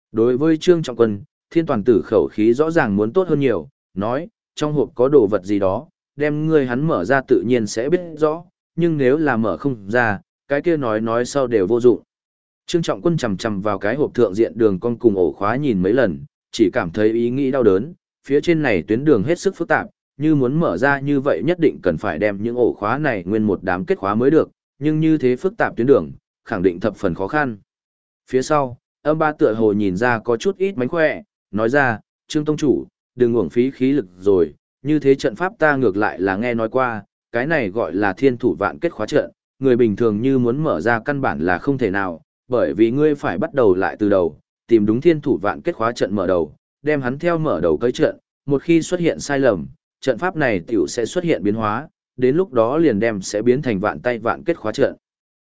Đối với Trương Trọng Quân, Thiên Toàn Tử khẩu khí rõ ràng muốn tốt hơn nhiều, nói, trong hộp có đồ vật gì đó, đem ngươi hắn mở ra tự nhiên sẽ biết rõ, nhưng nếu là mở không ra, cái kia nói sau đều vô dụng. Trương Trọng Quân chầm chầm vào cái hộp thượng diện đường cong cùng ổ khóa nhìn mấy lần, chỉ cảm thấy ý nghĩ đau đớn, phía trên này tuyến đường hết sức phức tạp, như muốn mở ra như vậy nhất định cần phải đem những ổ khóa này nguyên một đám kết khóa mới được, nhưng như thế phức tạp tuyến đường, khẳng định thập phần khó khăn. Phía sau, âm ba tựa hồ nhìn ra có chút ít mánh khỏe, nói ra, Trương Tông Chủ, đừng uổng phí khí lực rồi, như thế trận pháp ta ngược lại là nghe nói qua, cái này gọi là thiên thủ vạn kết khóa trận, người bình thường như muốn mở ra căn bản là không thể nào, bởi vì ngươi phải bắt đầu lại từ đầu, tìm đúng thiên thủ vạn kết khóa trận mở đầu, đem hắn theo mở đầu cấy trận, một khi xuất hiện sai lầm, trận pháp này tiểu sẽ xuất hiện biến hóa, đến lúc đó liền đem sẽ biến thành vạn tay vạn kết khóa trận.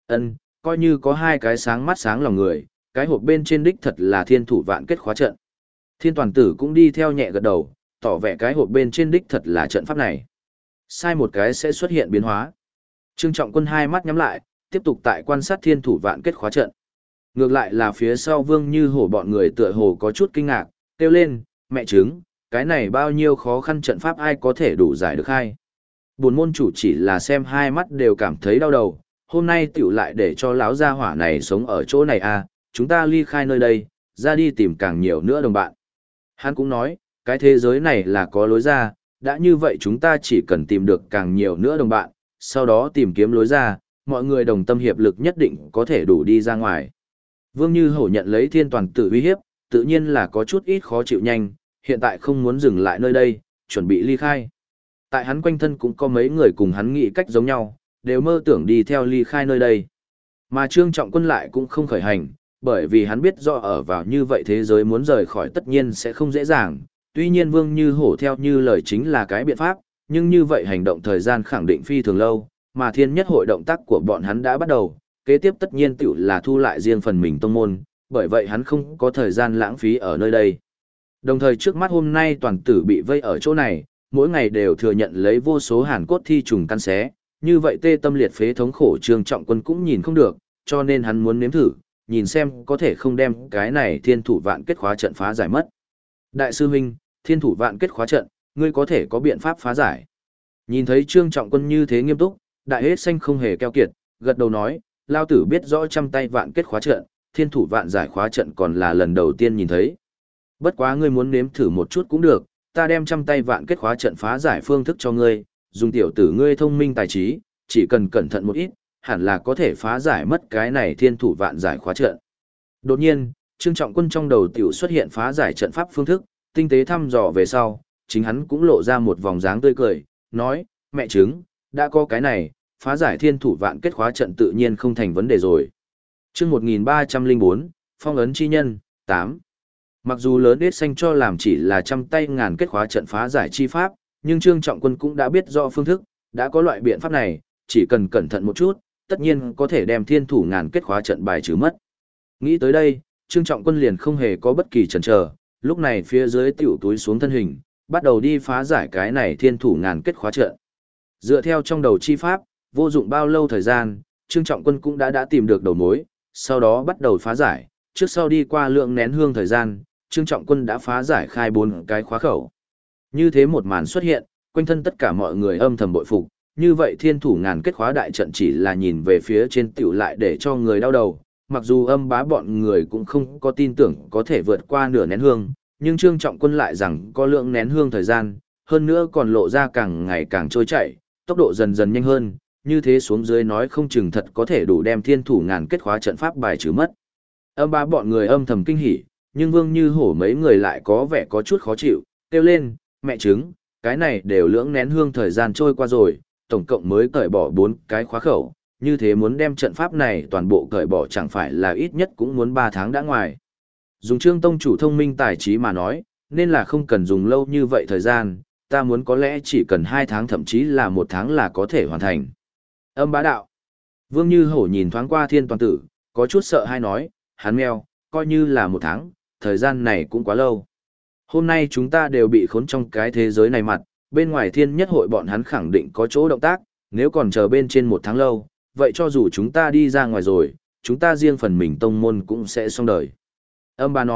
Coi như có hai cái sáng mắt sáng lòng người, cái hộp bên trên đích thật là thiên thủ vạn kết khóa trận. Thiên Toàn Tử cũng đi theo nhẹ gật đầu, tỏ vẻ cái hộp bên trên đích thật là trận pháp này. Sai một cái sẽ xuất hiện biến hóa. Trương Trọng Quân hai mắt nhắm lại, tiếp tục tại quan sát thiên thủ vạn kết khóa trận. Ngược lại là phía sau Vương Như Hổ bọn người tựa hồ có chút kinh ngạc, kêu lên, mẹ chứng, cái này bao nhiêu khó khăn trận pháp ai có thể đủ giải được hay. Buồn môn chủ chỉ là xem hai mắt đều cảm thấy đau đầu, hôm nay tiểu lại để cho lão gia hỏa này sống ở chỗ này à, chúng ta ly khai nơi đây, ra đi tìm càng nhiều nữa đồng bạn. Hắn cũng nói, cái thế giới này là có lối ra, đã như vậy chúng ta chỉ cần tìm được càng nhiều nữa đồng bạn, sau đó tìm kiếm lối ra, mọi người đồng tâm hiệp lực nhất định có thể đủ đi ra ngoài. Vương Như Hổ nhận lấy Thiên Toàn Tử uy hiếp, tự nhiên là có chút ít khó chịu nhanh, hiện tại không muốn dừng lại nơi đây, chuẩn bị ly khai. Tại hắn quanh thân cũng có mấy người cùng hắn nghĩ cách giống nhau, đều mơ tưởng đi theo ly khai nơi đây. Mà Trương Trọng Quân lại cũng không khởi hành, bởi vì hắn biết rõ ở vào như vậy thế giới muốn rời khỏi tất nhiên sẽ không dễ dàng. Tuy nhiên Vương Như Hổ theo như lời chính là cái biện pháp, nhưng như vậy hành động thời gian khẳng định phi thường lâu, mà thiên nhất hội động tác của bọn hắn đã bắt đầu, kế tiếp tất nhiên tiểu là thu lại riêng phần mình tông môn, bởi vậy hắn không có thời gian lãng phí ở nơi đây. Đồng thời trước mắt hôm nay toàn tử bị vây ở chỗ này, mỗi ngày đều thừa nhận lấy vô số hàn cốt thi trùng căn xé, như vậy tê tâm liệt phế thống khổ Trương Trọng Quân cũng nhìn không được, cho nên hắn muốn nếm thử, nhìn xem có thể không đem cái này thiên thủ vạn kết khóa trận phá giải mất. Đại sư huynh, thiên thủ vạn kết khóa trận, ngươi có thể có biện pháp phá giải. Nhìn thấy Trương Trọng Quân như thế nghiêm túc, đại hết xanh không hề keo kiệt, gật đầu nói, lao tử biết rõ trăm tay vạn kết khóa trận, thiên thủ vạn giải khóa trận còn là lần đầu tiên nhìn thấy. Bất quá ngươi muốn nếm thử một chút cũng được, ta đem trăm tay vạn kết khóa trận phá giải phương thức cho ngươi, dùng tiểu tử ngươi thông minh tài trí, chỉ cần cẩn thận một ít, hẳn là có thể phá giải mất cái này thiên thủ vạn giải khóa trận. Đột nhiên, Trương Trọng Quân trong đầu tiểu xuất hiện phá giải trận pháp phương thức, tinh tế thăm dò về sau, chính hắn cũng lộ ra một vòng dáng tươi cười, nói, mẹ chứng, đã có cái này, phá giải thiên thủ vạn kết khóa trận tự nhiên không thành vấn đề rồi. Chương 1304, Phong ấn chi nhân, 8. Mặc dù lớn ít xanh cho làm chỉ là trăm tay ngàn kết khóa trận phá giải chi pháp, nhưng Trương Trọng Quân cũng đã biết rõ phương thức, đã có loại biện pháp này, chỉ cần cẩn thận một chút, tất nhiên có thể đem thiên thủ ngàn kết khóa trận bài trừ mất. Nghĩ tới đây, Trương Trọng Quân liền không hề có bất kỳ chần chờ, lúc này phía dưới tiểu túi xuống thân hình, bắt đầu đi phá giải cái này thiên thủ ngàn kết khóa trận. Dựa theo trong đầu chi pháp, vô dụng bao lâu thời gian, Trương Trọng Quân cũng đã tìm được đầu mối, sau đó bắt đầu phá giải, trước sau đi qua lượng nén hương thời gian, Trương Trọng Quân đã phá giải khai 4 cái khóa khẩu. Như thế một màn xuất hiện, quanh thân tất cả mọi người âm thầm bội phục, như vậy thiên thủ ngàn kết khóa đại trận chỉ là nhìn về phía trên tiểu lại để cho người đau đầu, mặc dù âm bá bọn người cũng không có tin tưởng có thể vượt qua nửa nén hương, nhưng Trương Trọng Quân lại rằng có lượng nén hương thời gian, hơn nữa còn lộ ra càng ngày càng trôi chảy, tốc độ dần dần nhanh hơn, như thế xuống dưới nói không chừng thật có thể đủ đem thiên thủ ngàn kết khóa trận pháp bài trừ mất. Âm bá bọn người âm thầm kinh hỉ, nhưng Vương Như Hổ mấy người lại có vẻ có chút khó chịu, kêu lên, mẹ chứng, cái này đều lưỡng nén hương thời gian trôi qua rồi, tổng cộng mới cởi bỏ 4 cái khóa khẩu, như thế muốn đem trận pháp này toàn bộ cởi bỏ chẳng phải là ít nhất cũng muốn 3 tháng đã ngoài. Dùng Trương Tông chủ thông minh tài trí mà nói, nên là không cần dùng lâu như vậy thời gian, ta muốn có lẽ chỉ cần 2 tháng thậm chí là 1 tháng là có thể hoàn thành. Âm bá đạo. Vương Như Hổ nhìn thoáng qua Thiên Toàn Tử, có chút sợ hay nói, hắn mèo, coi như là 1 tháng, thời gian này cũng quá lâu. Hôm nay chúng ta đều bị khốn trong cái thế giới này mặt, bên ngoài thiên nhất hội bọn hắn khẳng định có chỗ động tác, nếu còn chờ bên trên 1 tháng lâu, vậy cho dù chúng ta đi ra ngoài rồi, chúng ta riêng phần mình tông môn cũng sẽ xong đời. Âm bá nói,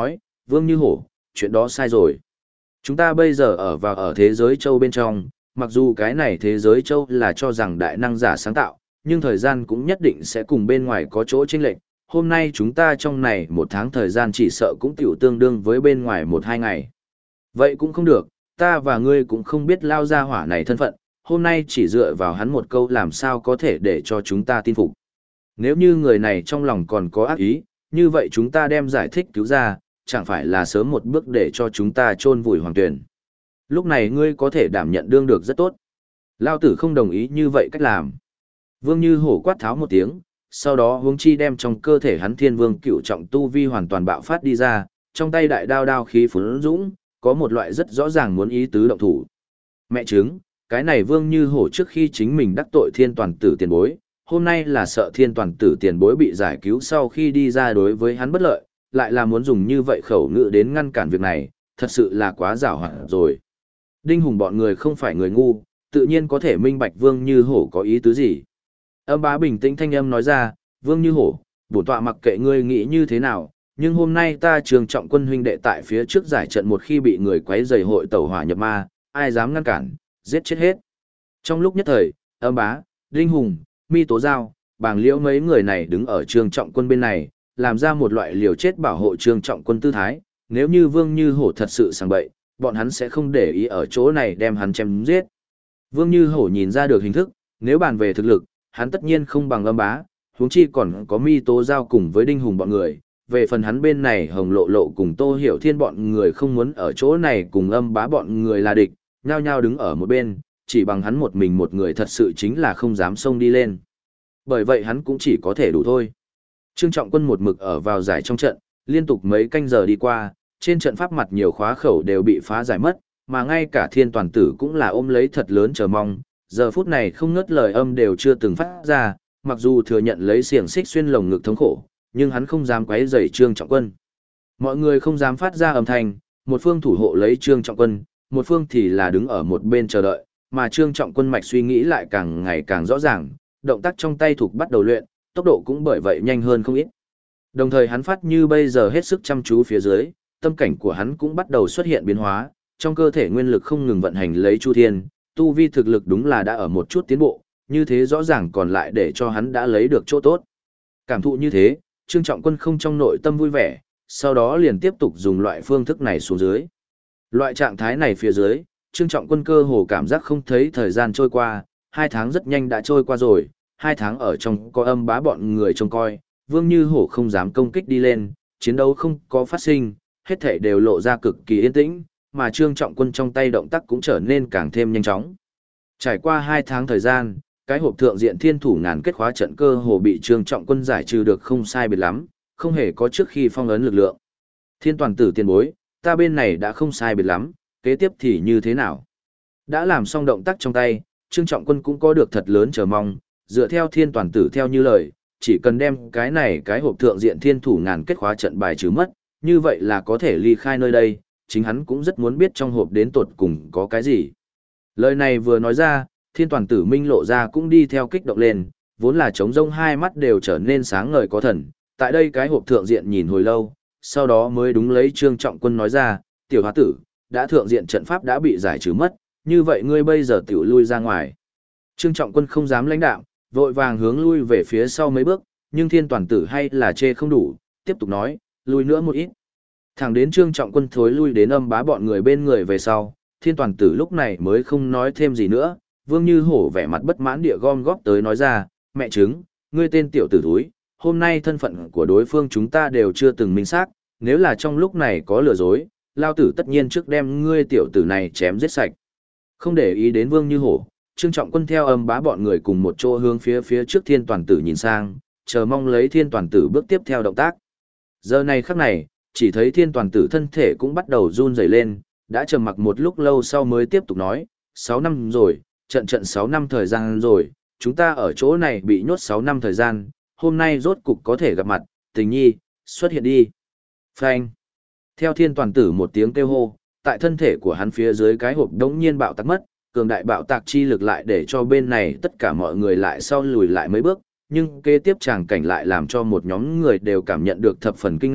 Vương Như Hổ, chuyện đó sai rồi. Chúng ta bây giờ ở thế giới châu bên trong, mặc dù cái này thế giới châu là cho rằng đại năng giả sáng tạo, nhưng thời gian cũng nhất định sẽ cùng bên ngoài có chỗ chênh lệch. Hôm nay chúng ta trong này 1 tháng thời gian chỉ sợ cũng tiểu tương đương với bên ngoài 1-2 ngày. Vậy cũng không được, ta và ngươi cũng không biết lao ra hỏa này thân phận, hôm nay chỉ dựa vào hắn một câu làm sao có thể để cho chúng ta tin phục. Nếu như người này trong lòng còn có ác ý, như vậy chúng ta đem giải thích cứu ra, chẳng phải là sớm một bước để cho chúng ta chôn vùi Hoàng Tuyển. Lúc này ngươi có thể đảm nhận đương được rất tốt. Lao tử không đồng ý như vậy cách làm. Vương Như Hổ quát tháo một tiếng, sau đó hướng chi đem trong cơ thể hắn Thiên Vương Cựu Trọng tu vi hoàn toàn bạo phát đi ra, trong tay đại đao đao khí phấn dũng, có một loại rất rõ ràng muốn ý tứ động thủ. Mẹ chứng, cái này Vương Như Hổ trước khi chính mình đắc tội Thiên Toàn Tử tiền bối, hôm nay là sợ Thiên Toàn Tử tiền bối bị giải cứu sau khi đi ra đối với hắn bất lợi, lại là muốn dùng như vậy khẩu ngữ đến ngăn cản việc này, thật sự là quá giảo hoạt rồi. Đinh Hùng bọn người không phải người ngu, tự nhiên có thể minh bạch Vương Như Hổ có ý tứ gì. Âm Bá bình tĩnh thanh âm nói ra, Vương Như Hổ, bổn tọa mặc kệ ngươi nghĩ như thế nào, nhưng hôm nay ta Trường Trọng Quân huynh đệ tại phía trước giải trận một khi bị người quấy rầy hội tẩu hỏa nhập ma, ai dám ngăn cản, giết chết hết. Trong lúc nhất thời, Âm Bá, Đinh Hùng, Mi Tố Giao, Bàng Liễu mấy người này đứng ở Trường Trọng Quân bên này, làm ra một loại liều chết bảo hộ Trường Trọng Quân tư thái, nếu như Vương Như Hổ thật sự sang bậy, bọn hắn sẽ không để ý ở chỗ này đem hắn chém giết. Vương Như Hổ nhìn ra được hình thức, nếu bàn về thực lực, hắn tất nhiên không bằng Âm Bá, huống chi còn có Mi Tố Giao cùng với Đinh Hùng bọn người. Về phần hắn bên này Hồng Lộ Lộ cùng Tô Hiểu Thiên bọn người không muốn ở chỗ này cùng Âm Bá bọn người là địch, nhao nhao đứng ở một bên, chỉ bằng hắn một mình một người thật sự chính là không dám xông đi lên. Bởi vậy hắn cũng chỉ có thể đủ thôi. Trương Trọng Quân một mực ở vào giải trong trận, liên tục mấy canh giờ đi qua, trên trận pháp mặt nhiều khóa khẩu đều bị phá giải mất, mà ngay cả Thiên Toàn Tử cũng là ôm lấy thật lớn chờ mong, giờ phút này không ngớt lời âm đều chưa từng phát ra, mặc dù thừa nhận lấy xiềng xích xuyên lồng ngực thống khổ, nhưng hắn không dám quấy rầy Trương Trọng Quân. Mọi người không dám phát ra âm thanh, một phương thủ hộ lấy Trương Trọng Quân, một phương thì là đứng ở một bên chờ đợi, mà Trương Trọng Quân mạch suy nghĩ lại càng ngày càng rõ ràng, động tác trong tay thuộc bắt đầu luyện, tốc độ cũng bởi vậy nhanh hơn không ít. Đồng thời hắn phát như bây giờ hết sức chăm chú phía dưới, tâm cảnh của hắn cũng bắt đầu xuất hiện biến hóa, trong cơ thể nguyên lực không ngừng vận hành lấy Chu Thiên, tu vi thực lực đúng là đã ở một chút tiến bộ, như thế rõ ràng còn lại để cho hắn đã lấy được chỗ tốt. Cảm thụ như thế, Trương Trọng Quân không trong nội tâm vui vẻ, sau đó liền tiếp tục dùng loại phương thức này xuống dưới. Loại trạng thái này phía dưới, Trương Trọng Quân cơ hồ cảm giác không thấy thời gian trôi qua, 2 tháng rất nhanh đã trôi qua rồi, 2 tháng ở trong có Âm Bá bọn người trông coi, Vương Như Hổ không dám công kích đi lên, chiến đấu không có phát sinh, hết thảy đều lộ ra cực kỳ yên tĩnh, mà Trương Trọng Quân trong tay động tác cũng trở nên càng thêm nhanh chóng. Trải qua 2 tháng thời gian, cái hộp thượng diện thiên thủ ngàn kết khóa trận cơ hồ bị Trương Trọng Quân giải trừ được không sai biệt lắm, không hề có trước khi phong ấn lực lượng. Thiên Toàn Tử tiền bối, ta bên này đã không sai biệt lắm, kế tiếp thì như thế nào? Đã làm xong động tác trong tay, Trương Trọng Quân cũng có được thật lớn chờ mong, dựa theo Thiên Toàn Tử theo như lời, chỉ cần đem cái hộp thượng diện thiên thủ ngàn kết khóa trận bài trừ mất, như vậy là có thể ly khai nơi đây, chính hắn cũng rất muốn biết trong hộp đến tột cùng có cái gì. Lời này vừa nói ra, Thiên Toàn Tử Minh lộ ra cũng đi theo kích động lên, vốn là trống rông hai mắt đều trở nên sáng ngời có thần, tại đây cái hộp thượng diện nhìn hồi lâu, sau đó mới đúng lấy Trương Trọng Quân nói ra, tiểu hóa tử, đã thượng diện trận pháp đã bị giải trừ mất, như vậy ngươi bây giờ tiểu lui ra ngoài. Trương Trọng Quân không dám lãnh đạm, vội vàng hướng lui về phía sau mấy bước, nhưng Thiên Toàn Tử hay là chê không đủ, tiếp tục nói, lui nữa một ít. Thẳng đến Trương Trọng Quân thối lui đến Âm Bá bọn người bên người về sau, Thiên Toàn Tử lúc này mới không nói thêm gì nữa, Vương Như Hổ vẻ mặt bất mãn địa gom góp tới nói ra, mẹ chứng, ngươi tên tiểu tử thúi, hôm nay thân phận của đối phương chúng ta đều chưa từng minh xác, nếu là trong lúc này có lừa dối, lao tử tất nhiên trước đem ngươi tiểu tử này chém giết sạch. Không để ý đến Vương Như Hổ, Trương Trọng Quân theo Âm Bá bọn người cùng một chỗ hướng phía trước Thiên Toàn Tử nhìn sang, chờ mong lấy Thiên Toàn Tử bước tiếp theo động tác. Giờ này khắc này, chỉ thấy Thiên Toàn Tử thân thể cũng bắt đầu run rẩy lên, đã trầm mặc một lúc lâu sau mới tiếp tục nói, 6 năm rồi, trận 6 năm thời gian rồi, chúng ta ở chỗ này bị nhốt 6 năm thời gian, hôm nay rốt cục có thể gặp mặt, tình nhi, xuất hiện đi. Phanh. Theo Thiên Toàn Tử một tiếng kêu hô, tại thân thể của hắn phía dưới cái hộp đống nhiên bạo tạc mất, cường đại bạo tạc chi lực lại để cho bên này tất cả mọi người lại sau lùi lại mấy bước, nhưng kế tiếp tràng cảnh lại làm cho một nhóm người đều cảm nhận được thập phần kinh ngạc,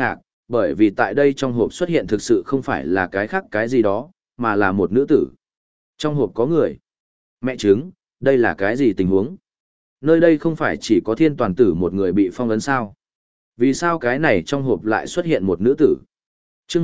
bởi vì tại đây trong hộp xuất hiện thực sự không phải là cái khác cái gì đó, mà là một nữ tử. Trong hộp có người. Mẹ chứng, đây là cái gì tình huống? Nơi đây không phải chỉ có Thiên Toàn Tử một người bị phong ấn sao? Vì sao cái này trong hộp lại xuất hiện một nữ tử? Chương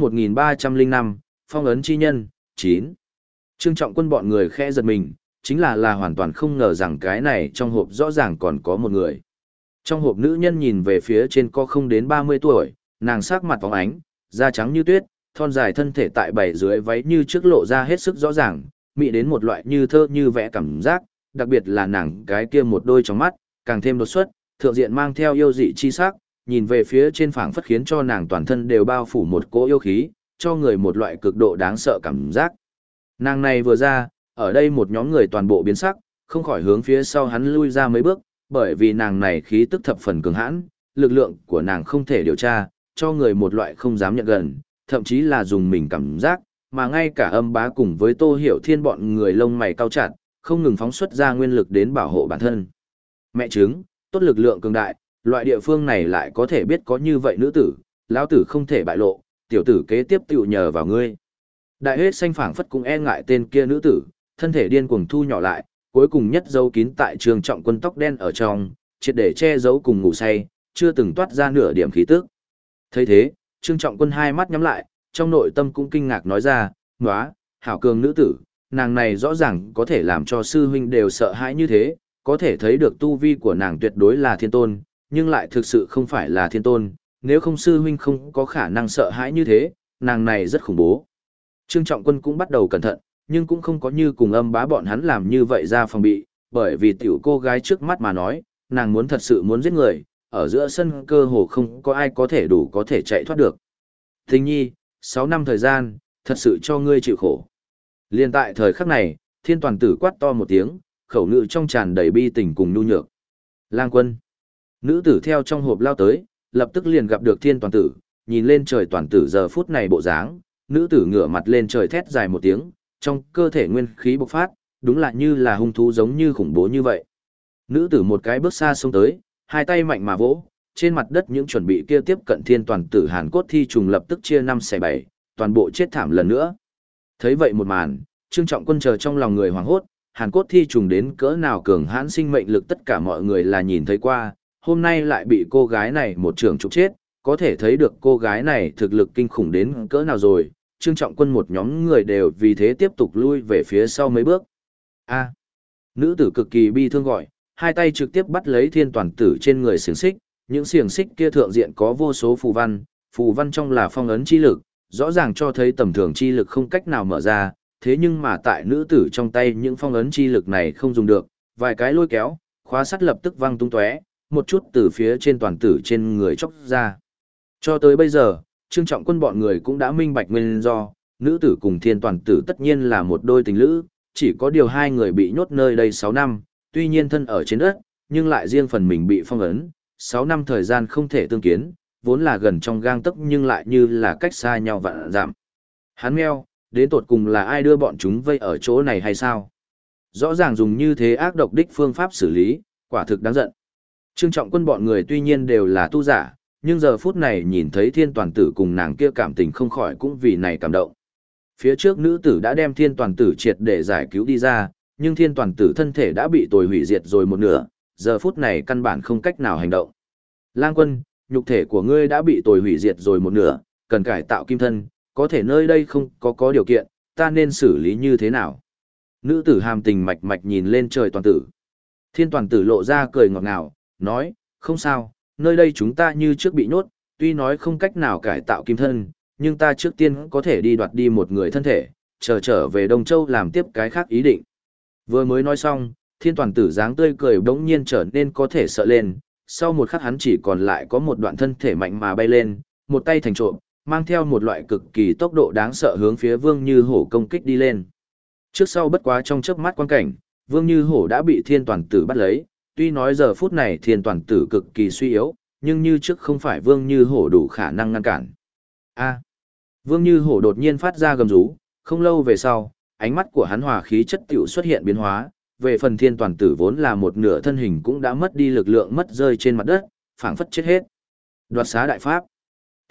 1305, phong ấn chi nhân, 9. Trương Trọng Quân bọn người khẽ giật mình, chính là hoàn toàn không ngờ rằng cái này trong hộp rõ ràng còn có một người. Trong hộp nữ nhân nhìn về phía trên có không đến 30 tuổi, nàng sắc mặt phóng ánh, da trắng như tuyết, thon dài thân thể tại bảy dưới váy như trước lộ ra hết sức rõ ràng, mị đến một loại như thơ như vẽ cảm giác, đặc biệt là nàng cái kia một đôi trong mắt, càng thêm đột xuất, thượng diện mang theo yêu dị chi sắc, nhìn về phía trên phảng phất khiến cho nàng toàn thân đều bao phủ một cỗ yêu khí, cho người một loại cực độ đáng sợ cảm giác. Nàng này vừa ra, ở đây một nhóm người toàn bộ biến sắc, không khỏi hướng phía sau hắn lui ra mấy bước, bởi vì nàng này khí tức thập phần cường hãn, lực lượng của nàng không thể điều tra, cho người một loại không dám nhận gần, thậm chí là dùng mình cảm giác, mà ngay cả Âm Bá cùng với Tô Hiểu Thiên bọn người lông mày cau chặt, không ngừng phóng xuất ra nguyên lực đến bảo hộ bản thân. Mẹ chứng, tốt lực lượng cường đại, loại địa phương này lại có thể biết có như vậy nữ tử, lão tử không thể bại lộ, tiểu tử kế tiếp tiểu nhờ vào ngươi. Đại huyết xanh phảng phất cũng e ngại tên kia nữ tử, thân thể điên cuồng thu nhỏ lại, cuối cùng nhất giấu kín tại Trương Trọng Quân tóc đen ở trong, triệt để che giấu cùng ngủ say, chưa từng toát ra nửa điểm khí tức. Thấy thế, Trương Trọng Quân hai mắt nhắm lại, trong nội tâm cũng kinh ngạc nói ra, "Nóa, hảo cường nữ tử, nàng này rõ ràng có thể làm cho sư huynh đều sợ hãi như thế, có thể thấy được tu vi của nàng tuyệt đối là thiên tôn, nhưng lại thực sự không phải là thiên tôn, nếu không sư huynh không có khả năng sợ hãi như thế, nàng này rất khủng bố." Trương Trọng Quân cũng bắt đầu cẩn thận, nhưng cũng không có như cùng Âm Bá bọn hắn làm như vậy ra phòng bị, bởi vì tiểu cô gái trước mắt mà nói, nàng muốn thật sự muốn giết người, ở giữa sân cơ hồ không có ai có thể đủ có thể chạy thoát được. Tình nhi, 6 năm thời gian, thật sự cho ngươi chịu khổ. Liên tại thời khắc này, Thiên Toàn Tử quát to một tiếng, khẩu ngữ trong tràn đầy bi tình cùng nhu nhược. Lang Quân. Nữ tử theo trong hộp lao tới, lập tức liền gặp được Thiên Toàn Tử, nhìn lên trời Toàn Tử giờ phút này bộ dáng, nữ tử ngửa mặt lên trời thét dài một tiếng, trong cơ thể nguyên khí bộc phát, đúng là như là hung thú giống như khủng bố như vậy. Nữ tử một cái bước xa xông tới, hai tay mạnh mà vỗ, trên mặt đất những chuẩn bị kia tiếp cận Thiên Toàn Tử hàn cốt thi trùng lập tức chia 5 xẻ 7, toàn bộ chết thảm lần nữa. Thấy vậy một màn, Trương Trọng Quân chờ trong lòng người hoảng hốt, hàn cốt thi trùng đến cỡ nào cường hãn sinh mệnh lực tất cả mọi người là nhìn thấy qua, hôm nay lại bị cô gái này một trường trục chết, có thể thấy được cô gái này thực lực kinh khủng đến cỡ nào rồi. Trương Trọng Quân một nhóm người đều vì thế tiếp tục lui về phía sau mấy bước. A. Nữ tử cực kỳ bi thương gọi, hai tay trực tiếp bắt lấy Thiên Toàn Tử trên người xiềng xích, những xiềng xích kia thượng diện có vô số phù văn trong là phong ấn chi lực, rõ ràng cho thấy tầm thường chi lực không cách nào mở ra, thế nhưng mà tại nữ tử trong tay những phong ấn chi lực này không dùng được, vài cái lôi kéo, khóa sắt lập tức văng tung tóe, một chút từ phía trên Toàn Tử trên người chóc ra. Cho tới bây giờ, Trương Trọng Quân bọn người cũng đã minh bạch nguyên do, nữ tử cùng Thiên Toàn Tử tất nhiên là một đôi tình lữ, chỉ có điều hai người bị nhốt nơi đây 6 năm, tuy nhiên thân ở trên đất, nhưng lại riêng phần mình bị phong ấn, 6 năm thời gian không thể tương kiến, vốn là gần trong gang tấc nhưng lại như là cách xa nhau vạn dặm. Hắn meo, đến tột cùng là ai đưa bọn chúng vây ở chỗ này hay sao? Rõ ràng dùng như thế ác độc đích phương pháp xử lý, quả thực đáng giận. Trương Trọng Quân bọn người tuy nhiên đều là tu giả, nhưng giờ phút này nhìn thấy Thiên Toàn Tử cùng nàng kia cảm tình không khỏi cũng vì này cảm động. Phía trước nữ tử đã đem Thiên Toàn Tử triệt để giải cứu đi ra, nhưng Thiên Toàn Tử thân thể đã bị tồi hủy diệt rồi một nửa, giờ phút này căn bản không cách nào hành động. Lang Quân, nhục thể của ngươi đã bị tồi hủy diệt rồi một nửa, cần cải tạo kim thân, có thể nơi đây không có điều kiện, ta nên xử lý như thế nào? Nữ tử hàm tình mạch mạch nhìn lên trời Toàn Tử. Thiên Toàn Tử lộ ra cười ngọt ngào, nói, không sao, nơi đây chúng ta như trước bị nhốt, tuy nói không cách nào cải tạo kim thân, nhưng ta trước tiên có thể đi đoạt đi một người thân thể, trở về Đông Châu làm tiếp cái khác ý định. Vừa mới nói xong, Thiên Toàn Tử dáng tươi cười bỗng nhiên trở nên có thể sợ lên, sau một khắc hắn chỉ còn lại có một đoạn thân thể mạnh mà bay lên, một tay thành trộm, mang theo một loại cực kỳ tốc độ đáng sợ hướng phía Vương Như Hổ công kích đi lên. Trước sau bất quá trong chớp mắt quan cảnh, Vương Như Hổ đã bị Thiên Toàn Tử bắt lấy, tuy nói giờ phút này Thiên Toàn Tử cực kỳ suy yếu, nhưng như trước không phải Vương Như Hổ đủ khả năng ngăn cản. A. Vương Như Hổ đột nhiên phát ra gầm rú, không lâu về sau, ánh mắt của hắn hòa khí chất tiểu xuất hiện biến hóa, về phần Thiên Toàn Tử vốn là một nửa thân hình cũng đã mất đi lực lượng mất rơi trên mặt đất, phảng phất chết hết. Đoạt xá đại pháp.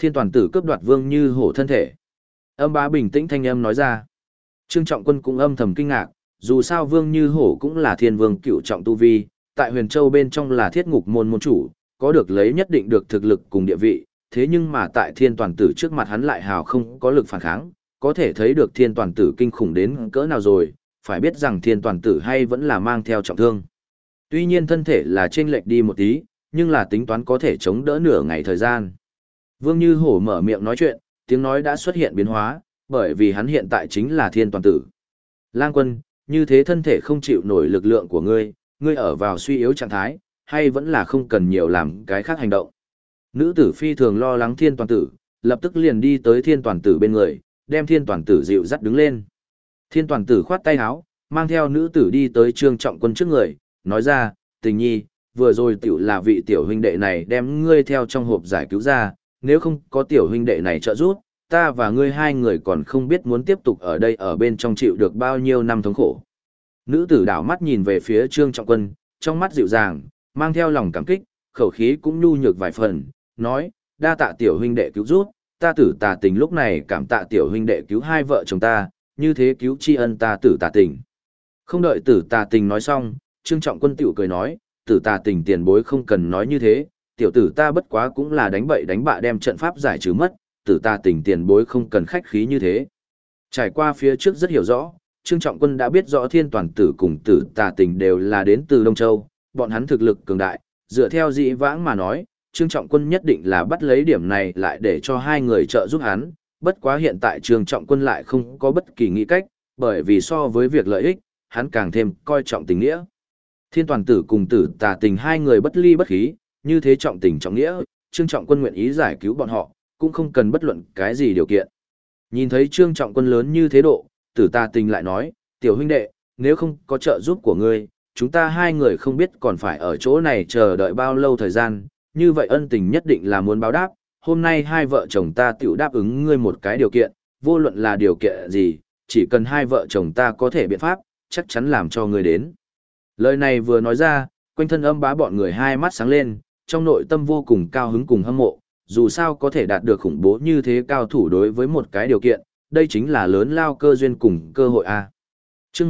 Thiên toàn tử cướp đoạt Vương Như Hổ thân thể. Âm bá bình tĩnh thanh âm nói ra. Trương Trọng Quân cũng âm thầm kinh ngạc, dù sao Vương Như Hổ cũng là thiên vương cựu trọng tu vi, tại Huyền Châu bên trong là thiết ngục môn môn chủ, có được lấy nhất định được thực lực cùng địa vị, thế nhưng mà tại thiên toàn tử trước mặt hắn lại hào không có lực phản kháng, có thể thấy được thiên toàn tử kinh khủng đến cỡ nào rồi, phải biết rằng thiên toàn tử hay vẫn là mang theo trọng thương. Tuy nhiên thân thể là chênh lệch đi một tí, nhưng là tính toán có thể chống đỡ nửa ngày thời gian. Vương Như Hổ mở miệng nói chuyện, tiếng nói đã xuất hiện biến hóa, bởi vì hắn hiện tại chính là thiên toàn tử. Lang Quân, như thế thân thể không chịu nổi lực lượng của ngươi, ngươi ở vào suy yếu trạng thái, hay vẫn là không cần nhiều làm cái khác hành động. Nữ tử phi thường lo lắng thiên toàn tử, lập tức liền đi tới thiên toàn tử bên người, đem thiên toàn tử dịu dắt đứng lên. Thiên toàn tử khoát tay áo, mang theo nữ tử đi tới Trương Trọng Quân trước người, nói ra, tình nhi, vừa rồi tiểu là vị tiểu huynh đệ này đem ngươi theo trong hộp giải cứu ra, nếu không có tiểu huynh đệ này trợ giúp, ta và ngươi hai người còn không biết muốn tiếp tục ở đây ở bên trong chịu được bao nhiêu năm thống khổ. Nữ tử đảo mắt nhìn về phía Trương Trọng Quân, trong mắt dịu dàng, mang theo lòng cảm kích, khẩu khí cũng nhu nhược vài phần, nói, đa tạ tiểu huynh đệ cứu giúp, ta Tử Tà Tình lúc này cảm tạ tiểu huynh đệ cứu hai vợ chồng ta, như thế cứu tri ân ta Tử Tà Tình. Không đợi Tử Tà Tình nói xong, Trương Trọng Quân tiểu cười nói, Tử Tà Tình tiền bối không cần nói như thế, tiểu tử ta bất quá cũng là đánh bậy đánh bạ đem trận pháp giải trừ mất, Tử Tà Tình tiền bối không cần khách khí như thế. Trải qua phía trước rất hiểu rõ, Trương Trọng Quân đã biết rõ Thiên Toàn Tử cùng Tử Tà Tình đều là đến từ Đông Châu, bọn hắn thực lực cường đại, dựa theo dĩ vãng mà nói, Trương Trọng Quân nhất định là bắt lấy điểm này lại để cho hai người trợ giúp hắn, bất quá hiện tại Trương Trọng Quân lại không có bất kỳ nghĩ cách, bởi vì so với việc lợi ích, hắn càng thêm coi trọng tình nghĩa. Thiên Toàn Tử cùng Tử Tà Tình hai người bất ly bất khí, như thế trọng tình trọng nghĩa, Trương Trọng Quân nguyện ý giải cứu bọn họ, cũng không cần bất luận cái gì điều kiện. Nhìn thấy Trương Trọng Quân lớn như thế độ, Tử Tà Tình lại nói, tiểu huynh đệ, nếu không có trợ giúp của ngươi, chúng ta hai người không biết còn phải ở chỗ này chờ đợi bao lâu thời gian, như vậy ân tình nhất định là muốn báo đáp, hôm nay hai vợ chồng ta tiểu đáp ứng ngươi một cái điều kiện, vô luận là điều kiện gì, chỉ cần hai vợ chồng ta có thể biện pháp, chắc chắn làm cho ngươi đến. Lời này vừa nói ra, quanh thân Âm Bá bọn người hai mắt sáng lên, trong nội tâm vô cùng cao hứng cùng hâm mộ, dù sao có thể đạt được khủng bố như thế cao thủ đối với một cái điều kiện, đây chính là lớn lao cơ duyên cùng cơ hội a. Chương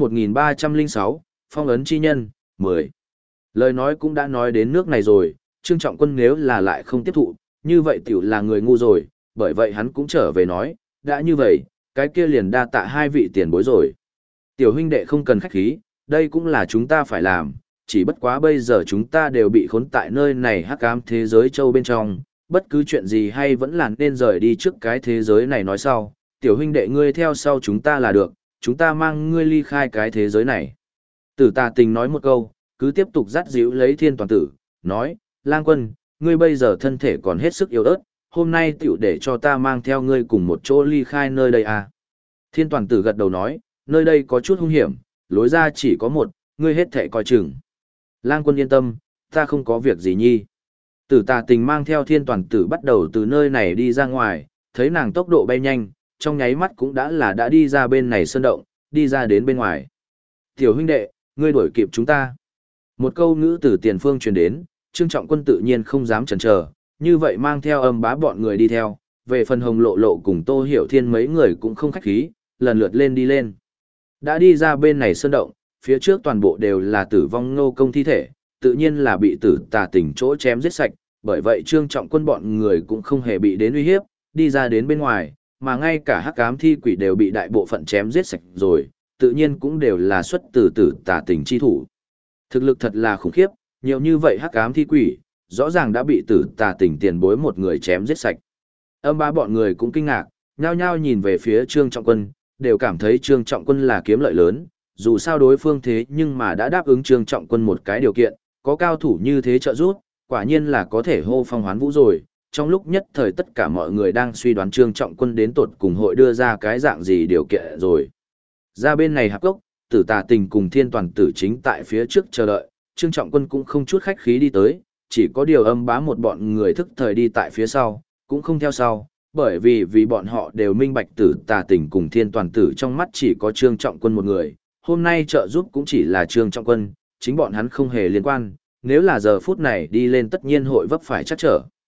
1306, Phong ấn chi nhân, 10. Lời nói cũng đã nói đến nước này rồi, Trương Trọng Quân nếu là lại không tiếp thụ, như vậy tiểu là người ngu rồi, bởi vậy hắn cũng trở về nói, đã như vậy, cái kia liền đa tạ hai vị tiền bối rồi. Tiểu huynh đệ không cần khách khí, đây cũng là chúng ta phải làm, chỉ bất quá bây giờ chúng ta đều bị khốn tại nơi này hắc ám thế giới châu bên trong, bất cứ chuyện gì hay vẫn là nên rời đi trước cái thế giới này nói sau, tiểu huynh đệ ngươi theo sau chúng ta là được, chúng ta mang ngươi ly khai cái thế giới này. Tử Tà Tình nói một câu, cứ tiếp tục dắt dịu lấy Thiên Toàn Tử, nói, Lang Quân, ngươi bây giờ thân thể còn hết sức yếu ớt, hôm nay tiểu để cho ta mang theo ngươi cùng một chỗ ly khai nơi đây à. Thiên Toàn Tử gật đầu nói, nơi đây có chút hung hiểm, lối ra chỉ có một, ngươi hết thệ coi chừng. Lang Quân yên tâm, ta không có việc gì nhi. Tử Tà Tình mang theo Thiên Toàn Tử bắt đầu từ nơi này đi ra ngoài, thấy nàng tốc độ bay nhanh, trong nháy mắt cũng đã đi ra bên này sơn động, đi ra đến bên ngoài. Tiểu huynh đệ, ngươi đuổi kịp chúng ta. Một câu ngữ từ tiền phương truyền đến, Trương Trọng Quân tự nhiên không dám chần chờ, như vậy mang theo Âm Bá bọn người đi theo, về phần Hồng Lộ Lộ cùng Tô Hiểu Thiên mấy người cũng không khách khí, lần lượt lên đi lên. Đã đi ra bên này sơn động, phía trước toàn bộ đều là tử vong Ngô Công thi thể, tự nhiên là bị Tử Tà Tình chỗ chém giết sạch, bởi vậy Trương Trọng Quân bọn người cũng không hề bị đến uy hiếp, đi ra đến bên ngoài, mà ngay cả hắc ám thi quỷ đều bị đại bộ phận chém giết sạch rồi, tự nhiên cũng đều là xuất từ Tử Tà Tình chi thủ. Thực lực thật là khủng khiếp, nhiều như vậy hắc ám thi quỷ, rõ ràng đã bị Tử Tà Tình tiền bối một người chém giết sạch. Âm Bá bọn người cũng kinh ngạc, nhao nhao nhìn về phía Trương Trọng Quân, đều cảm thấy Trương Trọng Quân là kiếm lợi lớn, dù sao đối phương thế nhưng mà đã đáp ứng Trương Trọng Quân một cái điều kiện, có cao thủ như thế trợ giúp, quả nhiên là có thể hô phong hoán vũ rồi. Trong lúc nhất thời tất cả mọi người đang suy đoán Trương Trọng Quân đến tột cùng hội đưa ra cái dạng gì điều kiện rồi. Ra bên này hạp gốc, Tử Tà Tình cùng Thiên Toàn Tử chính tại phía trước chờ đợi, Trương Trọng Quân cũng không chút khách khí đi tới, chỉ có điều Âm Bá một bọn người thức thời đi tại phía sau, cũng không theo sau, bởi vì bọn họ đều minh bạch Tử Tà Tình cùng Thiên Toàn Tử trong mắt chỉ có Trương Trọng Quân một người, hôm nay trợ giúp cũng chỉ là Trương Trọng Quân, chính bọn hắn không hề liên quan, nếu là giờ phút này đi lên tất nhiên hội vấp phải chắc trở.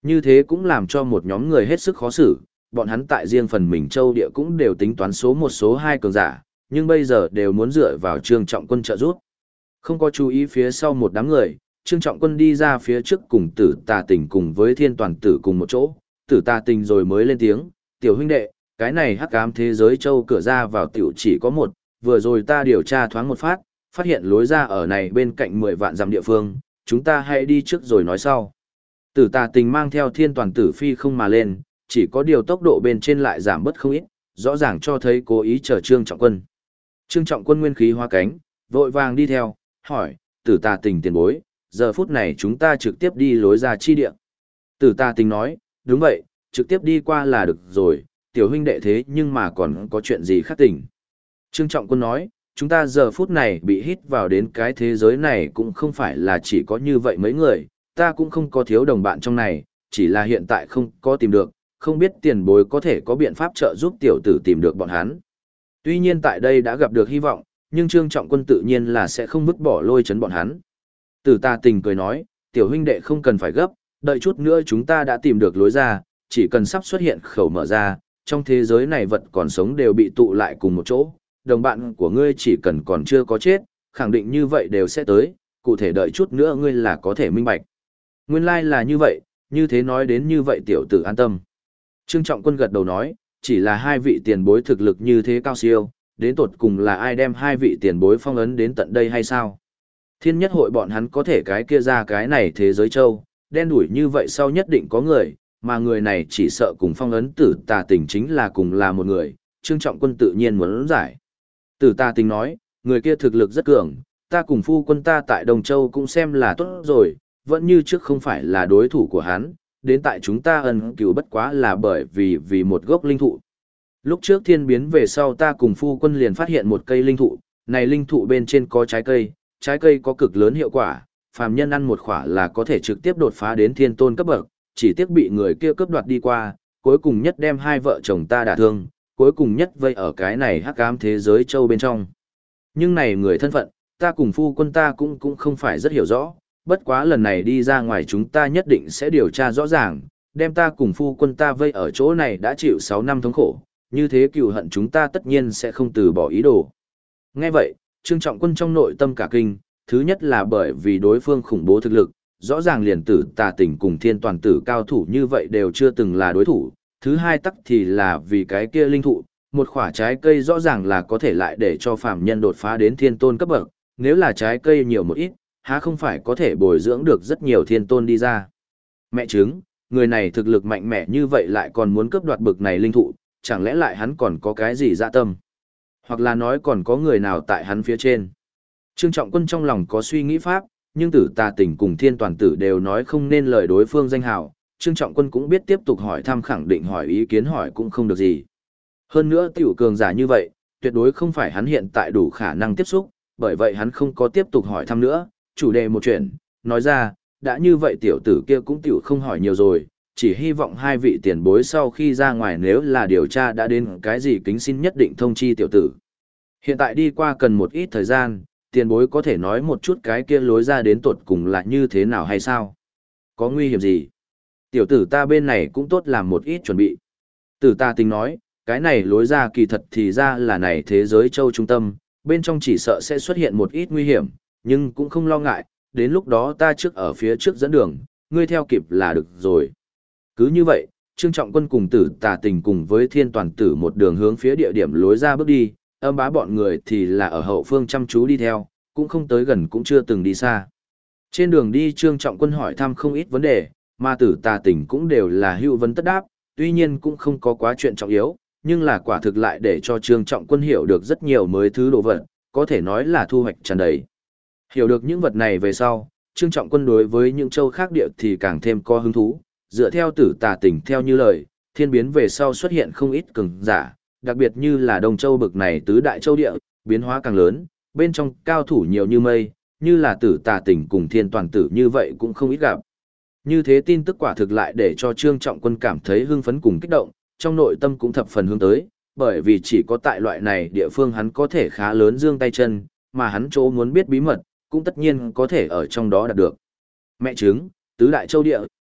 Như thế cũng làm cho một nhóm người hết sức khó xử, bọn hắn tại riêng phần mình châu địa cũng đều tính toán số một số hai cường giả, nhưng bây giờ đều muốn dựa vào Trương Trọng Quân trợ giúp. Không có chú ý phía sau một đám người, Trương Trọng Quân đi ra phía trước cùng Tử Tà Tình cùng với Thiên Toàn Tử cùng một chỗ, Tử Tà Tình rồi mới lên tiếng, tiểu huynh đệ, cái này hắc ám thế giới châu cửa ra vào tiểu chỉ có một, vừa rồi ta điều tra thoáng một phát hiện lối ra ở này bên cạnh 10 vạn dặm địa phương, chúng ta hãy đi trước rồi nói sau. Tử Tà Tình mang theo Thiên Toàn Tử phi không mà lên, chỉ có điều tốc độ bên trên lại giảm bớt không ít, rõ ràng cho thấy cố ý chờ Trương Trọng Quân. Trương Trọng Quân nguyên khí hóa cánh, vội vàng đi theo, hỏi, Tử Tà Tình tiền bối, giờ phút này chúng ta trực tiếp đi lối ra chi địa. Tử Tà Tình nói, đúng vậy, trực tiếp đi qua là được rồi, tiểu huynh đệ thế nhưng mà còn có chuyện gì khác tỉnh. Trương Trọng Quân nói, chúng ta giờ phút này bị hít vào đến cái thế giới này cũng không phải là chỉ có như vậy mấy người, ta cũng không có thiếu đồng bạn trong này, chỉ là hiện tại không có tìm được, không biết tiền bối có thể có biện pháp trợ giúp tiểu tử tìm được bọn hắn. Tuy nhiên tại đây đã gặp được hy vọng, nhưng Trương Trọng Quân tự nhiên là sẽ không vứt bỏ lôi chấn bọn hắn. Tử Tà Tình cười nói, tiểu huynh đệ không cần phải gấp, đợi chút nữa chúng ta đã tìm được lối ra, chỉ cần sắp xuất hiện khẩu mở ra, trong thế giới này vật còn sống đều bị tụ lại cùng một chỗ, đồng bạn của ngươi chỉ cần còn chưa có chết, khẳng định như vậy đều sẽ tới, cụ thể đợi chút nữa ngươi là có thể minh bạch. Nguyên lai là như vậy, như thế nói đến như vậy tiểu tử an tâm. Trương Trọng Quân gật đầu nói, chỉ là hai vị tiền bối thực lực như thế cao siêu, đến tột cùng là ai đem hai vị tiền bối phong ấn đến tận đây hay sao? Thiên nhất hội bọn hắn có thể cái kia ra cái này thế giới châu, đen đủi như vậy sau nhất định có người, mà người này chỉ sợ cùng phong ấn Tử Tà Tình chính là cùng là một người, Trương Trọng Quân tự nhiên muốn giải. Tử Tà Tình nói, người kia thực lực rất cường, ta cùng phu quân ta tại Đồng Châu cũng xem là tốt rồi, vẫn như trước không phải là đối thủ của hắn, đến tại chúng ta ân cửu bất quá là bởi vì một gốc linh thụ. Lúc trước thiên biến về sau ta cùng phu quân liền phát hiện một cây linh thụ, này linh thụ bên trên có trái cây có cực lớn hiệu quả, phàm nhân ăn một quả là có thể trực tiếp đột phá đến thiên tôn cấp bậc, chỉ tiếc bị người kia cướp đoạt đi qua, cuối cùng nhất đem hai vợ chồng ta đả thương, cuối cùng nhất vây ở cái này hắc ám thế giới châu bên trong. Nhưng này người thân phận, ta cùng phu quân ta cũng không phải rất hiểu rõ, bất quá lần này đi ra ngoài chúng ta nhất định sẽ điều tra rõ ràng, đem ta cùng phu quân ta vây ở chỗ này đã chịu 6 năm thống khổ, như thế cừu hận chúng ta tất nhiên sẽ không từ bỏ ý đồ. Nghe vậy, Trương Trọng Quân trong nội tâm cả kinh, thứ nhất là bởi vì đối phương khủng bố thực lực, rõ ràng liền Tử Tà Tình cùng Thiên Toàn Tử cao thủ như vậy đều chưa từng là đối thủ, thứ hai tắc thì là vì cái kia linh thụ, một quả trái cây rõ ràng là có thể lại để cho phàm nhân đột phá đến thiên tôn cấp bậc, nếu là trái cây nhiều một ít, há không phải có thể bồi dưỡng được rất nhiều thiên tôn đi ra. Mẹ chứng, người này thực lực mạnh mẽ như vậy lại còn muốn cướp đoạt bực này linh thụ, chẳng lẽ lại hắn còn có cái gì dạ tâm? Hoặc là nói còn có người nào tại hắn phía trên? Trương Trọng Quân trong lòng có suy nghĩ pháp, nhưng Tử Tà Tình cùng Thiên Toàn Tử đều nói không nên lời đối phương danh hào, Trương Trọng Quân cũng biết tiếp tục hỏi thăm khẳng định hỏi ý kiến hỏi cũng không được gì. Hơn nữa tiểu cường giả như vậy, tuyệt đối không phải hắn hiện tại đủ khả năng tiếp xúc, bởi vậy hắn không có tiếp tục hỏi thăm nữa, chủ đề một chuyện, nói ra, đã như vậy tiểu tử kia cũng tiểu không hỏi nhiều rồi, chỉ hy vọng hai vị tiền bối sau khi ra ngoài nếu là điều tra đã đến cái gì kính xin nhất định thông chi tiểu tử. Hiện tại đi qua cần một ít thời gian, tiền bối có thể nói một chút cái kia lối ra đến tột cùng là như thế nào hay sao? Có nguy hiểm gì? Tiểu tử ta bên này cũng tốt làm một ít chuẩn bị. Tử Tà Tình nói, cái này lối ra kỳ thật thì ra là này thế giới châu trung tâm, bên trong chỉ sợ sẽ xuất hiện một ít nguy hiểm, nhưng cũng không lo ngại, đến lúc đó ta trước ở phía trước dẫn đường, ngươi theo kịp là được rồi. Cứ như vậy, Trương Trọng Quân cùng Tử Tà Tình cùng với Thiên Toàn Tử một đường hướng phía địa điểm lối ra bước đi, Âm Bá bọn người thì là ở hậu phương chăm chú đi theo, cũng không tới gần cũng chưa từng đi xa. Trên đường đi Trương Trọng Quân hỏi thăm không ít vấn đề, mà Tử Tà Tình cũng đều là hữu vấn tất đáp, tuy nhiên cũng không có quá chuyện trọng yếu, nhưng là quả thực lại để cho Trương Trọng Quân hiểu được rất nhiều mới thứ đồ vật, có thể nói là thu hoạch tràn đầy. Hiểu được những vật này về sau, Trương Trọng Quân đối với những châu khác địa thì càng thêm có hứng thú, dựa theo Tử Tà Tình theo như lời, thiên biến về sau xuất hiện không ít cường giả, đặc biệt như là Đông Châu bực này tứ đại châu địa, biến hóa càng lớn, bên trong cao thủ nhiều như mây, như là Tử Tà Tình cùng Thiên Toàn Tử như vậy cũng không ít gặp. Như thế tin tức quả thực lại để cho Trương Trọng Quân cảm thấy hưng phấn cùng kích động, trong nội tâm cũng thập phần hướng tới, bởi vì chỉ có tại loại này địa phương hắn có thể khá lớn giương tay chân, mà hắn chỗ muốn biết bí mật, cũng tất nhiên có thể ở trong đó đạt được. Mẹ chứng, tứ đại châu địa,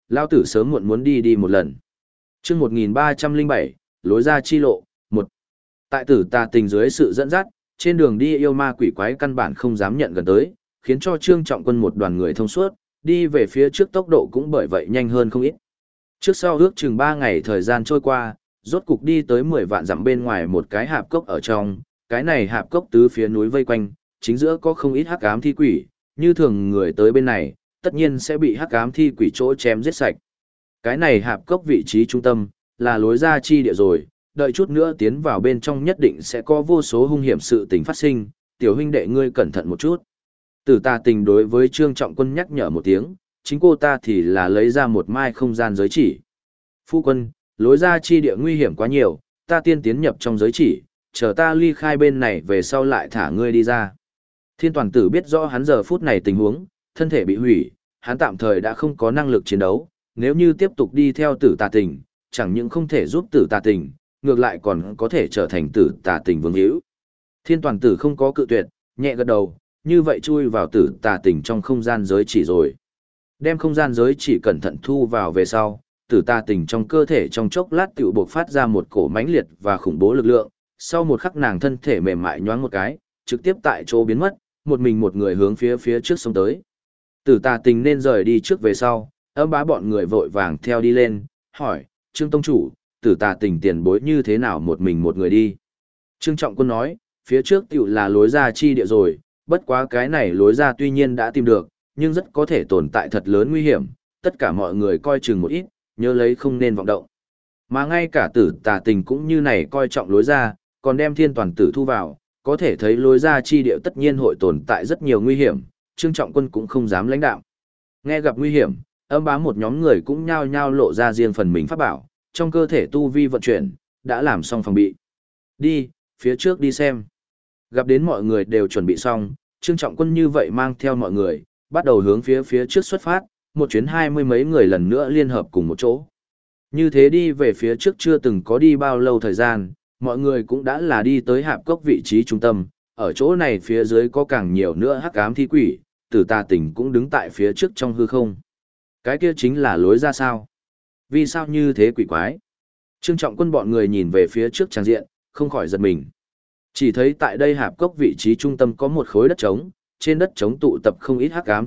lao tử sớm muộn muốn đi đi một lần. Chương 1307, lối ra chi lộ, 1. Tại Tử Tà Tình dưới sự dẫn dắt, trên đường đi yêu ma quỷ quái căn bản không dám nhận gần tới, khiến cho Trương Trọng Quân một đoàn người thông suốt, đi về phía trước tốc độ cũng bởi vậy nhanh hơn không ít. Trước sau ước chừng 3 ngày thời gian trôi qua, rốt cục đi tới 10 vạn dặm bên ngoài một cái hạp cốc ở trong, cái này hạp cốc tứ phía núi vây quanh, chính giữa có không ít hắc ám thi quỷ, như thường người tới bên này, tất nhiên sẽ bị hắc ám thi quỷ chỗ chém giết sạch. Cái này hạp cốc vị trí trung tâm, là lối ra chi địa rồi, đợi chút nữa tiến vào bên trong nhất định sẽ có vô số hung hiểm sự tình phát sinh, tiểu huynh đệ ngươi cẩn thận một chút. Tử Tà Tình đối với Trương Trọng Quân nhắc nhở một tiếng, chính cô ta thì là lấy ra một mai không gian giới chỉ. Phu quân, lối ra chi địa nguy hiểm quá nhiều, ta tiên tiến nhập trong giới chỉ, chờ ta ly khai bên này về sau lại thả ngươi đi ra. Thiên Toàn Tử biết rõ hắn giờ phút này tình huống, thân thể bị hủy, hắn tạm thời đã không có năng lực chiến đấu, nếu như tiếp tục đi theo Tử Tà Tình, chẳng những không thể giúp Tử Tà Tình, ngược lại còn có thể trở thành Tử Tà Tình vương hữu. Thiên Toàn Tử không có cự tuyệt, nhẹ gật đầu, như vậy chui vào Tử Tà Tình trong không gian giới chỉ rồi. Đem không gian giới chỉ cẩn thận thu vào về sau, Tử Tà Tình trong cơ thể trong chốc lát tựu bộc phát ra một cổ mãnh liệt và khủng bố lực lượng, sau một khắc nàng thân thể mềm mại nhoáng một cái, trực tiếp tại chỗ biến mất, một mình một người hướng phía trước xông tới. Tử Tà Tình nên rời đi trước về sau, Âm Bá bọn người vội vàng theo đi lên, hỏi, Trương Tông Chủ, Tử Tà Tình tiền bối như thế nào một mình một người đi? Trương Trọng Quân nói, phía trước tựu là lối ra chi địa rồi, bất quá cái này lối ra tuy nhiên đã tìm được, nhưng rất có thể tồn tại thật lớn nguy hiểm, tất cả mọi người coi chừng một ít, nhớ lấy không nên vọng động. Mà ngay cả Tử Tà Tình cũng như này coi trọng lối ra, còn đem Thiên Toàn Tử thu vào, có thể thấy lối ra chi địa tất nhiên hội tồn tại rất nhiều nguy hiểm, Trương Trọng Quân cũng không dám lãnh đạo. Nghe gặp nguy hiểm, Âm Bá một nhóm người cũng nhao nhao lộ ra riêng phần mình pháp bảo, trong cơ thể tu vi vận chuyển, đã làm xong phòng bị. Đi, phía trước đi xem. Gặp đến mọi người đều chuẩn bị xong, Trương Trọng Quân như vậy mang theo mọi người, bắt đầu hướng phía trước xuất phát, một chuyến 20 mấy người lần nữa liên hợp cùng một chỗ. Như thế đi về phía trước chưa từng có đi bao lâu thời gian, mọi người cũng đã là đi tới hạp cốc vị trí trung tâm, ở chỗ này phía dưới có càng nhiều nữa hắc ám thi quỷ, Tử Tà Tình cũng đứng tại phía trước trong hư không. Cái kia chính là lối ra sao? Vì sao như thế quỷ quái? Trương Trọng Quân bọn người nhìn về phía trước trang diện, không khỏi giật mình. Chỉ thấy tại đây hạp cốc vị trí trung tâm có một khối đất trống, trên đất trống tụ tập không ít hắc ám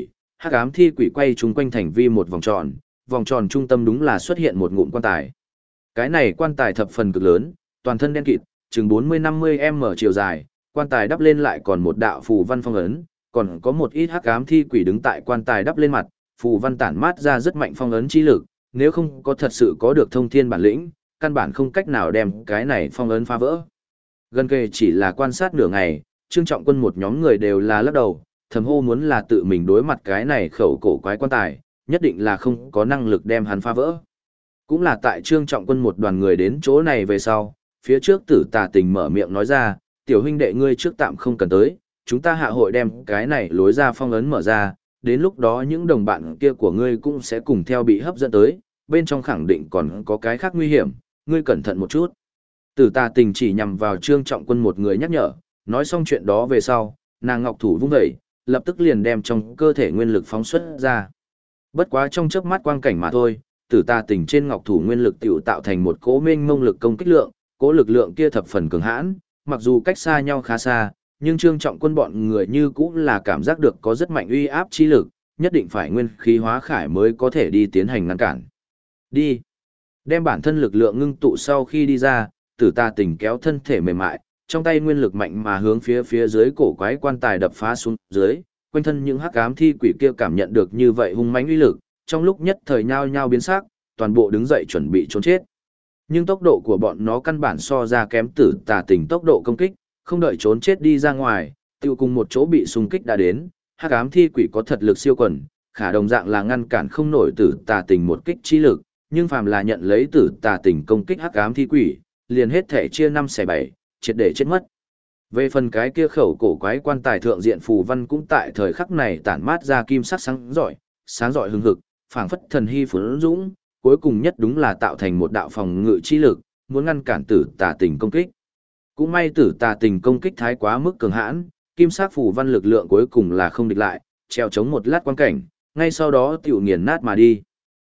thi quỷ quay chung quanh thành vi một vòng tròn trung tâm đúng là xuất hiện một ngụm quan tài. Cái này quan tài thập phần cực lớn, toàn thân đen kịt, chừng 40-50 m chiều dài, quan tài đắp lên lại còn một đạo phù văn phong ấn, còn có một ít hắc ám thi quỷ đứng tại quan tài đắp lên mặt, phù văn tản mát ra rất mạnh phong ấn chi lực, nếu không có thật sự có được thông thiên bản lĩnh, căn bản không cách nào đem cái này phong ấn phá vỡ. Gần kề chỉ là quan sát nửa ngày, Trương Trọng Quân một nhóm người đều là lắc đầu, thầm hô muốn là tự mình đối mặt cái này khẩu cổ quái quan tài, nhất định là không có năng lực đem hắn phá vỡ. Cũng là tại Trương Trọng Quân một đoàn người đến chỗ này về sau, phía trước Tử Tà Tình mở miệng nói ra, tiểu huynh đệ ngươi trước tạm không cần tới, chúng ta hạ hội đem cái này lối ra phong ấn mở ra, đến lúc đó những đồng bạn kia của ngươi cũng sẽ cùng theo bị hấp dẫn tới, bên trong khẳng định còn có cái khác nguy hiểm, ngươi cẩn thận một chút. Tử Tà Tình chỉ nhằm vào Trương Trọng Quân một người nhắc nhở, nói xong chuyện đó về sau, nàng ngọc thủ vung dậy, lập tức liền đem trong cơ thể nguyên lực phóng xuất ra. Bất quá trong chớp mắt quang cảnh mà thôi, Tử Tà Tình trên ngọc thủ nguyên lực tiểu tạo thành một cỗ mênh mông lực công kích lượng, cỗ lực lượng kia thập phần cường hãn, mặc dù cách xa nhau khá xa, nhưng Trương Trọng Quân bọn người như cũng là cảm giác được có rất mạnh uy áp chi lực, nhất định phải nguyên khí hóa khải mới có thể đi tiến hành ngăn cản. Đi. Đem bản thân lực lượng ngưng tụ sau khi đi ra, Tử Tà Tình kéo thân thể mềm mại, trong tay nguyên lực mạnh mà hướng phía dưới cổ quái quan tài đập phá xuống dưới, quanh thân những hắc ám thi quỷ kia cảm nhận được như vậy hung mãnh uy lực, trong lúc nhất thời nhao nhao biến sắc, toàn bộ đứng dậy chuẩn bị trốn chết. Nhưng tốc độ của bọn nó căn bản so ra kém Tử Tà Tình tốc độ công kích, không đợi trốn chết đi ra ngoài, tiêu cùng một chỗ bị xung kích đã đến, hắc ám thi quỷ có thật lực siêu quần, khả đồng dạng là ngăn cản không nổi Tử Tà Tình một kích chi lực, nhưng phàm là nhận lấy Tử Tà Tình công kích hắc ám thi quỷ, liền hết thể chia 5/7, triệt để chết mất. Về phần cái kia khẩu cổ quái quan tài thượng diện phù văn cũng tại thời khắc này tản mát ra kim sắc sáng rọi hừng hực, phảng phất thần hy phấn dũng, cuối cùng nhất đúng là tạo thành một đạo phòng ngự chi lực, muốn ngăn cản Tử Tà Tình công kích. Cũng may Tử Tà Tình công kích thái quá mức cường hãn, kim sắc phù văn lực lượng cuối cùng là không địch lại, treo chống một lát quan cảnh, ngay sau đó tiểu nghiền nát mà đi.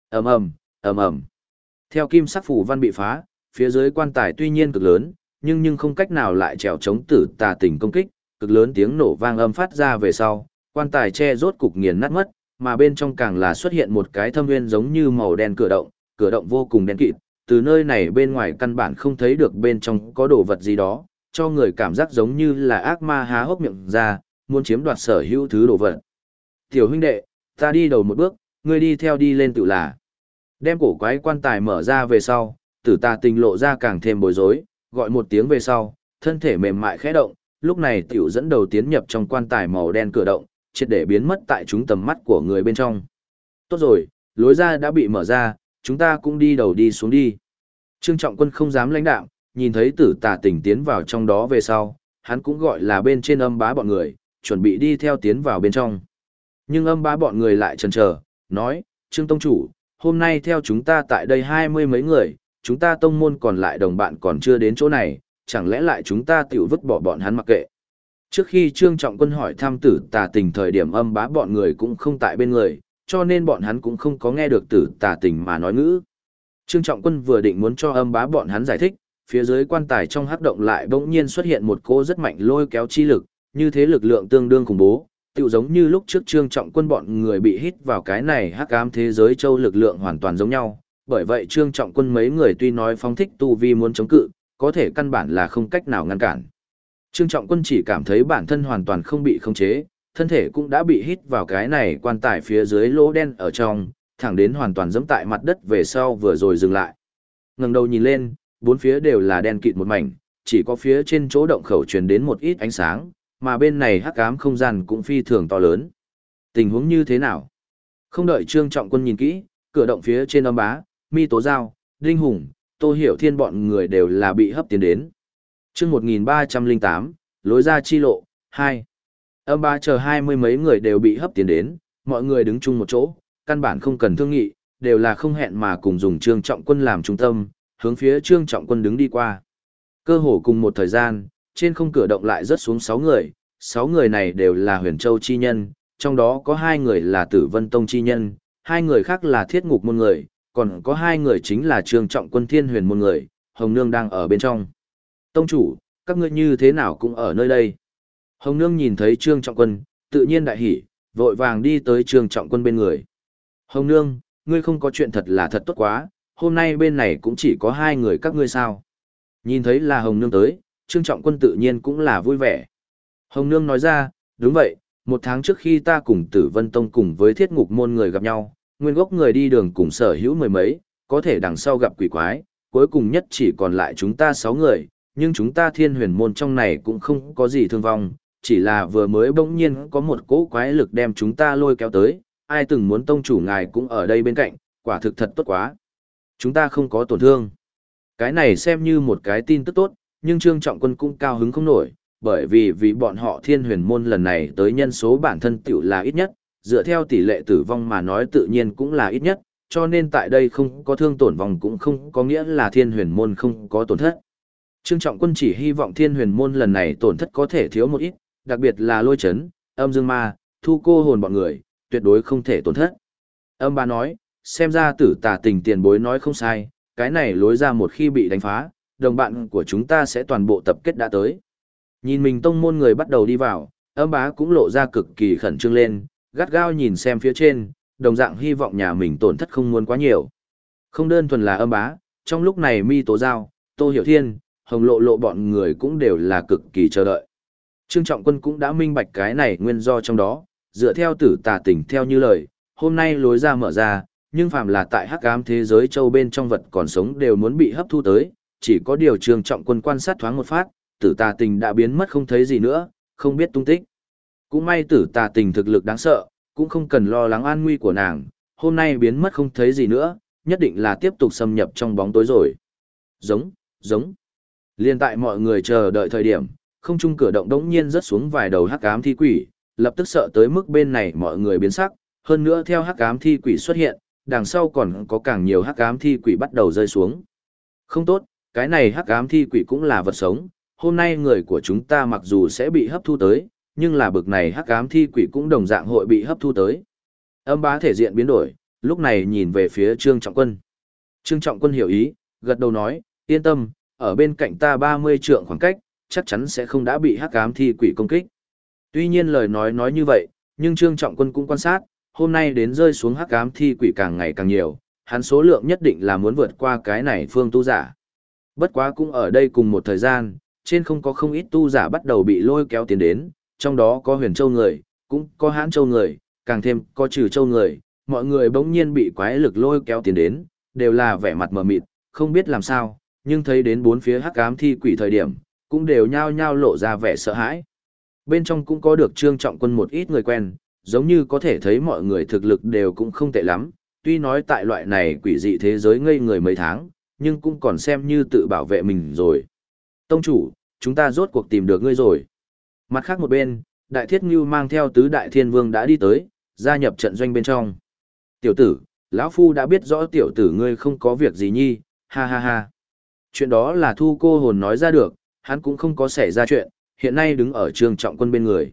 Ầm ầm, ầm ầm. Theo kim sắc phủ văn bị phá, phía dưới quan tài tuy nhiên cực lớn, nhưng không cách nào lại trèo chống tử tà tình công kích, cực lớn tiếng nổ vang âm phát ra về sau, quan tài che rốt cục nghiền nát mất, mà bên trong càng là xuất hiện một cái thâm nguyên giống như màu đen cửa động vô cùng đen kịt, từ nơi này bên ngoài căn bản không thấy được bên trong có đồ vật gì đó, cho người cảm giác giống như là ác ma há hốc miệng ra, muốn chiếm đoạt sở hữu thứ đồ vật. Tiểu huynh đệ, ta đi đầu một bước, ngươi đi theo đi lên tự là. Đem cổ quái quan tài mở ra về sau, tử tà tình lộ ra càng thêm bối rối, gọi một tiếng về sau, thân thể mềm mại khẽ động, lúc này tiểu dẫn đầu tiến nhập trong quan tài màu đen cửa động, triệt để biến mất tại chúng tầm mắt của người bên trong. Tốt rồi, lối ra đã bị mở ra, chúng ta cũng đi đầu đi xuống đi. Trương Trọng Quân không dám lãnh đạm, nhìn thấy tử tà tình tiến vào trong đó về sau, hắn cũng gọi là bên trên âm bá bọn người, chuẩn bị đi theo tiến vào bên trong. Nhưng âm bá bọn người lại chần chờ, nói, Trương Tông Chủ, hôm nay theo chúng ta tại đây 20 mấy người, chúng ta tông môn còn lại đồng bạn còn chưa đến chỗ này, chẳng lẽ lại chúng ta tiểu vứt bỏ bọn hắn mặc kệ. Trước khi Trương Trọng Quân hỏi thăm tử tà tình thời điểm âm bá bọn người cũng không tại bên người, cho nên bọn hắn cũng không có nghe được tử tà tình mà nói ngữ. Trương Trọng Quân vừa định muốn cho âm bá bọn hắn giải thích, phía dưới quan tài trong hắc động lại bỗng nhiên xuất hiện một cỗ rất mạnh lôi kéo chi lực, như thế lực lượng tương đương khủng bố, tựu giống như lúc trước Trương Trọng Quân bọn người bị hít vào cái này hắc ám thế giới châu lực lượng hoàn toàn giống nhau, bởi vậy Trương Trọng Quân mấy người tuy nói phóng thích tu vi muốn chống cự, có thể căn bản là không cách nào ngăn cản. Trương Trọng Quân chỉ cảm thấy bản thân hoàn toàn không bị khống chế, thân thể cũng đã bị hít vào cái này quan tài phía dưới lỗ đen ở trong, thẳng đến hoàn toàn giẫm tại mặt đất về sau vừa rồi dừng lại. Ngẩng đầu nhìn lên, bốn phía đều là đen kịt một mảnh, chỉ có phía trên chỗ động khẩu truyền đến một ít ánh sáng, mà bên này hắc ám không gian cũng phi thường to lớn. Tình huống như thế nào? Không đợi Trương Trọng Quân nhìn kỹ, cửa động phía trên âm bá, Mi Tố Giao, Đinh Hùng, Tô Hiểu Thiên bọn người đều là bị hấp tiến đến. Chương 1308, lối ra chi lộ 2. Âm bá chờ 20 mấy người đều bị hấp tiến đến, mọi người đứng chung một chỗ, căn bản không cần thương nghị, đều là không hẹn mà cùng dùng Trương Trọng Quân làm trung tâm, hướng phía Trương Trọng Quân đứng đi qua. Cơ hồ cùng một thời gian, trên không cửa động lại rớt xuống 6 người, 6 người này đều là Huyền Châu chi nhân, trong đó có 2 người là Tử Vân Tông chi nhân, 2 người khác là Thiết Ngục môn người, còn có 2 người chính là Trương Trọng Quân Thiên Huyền môn người, Hồng Nương đang ở bên trong. Tông chủ, các ngươi như thế nào cũng ở nơi đây. Hồng Nương nhìn thấy Trương Trọng Quân, tự nhiên đại hỉ, vội vàng đi tới Trương Trọng Quân bên người. Hồng Nương, ngươi không có chuyện thật là thật tốt quá, hôm nay bên này cũng chỉ có 2 người các ngươi sao. Nhìn thấy là Hồng Nương tới, Trương Trọng Quân tự nhiên cũng là vui vẻ. Hồng Nương nói ra, đúng vậy, 1 tháng trước khi ta cùng Tử Vân Tông cùng với Thiết Ngục môn người gặp nhau, nguyên gốc người đi đường cùng sở hữu mười mấy, có thể đằng sau gặp quỷ quái, cuối cùng nhất chỉ còn lại chúng ta 6 người, nhưng chúng ta Thiên Huyền môn trong này cũng không có gì thương vong, chỉ là vừa mới bỗng nhiên có một cỗ quái lực đem chúng ta lôi kéo tới, ai từng muốn tông chủ ngài cũng ở đây bên cạnh, quả thực thật tốt quá. Chúng ta không có tổn thương. Cái này xem như một cái tin tức tốt, nhưng Trương Trọng Quân cũng cao hứng không nổi, bởi vì bọn họ Thiên Huyền môn lần này tới nhân số bản thân tiểu là ít nhất, dựa theo tỷ lệ tử vong mà nói tự nhiên cũng là ít nhất, cho nên tại đây không có thương tổn vong cũng không có nghĩa là Thiên Huyền môn không có tổn thất. Trương Trọng Quân chỉ hy vọng Thiên Huyền môn lần này tổn thất có thể thiếu một ít, đặc biệt là Lôi Chấn, Âm Dương Ma, Thu Cô Hồn bọn người, tuyệt đối không thể tổn thất. Âm Ba nói, xem ra Tử Tà Tình tiền bối nói không sai, cái này lối ra một khi bị đánh phá, đồng bạn của chúng ta sẽ toàn bộ tập kết đã tới. Nhìn mình tông môn người bắt đầu đi vào, Âm Bá cũng lộ ra cực kỳ khẩn trương lên, gắt gao nhìn xem phía trên, đồng dạng hy vọng nhà mình tổn thất không muốn quá nhiều. Không đơn thuần là Âm Bá, trong lúc này Mi Tố Giao, Tô Hiểu Thiên, Hồng Lộ Lộ bọn người cũng đều là cực kỳ chờ đợi. Trương Trọng Quân cũng đã minh bạch cái này nguyên do trong đó, dựa theo Tử Tà Tình theo như lời, hôm nay lối ra mở ra, nhưng phàm là tại hắc ám thế giới châu bên trong vật còn sống đều muốn bị hấp thu tới, chỉ có điều Trương Trọng Quân quan sát thoáng một phát, Tử Tà Tình đã biến mất không thấy gì nữa, không biết tung tích. Cũng may Tử Tà Tình thực lực đáng sợ, cũng không cần lo lắng an nguy của nàng, hôm nay biến mất không thấy gì nữa, nhất định là tiếp tục xâm nhập trong bóng tối rồi. Giống. Liên tại mọi người chờ đợi thời điểm, không trung cửa động đống nhiên rớt xuống vài đầu hắc ám thi quỷ, lập tức sợ tới mức bên này mọi người biến sắc, hơn nữa theo hắc ám thi quỷ xuất hiện, đằng sau còn có càng nhiều hắc ám thi quỷ bắt đầu rơi xuống. Không tốt, cái này hắc ám thi quỷ cũng là vật sống, hôm nay người của chúng ta mặc dù sẽ bị hấp thu tới, nhưng là bực này hắc ám thi quỷ cũng đồng dạng hội bị hấp thu tới. Âm Bá thể diện biến đổi, lúc này nhìn về phía Trương Trọng Quân. Trương Trọng Quân hiểu ý, gật đầu nói, yên tâm, ở bên cạnh ta 30 trượng khoảng cách, chắc chắn sẽ không đã bị hắc ám thi quỷ công kích. Tuy nhiên lời nói như vậy, nhưng Trương Trọng Quân cũng quan sát, hôm nay đến rơi xuống hắc ám thi quỷ càng ngày càng nhiều, hắn số lượng nhất định là muốn vượt qua cái này phương tu giả. Bất quá cũng ở đây cùng một thời gian, trên không có không ít tu giả bắt đầu bị lôi kéo tiến đến, trong đó có Huyền Châu người, cũng có Hãn Châu người, càng thêm có Trừ Châu người, mọi người bỗng nhiên bị quái lực lôi kéo tiến đến, đều là vẻ mặt mờ mịt, không biết làm sao, nhưng thấy đến bốn phía hắc ám thi quỷ thời điểm, cũng đều nhao nhao lộ ra vẻ sợ hãi. Bên trong cũng có được Trương Trọng Quân một ít người quen, giống như có thể thấy mọi người thực lực đều cũng không tệ lắm, tuy nói tại loại này quỷ dị thế giới ngây người mấy tháng, nhưng cũng còn xem như tự bảo vệ mình rồi. Tông chủ, chúng ta rốt cuộc tìm được ngươi rồi. Mặt khác một bên, Đại Thiết Ngưu mang theo tứ đại thiên vương đã đi tới, gia nhập trận doanh bên trong. Tiểu tử, lão phu đã biết rõ tiểu tử ngươi không có việc gì nhi, ha ha ha. Chuyện đó là Thu Cô Hồn nói ra được, hắn cũng không có xảy ra chuyện, hiện nay đứng ở Trương Trọng Quân bên người.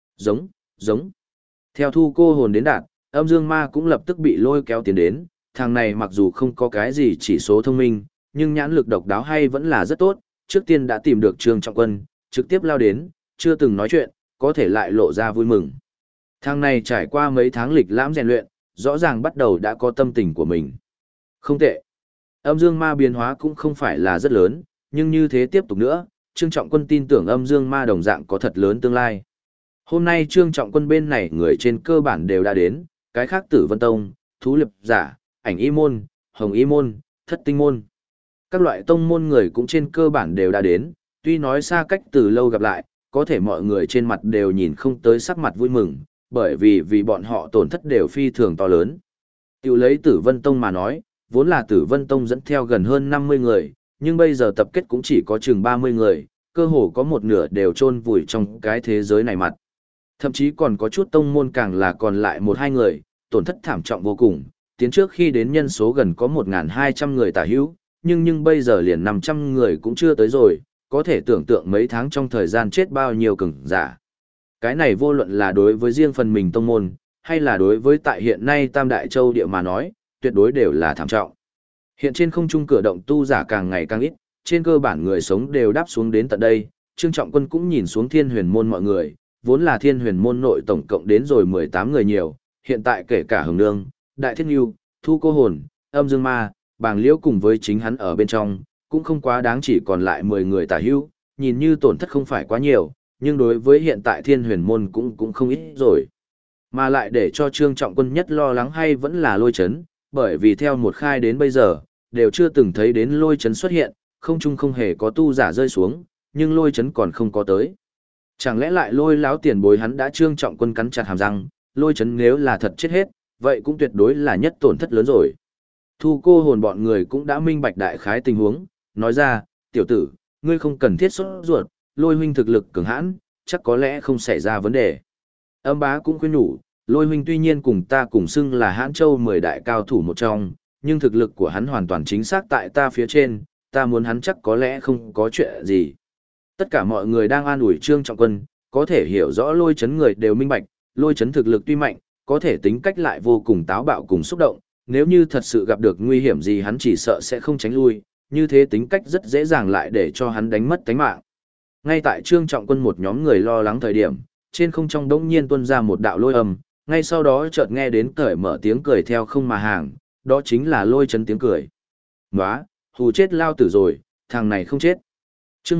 Giống. Theo Thu Cô Hồn đến đạt, Âm Dương Ma cũng lập tức bị lôi kéo tiến đến, thằng này mặc dù không có cái gì chỉ số thông minh, nhưng nhãn lực độc đáo hay vẫn là rất tốt, trước tiên đã tìm được Trương Trọng Quân, trực tiếp lao đến, chưa từng nói chuyện, có thể lại lộ ra vui mừng. Thằng này trải qua mấy tháng lịch lãm rèn luyện, rõ ràng bắt đầu đã có tâm tình của mình. Không tệ. Âm Dương Ma biến hóa cũng không phải là rất lớn, nhưng như thế tiếp tục nữa, Trương Trọng Quân tin tưởng Âm Dương Ma đồng dạng có thật lớn tương lai. Hôm nay Trương Trọng Quân bên này người trên cơ bản đều đã đến, cái khác Tử Vân Tông, Thú Liệp Giả, Ảnh Y Môn, Hồng Y Môn, Thất Tinh Môn. Các loại tông môn người cũng trên cơ bản đều đã đến, tuy nói xa cách từ lâu gặp lại, có thể mọi người trên mặt đều nhìn không tới sắc mặt vui mừng, bởi vì bọn họ tổn thất đều phi thường to lớn. Tiểu lấy Tử Vân Tông mà nói, vốn là Tử Vân Tông dẫn theo gần hơn 50 người, nhưng bây giờ tập kết cũng chỉ có chừng 30 người, cơ hồ có một nửa đều chôn vùi trong cái thế giới này mặt. Thậm chí còn có chút tông môn càng là còn lại 1-2 người, tổn thất thảm trọng vô cùng, tiến trước khi đến nhân số gần có 1.200 người tả hữu, nhưng bây giờ liền 500 người cũng chưa tới rồi, có thể tưởng tượng mấy tháng trong thời gian chết bao nhiêu cường giả. Cái này vô luận là đối với riêng phần mình tông môn, hay là đối với tại hiện nay Tam Đại Châu địa mà nói, tuyệt đối đều là thảm trọng. Hiện trên không trung cửa động tu giả càng ngày càng ít, trên cơ bản người sống đều đáp xuống đến tận đây, Trương Trọng Quân cũng nhìn xuống Thiên Huyền môn mọi người, vốn là Thiên Huyền môn nội tổng cộng đến rồi 18 người nhiều, hiện tại kể cả Hồng Nương, Đại Thiết Ngưu, Thu Cô Hồn, Âm Dương Ma, Bàng Liễu cùng với chính hắn ở bên trong, cũng không quá đáng, chỉ còn lại 10 người tả hữu, nhìn như tổn thất không phải quá nhiều, nhưng đối với hiện tại Thiên Huyền môn cũng không ít rồi. Mà lại để cho Trương Trọng Quân nhất lo lắng hay vẫn là Lôi Chấn, bởi vì theo một khai đến bây giờ, đều chưa từng thấy đến Lôi Chấn xuất hiện, không chung không hề có tu giả rơi xuống, nhưng Lôi Chấn còn không có tới. Chẳng lẽ lại Lôi láo tiền bối hắn đã Trương Trọng Quân cắn chặt hàm răng, Lôi Chấn nếu là thật chết hết, vậy cũng tuyệt đối là nhất tổn thất lớn rồi. Thu Cô Hồn bọn người cũng đã minh bạch đại khái tình huống, nói ra, tiểu tử, ngươi không cần thiết sốt ruột, Lôi huynh thực lực cường hãn, chắc có lẽ không xảy ra vấn đề. Âm Bá cũng khuyên nhủ, Lôi huynh tuy nhiên cùng ta cùng xưng là Hãn Châu 10 đại cao thủ một trong, nhưng thực lực của hắn hoàn toàn chính xác tại ta phía trên, ta muốn hắn chắc có lẽ không có chuyện gì. Tất cả mọi người đang an ủi Trương Trọng Quân, có thể hiểu rõ Lôi Chấn người đều minh bạch, Lôi Chấn thực lực tuy mạnh, có thể tính cách lại vô cùng táo bạo cùng xúc động, nếu như thật sự gặp được nguy hiểm gì hắn chỉ sợ sẽ không tránh lui, như thế tính cách rất dễ dàng lại để cho hắn đánh mất tánh mạng. Ngay tại Trương Trọng Quân một nhóm người lo lắng thời điểm, trên không trung đống nhiên tuôn ra một đạo lôi âm, ngay sau đó chợt nghe đến cởi mở tiếng cười theo không mà hàng, đó chính là Lôi Chấn tiếng cười. Nóa, hù chết lao tử rồi, thằng này không chết. Chương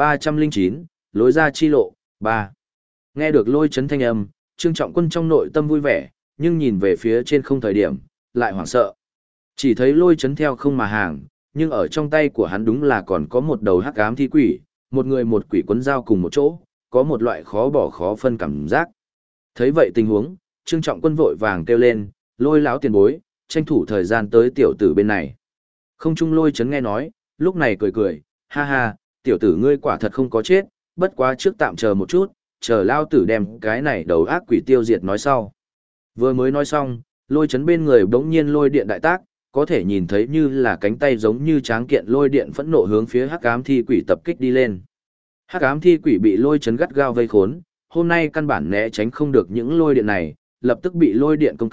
1309, lối ra chi lộ, 3. Nghe được Lôi Chấn thanh âm, Trương Trọng Quân trong nội tâm vui vẻ, nhưng nhìn về phía trên không thời điểm, lại hoảng sợ. Chỉ thấy Lôi Chấn theo không mà hàng, nhưng ở trong tay của hắn đúng là còn có một đầu hắc ám thi quỷ, một người một quỷ quấn dao cùng một chỗ, có một loại khó bỏ khó phân cảm giác. Thấy vậy tình huống, Trương Trọng Quân vội vàng kêu lên, Lôi láo tiền bối, tranh thủ thời gian tới tiểu tử bên này. Không trung Lôi Chấn nghe nói, lúc này cười cười, ha ha, tiểu tử ngươi quả thật không có chết, bất quá trước tạm chờ một chút, chờ lao tử đem cái này đầu ác quỷ tiêu diệt nói sau. Vừa mới nói xong, Lôi Chấn bên người bỗng nhiên lôi điện đại tác, có thể nhìn thấy như là cánh tay giống như tráng kiện lôi điện phẫn nộ hướng phía hắc ám thi quỷ tập kích đi lên. Hắc ám thi quỷ bị Lôi Chấn gắt gao vây khốn, hôm nay căn bản né tránh không được những lôi điện này, lập tức bị lôi điện công kích,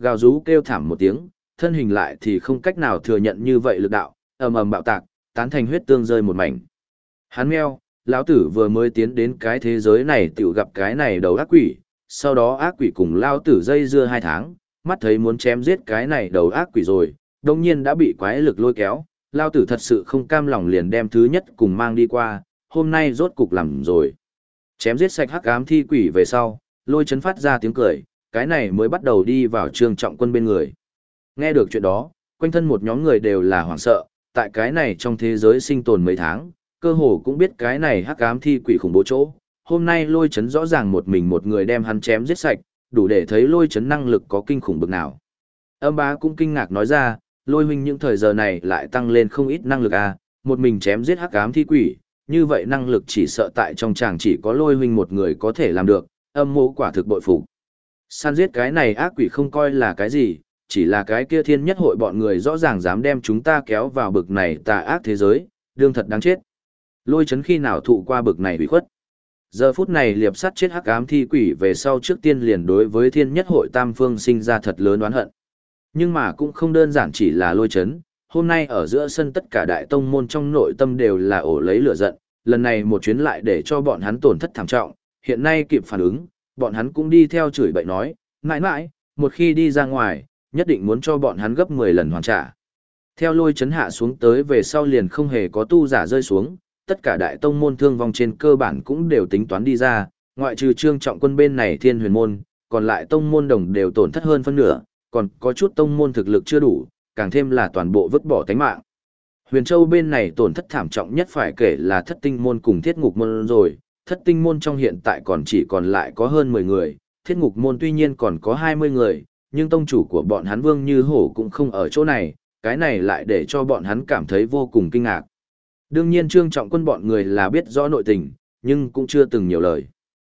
gào rú kêu thảm một tiếng, thân hình lại thì không cách nào thừa nhận như vậy lực đạo, ầm ầm bạo tạc, tán thành huyết tương rơi một mảnh. Hắn meo, lão tử vừa mới tiến đến cái thế giới này tiểu gặp cái này đầu ác quỷ, sau đó ác quỷ cùng lão tử dây dưa 2 tháng, mắt thấy muốn chém giết cái này đầu ác quỷ rồi, đồng nhiên đã bị quái lực lôi kéo, lão tử thật sự không cam lòng liền đem thứ nhất cùng mang đi qua, hôm nay rốt cục làm rồi. Chém giết sạch hắc ám thi quỷ về sau, Lôi Chấn phát ra tiếng cười, cái này mới bắt đầu đi vào Trương Trọng Quân bên người. Nghe được chuyện đó, quanh thân một nhóm người đều là hoảng sợ, tại cái này trong thế giới sinh tồn mấy tháng, cơ hồ cũng biết cái này hắc ám thi quỷ khủng bố chỗ. Hôm nay Lôi Chấn rõ ràng một mình một người đem hắn chém giết sạch, đủ để thấy Lôi Chấn năng lực có kinh khủng bực nào. Âm Bá cũng kinh ngạc nói ra, Lôi huynh những thời giờ này lại tăng lên không ít năng lực à, một mình chém giết hắc ám thi quỷ, như vậy năng lực chỉ sợ tại trong chàng chỉ có Lôi huynh một người có thể làm được, Âm Mộ quả thực bội phục. Săn giết cái này ác quỷ không coi là cái gì, chỉ là cái kia thiên nhất hội bọn người rõ ràng dám đem chúng ta kéo vào bực này tà ác thế giới, đương thật đáng chết. Lôi Chấn khi nào thụ qua bực này bị khuất. Giờ phút này liệp sắt chết hắc ám thi quỷ về sau trước tiên liền đối với thiên nhất hội tam phương sinh ra thật lớn oán hận. Nhưng mà cũng không đơn giản chỉ là Lôi Chấn, hôm nay ở giữa sân tất cả đại tông môn trong nội tâm đều là ổ lấy lửa giận, lần này một chuyến lại để cho bọn hắn tổn thất thảm trọng, hiện nay kịp phản ứng, bọn hắn cũng đi theo chửi bậy nói, mãi mãi, một khi đi ra ngoài, nhất định muốn cho bọn hắn gấp 10 lần hoàn trả. Theo Lôi Chấn hạ xuống tới về sau liền không hề có tu giả rơi xuống, tất cả đại tông môn thương vong trên cơ bản cũng đều tính toán đi ra, ngoại trừ Trương Trọng Quân bên này Thiên Huyền môn, còn lại tông môn đồng đều tổn thất hơn phân nửa, còn có chút tông môn thực lực chưa đủ, càng thêm là toàn bộ vứt bỏ tánh mạng. Huyền Châu bên này tổn thất thảm trọng nhất phải kể là Thất Tinh môn cùng Thiết Ngục môn rồi, Thất Tinh môn trong hiện tại còn chỉ còn lại có hơn 10 người, Thiết Ngục môn tuy nhiên còn có 20 người, nhưng tông chủ của bọn hắn Vương Như Hổ cũng không ở chỗ này, cái này lại để cho bọn hắn cảm thấy vô cùng kinh ngạc. Đương nhiên Trương Trọng Quân bọn người là biết rõ nội tình, nhưng cũng chưa từng nhiều lời.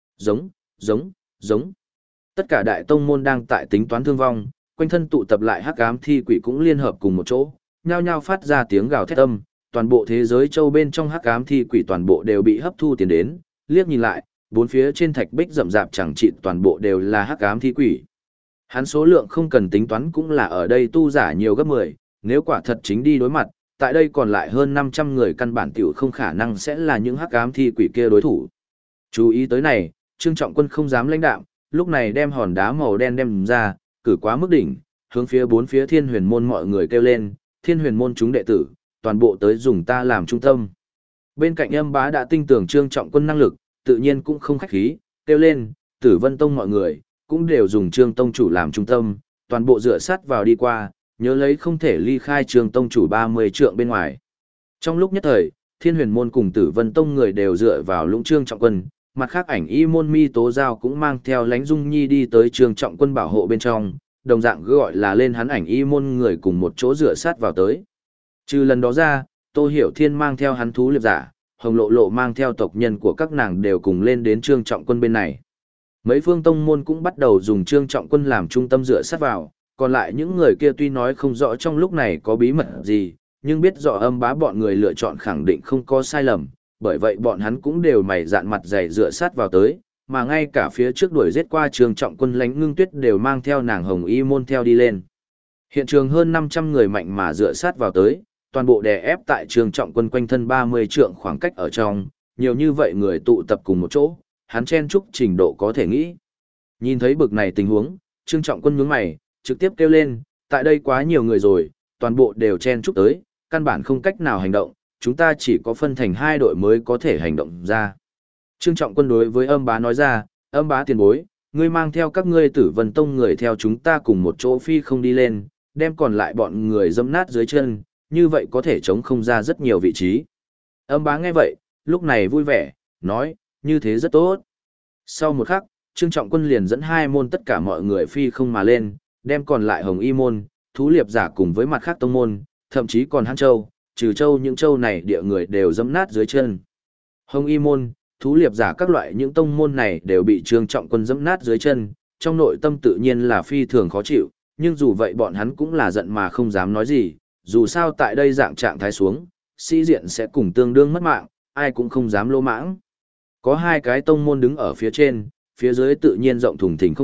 Giống. Tất cả đại tông môn đang tại tính toán thương vong, quanh thân tụ tập lại hắc ám thi quỷ cũng liên hợp cùng một chỗ, nhao nhao phát ra tiếng gào thét âm, toàn bộ thế giới châu bên trong hắc ám thi quỷ toàn bộ đều bị hấp thu tiến đến, liếc nhìn lại, bốn phía trên thạch bích rậm rạp chẳng chịt toàn bộ đều là hắc ám thi quỷ. Hắn số lượng không cần tính toán cũng là ở đây tu giả nhiều gấp 10, nếu quả thật chính đi đối mặt, tại đây còn lại hơn 500 người căn bản tiểu không khả năng sẽ là những hắc ám thi quỷ kia đối thủ. Chú ý tới này, Trương Trọng Quân không dám lãnh đạm, lúc này đem hòn đá màu đen đem ra, cử quá mức đỉnh, hướng phía bốn phía Thiên Huyền môn mọi người kêu lên, Thiên Huyền môn chúng đệ tử, toàn bộ tới dùng ta làm trung tâm. Bên cạnh Âm Bá đã tin tưởng Trương Trọng Quân năng lực, tự nhiên cũng không khách khí, kêu lên, Tử Vân Tông mọi người, cũng đều dùng Trương Tông chủ làm trung tâm, toàn bộ dựa sát vào đi qua, nhớ lấy không thể ly khai Trương Tông chủ 30 trượng bên ngoài. Trong lúc nhất thời, Thiên Huyền môn cùng Tử Vân Tông người đều dựa vào lũng Trương Trọng Quân, mặt khác ảnh y môn Mi Tố Giao cũng mang theo Lánh Dung Nhi đi tới Trương Trọng Quân bảo hộ bên trong, đồng dạng gọi là lên hắn ảnh y môn người cùng một chỗ dựa sát vào tới. Trừ lần đó ra, Tô Hiểu Thiên mang theo hắn thú liệp giả, Hồng Lộ Lộ mang theo tộc nhân của các nàng đều cùng lên đến Trương Trọng Quân bên này. Mấy phương tông môn cũng bắt đầu dùng Trương Trọng Quân làm trung tâm dựa sát vào, còn lại những người kia tuy nói không rõ trong lúc này có bí mật gì, nhưng biết rõ Âm Bá bọn người lựa chọn khẳng định không có sai lầm, bởi vậy bọn hắn cũng đều mày dạn mặt dày dựa sát vào tới, mà ngay cả phía trước đuổi giết qua Trương Trọng Quân Lánh Ngưng Tuyết đều mang theo nàng Hồng Y môn theo đi lên. Hiện trường hơn 500 người mạnh mà dựa sát vào tới, toàn bộ đè ép tại Trương Trọng Quân quanh thân 30 trượng khoảng cách ở trong, nhiều như vậy người tụ tập cùng một chỗ, hắn chen chúc trình độ có thể nghĩ. Nhìn thấy bực này tình huống, Trương Trọng Quân nhướng mày, trực tiếp kêu lên, tại đây quá nhiều người rồi, toàn bộ đều chen chúc tới, căn bản không cách nào hành động, chúng ta chỉ có phân thành 2 đội mới có thể hành động ra. Trương Trọng Quân đối với Âm Bá nói ra, Âm Bá tiền bối, ngươi mang theo các ngươi Tử Vân Tông người theo chúng ta cùng một chỗ phi không đi lên, đem còn lại bọn người dẫm nát dưới chân, như vậy có thể chống không ra rất nhiều vị trí. Âm Bá nghe vậy, lúc này vui vẻ, nói, như thế rất tốt. Sau một khắc, Trương Trọng Quân liền dẫn 2 môn tất cả mọi người phi không mà lên, đem còn lại Hồng Y môn, thú liệp giả cùng với mặt khác tông môn, thậm chí còn Hán Châu, trừ Châu những Châu này địa người đều dẫm nát dưới chân. Hồng Y môn, thú liệp giả các loại những tông môn này đều bị Trương Trọng Quân dẫm nát dưới chân, trong nội tâm tự nhiên là phi thường khó chịu, nhưng dù vậy bọn hắn cũng là giận mà không dám nói gì, dù sao tại đây dạng trạng thái xuống, sĩ diện sẽ cùng tương đương mất mạng, ai cũng không dám lô mãng. Có 2 cái tông môn đứng ở phía trên, phía dưới tự nhiên rộng thùng thình không ít,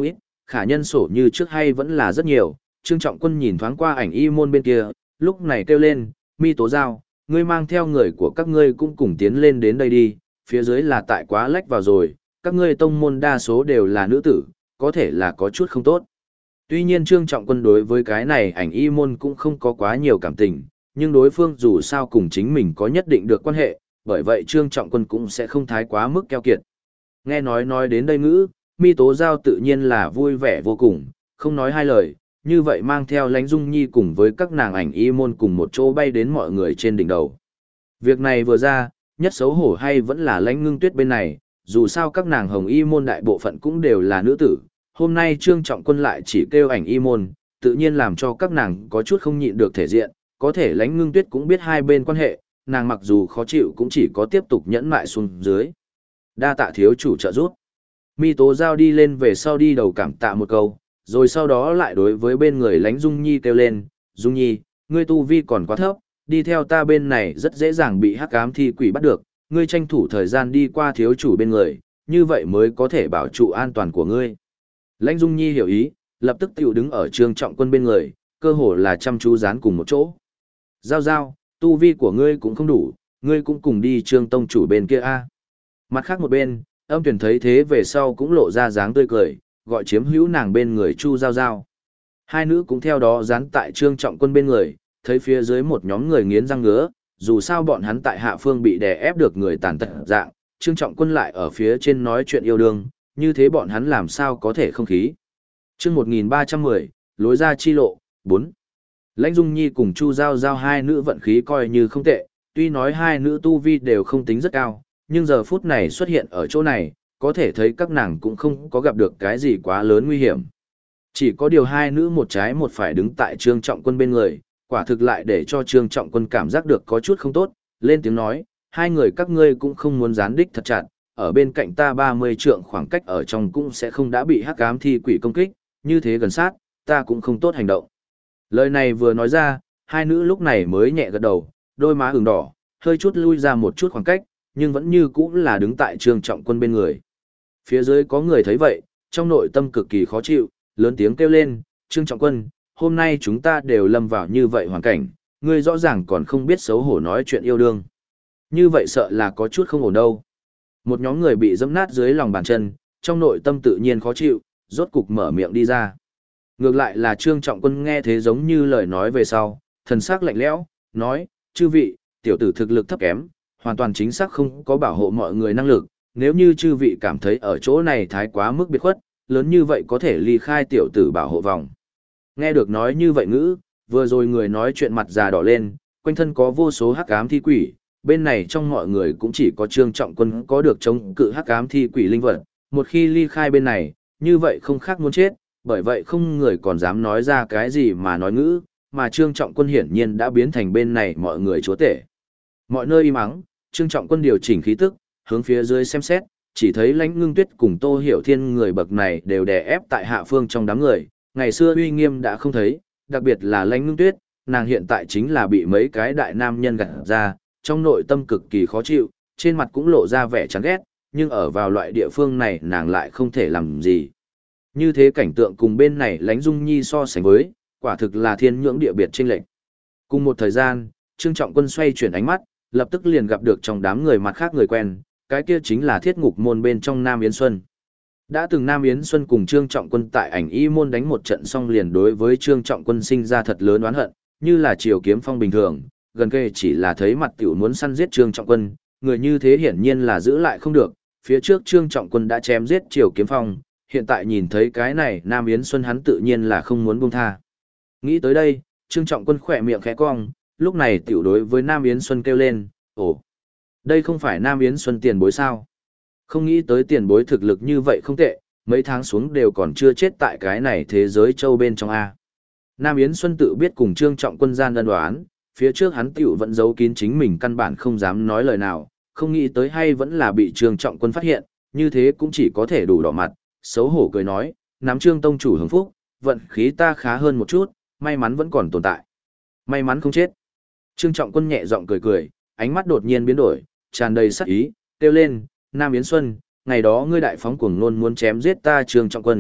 khả nhân sổ như trước hay vẫn là rất nhiều. Trương Trọng Quân nhìn thoáng qua ảnh y môn bên kia, lúc này kêu lên, Mi Tố Giao, ngươi mang theo người của các ngươi cũng cùng tiến lên đến đây đi, phía dưới là tại quá lách vào rồi, các ngươi tông môn đa số đều là nữ tử, có thể là có chút không tốt. Tuy nhiên Trương Trọng Quân đối với cái này ảnh y môn cũng không có quá nhiều cảm tình, nhưng đối phương dù sao cùng chính mình có nhất định được quan hệ, bởi vậy Trương Trọng Quân cũng sẽ không thái quá mức keo kiệt. Nghe nói đến đây ngữ, Mi Tố Giao tự nhiên là vui vẻ vô cùng, không nói hai lời, như vậy mang theo Lãnh Dung Nhi cùng với các nàng ảnh y môn cùng một chỗ bay đến mọi người trên đỉnh đầu. Việc này vừa ra, nhất xấu hổ hay vẫn là Lãnh Ngưng Tuyết bên này, dù sao các nàng hồng y môn đại bộ phận cũng đều là nữ tử, hôm nay Trương Trọng Quân lại chỉ kêu ảnh y môn, tự nhiên làm cho các nàng có chút không nhịn được thể diện, có thể Lãnh Ngưng Tuyết cũng biết hai bên quan hệ, nàng mặc dù khó chịu cũng chỉ có tiếp tục nhẫn mại xuống dưới. Đa tạ thiếu chủ trợ giúp. Mi Tố Giao đi lên về sau đi đầu cảm tạ một câu, rồi sau đó lại đối với bên người Lãnh Dung Nhi kêu lên, Dung Nhi, ngươi tu vi còn quá thấp, đi theo ta bên này rất dễ dàng bị hắc ám thi quỷ bắt được, ngươi tranh thủ thời gian đi qua thiếu chủ bên người, như vậy mới có thể bảo trụ an toàn của ngươi. Lãnh Dung Nhi hiểu ý, lập tức tiểu đứng ở Trương Trọng Quân bên người, cơ hồ là chăm chú dán cùng một chỗ. Giao giao, tu vi của ngươi cũng không đủ, ngươi cũng cùng đi Trương Tông chủ bên kia a. Mặt khác một bên, Âm Tuyển thấy thế về sau cũng lộ ra dáng tươi cười, gọi chiếm hữu nàng bên người Chu Giao Giao. Hai nữ cũng theo đó dán tại Trương Trọng Quân bên người, thấy phía dưới một nhóm người nghiến răng ngứa, dù sao bọn hắn tại hạ phương bị đè ép được người tàn tật dạng, Trương Trọng Quân lại ở phía trên nói chuyện yêu đương, như thế bọn hắn làm sao có thể không khí. Chương 1310, lối ra chi lộ, 4. Lãnh Dung Nhi cùng Chu Giao Giao hai nữ vận khí coi như không tệ, tuy nói hai nữ tu vi đều không tính rất cao, nhưng giờ phút này xuất hiện ở chỗ này, có thể thấy các nàng cũng không có gặp được cái gì quá lớn nguy hiểm. Chỉ có điều hai nữ một trái một phải đứng tại Trương Trọng Quân bên người, quả thực lại để cho Trương Trọng Quân cảm giác được có chút không tốt, lên tiếng nói, hai người các ngươi cũng không muốn gián đích thật chặt, ở bên cạnh ta 30 trượng khoảng cách ở trong cũng sẽ không đã bị hắc ám thi quỷ công kích, như thế gần sát, ta cũng không tốt hành động. Lời này vừa nói ra, hai nữ lúc này mới nhẹ gật đầu, đôi má ửng đỏ, hơi chút lui ra một chút khoảng cách, nhưng vẫn như cũ là đứng tại Trương Trọng Quân bên người. Phía dưới có người thấy vậy, trong nội tâm cực kỳ khó chịu, lớn tiếng kêu lên, Trương Trọng Quân, hôm nay chúng ta đều lâm vào như vậy hoàn cảnh, ngươi rõ ràng còn không biết xấu hổ nói chuyện yêu đương. Như vậy sợ là có chút không ổn đâu. Một nhóm người bị dẫm nát dưới lòng bàn chân, trong nội tâm tự nhiên khó chịu, rốt cục mở miệng đi ra. Ngược lại là Trương Trọng Quân nghe thế giống như lời nói về sau, thần sắc lạnh lẽo, nói, chư vị, tiểu tử thực lực thấp kém, hoàn toàn chính xác không có bảo hộ mọi người năng lực, nếu như chư vị cảm thấy ở chỗ này thái quá mức biệt khuất, lớn như vậy có thể ly khai tiểu tử bảo hộ vòng. Nghe được nói như vậy ngữ, vừa rồi người nói chuyện mặt già đỏ lên, quanh thân có vô số hắc ám thi quỷ, bên này trong mọi người cũng chỉ có Trương Trọng Quân có được chống cự hắc ám thi quỷ linh vật, một khi ly khai bên này, như vậy không khác muốn chết, bởi vậy không người còn dám nói ra cái gì mà nói ngữ, mà Trương Trọng Quân hiển nhiên đã biến thành bên này mọi người chúa tể. Mọi nơi im ắng, Trương Trọng Quân điều chỉnh khí tức, hướng phía dưới xem xét, chỉ thấy Lãnh Ngưng Tuyết cùng Tô Hiểu Thiên người bậc này đều đè ép tại hạ phương trong đám người, ngày xưa uy nghiêm đã không thấy, đặc biệt là Lãnh Ngưng Tuyết, nàng hiện tại chính là bị mấy cái đại nam nhân gạt ra, trong nội tâm cực kỳ khó chịu, trên mặt cũng lộ ra vẻ chán ghét, nhưng ở vào loại địa phương này nàng lại không thể làm gì. Như thế cảnh tượng cùng bên này Lãnh Dung Nhi so sánh với, quả thực là thiên nhưỡng địa biệt chênh lệch. Cùng một thời gian, Trương Trọng Quân xoay chuyển ánh mắt, lập tức liền gặp được trong đám người mặt khác người quen, cái kia chính là Thiết Ngục môn bên trong Nam Yến Xuân. Đã từng Nam Yến Xuân cùng Trương Trọng Quân tại ảnh y môn đánh một trận xong liền đối với Trương Trọng Quân sinh ra thật lớn oán hận, như là triều kiếm phong bình thường, gần kề chỉ là thấy mặt tiểu muốn săn giết Trương Trọng Quân, người như thế hiển nhiên là giữ lại không được, phía trước Trương Trọng Quân đã chém giết triều kiếm phong, hiện tại nhìn thấy cái này Nam Yến Xuân hắn tự nhiên là không muốn buông tha. Nghĩ tới đây, Trương Trọng Quân khỏe miệng khẽ cong, lúc này tiểu đối với Nam Yến Xuân kêu lên, ồ, đây không phải Nam Yến Xuân tiền bối sao? Không nghĩ tới tiền bối thực lực như vậy không tệ, mấy tháng xuống đều còn chưa chết tại cái này thế giới châu bên trong A. Nam Yến Xuân tự biết cùng Trương Trọng Quân gian ân đoán, phía trước hắn tiểu vẫn giấu kín chính mình căn bản không dám nói lời nào, không nghĩ tới hay vẫn là bị Trương Trọng Quân phát hiện, như thế cũng chỉ có thể đủ đỏ mặt, xấu hổ cười nói, nắm Trương Tông chủ hưởng phúc, vận khí ta khá hơn một chút, may mắn vẫn còn tồn tại. May mắn không chết. Trương Trọng Quân nhẹ giọng cười cười, ánh mắt đột nhiên biến đổi, tràn đầy sắc ý, kêu lên, Nam Yến Xuân, ngày đó ngươi đại phóng cuồng nôn muốn chém giết ta Trương Trọng Quân,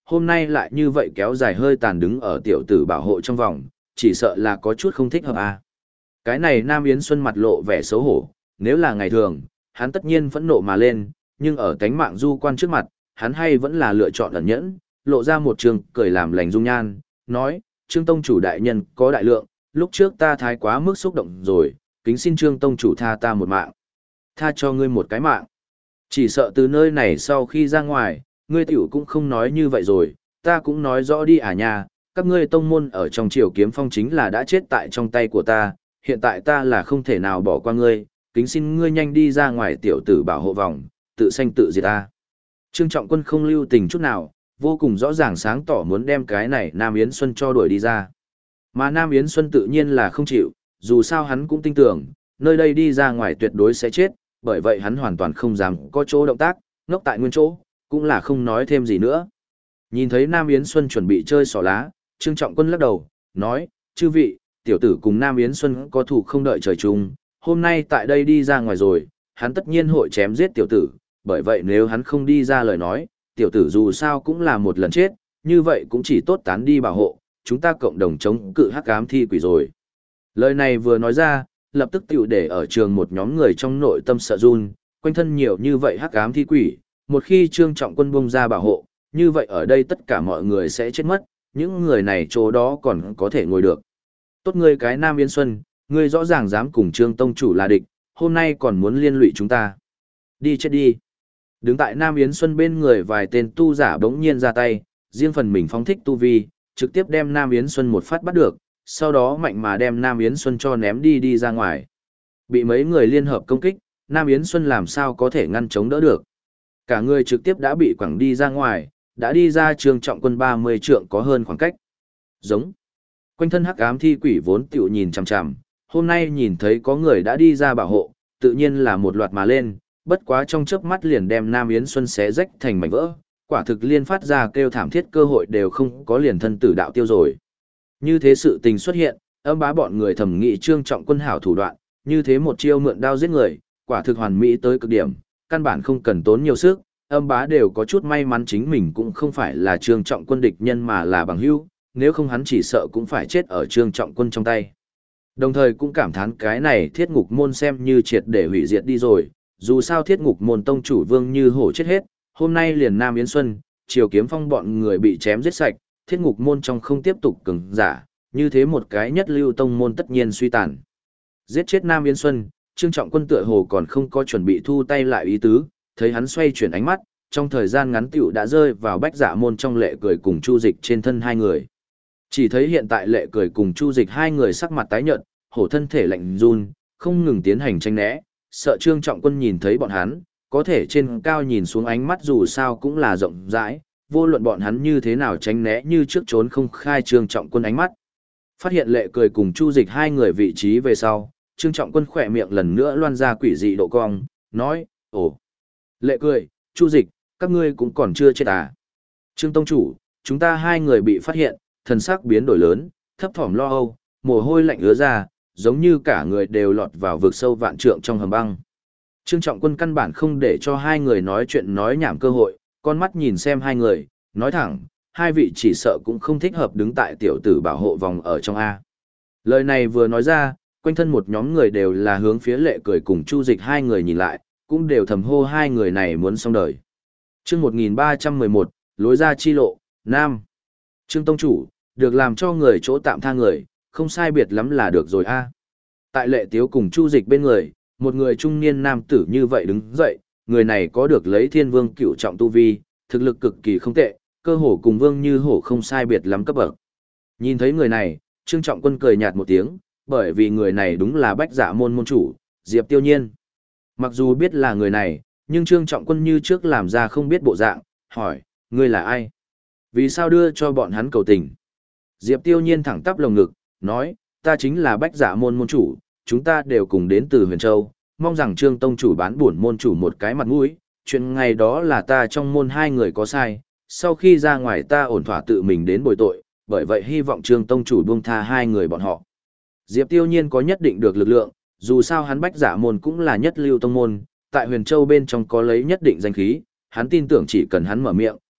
hôm nay lại như vậy kéo dài hơi tàn đứng ở tiểu tử bảo hộ trong vòng, chỉ sợ là có chút không thích hợp à. Cái này Nam Yến Xuân mặt lộ vẻ xấu hổ, nếu là ngày thường, hắn tất nhiên phẫn nộ mà lên, nhưng ở tánh mạng du quan trước mặt, hắn hay vẫn là lựa chọn ẩn nhẫn, lộ ra một trường cười làm lành dung nhan, nói, Trương Tông chủ đại nhân có đại lượng, lúc trước ta thái quá mức xúc động rồi, kính xin Trương Tông chủ tha ta một mạng. Tha cho ngươi một cái mạng. Chỉ sợ từ nơi này sau khi ra ngoài, ngươi tiểu cũng không nói như vậy rồi, ta cũng nói rõ đi à nha, các ngươi tông môn ở trong triều kiếm phong chính là đã chết tại trong tay của ta, hiện tại ta là không thể nào bỏ qua ngươi, kính xin ngươi nhanh đi ra ngoài tiểu tử bảo hộ vòng, tự sanh tự diệt ta. Trương Trọng Quân không lưu tình chút nào, vô cùng rõ ràng sáng tỏ muốn đem cái này Nam Yến Xuân cho đuổi đi ra. Mà Nam Yến Xuân tự nhiên là không chịu, dù sao hắn cũng tin tưởng, nơi đây đi ra ngoài tuyệt đối sẽ chết, bởi vậy hắn hoàn toàn không dám có chỗ động tác, ngốc tại nguyên chỗ, cũng là không nói thêm gì nữa. Nhìn thấy Nam Yến Xuân chuẩn bị chơi xỏ lá, Trương Trọng Quân lắc đầu, nói, chư vị, tiểu tử cùng Nam Yến Xuân có thủ không đợi trời chung, hôm nay tại đây đi ra ngoài rồi, hắn tất nhiên hội chém giết tiểu tử, bởi vậy nếu hắn không đi ra lời nói, tiểu tử dù sao cũng là một lần chết, như vậy cũng chỉ tốt tán đi bảo hộ, chúng ta cộng đồng chống cự hắc ám thi quỷ rồi. Lời này vừa nói ra, lập tức tiểu để ở trường một nhóm người trong nội tâm sợ run, quanh thân nhiều như vậy hắc ám thi quỷ, một khi Trương Trọng Quân bung ra bảo hộ, như vậy ở đây tất cả mọi người sẽ chết mất, những người này chỗ đó còn có thể ngồi được. Tốt ngươi cái Nam Yên Xuân, ngươi rõ ràng dám cùng Trương Tông chủ là địch, hôm nay còn muốn liên lụy chúng ta. Đi chết đi. Đứng tại Nam Yến Xuân bên người vài tên tu giả bỗng nhiên ra tay, riêng phần mình phóng thích tu vi, trực tiếp đem Nam Yến Xuân một phát bắt được, sau đó mạnh mà đem Nam Yến Xuân cho ném đi ra ngoài. Bị mấy người liên hợp công kích, Nam Yến Xuân làm sao có thể ngăn chống đỡ được. Cả người trực tiếp đã bị quẳng đi ra ngoài, đã đi ra Trương Trọng Quân 30 trượng có hơn khoảng cách. Giống. Quanh thân hắc ám thi quỷ vốn tiểu nhìn chằm chằm, hôm nay nhìn thấy có người đã đi ra bảo hộ, tự nhiên là một loạt mà lên, bất quá trong chớp mắt liền đem Nam Yến Xuân xé rách thành mảnh vỡ, quả thực liên phát ra kêu thảm thiết cơ hội đều không có, liền thân tử đạo tiêu rồi. Như thế sự tình xuất hiện, âm bá bọn người thầm nghĩ Trương Trọng Quân hảo thủ đoạn, như thế một chiêu mượn đao giết người, quả thực hoàn mỹ tới cực điểm, căn bản không cần tốn nhiều sức, âm bá đều có chút may mắn chính mình cũng không phải là Trương Trọng Quân địch nhân mà là bằng hữu, nếu không hắn chỉ sợ cũng phải chết ở Trương Trọng Quân trong tay. Đồng thời cũng cảm thán cái này Thiết Ngục môn xem như triệt để hủy diệt đi rồi, dù sao Thiết Ngục môn tông chủ Vương Như Hổ chết hết, hôm nay liền Nam Yến Xuân, Triều Kiếm Phong bọn người bị chém giết sạch, Thiết Ngục môn trong không tiếp tục cường giả, như thế một cái nhất lưu tông môn tất nhiên suy tàn. Giết chết Nam Yến Xuân, Trương Trọng Quân tựa hồ còn không có chuẩn bị thu tay lại ý tứ, thấy hắn xoay chuyển ánh mắt, trong thời gian ngắn tiểu đã rơi vào Bách Dạ môn trong Lệ Cười cùng Chu Dịch trên thân hai người. Chỉ thấy hiện tại Lệ Cười cùng Chu Dịch hai người sắc mặt tái nhợt, hổ thân thể lạnh run, không ngừng tiến hành tranh né, sợ Trương Trọng Quân nhìn thấy bọn hắn, có thể trên cao nhìn xuống ánh mắt dù sao cũng là rộng rãi, vô luận bọn hắn như thế nào tránh né như trước trốn không khai Trương Trọng Quân ánh mắt. Phát hiện Lệ Cười cùng Chu Dịch hai người vị trí về sau, Trương Trọng Quân khỏe miệng lần nữa loan ra quỷ dị độ cong, nói, ồ, Lệ Cười, Chu Dịch, các ngươi cũng còn chưa chết à. Trương Tông Chủ, chúng ta hai người bị phát hiện, thần sắc biến đổi lớn, thấp thỏm lo âu, mồ hôi lạnh ứa ra, giống như cả người đều lọt vào vực sâu vạn trượng trong hầm băng. Trương Trọng Quân căn bản không để cho hai người nói chuyện nói nhảm cơ hội, con mắt nhìn xem hai người, nói thẳng, hai vị chỉ sợ cũng không thích hợp đứng tại tiểu tử bảo hộ vòng ở trong A. Lời này vừa nói ra, quanh thân một nhóm người đều là hướng phía Lệ Cười cùng Chu Dịch hai người nhìn lại, cũng đều thầm hô hai người này muốn xong đời. Chương 1311, lối ra chi lộ, Nam. Trương Tông Chủ, được làm cho người chỗ tạm tha người, không sai biệt lắm là được rồi a. Tại Lệ Tiếu cùng Chu Dịch bên người, một người trung niên nam tử như vậy đứng dậy, người này có được lấy Thiên Vương cửu trọng tu vi, thực lực cực kỳ không tệ, cơ hồ cùng Vương Như Hổ không sai biệt lắm cấp bậc. Nhìn thấy người này, Trương Trọng Quân cười nhạt một tiếng, bởi vì người này đúng là Bách Dạ môn môn chủ, Diệp Tiêu Nhiên. Mặc dù biết là người này, nhưng Trương Trọng Quân như trước làm ra không biết bộ dạng, hỏi, ngươi là ai? Vì sao đưa cho bọn hắn cầu tình? Diệp Tiêu Nhiên thẳng tắp lồng ngực, nói, ta chính là Bách Dạ môn môn chủ, chúng ta đều cùng đến từ Huyền Châu, mong rằng Trương Tông chủ bán bổn môn chủ một cái mặt mũi, chuyện ngày đó là ta trong môn hai người có sai, sau khi ra ngoài ta ổn thỏa tự mình đến bồi tội, bởi vậy hy vọng Trương Tông chủ buông tha hai người bọn họ. Diệp Tiêu Nhiên có nhất định được lực lượng, dù sao hắn Bách Dạ môn cũng là nhất lưu tông môn, tại Huyền Châu bên trong có lấy nhất định danh khí, hắn tin tưởng chỉ cần hắn mở miệng,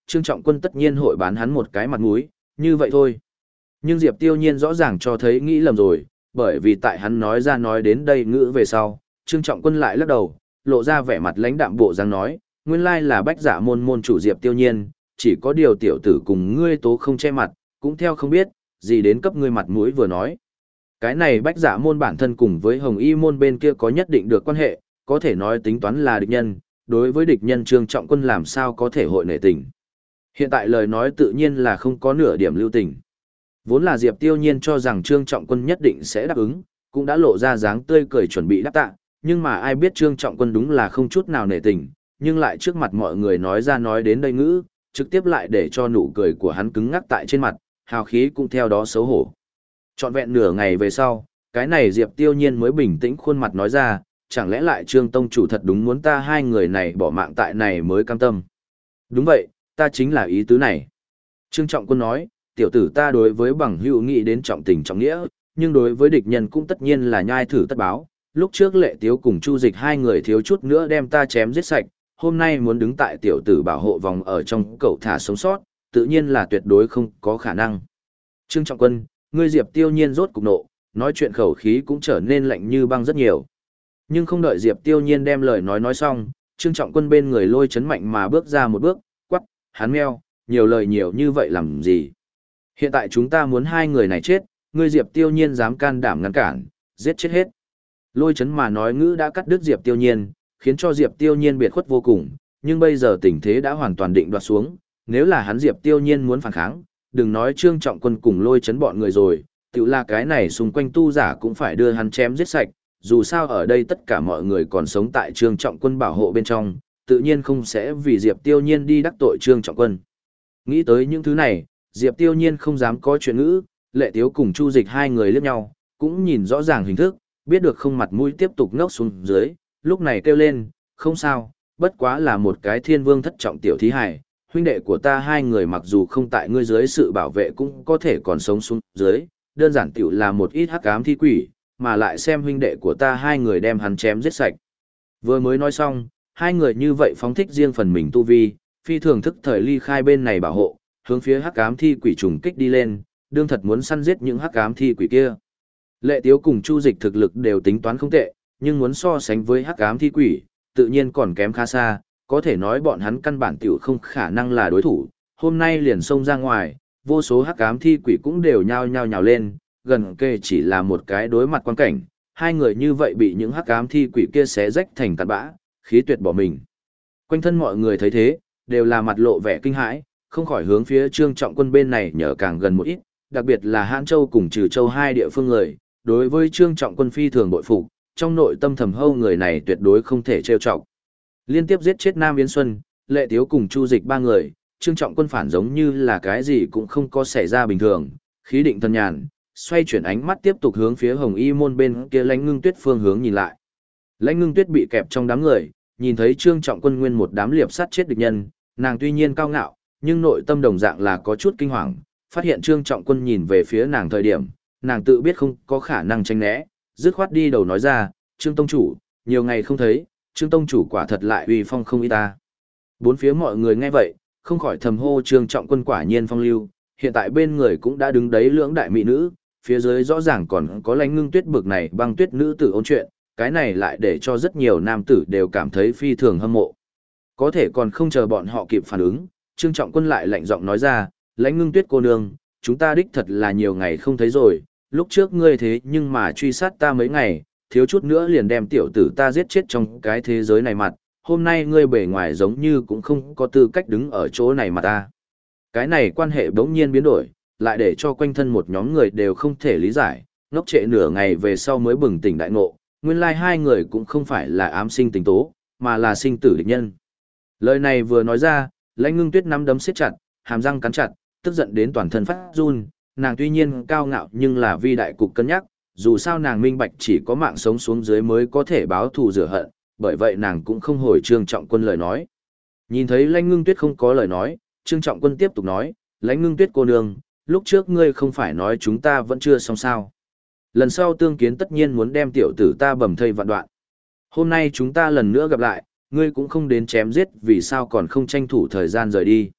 Trương Trọng Quân tất nhiên hội bán hắn một cái mặt mũi, như vậy thôi. Nhưng Diệp Tiêu Nhiên rõ ràng cho thấy nghĩ lầm rồi, bởi vì tại hắn nói ra nói đến đây ngữ về sau, Trương Trọng Quân lại lắc đầu, lộ ra vẻ mặt lãnh đạm bộ dáng nói, nguyên lai là Bách Dạ môn môn chủ Diệp Tiêu Nhiên, chỉ có điều tiểu tử cùng ngươi tố không che mặt, cũng theo không biết, gì đến cấp ngươi mặt mũi vừa nói. Cái này Bách Dạ môn bản thân cùng với Hồng Y môn bên kia có nhất định được quan hệ, có thể nói tính toán là địch nhân, đối với địch nhân Trương Trọng Quân làm sao có thể hội nể tình. Hiện tại lời nói tự nhiên là không có nửa điểm lưu tình. Vốn là Diệp Tiêu Nhiên cho rằng Trương Trọng Quân nhất định sẽ đáp ứng, cũng đã lộ ra dáng tươi cười chuẩn bị đáp tạ, nhưng mà ai biết Trương Trọng Quân đúng là không chút nào nể tình, nhưng lại trước mặt mọi người nói ra nói đến đây ngữ, trực tiếp lại để cho nụ cười của hắn cứng ngắc tại trên mặt, hào khí cũng theo đó xấu hổ. Trọn vẹn nửa ngày về sau, cái này Diệp Tiêu Nhiên mới bình tĩnh khuôn mặt nói ra, chẳng lẽ lại Trương Tông chủ thật đúng muốn ta hai người này bỏ mạng tại này mới cam tâm. Đúng vậy, ta chính là ý tứ này. Trương Trọng Quân nói, tiểu tử ta đối với bằng hữu nghĩ đến trọng tình trọng nghĩa, nhưng đối với địch nhân cũng tất nhiên là nhai thử tất báo. Lúc trước Lệ Tiếu cùng Chu Dịch hai người thiếu chút nữa đem ta chém giết sạch, hôm nay muốn đứng tại tiểu tử bảo hộ vòng ở trong cậu thả sống sót, tự nhiên là tuyệt đối không có khả năng. Trương Trọng Quân, ngươi Diệp Tiêu Nhiên rốt cục nộ, nói chuyện khẩu khí cũng trở nên lạnh như băng rất nhiều. Nhưng không đợi Diệp Tiêu Nhiên đem lời nói xong, Trương Trọng Quân bên người lôi chấn mạnh mà bước ra một bước, quắc, hắn meo, nhiều lời nhiều như vậy làm gì? Hiện tại chúng ta muốn hai người này chết, ngươi Diệp Tiêu Nhiên dám can đảm ngăn cản, giết chết hết. Lôi chấn mà nói ngữ đã cắt đứt Diệp Tiêu Nhiên, khiến cho Diệp Tiêu Nhiên biệt khuất vô cùng, nhưng bây giờ tình thế đã hoàn toàn định đoạt xuống, nếu là hắn Diệp Tiêu Nhiên muốn phản kháng, đừng nói Trương Trọng Quân cùng lôi chấn bọn người rồi, tự là cái này xung quanh tu giả cũng phải đưa hắn chém giết sạch, dù sao ở đây tất cả mọi người còn sống tại Trương Trọng Quân bảo hộ bên trong, tự nhiên không sẽ vì Diệp Tiêu Nhiên đi đắc tội Trương Trọng Quân. Nghĩ tới những thứ này, Diệp Tiêu Nhiên không dám có chuyện ngữ, Lệ Tiếu cùng Chu Dịch hai người liếc nhau, cũng nhìn rõ ràng hình thức, biết được không mặt mũi tiếp tục ngốc xuống dưới, lúc này kêu lên, không sao, bất quá là một cái thiên vương thất trọng tiểu thí hài, huynh đệ của ta hai người mặc dù không tại ngươi dưới sự bảo vệ cũng có thể còn sống xuống dưới, đơn giản tiểu là một ít hắc ám thi quỷ, mà lại xem huynh đệ của ta hai người đem hắn chém giết sạch. Vừa mới nói xong, hai người như vậy phóng thích riêng phần mình tu vi, phi thường thức thời ly khai bên này bảo hộ, hướng phía hắc ám thi quỷ trùng kích đi lên, đương thật muốn săn giết những hắc ám thi quỷ kia. Lệ Tiếu cùng Chu Dịch thực lực đều tính toán không tệ, nhưng muốn so sánh với hắc ám thi quỷ, tự nhiên còn kém khá xa, có thể nói bọn hắn căn bản tiểu không khả năng là đối thủ. Hôm nay liền xông ra ngoài, vô số hắc ám thi quỷ cũng đều nhao nhao nhào lên, gần kề chỉ là một cái đối mặt quan cảnh, hai người như vậy bị những hắc ám thi quỷ kia xé rách thành cát bã, khí tuyệt bỏ mình. Quanh thân mọi người thấy thế, đều là mặt lộ vẻ kinh hãi, không khỏi hướng phía Trương Trọng Quân bên này nhờ càng gần một ít, đặc biệt là Hãn Châu cùng Trừ Châu hai địa phương người, đối với Trương Trọng Quân phi thường bội phục, trong nội tâm thầm hâu người này tuyệt đối không thể trêu chọc. Liên tiếp giết chết Nam Yến Xuân, Lệ Tiếu cùng Chu Dịch ba người, Trương Trọng Quân phản giống như là cái gì cũng không có xảy ra bình thường, khí định thần nhàn, xoay chuyển ánh mắt tiếp tục hướng phía Hồng Y môn bên kia Lãnh Ngưng Tuyết phương hướng nhìn lại. Lãnh Ngưng Tuyết bị kẹp trong đám người, nhìn thấy Trương Trọng Quân nguyên một đám liệp sát chết địch nhân, nàng tuy nhiên cao ngạo, nhưng nội tâm đồng dạng là có chút kinh hoàng, phát hiện Trương Trọng Quân nhìn về phía nàng thời điểm, nàng tự biết không có khả năng tránh né, dứt khoát đi đầu nói ra, Trương Tông Chủ, nhiều ngày không thấy, Trương Tông Chủ quả thật lại uy phong không ít ta. Bốn phía mọi người nghe vậy, không khỏi thầm hô Trương Trọng Quân quả nhiên phong lưu, hiện tại bên người cũng đã đứng đấy lưỡng đại mỹ nữ, phía dưới rõ ràng còn có Lãnh Ngưng Tuyết bực này băng tuyết nữ tử ôn chuyện, cái này lại để cho rất nhiều nam tử đều cảm thấy phi thường hâm mộ. Có thể còn không chờ bọn họ kịp phản ứng, Trương Trọng Quân lại lạnh giọng nói ra, Lãnh Ngưng Tuyết cô nương, chúng ta đích thật là nhiều ngày không thấy rồi, lúc trước ngươi thế nhưng mà truy sát ta mấy ngày, thiếu chút nữa liền đem tiểu tử ta giết chết trong cái thế giới này mặt, hôm nay ngươi bề ngoài giống như cũng không có tư cách đứng ở chỗ này mà ta. Cái này quan hệ bỗng nhiên biến đổi, lại để cho quanh thân một nhóm người đều không thể lý giải, ngốc trệ nửa ngày về sau mới bừng tỉnh đại ngộ, nguyên lai hai người cũng không phải là ám sinh tình tố, mà là sinh tử địch nhân. Lời này vừa nói ra, Lãnh Ngưng Tuyết nắm đấm siết chặt, hàm răng cắn chặt, tức giận đến toàn thân phát run, nàng tuy nhiên cao ngạo nhưng là vi đại cục cân nhắc, dù sao nàng minh bạch chỉ có mạng sống xuống dưới mới có thể báo thù rửa hận, bởi vậy nàng cũng không hồi Trương Trọng Quân lời nói. Nhìn thấy Lãnh Ngưng Tuyết không có lời nói, Trương Trọng Quân tiếp tục nói, Lãnh Ngưng Tuyết cô nương, lúc trước ngươi không phải nói chúng ta vẫn chưa xong sao. Lần sau tương kiến tất nhiên muốn đem tiểu tử ta bầm thây vạn đoạn. Hôm nay chúng ta lần nữa gặp lại, ngươi cũng không đến chém giết vì sao còn không tranh thủ thời gian rời đi.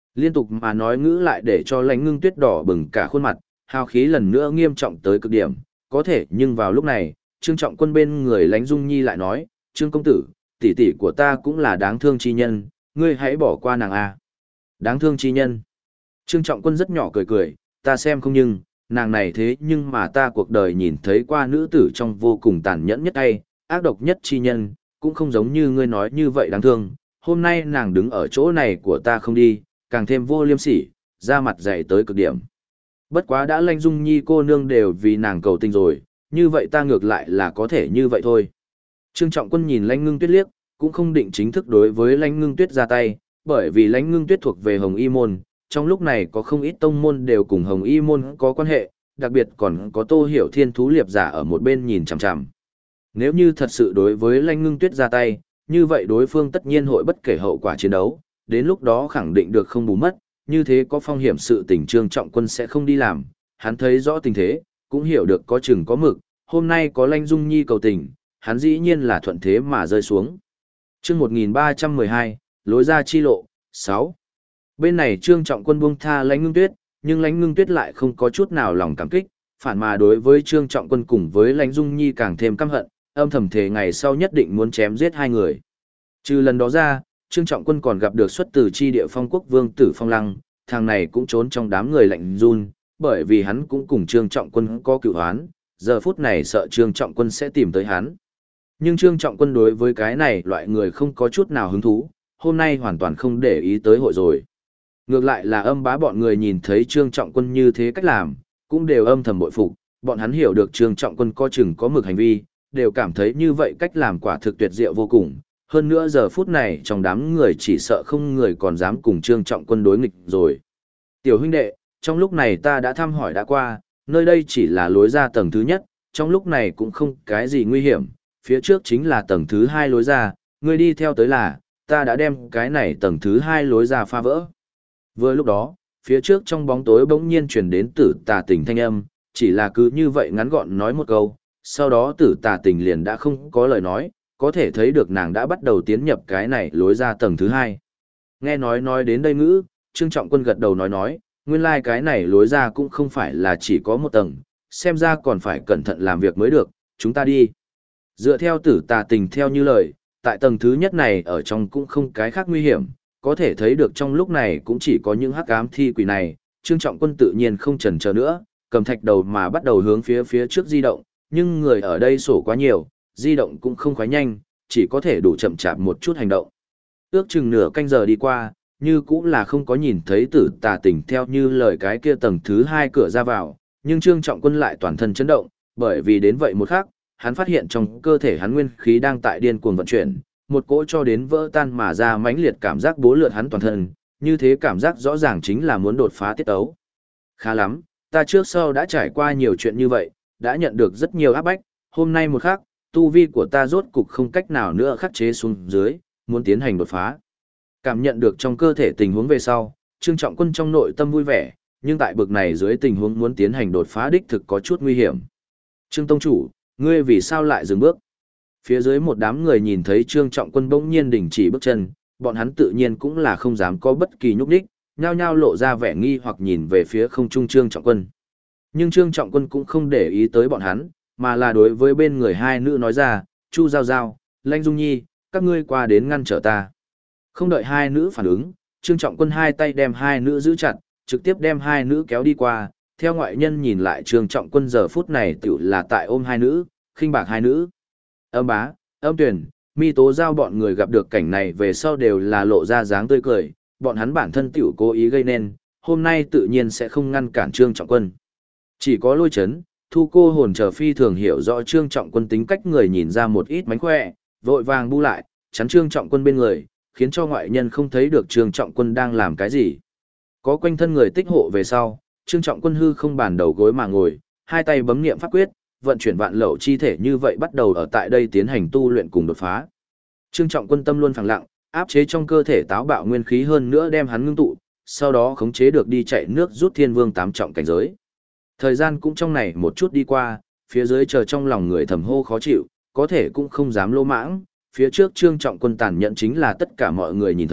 Liên tục mà nói ngữ lại để cho Lãnh Ngưng Tuyết đỏ bừng cả khuôn mặt, hào khí lần nữa nghiêm trọng tới cực điểm, có thể nhưng vào lúc này, Trương Trọng Quân bên người Lãnh Dung Nhi lại nói, Trương công tử, tỷ tỷ của ta cũng là đáng thương chi nhân, ngươi hãy bỏ qua nàng a. Đáng thương chi nhân. Trương Trọng Quân rất nhỏ cười cười, ta xem không nhưng, nàng này thế nhưng mà ta cuộc đời nhìn thấy qua nữ tử trong vô cùng tàn nhẫn nhất hay, ác độc nhất chi nhân, cũng không giống như ngươi nói như vậy đáng thương, hôm nay nàng đứng ở chỗ này của ta không đi, càng thêm vô liêm sỉ, da mặt dày tới cực điểm. Bất quá đã Lãnh Dung Nhi cô nương đều vì nàng cầu tình rồi, như vậy ta ngược lại là có thể như vậy thôi. Trương Trọng Quân nhìn Lãnh Ngưng Tuyết liếc, cũng không định chính thức đối với Lãnh Ngưng Tuyết ra tay, bởi vì Lãnh Ngưng Tuyết thuộc về Hồng Y môn, trong lúc này có không ít tông môn đều cùng Hồng Y môn có quan hệ, đặc biệt còn có Tô Hiểu Thiên thú liệp giả ở một bên nhìn chằm chằm. Nếu như thật sự đối với Lãnh Ngưng Tuyết ra tay, như vậy đối phương tất nhiên hội bất kể hậu quả chiến đấu, đến lúc đó khẳng định được không bù mất, như thế có phong hiểm sự tình Trương Trọng Quân sẽ không đi làm, hắn thấy rõ tình thế, cũng hiểu được có chừng có mực, hôm nay có Lãnh Dung Nhi cầu tình, hắn dĩ nhiên là thuận thế mà rơi xuống. Chương 1312, lối ra chi lộ, 6. Bên này Trương Trọng Quân buông tha Lãnh Ngưng Tuyết, nhưng Lãnh Ngưng Tuyết lại không có chút nào lòng cảm kích, phản mà đối với Trương Trọng Quân cùng với Lãnh Dung Nhi càng thêm căm hận, âm thầm thề ngày sau nhất định muốn chém giết hai người. Trừ lần đó ra, Trương Trọng Quân còn gặp được xuất từ chi địa Phong Quốc Vương tử Phong Lăng, thằng này cũng trốn trong đám người lạnh run, bởi vì hắn cũng cùng Trương Trọng Quân có cựu oán, giờ phút này sợ Trương Trọng Quân sẽ tìm tới hắn. Nhưng Trương Trọng Quân đối với cái này loại người không có chút nào hứng thú, hôm nay hoàn toàn không để ý tới hội rồi. Ngược lại là Âm Bá bọn người nhìn thấy Trương Trọng Quân như thế cách làm, cũng đều âm thầm bội phục, bọn hắn hiểu được Trương Trọng Quân có chừng có mực hành vi, đều cảm thấy như vậy cách làm quả thực tuyệt diệu vô cùng. Hơn nữa giờ phút này trong đám người chỉ sợ không người còn dám cùng Trương Trọng Quân đối nghịch rồi. Tiểu huynh đệ, trong lúc này ta đã thăm hỏi đã qua, nơi đây chỉ là lối ra tầng thứ nhất, trong lúc này cũng không cái gì nguy hiểm, phía trước chính là tầng thứ hai lối ra, ngươi đi theo tới là, ta đã đem cái này tầng thứ hai lối ra phá vỡ. Vừa lúc đó, phía trước trong bóng tối bỗng nhiên truyền đến Tử Tà Tình thanh âm, chỉ là cứ như vậy ngắn gọn nói một câu, sau đó Tử Tà Tình liền đã không có lời nói, có thể thấy được nàng đã bắt đầu tiến nhập cái này lối ra tầng thứ hai. Nghe nói đến đây ngữ, Trương Trọng Quân gật đầu nói, nguyên lai cái này lối ra cũng không phải là chỉ có một tầng, xem ra còn phải cẩn thận làm việc mới được, chúng ta đi. Dựa theo Tử Tà Tình theo như lời, tại tầng thứ nhất này ở trong cũng không cái khác nguy hiểm, có thể thấy được trong lúc này cũng chỉ có những hắc ám thi quỷ này, Trương Trọng Quân tự nhiên không chần chờ nữa, cầm thạch đầu mà bắt đầu hướng phía trước di động, nhưng người ở đây sổ quá nhiều, di động cũng không khoái nhanh, chỉ có thể đủ chậm chạp một chút hành động. Ước chừng nửa canh giờ đi qua, như cũng là không có nhìn thấy Tử Tà Tình theo như lời cái kia tầng thứ hai cửa ra vào, nhưng Trương Trọng Quân lại toàn thân chấn động, bởi vì đến vậy một khắc, hắn phát hiện trong cơ thể hắn nguyên khí đang tại điên cuồng vận chuyển, một cỗ cho đến vỡ tan mà ra mãnh liệt cảm giác bố lượn hắn toàn thân, như thế cảm giác rõ ràng chính là muốn đột phá tiết ấu. Khá lắm, ta trước sau đã trải qua nhiều chuyện như vậy, đã nhận được rất nhiều áp bách, hôm nay một khắc, tu vi của ta rốt cục không cách nào nữa khắc chế xuống dưới, muốn tiến hành đột phá. Cảm nhận được trong cơ thể tình huống về sau, Trương Trọng Quân trong nội tâm vui vẻ, nhưng tại bực này dưới tình huống muốn tiến hành đột phá đích thực có chút nguy hiểm. Trương Tông Chủ, ngươi vì sao lại dừng bước? Phía dưới một đám người nhìn thấy Trương Trọng Quân bỗng nhiên đình chỉ bước chân, bọn hắn tự nhiên cũng là không dám có bất kỳ nhúc nhích, nhao nhao lộ ra vẻ nghi hoặc nhìn về phía không trung Trương Trọng Quân. Nhưng Trương Trọng Quân cũng không để ý tới bọn hắn, mà là đối với bên người hai nữ nói ra, Chu Giao Giao, Lãnh Dung Nhi, các ngươi qua đến ngăn trở ta. Không đợi hai nữ phản ứng, Trương Trọng Quân hai tay đem hai nữ giữ chặt, trực tiếp đem hai nữ kéo đi qua, theo ngoại nhân nhìn lại Trương Trọng Quân giờ phút này tiểu là tại ôm hai nữ, khinh bạc hai nữ. Âm Bá, Âm Tuyền, Mi Tố Giao bọn người gặp được cảnh này về sau đều là lộ ra dáng tươi cười, bọn hắn bản thân tiểu cố ý gây nên, hôm nay tự nhiên sẽ không ngăn cản Trương Trọng Quân. Chỉ có Lôi Chấn, Thu Cô Hồn chờ phi thường hiểu rõ Trương Trọng Quân tính cách người nhìn ra một ít mánh khỏe, vội vàng bu lại, chắn Trương Trọng Quân bên người, khiến cho ngoại nhân không thấy được Trương Trọng Quân đang làm cái gì. Có quanh thân người tích hộ về sau, Trương Trọng Quân hư không bàn đầu gối mà ngồi, hai tay bấm niệm pháp quyết, vận chuyển vạn lậu chi thể như vậy bắt đầu ở tại đây tiến hành tu luyện cùng đột phá. Trương Trọng Quân tâm luôn phẳng lặng, áp chế trong cơ thể táo bạo nguyên khí hơn nữa đem hắn ngưng tụ, sau đó khống chế được đi chạy nước rút Thiên Vương tám trọng cảnh giới. Thời gian cũng trong này một chút đi qua, phía dưới chờ trong lòng người thầm hô khó chịu, có thể cũng không dám lô mãng, phía trước Trương Trọng Quân tàn nhẫn chính là tất cả mọi người nhìn thấy,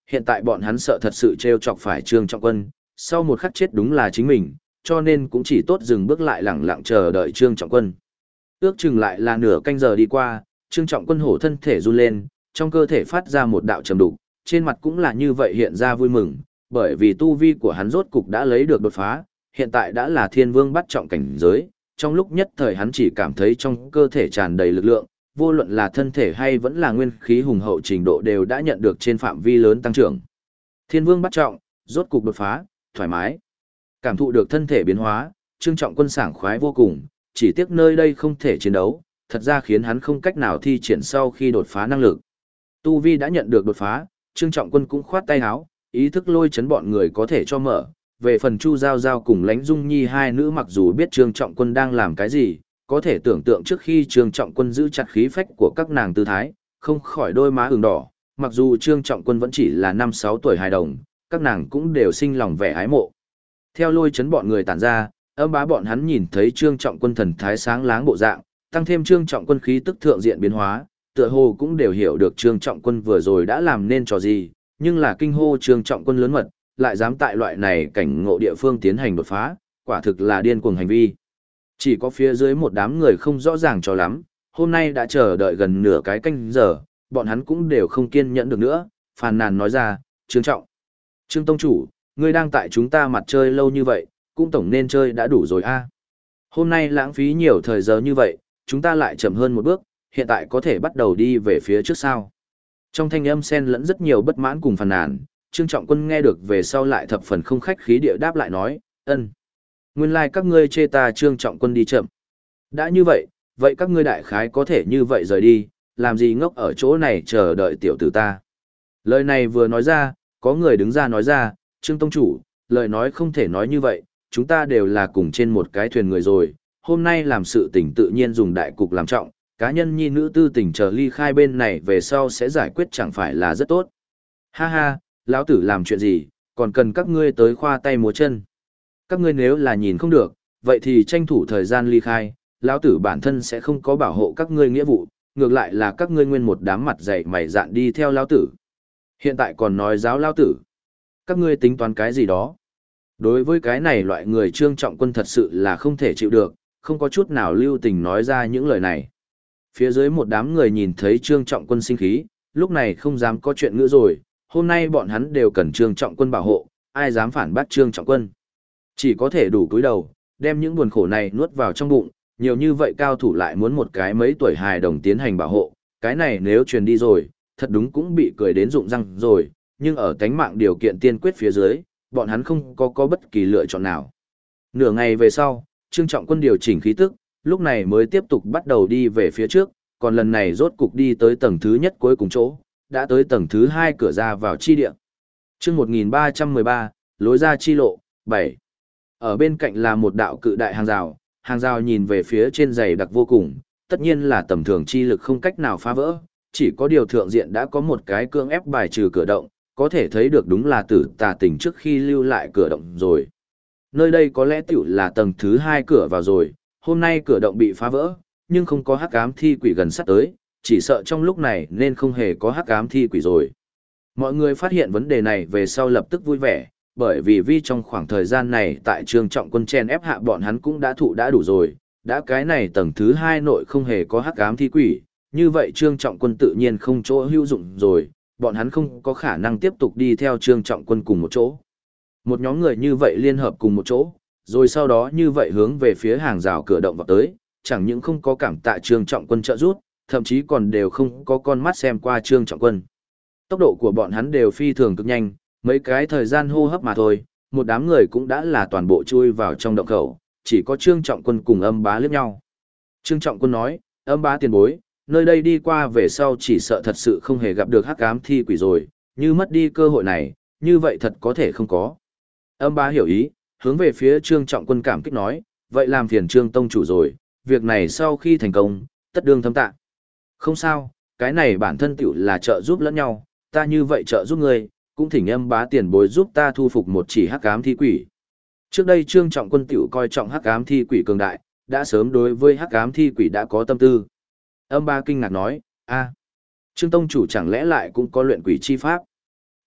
hiện tại bọn hắn sợ thật sự trêu chọc phải Trương Trọng Quân, sau một khắc chết đúng là chính mình, cho nên cũng chỉ tốt dừng bước lại lẳng lặng chờ đợi Trương Trọng Quân. Ước chừng lại là nửa canh giờ đi qua, Trương Trọng Quân hổ thân thể run lên, trong cơ thể phát ra một đạo trầm đục, trên mặt cũng là như vậy hiện ra vui mừng, bởi vì tu vi của hắn rốt cục đã lấy được đột phá, hiện tại đã là thiên vương bắt trọng cảnh giới, trong lúc nhất thời hắn chỉ cảm thấy trong cơ thể tràn đầy lực lượng, vô luận là thân thể hay vẫn là nguyên khí hùng hậu trình độ đều đã nhận được trên phạm vi lớn tăng trưởng. Thiên vương bắt trọng, rốt cục đột phá, thoải mái. Cảm thụ được thân thể biến hóa, Trương Trọng Quân sảng khoái vô cùng, chỉ tiếc nơi đây không thể chiến đấu, thật ra khiến hắn không cách nào thi triển sau khi đột phá năng lực. Tu vi đã nhận được đột phá, Trương Trọng Quân cũng khoát tay áo, ý thức lôi chấn bọn người có thể cho mở. Về phần Chu Giao Giao cùng Lãnh Dung Nhi hai nữ mặc dù biết Trương Trọng Quân đang làm cái gì, có thể tưởng tượng trước khi Trương Trọng Quân giữ chặt khí phách của các nàng tư thái, không khỏi đôi má ửng đỏ, mặc dù Trương Trọng Quân vẫn chỉ là 5-6 tuổi hài đồng, các nàng cũng đều sinh lòng vẻ ái mộ. Theo lôi chấn bọn người tản ra, Âm Bá bọn hắn nhìn thấy Trương Trọng Quân thần thái sáng láng bộ dạng, tăng thêm Trương Trọng Quân khí tức thượng diện biến hóa, tựa hồ cũng đều hiểu được Trương Trọng Quân vừa rồi đã làm nên trò gì, nhưng là kinh hô Trương Trọng Quân lớn mật, lại dám tại loại này cảnh ngộ địa phương tiến hành đột phá, quả thực là điên cuồng hành vi. Chỉ có phía dưới một đám người không rõ ràng cho lắm, hôm nay đã chờ đợi gần nửa cái canh giờ, bọn hắn cũng đều không kiên nhẫn được nữa, phàn nàn nói ra, Trương Trọng. Trương Tông Chủ, ngươi đang tại chúng ta mặt chơi lâu như vậy, cũng tổng nên chơi đã đủ rồi a. Hôm nay lãng phí nhiều thời giờ như vậy, chúng ta lại chậm hơn một bước, hiện tại có thể bắt đầu đi về phía trước sao. Trong thanh âm xen lẫn rất nhiều bất mãn cùng phàn nàn, Trương Trọng Quân nghe được về sau lại thập phần không khách khí địa đáp lại nói, ân. Nguyên lai các ngươi chê ta Trương Trọng Quân đi chậm. Đã như vậy, vậy các ngươi đại khái có thể như vậy rời đi, làm gì ngốc ở chỗ này chờ đợi tiểu tử ta. Lời này vừa nói ra, có người đứng ra nói ra, Trương Tông Chủ, lời nói không thể nói như vậy, chúng ta đều là cùng trên một cái thuyền người rồi, hôm nay làm sự tình tự nhiên dùng đại cục làm trọng, cá nhân nhi nữ tư tình chờ ly khai bên này về sau sẽ giải quyết chẳng phải là rất tốt. Ha ha, lão tử làm chuyện gì, còn cần các ngươi tới khoa tay múa chân. Các ngươi nếu là nhìn không được, vậy thì tranh thủ thời gian ly khai, lão tử bản thân sẽ không có bảo hộ các ngươi nghĩa vụ, ngược lại là các ngươi nguyên một đám mặt dày mày dạn đi theo lão tử. Hiện tại còn nói giáo lão tử. Các ngươi tính toán cái gì đó? Đối với cái này loại người Trương Trọng Quân thật sự là không thể chịu được, không có chút nào lưu tình nói ra những lời này. Phía dưới một đám người nhìn thấy Trương Trọng Quân sinh khí, lúc này không dám có chuyện nữa rồi, hôm nay bọn hắn đều cần Trương Trọng Quân bảo hộ, ai dám phản bác Trương Trọng Quân. Chỉ có thể đủ cúi đầu, đem những buồn khổ này nuốt vào trong bụng, nhiều như vậy cao thủ lại muốn một cái mấy tuổi hài đồng tiến hành bảo hộ, cái này nếu truyền đi rồi, thật đúng cũng bị cười đến rụng răng rồi, nhưng ở tánh mạng điều kiện tiên quyết phía dưới, bọn hắn không có bất kỳ lựa chọn nào. Nửa ngày về sau, Trương Trọng Quân điều chỉnh khí tức, lúc này mới tiếp tục bắt đầu đi về phía trước, còn lần này rốt cục đi tới tầng thứ nhất cuối cùng chỗ, đã tới tầng thứ 2 cửa ra vào chi địa. Chương 1313, lối ra chi lộ, 7. Ở bên cạnh là một đạo cự đại hàng rào nhìn về phía trên dày đặc vô cùng, tất nhiên là tầm thường chi lực không cách nào phá vỡ, chỉ có điều thượng diện đã có một cái cưỡng ép bài trừ cửa động, có thể thấy được đúng là Tử Tà Tỉnh trước khi lưu lại cửa động rồi. Nơi đây có lẽ tiểu là tầng thứ 2 cửa vào rồi, hôm nay cửa động bị phá vỡ, nhưng không có hắc ám thi quỷ gần sát tới, chỉ sợ trong lúc này nên không hề có hắc ám thi quỷ rồi. Mọi người phát hiện vấn đề này về sau lập tức vui vẻ, bởi vì trong khoảng thời gian này tại Trương Trọng Quân chen ép hạ bọn hắn cũng đã thụ đã đủ rồi, đã cái này tầng thứ 2 nội không hề có hắc ám thi quỷ, như vậy Trương Trọng Quân tự nhiên không chỗ hữu dụng rồi, bọn hắn không có khả năng tiếp tục đi theo Trương Trọng Quân cùng một chỗ. Một nhóm người như vậy liên hợp cùng một chỗ, rồi sau đó như vậy hướng về phía hàng rào cửa động vào tới, chẳng những không có cảm tạ Trương Trọng Quân trợ giúp, thậm chí còn đều không có con mắt xem qua Trương Trọng Quân. Tốc độ của bọn hắn đều phi thường cực nhanh, mấy cái thời gian hô hấp mà thôi, một đám người cũng đã là toàn bộ chui vào trong động khẩu, chỉ có Trương Trọng Quân cùng Âm Bá liếc nhau. Trương Trọng Quân nói, Âm Bá tiền bối, nơi đây đi qua về sau chỉ sợ thật sự không hề gặp được hắc ám thi quỷ rồi, như mất đi cơ hội này, như vậy thật có thể không có. Âm Bá hiểu ý, hướng về phía Trương Trọng Quân cảm kích nói, vậy làm phiền Trương Tông chủ rồi, việc này sau khi thành công, tất đương thâm tạ. Không sao, cái này bản thân tiểu là trợ giúp lẫn nhau, ta như vậy trợ giúp ngươi, cũng thỉnh Âm Bá tiền bối giúp ta thu phục một chỉ hắc ám thi quỷ. Trước đây Trương Trọng Quân tiểu coi trọng hắc ám thi quỷ cường đại, đã sớm đối với hắc ám thi quỷ đã có tâm tư. Âm Bá kinh ngạc nói, Trương Tông chủ chẳng lẽ lại cũng có luyện quỷ chi pháp?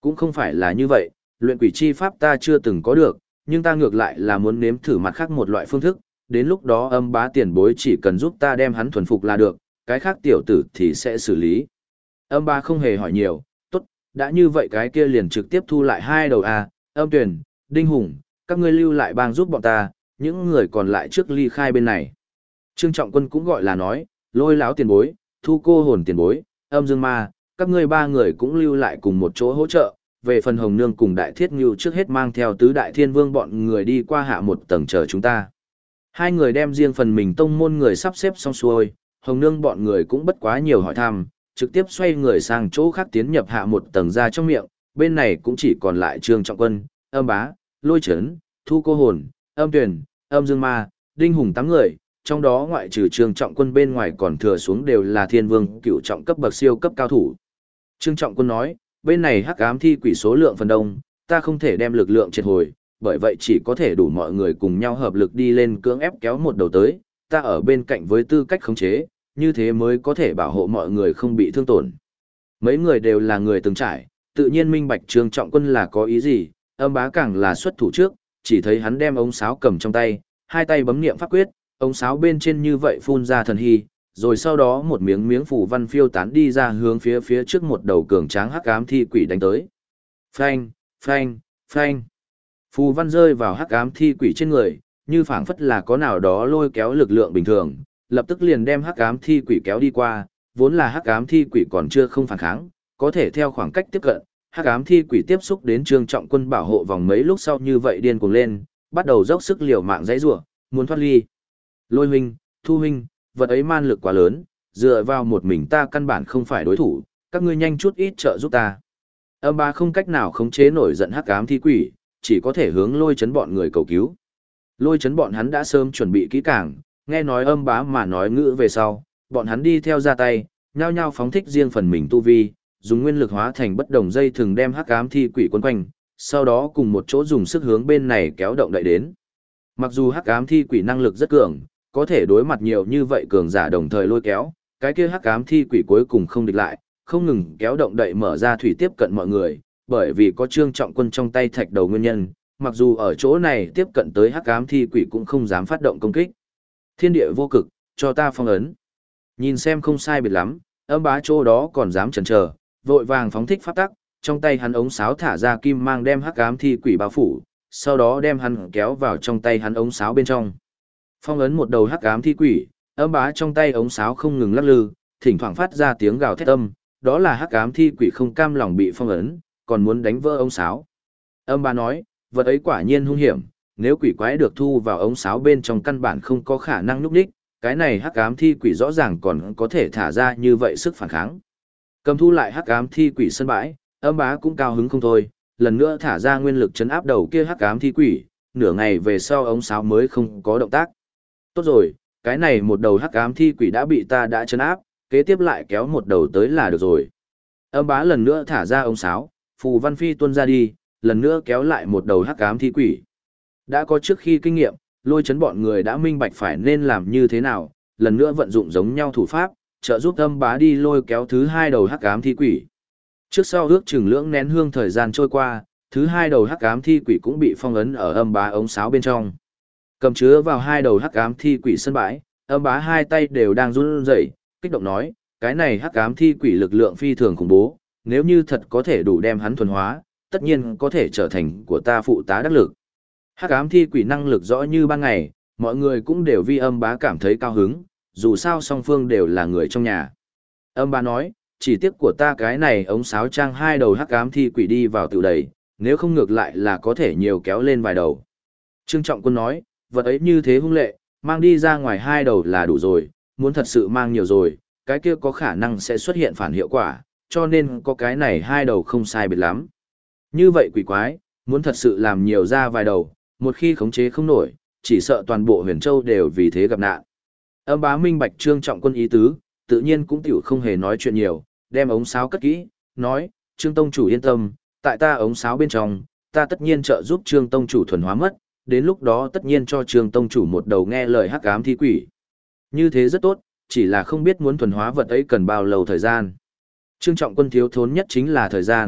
cũng không phải là như vậy, luyện quỷ chi pháp ta chưa từng có được, nhưng ta ngược lại là muốn nếm thử mặt khác một loại phương thức, đến lúc đó Âm Bá tiền bối chỉ cần giúp ta đem hắn thuần phục là được, cái khác tiểu tử thì sẽ xử lý. Âm Bá không hề hỏi nhiều, tốt, đã như vậy cái kia liền trực tiếp thu lại hai đầu A, Âm Tuyền, Đinh Hùng, các ngươi lưu lại bang giúp bọn ta, những người còn lại trước ly khai bên này. Trương Trọng Quân cũng gọi là nói, Lôi Láo tiền bối, Thu Cô Hồn tiền bối, Âm Dương Ma, các ngươi ba người cũng lưu lại cùng một chỗ hỗ trợ, về phần Hồng Nương cùng Đại Thiết Ngưu trước hết mang theo tứ đại thiên vương bọn người đi qua hạ một tầng chờ chúng ta. Hai người đem riêng phần mình tông môn người sắp xếp xong xuôi, Hồng Nương bọn người cũng bất quá nhiều hỏi thăm, trực tiếp xoay người sang chỗ khác tiến nhập hạ một tầng ra trong miệng, bên này cũng chỉ còn lại Trương Trọng Quân, Âm Bá, Lôi Chấn, Thu Cô Hồn, Âm Tuyền, Âm Dương Ma, Đinh Hùng 8 người, trong đó ngoại trừ Trương Trọng Quân bên ngoài còn thừa xuống đều là thiên vương cựu trọng cấp bậc siêu cấp cao thủ. Trương Trọng Quân nói, bên này hắc ám thi quỷ số lượng phần đông, ta không thể đem lực lượng triệt hồi, bởi vậy chỉ có thể đủ mọi người cùng nhau hợp lực đi lên cưỡng ép kéo một đầu tới, ta ở bên cạnh với tư cách khống chế, như thế mới có thể bảo hộ mọi người không bị thương tổn. Mấy người đều là người từng trải, tự nhiên minh bạch Trương Trọng Quân là có ý gì, Âm Bá càng là xuất thủ trước, chỉ thấy hắn đem ống sáo cầm trong tay, hai tay bấm niệm pháp quyết, ống sáo bên trên như vậy phun ra thần hy, rồi sau đó một miếng miếng phù văn phiêu tán đi ra hướng phía trước một đầu cường tráng hắc ám thi quỷ đánh tới. Phanh, phanh, phanh. Phù văn rơi vào hắc ám thi quỷ trên người, như phảng phất là có nào đó lôi kéo lực lượng bình thường, lập tức liền đem hắc ám thi quỷ kéo đi qua, vốn là hắc ám thi quỷ còn chưa không phản kháng, có thể theo khoảng cách tiếp cận, hắc ám thi quỷ tiếp xúc đến Trương Trọng Quân bảo hộ vòng mấy lúc sau như vậy điên cuồng lên, bắt đầu dốc sức liều mạng giãy giụa, muốn thoát ly. Lôi huynh, Thu huynh, vật ấy man lực quá lớn, dựa vào một mình ta căn bản không phải đối thủ, các ngươi nhanh chút ít trợ giúp ta. Âm Bá không cách nào khống chế nổi giận hắc ám thi quỷ, chỉ có thể hướng Lôi Chấn bọn người cầu cứu. Lôi Chấn bọn hắn đã sớm chuẩn bị kỹ càng, nghe nói Âm Bá mà nói ngữ về sau, bọn hắn đi theo ra tay, nhao nhao phóng thích riêng phần mình tu vi, dùng nguyên lực hóa thành bất đồng dây thường đem hắc ám thi quỷ quấn quanh, sau đó cùng một chỗ dùng sức hướng bên này kéo động đậy đến. Mặc dù hắc ám thi quỷ năng lực rất cường, có thể đối mặt nhiều như vậy cường giả đồng thời lôi kéo, cái kia hắc ám thi quỷ cuối cùng không địch lại, không ngừng kéo động đậy mở ra thủy tiếp cận mọi người, bởi vì có Trương Trọng Quân trong tay thạch đầu nguyên nhân, mặc dù ở chỗ này tiếp cận tới hắc ám thi quỷ cũng không dám phát động công kích. Thiên địa vô cực, cho ta phong ấn. Nhìn xem không sai biệt lắm, Âm Bá chỗ đó còn dám chần chờ, vội vàng phóng thích pháp tắc, trong tay hắn ống sáo thả ra kim mang đem hắc ám thi quỷ bao phủ, sau đó đem hắn kéo vào trong tay hắn ống sáo bên trong. Phong ấn một đầu hắc ám thi quỷ, Âm Bá trong tay ống sáo không ngừng lắc lư, thỉnh thoảng phát ra tiếng gào thét âm, đó là hắc ám thi quỷ không cam lòng bị phong ấn, còn muốn đánh vỡ ống sáo. Âm Bá nói, vật ấy quả nhiên hung hiểm, nếu quỷ quái được thu vào ống sáo bên trong căn bản không có khả năng nhúc nhích, cái này hắc ám thi quỷ rõ ràng còn có thể thả ra như vậy sức phản kháng. Cầm thu lại hắc ám thi quỷ sân bãi, Âm Bá cũng cao hứng không thôi, lần nữa thả ra nguyên lực chấn áp đầu kia hắc ám thi quỷ, nửa ngày về sau ống sáo mới không có động tác. Tốt rồi, cái này một đầu hắc ám thi quỷ đã bị ta đã chấn áp, kế tiếp lại kéo một đầu tới là được rồi. Âm Bá lần nữa thả ra ống sáo, phù văn phi tuôn ra đi, lần nữa kéo lại một đầu hắc ám thi quỷ. Đã có trước khi kinh nghiệm, Lôi Chấn bọn người đã minh bạch phải nên làm như thế nào, lần nữa vận dụng giống nhau thủ pháp, trợ giúp Âm Bá đi lôi kéo thứ hai đầu hắc ám thi quỷ. Trước sau ước chừng lưỡng nén hương thời gian trôi qua, thứ hai đầu hắc ám thi quỷ cũng bị phong ấn ở Âm Bá ống sáo bên trong. Cầm chứa vào hai đầu hắc ám thi quỷ sân bãi, Âm Bá hai tay đều đang run rẩy, kích động nói, cái này hắc ám thi quỷ lực lượng phi thường khủng bố, nếu như thật có thể đủ đem hắn thuần hóa, tất nhiên có thể trở thành của ta phụ tá đắc lực. Hắc ám thi quỷ năng lực rõ như ban ngày, mọi người cũng đều vì Âm Bá cảm thấy cao hứng, dù sao song phương đều là người trong nhà. Âm Bá nói, chỉ tiếc của ta cái này ống sáo trang hai đầu hắc ám thi quỷ đi vào tự đầy, nếu không ngược lại là có thể nhiều kéo lên vài đầu. Trương Trọng Quân nói, vật ấy như thế hung lệ, mang đi ra ngoài hai đầu là đủ rồi, muốn thật sự mang nhiều rồi, cái kia có khả năng sẽ xuất hiện phản hiệu quả, cho nên có cái này hai đầu không sai biệt lắm. Như vậy quỷ quái, muốn thật sự làm nhiều ra vài đầu, một khi khống chế không nổi, chỉ sợ toàn bộ Huyền Châu đều vì thế gặp nạn. Âm Bá minh bạch Trương Trọng Quân ý tứ, tự nhiên cũng tiểu không hề nói chuyện nhiều, đem ống sáo cất kỹ, nói, Trương Tông Chủ yên tâm, tại ta ống sáo bên trong, ta tất nhiên trợ giúp Trương Tông Chủ thuần hóa mất, đến lúc đó tất nhiên cho Trương Tông Chủ một đầu nghe lời hắc ám thi quỷ. Như thế rất tốt, chỉ là không biết muốn thuần hóa vật ấy cần bao lâu thời gian. Trương Trọng Quân thiếu thốn nhất chính là thời gian,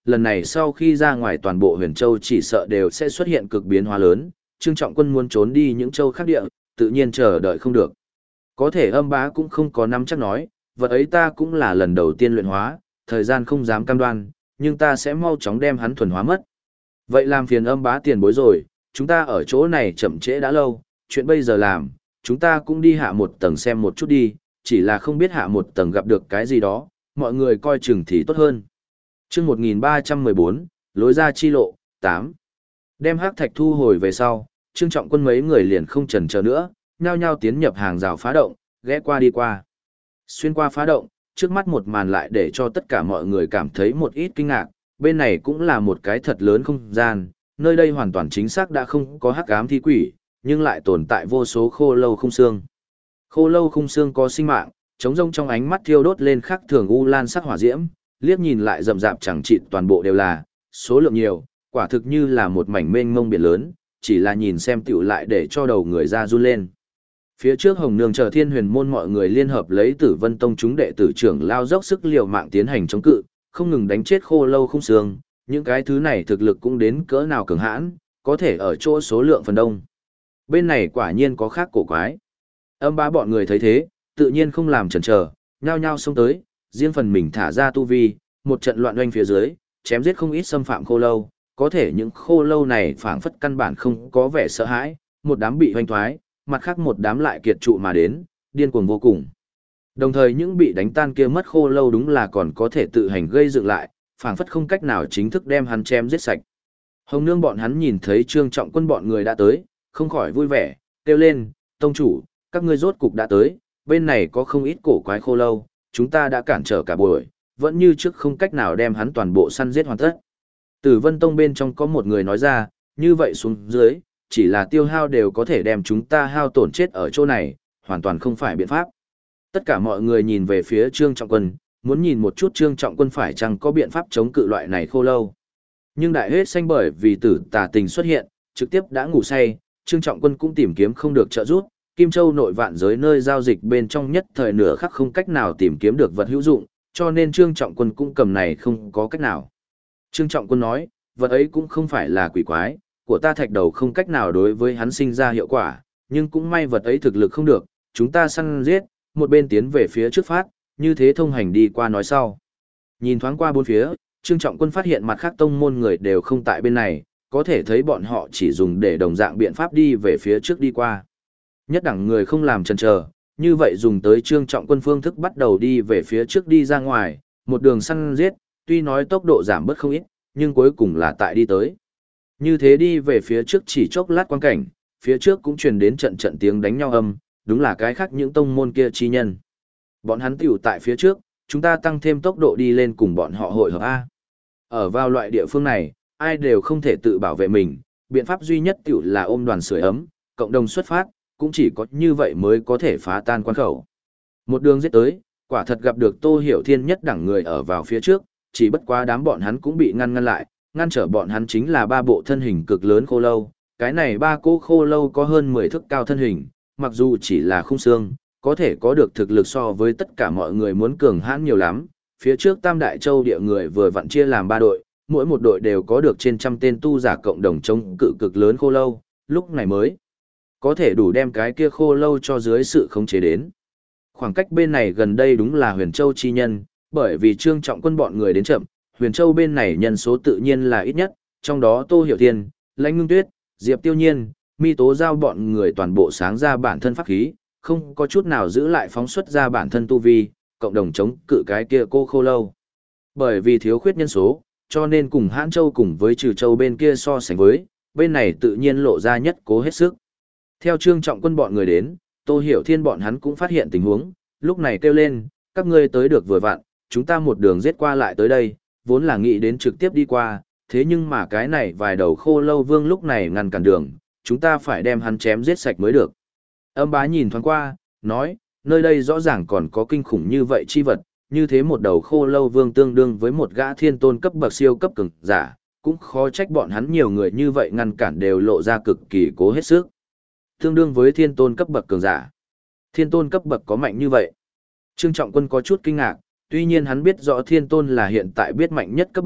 lần này sau khi ra ngoài toàn bộ Huyền Châu chỉ sợ đều sẽ xuất hiện cực biến hóa lớn, Trương Trọng Quân muốn trốn đi những châu khác địa, tự nhiên chờ đợi không được. Có thể Âm Bá cũng không có nắm chắc nói, vật ấy ta cũng là lần đầu tiên luyện hóa, thời gian không dám cam đoan, nhưng ta sẽ mau chóng đem hắn thuần hóa mất. Vậy làm phiền Âm Bá tiền bối rồi, chúng ta ở chỗ này chậm trễ đã lâu, chuyện bây giờ làm, chúng ta cũng đi hạ một tầng xem một chút đi, chỉ là không biết hạ một tầng gặp được cái gì đó, mọi người coi chừng thì tốt hơn. Chương 1314, lối ra chi lộ, 8. Đem hắc thạch thu hồi về sau, Trương Trọng Quân mấy người liền không chần chờ nữa, nhao nhao tiến nhập hàng rào phá động, ghé qua đi qua. Xuyên qua phá động, trước mắt một màn lại để cho tất cả mọi người cảm thấy một ít kinh ngạc, bên này cũng là một cái thật lớn không gian, nơi đây hoàn toàn chính xác đã không có hắc ám thi quỷ, nhưng lại tồn tại vô số khô lâu khung xương. Khô lâu khung xương có sinh mạng, trống rông trong ánh mắt thiêu đốt lên khắc thường u lan sắc hỏa diễm, liếc nhìn lại rậm rạp chẳng chịt toàn bộ đều là, số lượng nhiều, quả thực như là một mảnh mênh mông biển lớn, chỉ là nhìn xem tiểu lại để cho đầu người ra run lên. Phía trước Hồng Nương chờ Thiên Huyền môn mọi người liên hợp lấy Tử Vân Tông chúng đệ tử trưởng lao dốc sức liều mạng tiến hành chống cự, không ngừng đánh chết khô lâu khung xương, những cái thứ này thực lực cũng đến cỡ nào cường hãn, có thể ở chỗ số lượng phần đông. Bên này quả nhiên có khác cổ quái. Âm Bá bọn người thấy thế, tự nhiên không làm chần chờ, nhao nhao xông tới, riêng phần mình thả ra tu vi, một trận loạn oanh phía dưới, chém giết không ít xâm phạm khô lâu, có thể những khô lâu này phảng phất căn bản không có vẻ sợ hãi, một đám bị hoanh thoái, mặt khác một đám lại kiệt trụ mà đến, điên cuồng vô cùng. Đồng thời những bị đánh tan kia mất khô lâu đúng là còn có thể tự hành gây dựng lại, phảng phất không cách nào chính thức đem hắn chém giết sạch. Hồng Nương bọn hắn nhìn thấy Trương Trọng Quân bọn người đã tới, không khỏi vui vẻ, kêu lên, tông chủ, các ngươi rốt cục đã tới, bên này có không ít cổ quái khô lâu, chúng ta đã cản trở cả buổi, vẫn như trước không cách nào đem hắn toàn bộ săn giết hoàn tất. Tử Vân Tông bên trong có một người nói ra, như vậy xuống dưới, chỉ là tiêu hao đều có thể đem chúng ta hao tổn chết ở chỗ này, hoàn toàn không phải biện pháp. Tất cả mọi người nhìn về phía Trương Trọng Quân, muốn nhìn một chút Trương Trọng Quân phải chăng có biện pháp chống cự loại này khô lâu. Nhưng đại hết xanh bởi vì Tử Tà Tình xuất hiện, trực tiếp đã ngủ say, Trương Trọng Quân cũng tìm kiếm không được trợ giúp, Kim Châu nội vạn giới nơi giao dịch bên trong nhất thời nửa khắc không cách nào tìm kiếm được vật hữu dụng, cho nên Trương Trọng Quân cũng cầm này không có cách nào. Trương Trọng Quân nói, vật ấy cũng không phải là quỷ quái, của ta thạch đầu không cách nào đối với hắn sinh ra hiệu quả, nhưng cũng may vật ấy thực lực không được, chúng ta săn giết, một bên tiến về phía trước phát, như thế thông hành đi qua nói sau. Nhìn thoáng qua bốn phía, Trương Trọng Quân phát hiện mặt khác tông môn người đều không tại bên này, có thể thấy bọn họ chỉ dùng để đồng dạng biện pháp đi về phía trước đi qua. Nhất đẳng người không làm chần chờ, như vậy dùng tới Trương Trọng Quân phương thức bắt đầu đi về phía trước đi ra ngoài, một đường săn giết, tuy nói tốc độ giảm bớt không ít, nhưng cuối cùng là tại đi tới. Như thế đi về phía trước chỉ chốc lát quan cảnh, phía trước cũng truyền đến trận trận tiếng đánh nhau âm, đúng là cái khác những tông môn kia chi nhân. Bọn hắn tiểu tại phía trước, chúng ta tăng thêm tốc độ đi lên cùng bọn họ hội hợp A. Ở vào loại địa phương này, ai đều không thể tự bảo vệ mình, biện pháp duy nhất tiểu là ôm đoàn sưởi ấm, cộng đồng xuất phát, cũng chỉ có như vậy mới có thể phá tan quan khẩu. Một đường giết tới, quả thật gặp được Tô Hiểu Thiên nhất đẳng người ở vào phía trước, chỉ bất quá đám bọn hắn cũng bị ngăn lại, ngăn trở bọn hắn chính là ba bộ thân hình cực lớn khô lâu. Cái này ba cô khô lâu có hơn 10 thước cao thân hình, mặc dù chỉ là khung xương, có thể có được thực lực so với tất cả mọi người muốn cường hãn nhiều lắm. Phía trước Tam Đại Châu địa người vừa vặn chia làm 3 đội, mỗi một đội đều có được trên trăm tên tu giả cộng đồng chống cự cực lớn khô lâu, lúc này mới có thể đủ đem cái kia khô lâu cho dưới sự khống chế đến. Khoảng cách bên này gần đây đúng là Huyền Châu chi nhân, bởi vì Trương Trọng Quân bọn người đến chậm, Huyền Châu bên này nhân số tự nhiên là ít nhất, trong đó Tô Hiểu Thiên, Lãnh Ngưng Tuyết, Diệp Tiêu Nhiên, Mi Tố Giao bọn người toàn bộ sáng ra bản thân pháp khí, không có chút nào giữ lại phóng xuất ra bản thân tu vi, cộng đồng chống cự cái kia cô khô lâu. Bởi vì thiếu khuyết nhân số, cho nên cùng Hãn Châu cùng với Trừ Châu bên kia so sánh với, bên này tự nhiên lộ ra nhất cố hết sức. Theo Trương Trọng Quân bọn người đến, Tô Hiểu Thiên bọn hắn cũng phát hiện tình huống, lúc này kêu lên, các ngươi tới được vừa vặn, chúng ta một đường giết qua lại tới đây, vốn là nghĩ đến trực tiếp đi qua, thế nhưng mà cái này vài đầu khô lâu vương lúc này ngăn cản đường, chúng ta phải đem hắn chém giết sạch mới được. Âm Bá nhìn thoáng qua, nói, nơi đây rõ ràng còn có kinh khủng như vậy chi vật, như thế một đầu khô lâu vương tương đương với một gã thiên tôn cấp bậc siêu cấp cường giả, cũng khó trách bọn hắn nhiều người như vậy ngăn cản đều lộ ra cực kỳ cố hết sức. Tương đương với thiên tôn cấp bậc cường giả. Thiên tôn cấp bậc có mạnh như vậy. Trương Trọng Quân có chút kinh ngạc, tuy nhiên hắn biết rõ thiên tôn là hiện tại biết mạnh nhất cấp bậc,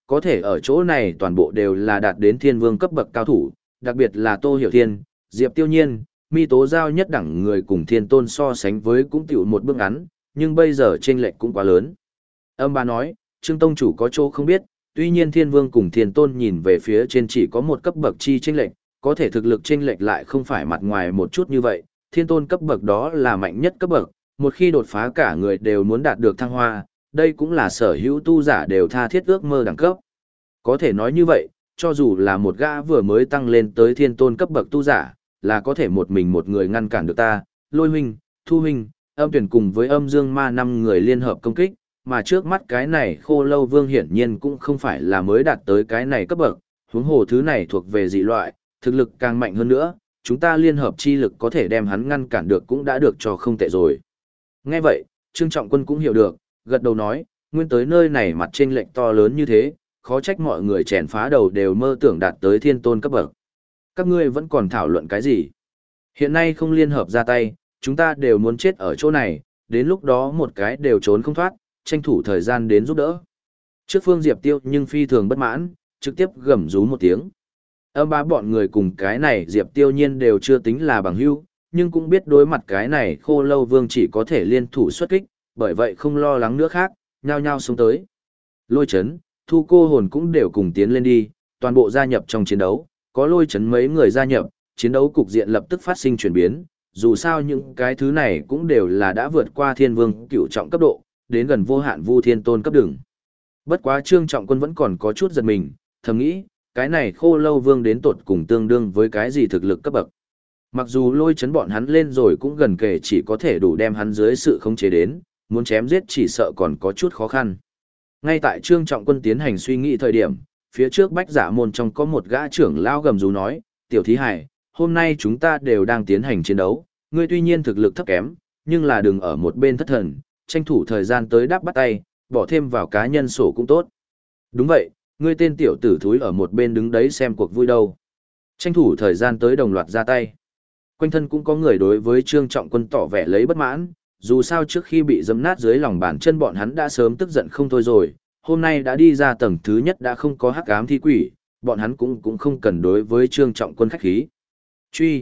có thể ở chỗ này toàn bộ đều là đạt đến thiên vương cấp bậc cao thủ, đặc biệt là Tô Hiểu Thiên, Diệp Tiêu Nhiên, Mi Tố Giao nhất đẳng người cùng thiên tôn so sánh với cũng tiểu một bước ngắn, nhưng bây giờ chênh lệch cũng quá lớn. Âm Bá nói, Trương Tông chủ có chỗ không biết, tuy nhiên thiên vương cùng thiên tôn nhìn về phía trên chỉ có một cấp bậc chi chênh lệch, có thể thực lực chênh lệch lại không phải mặt ngoài một chút như vậy, thiên tôn cấp bậc đó là mạnh nhất cấp bậc, một khi đột phá cả người đều muốn đạt được thăng hoa, đây cũng là sở hữu tu giả đều tha thiết ước mơ đẳng cấp. Có thể nói như vậy, cho dù là một gã vừa mới tăng lên tới thiên tôn cấp bậc tu giả, là có thể một mình một người ngăn cản được ta, Lôi huynh, Thu huynh, Âm Tuyển cùng với Âm Dương Ma 5 người liên hợp công kích, mà trước mắt cái này Khô Lâu Vương hiển nhiên cũng không phải là mới đạt tới cái này cấp bậc, huống hồ thứ này thuộc về dị loại, thực lực càng mạnh hơn nữa, chúng ta liên hợp chi lực có thể đem hắn ngăn cản được cũng đã được cho không tệ rồi. Nghe vậy, Trương Trọng Quân cũng hiểu được, gật đầu nói, nguyên tới nơi này mặt chênh lệch to lớn như thế, khó trách mọi người chèn phá đầu đều mơ tưởng đạt tới thiên tôn cấp bậc. Các ngươi vẫn còn thảo luận cái gì? Hiện nay không liên hợp ra tay, chúng ta đều muốn chết ở chỗ này, đến lúc đó một cái đều trốn không thoát, tranh thủ thời gian đến giúp đỡ. Trước phương Diệp Tiêu nhưng phi thường bất mãn, trực tiếp gầm rú một tiếng. Âm Bá bọn người cùng cái này Diệp Tiêu Nhiên đều chưa tính là bằng hữu, nhưng cũng biết đối mặt cái này Khô Lâu Vương chỉ có thể liên thủ xuất kích, bởi vậy không lo lắng nữa khác, nhao nhao xuống tới. Lôi Chấn, Thu Cô Hồn cũng đều cùng tiến lên đi, toàn bộ gia nhập trong chiến đấu, có Lôi Chấn mấy người gia nhập, chiến đấu cục diện lập tức phát sinh chuyển biến, dù sao những cái thứ này cũng đều là đã vượt qua Thiên Vương cửu trọng cấp độ, đến gần vô hạn Vu Thiên Tôn cấp đường. Bất quá Trương Trọng Quân vẫn còn có chút giật mình, thầm nghĩ, cái này Khô Lâu Vương đến tột cùng tương đương với cái gì thực lực cấp bậc. Mặc dù Lôi Chấn bọn hắn lên rồi cũng gần kể chỉ có thể đủ đem hắn dưới sự khống chế đến, muốn chém giết chỉ sợ còn có chút khó khăn. Ngay tại Trương Trọng Quân tiến hành suy nghĩ thời điểm, phía trước Bách Giả môn trong có một gã trưởng lao gầm rú nói, tiểu thí hải, hôm nay chúng ta đều đang tiến hành chiến đấu, ngươi tuy nhiên thực lực thấp kém, nhưng là đừng ở một bên thất thần, tranh thủ thời gian tới đáp bắt tay, bỏ thêm vào cá nhân sổ cũng tốt. Đúng vậy, ngươi tên tiểu tử thúi ở một bên đứng đấy xem cuộc vui đâu. Tranh thủ thời gian tới đồng loạt ra tay. Quanh thân cũng có người đối với Trương Trọng Quân tỏ vẻ lấy bất mãn, dù sao trước khi bị giẫm nát dưới lòng bàn chân bọn hắn đã sớm tức giận không thôi rồi, hôm nay đã đi ra tầng thứ nhất đã không có hắc ám thi quỷ, bọn hắn cũng không cần đối với Trương Trọng Quân khách khí. Truy.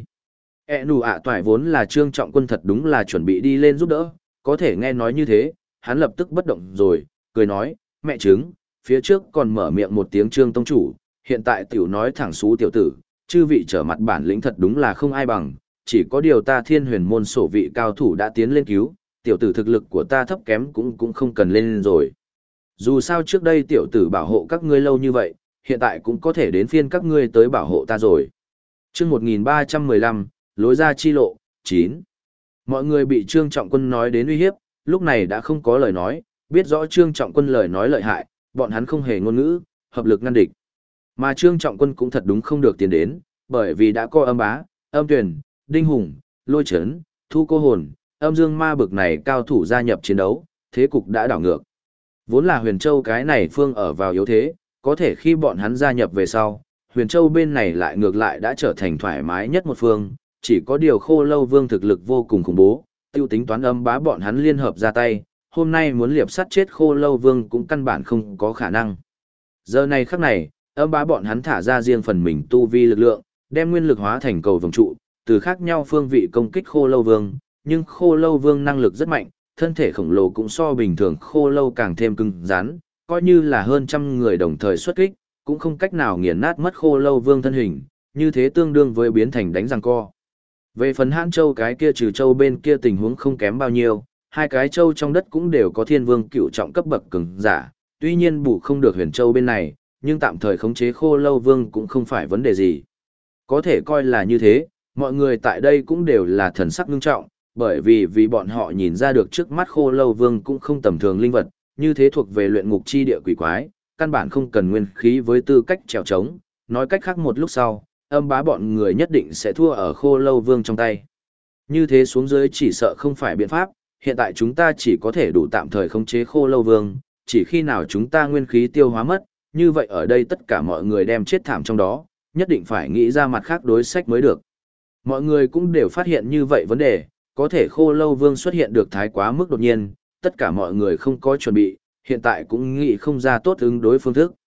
Nụ ạ toại vốn là Trương Trọng Quân thật đúng là chuẩn bị đi lên giúp đỡ, có thể nghe nói như thế, hắn lập tức bất động rồi, cười nói, mẹ chứng, phía trước còn mở miệng một tiếng Trương Tông Chủ, hiện tại tiểu nói thẳng xú tiểu tử, chư vị trở mặt bản lĩnh thật đúng là không ai bằng, chỉ có điều ta Thiên Huyền môn sổ vị cao thủ đã tiến lên cứu, tiểu tử thực lực của ta thấp kém cũng không cần lên rồi. Dù sao trước đây tiểu tử bảo hộ các ngươi lâu như vậy, hiện tại cũng có thể đến phiên các ngươi tới bảo hộ ta rồi. Chương 1315, lối ra chi lộ, 9. Mọi người bị Trương Trọng Quân nói đến uy hiếp, lúc này đã không có lời nói, biết rõ Trương Trọng Quân lời nói lợi hại, bọn hắn không hề ngôn ngữ, hợp lực ngăn địch. Mà Trương Trọng Quân cũng thật đúng không được tiến đến, bởi vì đã có Âm Bá, Âm Tuyền, Đinh Hùng, Lôi Chấn, Thu Cô Hồn, Âm Dương Ma bực này cao thủ gia nhập chiến đấu, thế cục đã đảo ngược. Vốn là Huyền Châu cái này phương ở vào yếu thế, có thể khi bọn hắn gia nhập về sau, Huyền Châu bên này lại ngược lại đã trở thành thoải mái nhất một phương, chỉ có điều Khô Lâu Vương thực lực vô cùng khủng bố, tiêu tính toán Âm Bá bọn hắn liên hợp ra tay, hôm nay muốn liệp sát chết Khô Lâu Vương cũng căn bản không có khả năng. Giờ này khắc này, Âm Bá bọn hắn thả ra riêng phần mình tu vi lực lượng, đem nguyên lực hóa thành cầu vồng trụ, từ khác nhau phương vị công kích Khô Lâu Vương, nhưng Khô Lâu Vương năng lực rất mạnh, thân thể khổng lồ cũng so bình thường Khô Lâu càng thêm cứng rắn, coi như là hơn trăm người đồng thời xuất kích, cũng không cách nào nghiền nát mất Khô Lâu Vương thân hình, như thế tương đương với biến thành đánh giằng co. Về phần Hãn Châu cái kia trừ châu bên kia tình huống không kém bao nhiêu, hai cái châu trong đất cũng đều có Thiên Vương cựu trọng cấp bậc cường giả, tuy nhiên bù không được Huyền Châu bên này, nhưng tạm thời khống chế Khô Lâu Vương cũng không phải vấn đề gì. Có thể coi là như thế, mọi người tại đây cũng đều là thần sắc nghiêm trọng, bởi vì bọn họ nhìn ra được trước mắt Khô Lâu Vương cũng không tầm thường linh vật, như thế thuộc về luyện ngục chi địa quỷ quái, căn bản không cần nguyên khí với tư cách trèo trống, nói cách khác một lúc sau, Âm Bá bọn người nhất định sẽ thua ở Khô Lâu Vương trong tay. Như thế xuống dưới chỉ sợ không phải biện pháp, hiện tại chúng ta chỉ có thể đủ tạm thời khống chế Khô Lâu Vương, chỉ khi nào chúng ta nguyên khí tiêu hóa mất, như vậy ở đây tất cả mọi người đem chết thảm trong đó, nhất định phải nghĩ ra mặt khác đối sách mới được. Mọi người cũng đều phát hiện như vậy vấn đề, có thể Khô Lâu Vương xuất hiện được thái quá mức đột nhiên, tất cả mọi người không có chuẩn bị, hiện tại cũng nghĩ không ra tốt ứng đối phương thức.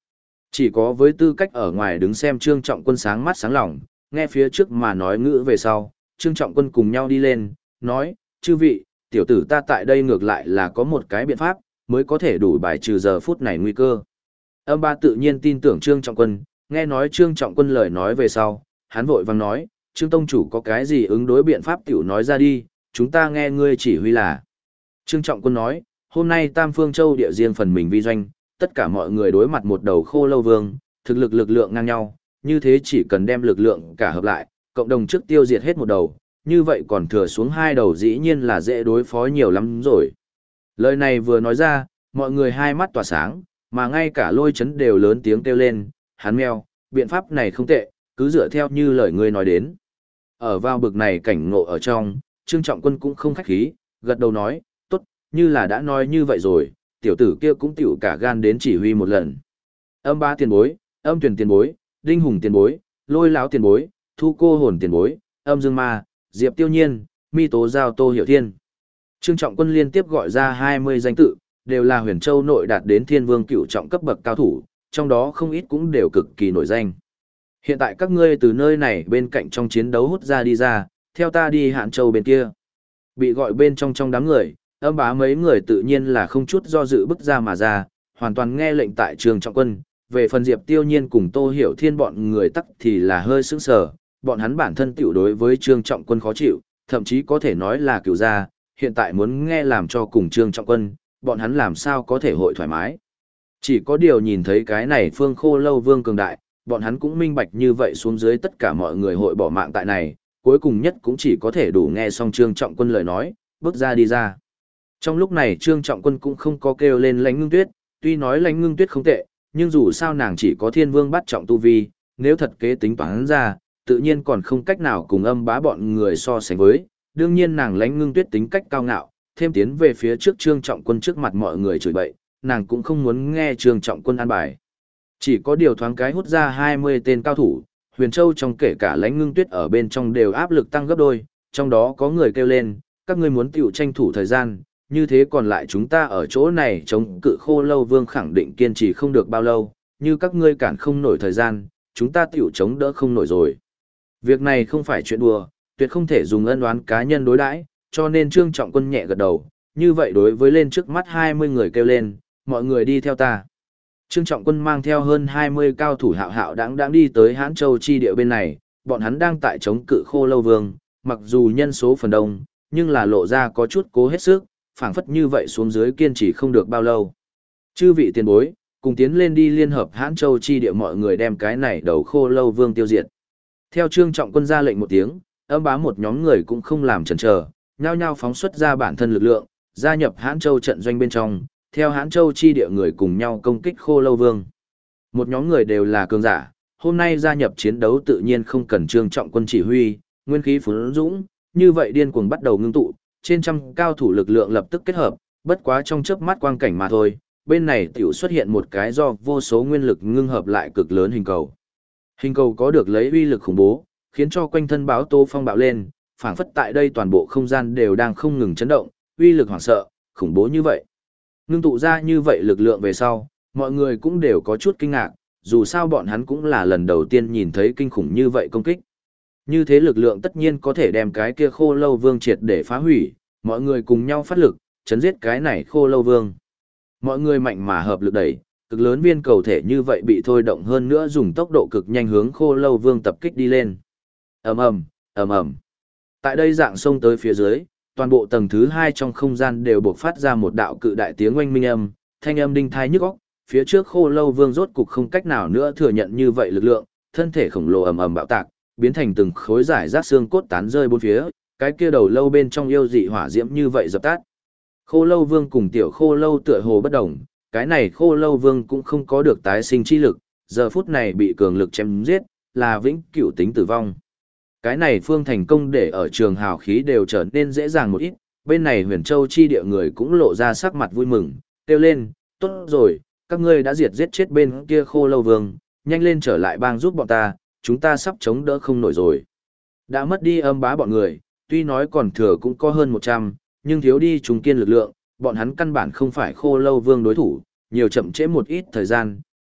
Chỉ có với tư cách ở ngoài đứng xem Trương Trọng Quân sáng mắt sáng lòng, nghe phía trước mà nói ngữ về sau, Trương Trọng Quân cùng nhau đi lên, nói, chư vị, tiểu tử ta tại đây ngược lại là có một cái biện pháp, mới có thể đủ bài trừ giờ phút này nguy cơ. Âm ba tự nhiên tin tưởng Trương Trọng Quân, nghe nói Trương Trọng Quân lời nói về sau, hắn vội vàng nói, Trương Tông Chủ có cái gì ứng đối biện pháp tiểu nói ra đi, chúng ta nghe ngươi chỉ huy là. Trương Trọng Quân nói, hôm nay Tam Phương Châu địa riêng phần mình vi doanh, tất cả mọi người đối mặt một đầu khô lâu vương, thực lực lượng ngang nhau, như thế chỉ cần đem lực lượng cả hợp lại, cộng đồng trước tiêu diệt hết một đầu, như vậy còn thừa xuống hai đầu dĩ nhiên là dễ đối phó nhiều lắm rồi. Lời này vừa nói ra, mọi người hai mắt tỏa sáng, mà ngay cả Lôi Chấn đều lớn tiếng kêu lên, hắn meo, biện pháp này không tệ, cứ dựa theo như lời ngươi nói đến. Ở vào bực này cảnh ngộ ở trong, Trương Trọng Quân cũng không khách khí, gật đầu nói, tốt, như là đã nói như vậy rồi, tiểu tử kia cũng tiểu cả gan đến chỉ huy một lần. Âm ba tiền bối, âm tuyển tiền bối, đinh hùng tiền bối, lôi láo tiền bối, thu cô hồn tiền bối, âm dương ma, diệp tiêu nhiên, mi tố giao tô hiểu thiên. Trương Trọng Quân liên tiếp gọi ra 20 danh tự, đều là huyền châu nội đạt đến thiên vương cựu trọng cấp bậc cao thủ, trong đó không ít cũng đều cực kỳ nổi danh. Hiện tại các ngươi từ nơi này bên cạnh trong chiến đấu hút ra đi ra, theo ta đi Hạn Châu bên kia. Bị gọi bên trong đám người, âm bá mấy người tự nhiên là không chút do dự bước ra mà ra, hoàn toàn nghe lệnh tại Trương Trọng Quân. Về phần Diệp Tiêu Nhiên cùng Tô Hiểu Thiên bọn người tắc thì là hơi sững sờ, bọn hắn bản thân tiểu đối với Trương Trọng Quân khó chịu, thậm chí có thể nói là cựu gia, hiện tại muốn nghe làm cho cùng Trương Trọng Quân, bọn hắn làm sao có thể hội thoải mái. Chỉ có điều nhìn thấy cái này Phương Khô Lâu Vương cường đại, bọn hắn cũng minh bạch như vậy xuống dưới tất cả mọi người hội bỏ mạng tại này, cuối cùng nhất cũng chỉ có thể đủ nghe xong Trương Trọng Quân lời nói, bước ra đi ra. Trong lúc này Trương Trọng Quân cũng không có kêu lên Lãnh Ngưng Tuyết, tuy nói Lãnh Ngưng Tuyết không tệ, nhưng dù sao nàng chỉ có thiên vương bắt trọng tu vi, nếu thật kế tính toán ra, tự nhiên còn không cách nào cùng âm bá bọn người so sánh với, đương nhiên nàng Lãnh Ngưng Tuyết tính cách cao ngạo, thêm tiến về phía trước Trương Trọng Quân trước mặt mọi người chửi bậy, nàng cũng không muốn nghe Trương Trọng Quân an bài. Chỉ có điều thoáng cái hút ra 20 tên cao thủ, Huyền Châu trong kể cả Lãnh Ngưng Tuyết ở bên trong đều áp lực tăng gấp đôi, trong đó có người kêu lên, các ngươi muốn tiểu tranh thủ thời gian, như thế còn lại chúng ta ở chỗ này chống cự Khô Lâu Vương khẳng định kiên trì không được bao lâu, như các ngươi cản không nổi thời gian, chúng ta tiểu chống đỡ không nổi rồi. Việc này không phải chuyện đùa, tuyệt không thể dùng ân oán cá nhân đối đãi, cho nên Trương Trọng Quân nhẹ gật đầu, như vậy đối với lên trước mắt 20 người kêu lên, mọi người đi theo ta. Trương Trọng Quân mang theo hơn 20 cao thủ hạo hạo đáng đi tới Hán Châu chi địa bên này, bọn hắn đang tại chống cự Khô Lâu Vương, mặc dù nhân số phần đông, nhưng là lộ ra có chút cố hết sức, phảng phất như vậy xuống dưới kiên trì không được bao lâu. Chư vị tiền bối, cùng tiến lên đi liên hợp Hán Châu chi địa mọi người đem cái này đầu Khô Lâu Vương tiêu diệt. Theo Trương Trọng Quân ra lệnh một tiếng, âm bá một nhóm người cũng không làm chần chờ, nhao nhao phóng xuất ra bản thân lực lượng, gia nhập Hán Châu trận doanh bên trong, theo Hán Châu chi địa người cùng nhau công kích Khô Lâu Vương. Một nhóm người đều là cường giả, hôm nay gia nhập chiến đấu tự nhiên không cần Trương Trọng Quân chỉ huy, nguyên khí phấn dũng, như vậy điên cuồng bắt đầu ngưng tụ, trên trăm cao thủ lực lượng lập tức kết hợp, bất quá trong chớp mắt quang cảnh mà thôi, bên này tiểu xuất hiện một cái do vô số nguyên lực ngưng hợp lại cực lớn hình cầu. Hình cầu có được lấy uy lực khủng bố, khiến cho quanh thân báo tố phong bạo lên, phảng phất tại đây toàn bộ không gian đều đang không ngừng chấn động, uy lực hoảng sợ, khủng bố như vậy. Ngưng tụ ra như vậy lực lượng về sau, mọi người cũng đều có chút kinh ngạc, dù sao bọn hắn cũng là lần đầu tiên nhìn thấy kinh khủng như vậy công kích. Như thế lực lượng tất nhiên có thể đem cái kia Khô Lâu Vương triệt để phá hủy, mọi người cùng nhau phát lực, chấn giết cái này Khô Lâu Vương. Mọi người mạnh mà hợp lực đẩy, cực lớn viên cầu thể như vậy bị thôi động hơn nữa dùng tốc độ cực nhanh hướng Khô Lâu Vương tập kích đi lên. Ầm ầm, ầm ầm. Tại đây dạng sông tới phía dưới, toàn bộ tầng thứ 2 trong không gian đều bộc phát ra một đạo cự đại tiếng oanh minh âm, thanh âm đinh thai nhức óc, phía trước Khô Lâu Vương rốt cục không cách nào nữa thừa nhận như vậy lực lượng, thân thể khổng lồ ầm ầm bạo tạc, biến thành từng khối giải rác xương cốt tán rơi bốn phía, cái kia đầu lâu bên trong yêu dị hỏa diễm như vậy dập tắt. Khô Lâu Vương cùng tiểu Khô Lâu tựa hồ bất động, cái này Khô Lâu Vương cũng không có được tái sinh chi lực, giờ phút này bị cường lực chém giết, là vĩnh cửu tính tử vong. Cái này Phương thành công để ở trường hào khí đều trở nên dễ dàng một ít, bên này Huyền Châu chi địa người cũng lộ ra sắc mặt vui mừng, kêu lên, tốt rồi, các ngươi đã diệt giết chết bên kia Khô Lâu Vương, nhanh lên trở lại bang giúp bọn ta, chúng ta sắp chống đỡ không nổi rồi. Đã mất đi âm bá bọn người, tuy nói còn thừa cũng có hơn 100, nhưng thiếu đi chúng kiên lực lượng, bọn hắn căn bản không phải Khô Lâu Vương đối thủ, nhiều chậm trễ một ít thời gian,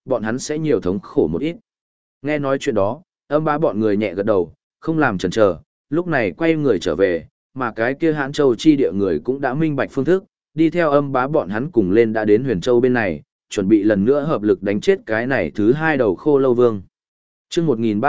bọn hắn sẽ nhiều thống khổ một ít. Nghe nói chuyện đó, âm bá bọn người nhẹ gật đầu, không làm chần chờ, lúc này quay người trở về, mà cái kia Hãn Châu chi địa người cũng đã minh bạch phương thức, đi theo âm bá bọn hắn cùng lên đã đến Huyền Châu bên này, chuẩn bị lần nữa hợp lực đánh chết cái này thứ hai đầu Khô Lâu Vương. Chương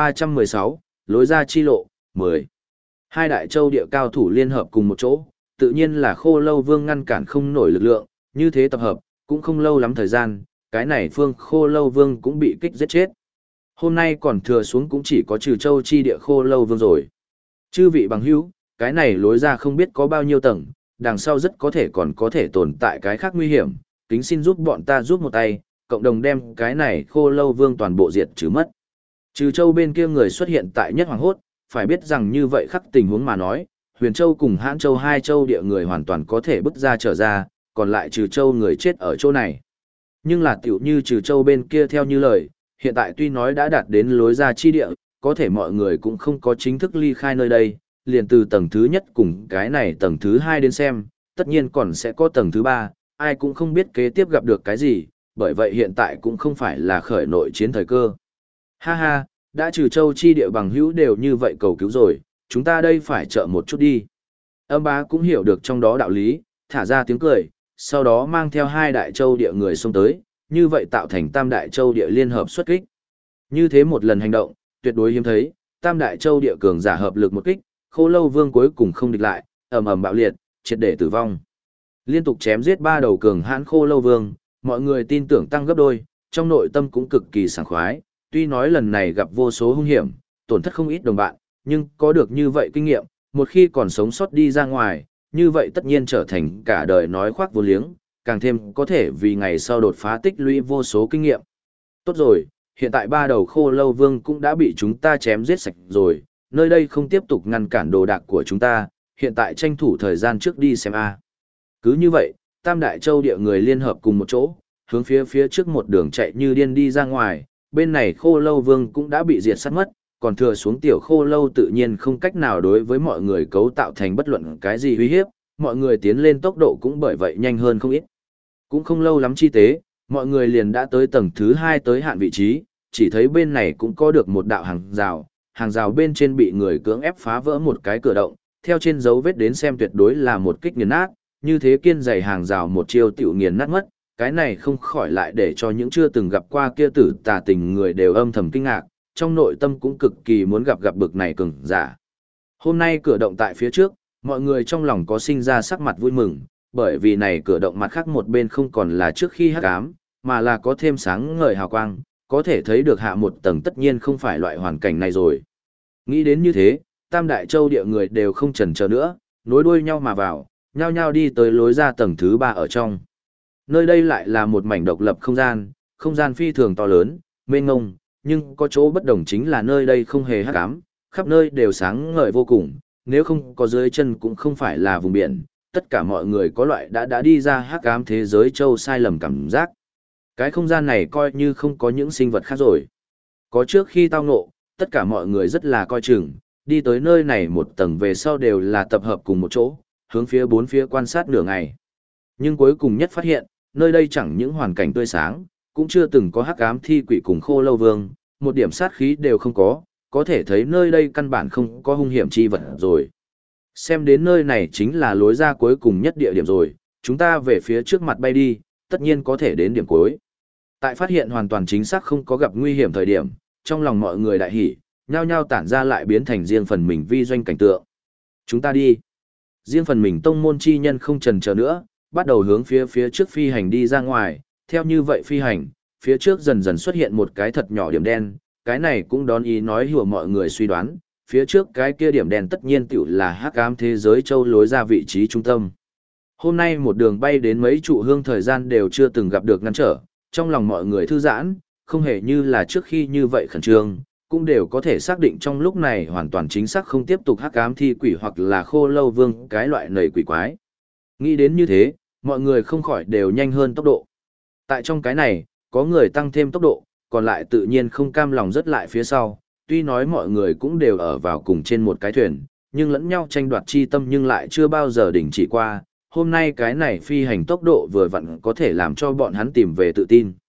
1316, lối ra chi lộ, 10. Hai đại châu địa cao thủ liên hợp cùng một chỗ, tự nhiên là Khô Lâu Vương ngăn cản không nổi lực lượng, như thế tập hợp, cũng không lâu lắm thời gian, cái này phương Khô Lâu Vương cũng bị kích giết chết. Hôm nay còn thừa xuống cũng chỉ có Trừ Châu chi địa Khô Lâu Vương rồi. Chư vị bằng hữu, cái này lối ra không biết có bao nhiêu tầng, đằng sau rất có thể còn có thể tồn tại cái khác nguy hiểm, kính xin giúp bọn ta giúp một tay, cộng đồng đem cái này Khô Lâu Vương toàn bộ diệt trừ mất. Trừ Châu bên kia người xuất hiện tại nhất hoàng hốt, phải biết rằng như vậy khắc tình huống mà nói, Huyền Châu cùng Hãn Châu hai châu địa người hoàn toàn có thể bứt ra trở ra, còn lại Trừ Châu người chết ở chỗ này. Nhưng là tiểu như Trừ Châu bên kia theo như lời, hiện tại tuy nói đã đạt đến lối ra chi địa, có thể mọi người cũng không có chính thức ly khai nơi đây, liền từ tầng thứ nhất cùng cái này tầng thứ hai đến xem, tất nhiên còn sẽ có tầng thứ ba, ai cũng không biết kế tiếp gặp được cái gì, bởi vậy hiện tại cũng không phải là khởi nội chiến thời cơ. Ha ha, đã Trừ Châu chi địa bằng hữu đều như vậy cầu cứu rồi, chúng ta đây phải trợ một chút đi. Âm bá cũng hiểu được trong đó đạo lý, thả ra tiếng cười, sau đó mang theo hai đại châu địa người xông tới, như vậy tạo thành tam đại châu địa liên hợp xuất kích. Như thế một lần hành động, tuyệt đối hiếm thấy, tam đại châu địa cường giả hợp lực một kích, Khô Lâu Vương cuối cùng không địch lại, ầm ầm bạo liệt, triệt để tử vong. Liên tục chém giết ba đầu cường hãn Khô Lâu Vương, mọi người tin tưởng tăng gấp đôi, trong nội tâm cũng cực kỳ sảng khoái, tuy nói lần này gặp vô số hung hiểm, tổn thất không ít đồng bạn, nhưng có được như vậy kinh nghiệm, một khi còn sống sót đi ra ngoài, như vậy tất nhiên trở thành cả đời nói khoác vô liếng, càng thêm có thể vì ngày sau đột phá tích lũy vô số kinh nghiệm. Tốt rồi, hiện tại ba đầu Khô Lâu Vương cũng đã bị chúng ta chém giết sạch rồi, nơi đây không tiếp tục ngăn cản đồ đạc của chúng ta, hiện tại tranh thủ thời gian trước đi xem a. Cứ như vậy, Tam Đại Châu địa người liên hợp cùng một chỗ, hướng phía trước một đường chạy như điên đi ra ngoài, bên này Khô Lâu Vương cũng đã bị diệt sát mất, còn thừa xuống tiểu Khô Lâu tự nhiên không cách nào đối với mọi người cấu tạo thành bất luận cái gì uy hiếp, mọi người tiến lên tốc độ cũng bởi vậy nhanh hơn không ít. Cũng không lâu lắm chi tế, mọi người liền đã tới tầng thứ 2 tới hạn vị trí, chỉ thấy bên này cũng có được một đạo hàng rào bên trên bị người cưỡng ép phá vỡ một cái cửa động, theo trên dấu vết đến xem tuyệt đối là một kích nghiền nát, như thế kiên dày hàng rào một chiêu tiểu nghiền nát mất, cái này không khỏi lại để cho những chưa từng gặp qua kia tử tà tình người đều âm thầm kinh ngạc, trong nội tâm cũng cực kỳ muốn gặp bực này cường giả. Hôm nay cửa động tại phía trước, mọi người trong lòng có sinh ra sắc mặt vui mừng, bởi vì này cửa động mặt khác một bên không còn là trước khi hắc ám, mà là có thêm sáng ngời hào quang, có thể thấy được hạ một tầng tất nhiên không phải loại hoàn cảnh này rồi. Nghĩ đến như thế, Tam Đại Châu địa người đều không chần chờ nữa, nối đuôi nhau mà vào, nhao nhao đi tới lối ra tầng thứ 3 ở trong. Nơi đây lại là một mảnh độc lập không gian phi thường to lớn, mênh mông, nhưng có chỗ bất đồng chính là nơi đây không hề hắc ám, khắp nơi đều sáng ngời vô cùng, nếu không có dưới chân cũng không phải là vùng biển, tất cả mọi người có loại đã đi ra hắc ám thế giới châu sai lầm cảm giác. Cái không gian này coi như không có những sinh vật khác rồi. Có trước khi tao ngộ, tất cả mọi người rất là coi chừng, đi tới nơi này một tầng về sau đều là tập hợp cùng một chỗ, hướng phía bốn phía quan sát nửa ngày. Nhưng cuối cùng nhất phát hiện, nơi đây chẳng những hoàn cảnh tươi sáng, cũng chưa từng có hắc ám thi quỷ cùng Khô Lâu Vương, một điểm sát khí đều không có thể thấy nơi đây căn bản không có hung hiểm chi vật rồi. Xem đến nơi này chính là lối ra cuối cùng nhất địa điểm rồi, chúng ta về phía trước mặt bay đi, tất nhiên có thể đến điểm cuối. Tại phát hiện hoàn toàn chính xác không có gặp nguy hiểm thời điểm, trong lòng mọi người đại hỉ, nhao nhao tản ra lại biến thành riêng phần mình vi doanh cảnh tượng. Chúng ta đi. Riêng phần mình tông môn chi nhân không chần chờ nữa, bắt đầu hướng phía trước phi hành đi ra ngoài, theo như vậy phi hành, phía trước dần dần xuất hiện một cái thật nhỏ điểm đen, cái này cũng đón ý nói hùa mọi người suy đoán, phía trước cái kia điểm đen tất nhiên tiểu là hắc ám thế giới châu lối ra vị trí trung tâm. Hôm nay một đường bay đến mấy trụ hương thời gian đều chưa từng gặp được ngăn trở, trong lòng mọi người thư giãn, không hề như là trước khi như vậy khẩn trương, cũng đều có thể xác định trong lúc này hoàn toàn chính xác không tiếp tục hắc ám thi quỷ hoặc là Khô Lâu Vương cái loại nầy quỷ quái. Nghĩ đến như thế, mọi người không khỏi đều nhanh hơn tốc độ. Tại trong cái này, có người tăng thêm tốc độ, còn lại tự nhiên không cam lòng rất lại phía sau, tuy nói mọi người cũng đều ở vào cùng trên một cái thuyền, nhưng lẫn nhau tranh đoạt chi tâm nhưng lại chưa bao giờ đình chỉ qua, hôm nay cái này phi hành tốc độ vừa vặn có thể làm cho bọn hắn tìm về tự tin.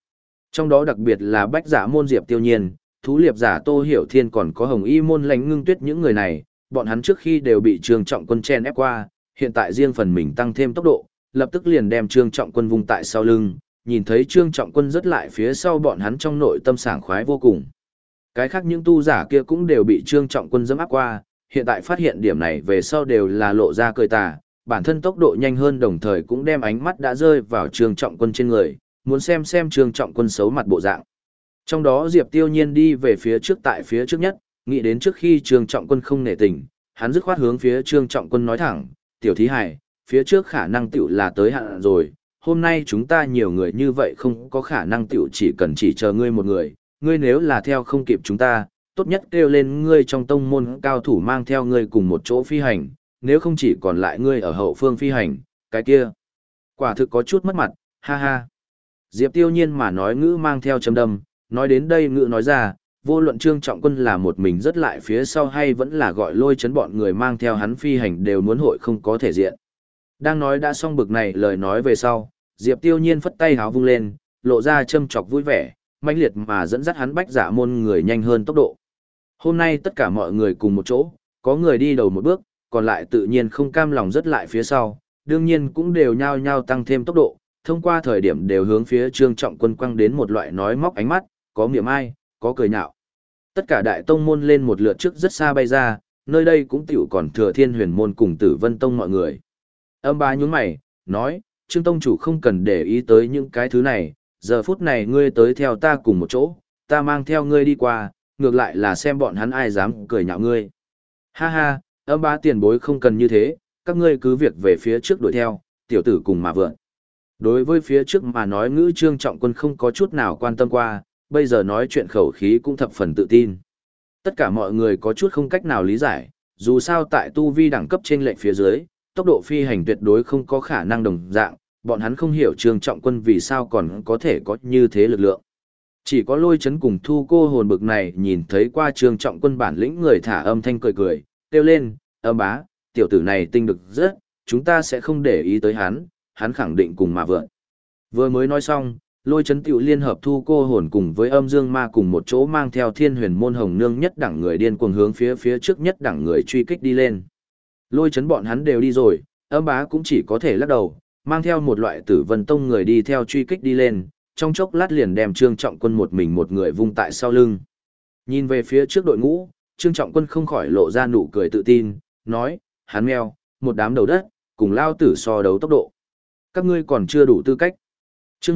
Trong đó đặc biệt là bách giả môn Diệp Tiêu Nhiên, thú liệp giả Tô Hiểu Thiên còn có Hồng Y môn Lãnh Ngưng Tuyết những người này, bọn hắn trước khi đều bị Trương Trọng Quân chen ép qua, hiện tại riêng phần mình tăng thêm tốc độ, lập tức liền đem Trương Trọng Quân vung tại sau lưng, nhìn thấy Trương Trọng Quân rất lại phía sau bọn hắn trong nội tâm sảng khoái vô cùng. Cái khác những tu giả kia cũng đều bị Trương Trọng Quân dẫm áp qua, hiện tại phát hiện điểm này về sau đều là lộ ra cười tà, bản thân tốc độ nhanh hơn đồng thời cũng đem ánh mắt đã rơi vào Trương Trọng Quân trên người, muốn xem Trương Trọng Quân xấu mặt bộ dạng. Trong đó Diệp Tiêu Nhiên đi về phía trước tại phía trước nhất, nghĩ đến trước khi Trương Trọng Quân không nể tình, hắn dứt khoát hướng phía Trương Trọng Quân nói thẳng, tiểu thí hải, phía trước khả năng tiểu là tới hạn rồi, hôm nay chúng ta nhiều người như vậy không có khả năng tiểu chỉ cần chỉ chờ ngươi một người, ngươi nếu là theo không kịp chúng ta, tốt nhất kêu lên ngươi trong tông môn cao thủ mang theo ngươi cùng một chỗ phi hành, nếu không chỉ còn lại ngươi ở hậu phương phi hành, cái kia. Quả thực có chút mất mặt, ha ha. Diệp Tiêu Nhiên mà nói ngữ mang theo châm đâm, nói đến đây ngữ nói ra, vô luận Trương Trọng Quân là một mình rất lại phía sau hay vẫn là gọi lôi chấn bọn người mang theo hắn phi hành đều muốn hội không có thể diện. Đang nói đã xong bực này lời nói về sau, Diệp Tiêu Nhiên phất tay háo vung lên, lộ ra châm chọc vui vẻ, mãnh liệt mà dẫn dắt hắn bách giả môn người nhanh hơn tốc độ. Hôm nay tất cả mọi người cùng một chỗ, có người đi đầu một bước, còn lại tự nhiên không cam lòng rất lại phía sau, đương nhiên cũng đều nhao nhao tăng thêm tốc độ, thông qua thời điểm đều hướng phía Trương Trọng Quân quăng đến một loại nói móc ánh mắt, có miệng ai, có cười nhạo. Tất cả đại tông môn lên một lượt trước rất xa bay ra, nơi đây cũng tiểu còn thừa Thiên Huyền môn cùng Tử Vân tông mọi người. Âm Bá nhún mày, nói, Trương tông chủ không cần để ý tới những cái thứ này, giờ phút này ngươi tới theo ta cùng một chỗ, ta mang theo ngươi đi qua, ngược lại là xem bọn hắn ai dám cười nhạo ngươi. Ha ha, Âm Bá tiền bối không cần như thế, các ngươi cứ việc về phía trước đuổi theo, tiểu tử cùng mà vượn. Đối với phía trước mà nói ngữ Trương Trọng Quân không có chút nào quan tâm qua, bây giờ nói chuyện khẩu khí cũng thập phần tự tin. Tất cả mọi người có chút không cách nào lý giải, dù sao tại tu vi đẳng cấp trên lệnh phía dưới, tốc độ phi hành tuyệt đối không có khả năng đồng dạng, bọn hắn không hiểu Trương Trọng Quân vì sao còn có thể có như thế lực lượng. Chỉ có lôi chấn cùng thu cô hồn bực này nhìn thấy qua Trương Trọng Quân bản lĩnh người thả âm thanh cười cười, kêu lên, Âm Bá, tiểu tử này tinh được rất, chúng ta sẽ không để ý tới hắn khẳng định cùng mà vượn. Vừa mới nói xong, lôi chấn tiểu liên hợp thu cô hồn cùng với âm dương ma cùng một chỗ mang theo Thiên Huyền môn hồng nương nhất đẳng người điên cuồng hướng phía trước nhất đẳng người truy kích đi lên. Lôi chấn bọn hắn đều đi rồi, Âm Bá cũng chỉ có thể lắc đầu, mang theo một loại Tử Vân tông người đi theo truy kích đi lên, trong chốc lát liền đem Trương Trọng Quân một mình một người vung tại sau lưng. Nhìn về phía trước đội ngũ, Trương Trọng Quân không khỏi lộ ra nụ cười tự tin, nói, hắn mèo, một đám đầu đất, cùng lao tử so đấu tốc độ. Các ngươi còn chưa đủ tư cách. Chương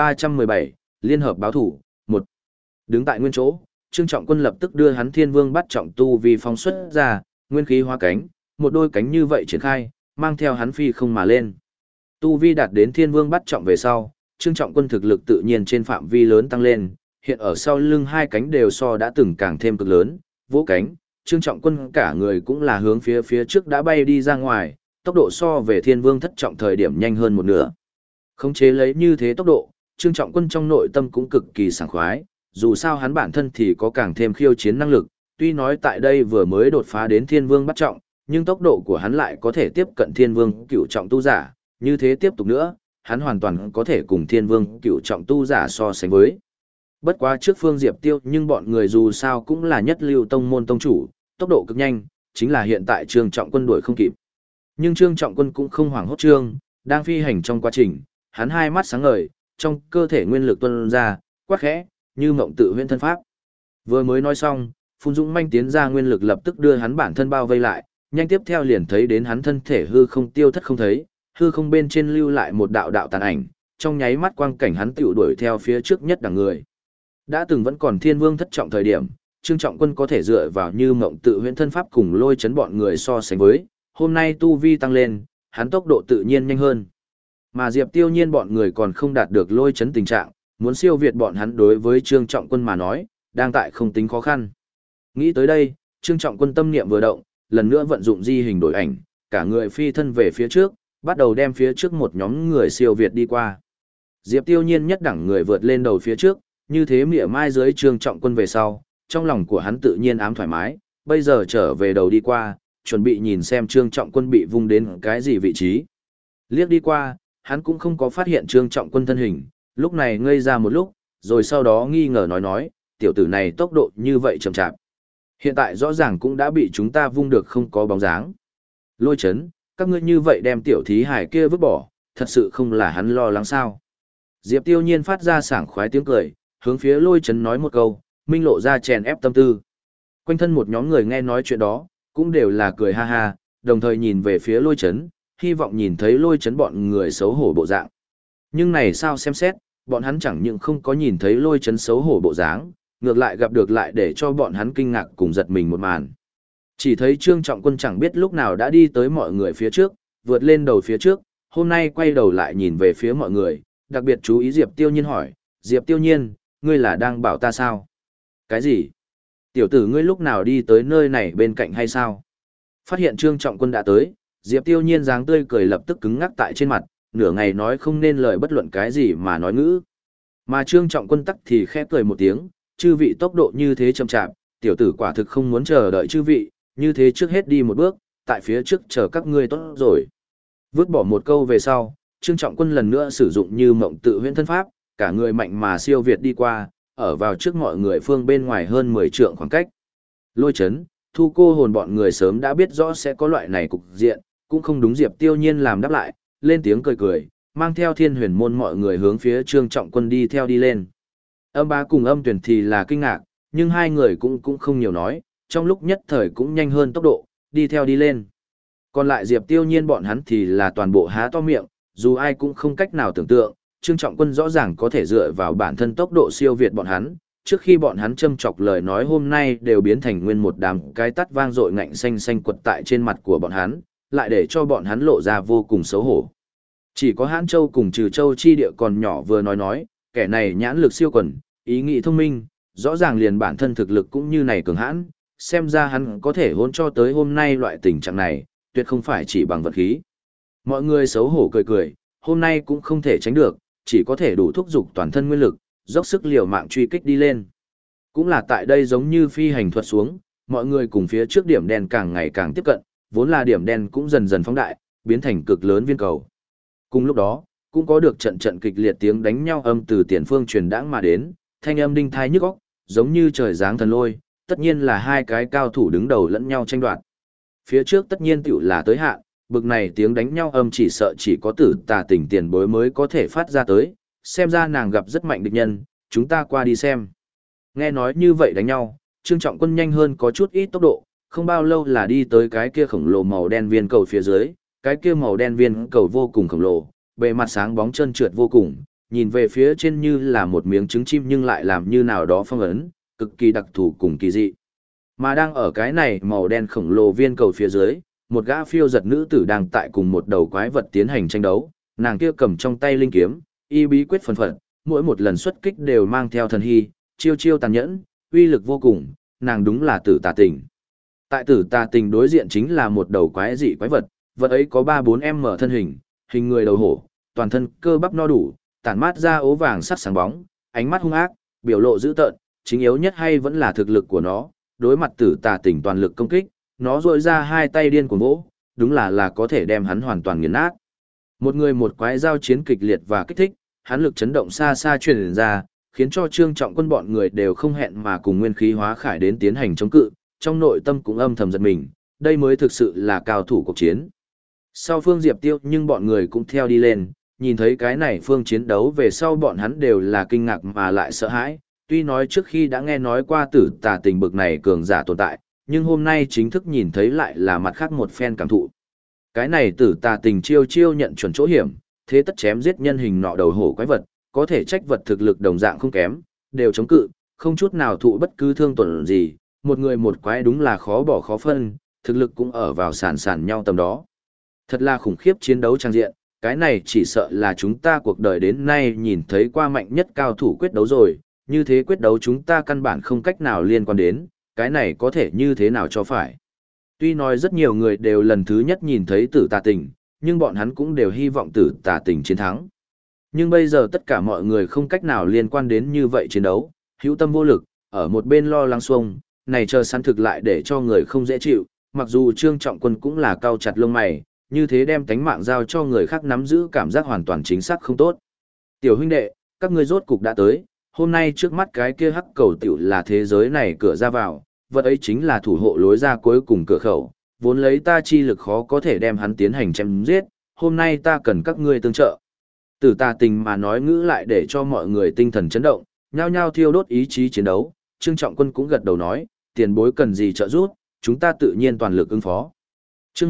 1317, Liên hợp báo thủ, 1. Đứng tại nguyên chỗ, Trương Trọng Quân lập tức đưa hắn Thiên Vương bắt trọng tu vì phóng xuất ra, nguyên khí hóa cánh, một đôi cánh như vậy triển khai, mang theo hắn phi không mà lên. Tu vi đạt đến Thiên Vương bắt trọng về sau, Trương Trọng Quân thực lực tự nhiên trên phạm vi lớn tăng lên, hiện ở sau lưng hai cánh đều so đã từng càng thêm cực lớn, vỗ cánh, Trương Trọng Quân cả người cũng là hướng phía trước đã bay đi ra ngoài, tốc độ so về Thiên Vương thất trọng thời điểm nhanh hơn một nửa. Khống chế lấy như thế tốc độ, Trương Trọng Quân trong nội tâm cũng cực kỳ sảng khoái, dù sao hắn bản thân thì có càng thêm khiêu chiến năng lực, tuy nói tại đây vừa mới đột phá đến Thiên Vương bắt trọng, nhưng tốc độ của hắn lại có thể tiếp cận Thiên Vương cửu trọng tu giả, như thế tiếp tục nữa, hắn hoàn toàn có thể cùng Thiên Vương cửu trọng tu giả so sánh với. Bất quá trước Phương Diệp Tiêu nhưng bọn người dù sao cũng là nhất lưu tông môn tông chủ, tốc độ cực nhanh, chính là hiện tại Trương Trọng Quân đuổi không kịp. Nhưng Trương Trọng Quân cũng không hoảng hốt trương, đang phi hành trong quá trình, hắn hai mắt sáng ngời, trong cơ thể nguyên lực tuôn ra, quát khẽ, như mộng tự huyễn thân pháp. Vừa mới nói xong, Phun Dũng manh tiến ra nguyên lực lập tức đưa hắn bản thân bao vây lại, nhanh tiếp theo liền thấy đến hắn thân thể hư không tiêu thất không thấy, hư không bên trên lưu lại một đạo đạo tàn ảnh, trong nháy mắt quang cảnh hắn tiểu đuổi theo phía trước nhất đằng người. Đã từng vẫn còn Thiên Vương thất trọng thời điểm, Trương Trọng Quân có thể dựa vào như mộng tự huyễn thân pháp cùng lôi chấn bọn người so sánh với, hôm nay tu vi tăng lên, hắn tốc độ tự nhiên nhanh hơn. Mà Diệp Tiêu Nhiên bọn người còn không đạt được lôi chấn tình trạng, muốn siêu việt bọn hắn đối với Trương Trọng Quân mà nói, đang tại không tính khó khăn. Nghĩ tới đây, Trương Trọng Quân tâm niệm vừa động, lần nữa vận dụng di hình đổi ảnh, cả người phi thân về phía trước, bắt đầu đem phía trước một nhóm người siêu việt đi qua. Diệp Tiêu Nhiên nhất đẳng người vượt lên đầu phía trước, như thế mỉa mai dưới Trương Trọng Quân về sau, trong lòng của hắn tự nhiên ám thoải mái, bây giờ trở về đầu đi qua, chuẩn bị nhìn xem Trương Trọng Quân bị vung đến cái gì vị trí. Liếc đi qua, hắn cũng không có phát hiện Trương Trọng Quân thân hình, lúc này ngây ra một lúc, rồi sau đó nghi ngờ nói, tiểu tử này tốc độ như vậy chậm chạp. Hiện tại rõ ràng cũng đã bị chúng ta vung được không có bóng dáng. Lôi Chấn, các ngươi như vậy đem tiểu thí hải kia vứt bỏ, thật sự không là hắn lo lắng sao. Diệp Tiêu Nhiên phát ra sảng khoái tiếng cười, hướng phía Lôi Chấn nói một câu, minh lộ ra chèn ép tâm tư. Quanh thân một nhóm người nghe nói chuyện đó, cũng đều là cười ha ha, đồng thời nhìn về phía Lôi Chấn, hy vọng nhìn thấy Lôi Chấn bọn người xấu hổ bộ dạng. Nhưng này sao xem xét, bọn hắn chẳng những không có nhìn thấy Lôi Chấn xấu hổ bộ dáng, ngược lại gặp được lại để cho bọn hắn kinh ngạc cùng giật mình một màn. Chỉ thấy Trương Trọng Quân chẳng biết lúc nào đã đi tới mọi người phía trước, vượt lên đầu phía trước, hôm nay quay đầu lại nhìn về phía mọi người, đặc biệt chú ý Diệp Tiêu Nhiên hỏi, Diệp Tiêu Nhiên, ngươi là đang bảo ta sao? Cái gì? Tiểu tử ngươi lúc nào đi tới nơi này bên cạnh hay sao? Phát hiện Trương Trọng Quân đã tới, Diệp Tiêu Nhiên dáng tươi cười lập tức cứng ngắc tại trên mặt, nửa ngày nói không nên lời bất luận cái gì mà nói ngữ. Mà Trương Trọng Quân tắc thì khẽ cười một tiếng, chư vị tốc độ như thế chậm chạp, tiểu tử quả thực không muốn chờ đợi chư vị, như thế trước hết đi một bước, tại phía trước chờ các ngươi tốt rồi. Vứt bỏ một câu về sau, Trương Trọng Quân lần nữa sử dụng như mộng tự huyễn thân pháp, cả người mạnh mà siêu việt đi qua, ở vào trước mọi người phương bên ngoài hơn 10 trượng khoảng cách. Lôi Chấn, Thu Cô Hồn bọn người sớm đã biết rõ sẽ có loại này cục diện, cũng không đúng Diệp Tiêu Nhiên làm đáp lại, lên tiếng cười cười, mang theo Thiên Huyền môn mọi người hướng phía Trương Trọng Quân đi theo đi lên. Âm Bá cùng Âm Tuyển thì là kinh ngạc, nhưng hai người cũng không nhiều nói, trong lúc nhất thời cũng nhanh hơn tốc độ, đi theo đi lên. Còn lại Diệp Tiêu Nhiên bọn hắn thì là toàn bộ há to miệng, dù ai cũng không cách nào tưởng tượng, Trương Trọng Quân rõ ràng có thể dựa vào bản thân tốc độ siêu việt bọn hắn, trước khi bọn hắn châm chọc lời nói hôm nay đều biến thành nguyên một đám cái tắt vang dội ngạnh xanh xanh quật tại trên mặt của bọn hắn, lại để cho bọn hắn lộ ra vô cùng xấu hổ. Chỉ có Hãn Châu cùng Trừ Châu chi địa còn nhỏ vừa nói, kẻ này nhãn lực siêu quần, ý nghĩ thông minh, rõ ràng liền bản thân thực lực cũng như này cường hãn, xem ra hắn có thể hôn cho tới hôm nay loại tình trạng này, tuyệt không phải chỉ bằng vật khí. Mọi người xấu hổ cười cười, hôm nay cũng không thể tránh được, chỉ có thể đủ thúc giục toàn thân nguyên lực, dốc sức liều mạng truy kích đi lên. Cũng là tại đây giống như phi hành thuật xuống, mọi người cùng phía trước điểm đen càng ngày càng tiếp cận, vốn là điểm đen cũng dần dần phóng đại, biến thành cực lớn viên cầu. Cùng lúc đó, cũng có được trận trận kịch liệt tiếng đánh nhau âm từ tiền phương truyền đãng mà đến, thanh âm đinh thai nhức óc, giống như trời giáng thần lôi, tất nhiên là hai cái cao thủ đứng đầu lẫn nhau tranh đoạt. Phía trước tất nhiên tiểu là tới hạn, bực này tiếng đánh nhau âm chỉ sợ chỉ có Tử Tà Tỉnh tiền bối mới có thể phát ra tới, xem ra nàng gặp rất mạnh địch nhân, chúng ta qua đi xem. Nghe nói như vậy đánh nhau, Trương Trọng Quân nhanh hơn có chút ít tốc độ, không bao lâu là đi tới cái kia khổng lồ màu đen viên cầu phía dưới, cái kia màu đen viên cầu vô cùng khổng lồ, bề mặt sáng bóng trơn trượt vô cùng, nhìn về phía trên như là một miếng trứng chim nhưng lại làm như nào đó phong ấn, cực kỳ đặc thù cùng kỳ dị. Mà đang ở cái này màu đen khổng lồ viên cầu phía dưới, một gã phiêu giật nữ tử đang tại cùng một đầu quái vật tiến hành tranh đấu, nàng kia cầm trong tay linh kiếm, y bí quyết phần phật, mỗi một lần xuất kích đều mang theo thần hy, chiêu chiêu tàn nhẫn, uy lực vô cùng, nàng đúng là Tử Tà Tình. Tại Tử Tà Tình đối diện chính là một đầu quái dị quái vật, vật ấy có 3-4m thân hình, hình người đầu hổ, toàn thân cơ bắp no đủ, tản mát ra ố vàng sắc sáng bóng, ánh mắt hung ác, biểu lộ dữ tợn, chính yếu nhất hay vẫn là thực lực của nó, đối mặt Tử Tà Tình toàn lực công kích, nó rỗi ra hai tay điên cuồng vỗ, đúng là có thể đem hắn hoàn toàn nghiền nát. Một người một quái giao chiến kịch liệt và kích thích, hắn lực chấn động xa xa truyền ra, khiến cho Trương Trọng Quân bọn người đều không hẹn mà cùng nguyên khí hóa khải đến tiến hành chống cự, trong nội tâm cũng âm thầm giật mình, đây mới thực sự là cao thủ cuộc chiến. Sau phương Diệp Tiêu nhưng bọn người cũng theo đi lên, nhìn thấy cái này phương chiến đấu về sau bọn hắn đều là kinh ngạc mà lại sợ hãi, tuy nói trước khi đã nghe nói qua Tử Tà Tình bực này cường giả tồn tại, nhưng hôm nay chính thức nhìn thấy lại là mặt khác một phen cảm thụ. Cái này Tử Tà Tình chiêu chiêu nhận chuẩn chỗ hiểm, thế tất chém giết nhân hình nọ đầu hổ quái vật, có thể trách vật thực lực đồng dạng không kém, đều chống cự, không chút nào thụ bất cứ thương tổn gì, một người một quái đúng là khó bỏ khó phân, thực lực cũng ở vào sàn nhau tầm đó. Thật là khủng khiếp chiến đấu trang diện, cái này chỉ sợ là chúng ta cuộc đời đến nay nhìn thấy qua mạnh nhất cao thủ quyết đấu rồi, như thế quyết đấu chúng ta căn bản không cách nào liên quan đến, cái này có thể như thế nào cho phải. Tuy nói rất nhiều người đều lần thứ nhất nhìn thấy Tử Tà Tình, nhưng bọn hắn cũng đều hy vọng Tử Tà Tình chiến thắng. Nhưng bây giờ tất cả mọi người không cách nào liên quan đến như vậy chiến đấu, hữu tâm vô lực, ở một bên lo lắng xuông, này chờ săn thực lại để cho người không dễ chịu, mặc dù Trương Trọng Quân cũng là cau chặt lông mày, như thế đem tánh mạng giao cho người khác nắm giữ cảm giác hoàn toàn chính xác không tốt. Tiểu huynh đệ, các ngươi rốt cục đã tới, hôm nay trước mắt cái kia hắc cầu tiểu là thế giới này cửa ra vào, vật ấy chính là thủ hộ lối ra cuối cùng cửa khẩu, vốn lấy ta chi lực khó có thể đem hắn tiến hành chém giết, hôm nay ta cần các ngươi tương trợ. Tử Tà Tình mà nói ngữ lại để cho mọi người tinh thần chấn động, nhao nhao thiêu đốt ý chí chiến đấu, Trương Trọng Quân cũng gật đầu nói, tiền bối cần gì trợ giúp, chúng ta tự nhiên toàn lực ứng phó. Chương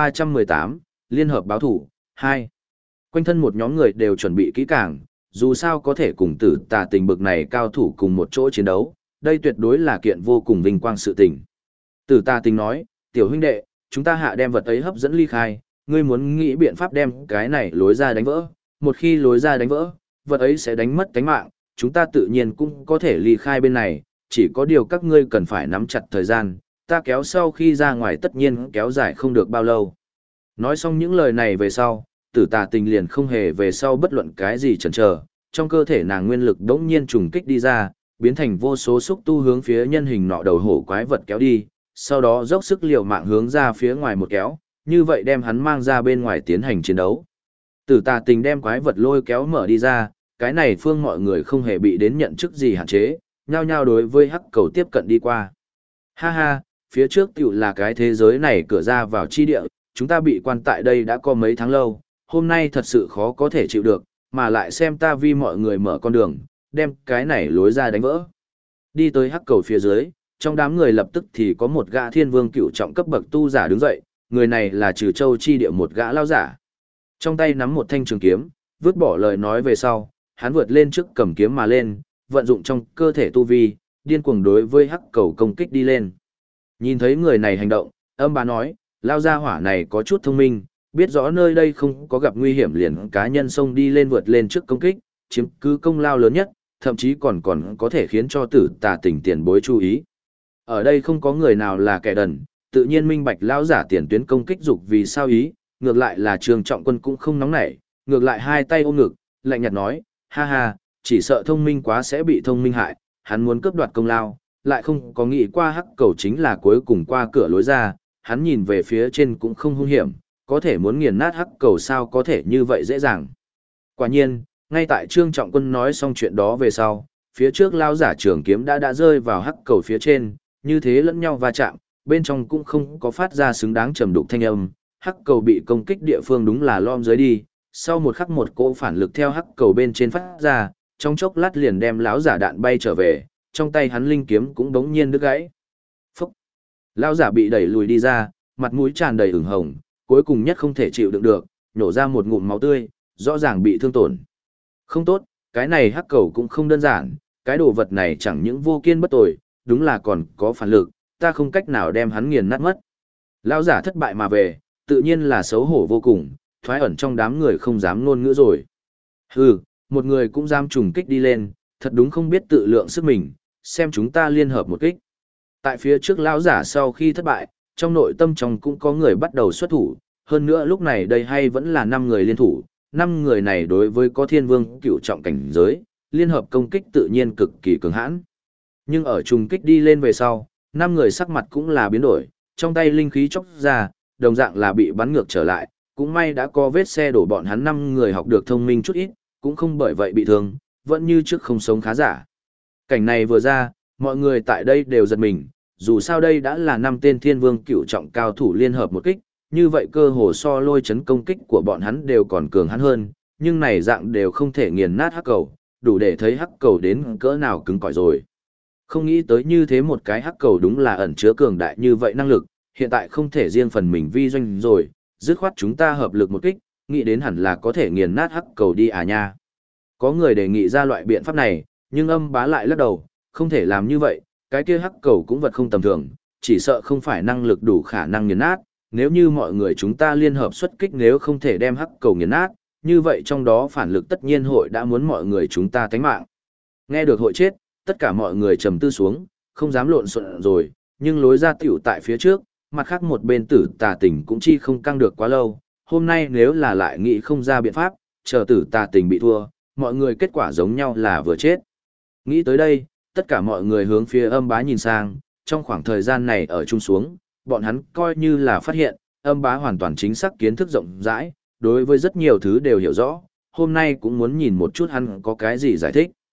1318, Liên hợp báo thủ, 2. Quanh thân một nhóm người đều chuẩn bị kỹ càng, dù sao có thể cùng Tử Tà Tình bực này cao thủ cùng một chỗ chiến đấu, đây tuyệt đối là kiện vô cùng vinh quang sự tình. Tử Tà Tình nói, tiểu huynh đệ, chúng ta hạ đem vật ấy hấp dẫn ly khai, ngươi muốn nghĩ biện pháp đem cái này lối ra đánh vỡ, một khi lối ra đánh vỡ, vật ấy sẽ đánh mất tánh mạng, chúng ta tự nhiên cũng có thể ly khai bên này, chỉ có điều các ngươi cần phải nắm chặt thời gian, ta kéo sau khi ra ngoài tất nhiên kéo dài không được bao lâu. Nói xong những lời này về sau, Tử Tà Tình liền không hề về sau bất luận cái gì chần chờ, trong cơ thể nàng nguyên lực đống nhiên trùng kích đi ra, biến thành vô số xúc tu hướng phía nhân hình nọ đầu hổ quái vật kéo đi, sau đó dốc sức liều mạng hướng ra phía ngoài một kéo, như vậy đem hắn mang ra bên ngoài tiến hành chiến đấu. Tử Tà Tình đem quái vật lôi kéo mở đi ra, cái này phương mọi người không hề bị đến nhận chức gì hạn chế, nhao nhao đối với hắc cầu tiếp cận đi qua. Ha ha, phía trước tiểu là cái thế giới này cửa ra vào chi địa, chúng ta bị quan tại đây đã có mấy tháng lâu, hôm nay thật sự khó có thể chịu được, mà lại xem ta vi mọi người mở con đường, đem cái này lối ra đánh vỡ. Đi tới hắc cầu phía dưới, trong đám người lập tức thì có một gã thiên vương cựu trọng cấp bậc tu giả đứng dậy, người này là Trừ Châu chi địa một gã lao giả. Trong tay nắm một thanh trường kiếm, vứt bỏ lời nói về sau, hắn vượt lên trước cầm kiếm mà lên, vận dụng trong cơ thể tu vi, điên cuồng đối với hắc cầu công kích đi lên. Nhìn thấy người này hành động, âm bá nói, lao gia hỏa này có chút thông minh, biết rõ nơi đây không có gặp nguy hiểm liền cá nhân xông đi lên vượt lên trước công kích, chiếm cứ công lao lớn nhất, thậm chí còn có thể khiến cho Tử Tà Tình tiền bối chú ý. Ở đây không có người nào là kẻ đần, tự nhiên minh bạch lão giả tiền tuyến công kích dục vì sao ý, ngược lại là Trương Trọng Quân cũng không nóng nảy, ngược lại hai tay ôm ngực, lạnh nhạt nói, ha ha, chỉ sợ thông minh quá sẽ bị thông minh hại, hắn muốn cướp đoạt công lao, lại không có nghĩ qua hắc cầu chính là cuối cùng qua cửa lối ra, hắn nhìn về phía trên cũng không hung hiểm, có thể muốn nghiền nát hắc cầu sao có thể như vậy dễ dàng. Quả nhiên, ngay tại Trương Trọng Quân nói xong chuyện đó về sau, phía trước lao giả trường kiếm đã rơi vào hắc cầu phía trên, như thế lẫn nhau va chạm, bên trong cũng không có phát ra xứng đáng trầm đục thanh âm, hắc cầu bị công kích địa phương đúng là lom dưới đi, sau một khắc một cỗ phản lực theo hắc cầu bên trên phát ra, trong chốc lát liền đem lão giả đạn bay trở về, trong tay hắn linh kiếm cũng đống nhiên đứt gãy. Phúc! Lão giả bị đẩy lùi đi ra, mặt mũi tràn đầy ửng hồng, cuối cùng nhất không thể chịu đựng được, nhổ ra một ngụm máu tươi, rõ ràng bị thương tổn. Không tốt, cái này hắc cầu cũng không đơn giản, cái đồ vật này chẳng những vô kiên bất tồi, đúng là còn có phản lực, ta không cách nào đem hắn nghiền nát mất. Lão giả thất bại mà về, tự nhiên là xấu hổ vô cùng, thoái ẩn trong đám người không dám ngôn ngữ rồi. Hừ, một người cũng dám trùng kích đi lên, thật đúng không biết tự lượng sức mình, xem chúng ta liên hợp một kích. Tại phía trước lão giả sau khi thất bại, trong nội tâm trong cũng có người bắt đầu xuất thủ, hơn nữa lúc này đây hay vẫn là 5 người liên thủ, 5 người này đối với có thiên vương cựu trọng cảnh giới, liên hợp công kích tự nhiên cực kỳ cường hãn. Nhưng ở trùng kích đi lên về sau, 5 người sắc mặt cũng là biến đổi, trong tay linh khí chốc ra, đồng dạng là bị bắn ngược trở lại, cũng may đã có vết xe đổ bọn hắn 5 người học được thông minh chút ít, cũng không bởi vậy bị thương, vẫn như trước không sống khá giả. Cảnh này vừa ra, mọi người tại đây đều giật mình, dù sao đây đã là 5 tên thiên vương cựu trọng cao thủ liên hợp một kích, như vậy cơ hồ so lôi chấn công kích của bọn hắn đều còn cường hắn hơn, nhưng này dạng đều không thể nghiền nát hắc cầu, đủ để thấy hắc cầu đến cỡ nào cứng cỏi rồi. Không nghĩ tới như thế một cái hắc cầu đúng là ẩn chứa cường đại như vậy năng lực, hiện tại không thể riêng phần mình vi doanh rồi, dứt khoát chúng ta hợp lực một kích, nghĩ đến hẳn là có thể nghiền nát hắc cầu đi à nha. Có người đề nghị ra loại biện pháp này, nhưng âm bá lại lắc đầu, không thể làm như vậy, cái kia hắc cầu cũng vật không tầm thường, chỉ sợ không phải năng lực đủ khả năng nghiền nát, nếu như mọi người chúng ta liên hợp xuất kích nếu không thể đem hắc cầu nghiền nát, như vậy trong đó phản lực tất nhiên hội đã muốn mọi người chúng ta tánh mạng. Nghe được hội chết, tất cả mọi người trầm tư xuống, không dám lộn xộn rồi, nhưng lối ra tiểu tại phía trước, mặt khác một bên Tử Tà Tình cũng chi không căng được quá lâu, hôm nay nếu là lại nghĩ không ra biện pháp, chờ Tử Tà Tình bị thua, mọi người kết quả giống nhau là vừa chết. Nghĩ tới đây, tất cả mọi người hướng phía âm bá nhìn sang, trong khoảng thời gian này ở chung xuống, bọn hắn coi như là phát hiện, âm bá hoàn toàn chính xác kiến thức rộng rãi, đối với rất nhiều thứ đều hiểu rõ, hôm nay cũng muốn nhìn một chút hắn có cái gì giải thích.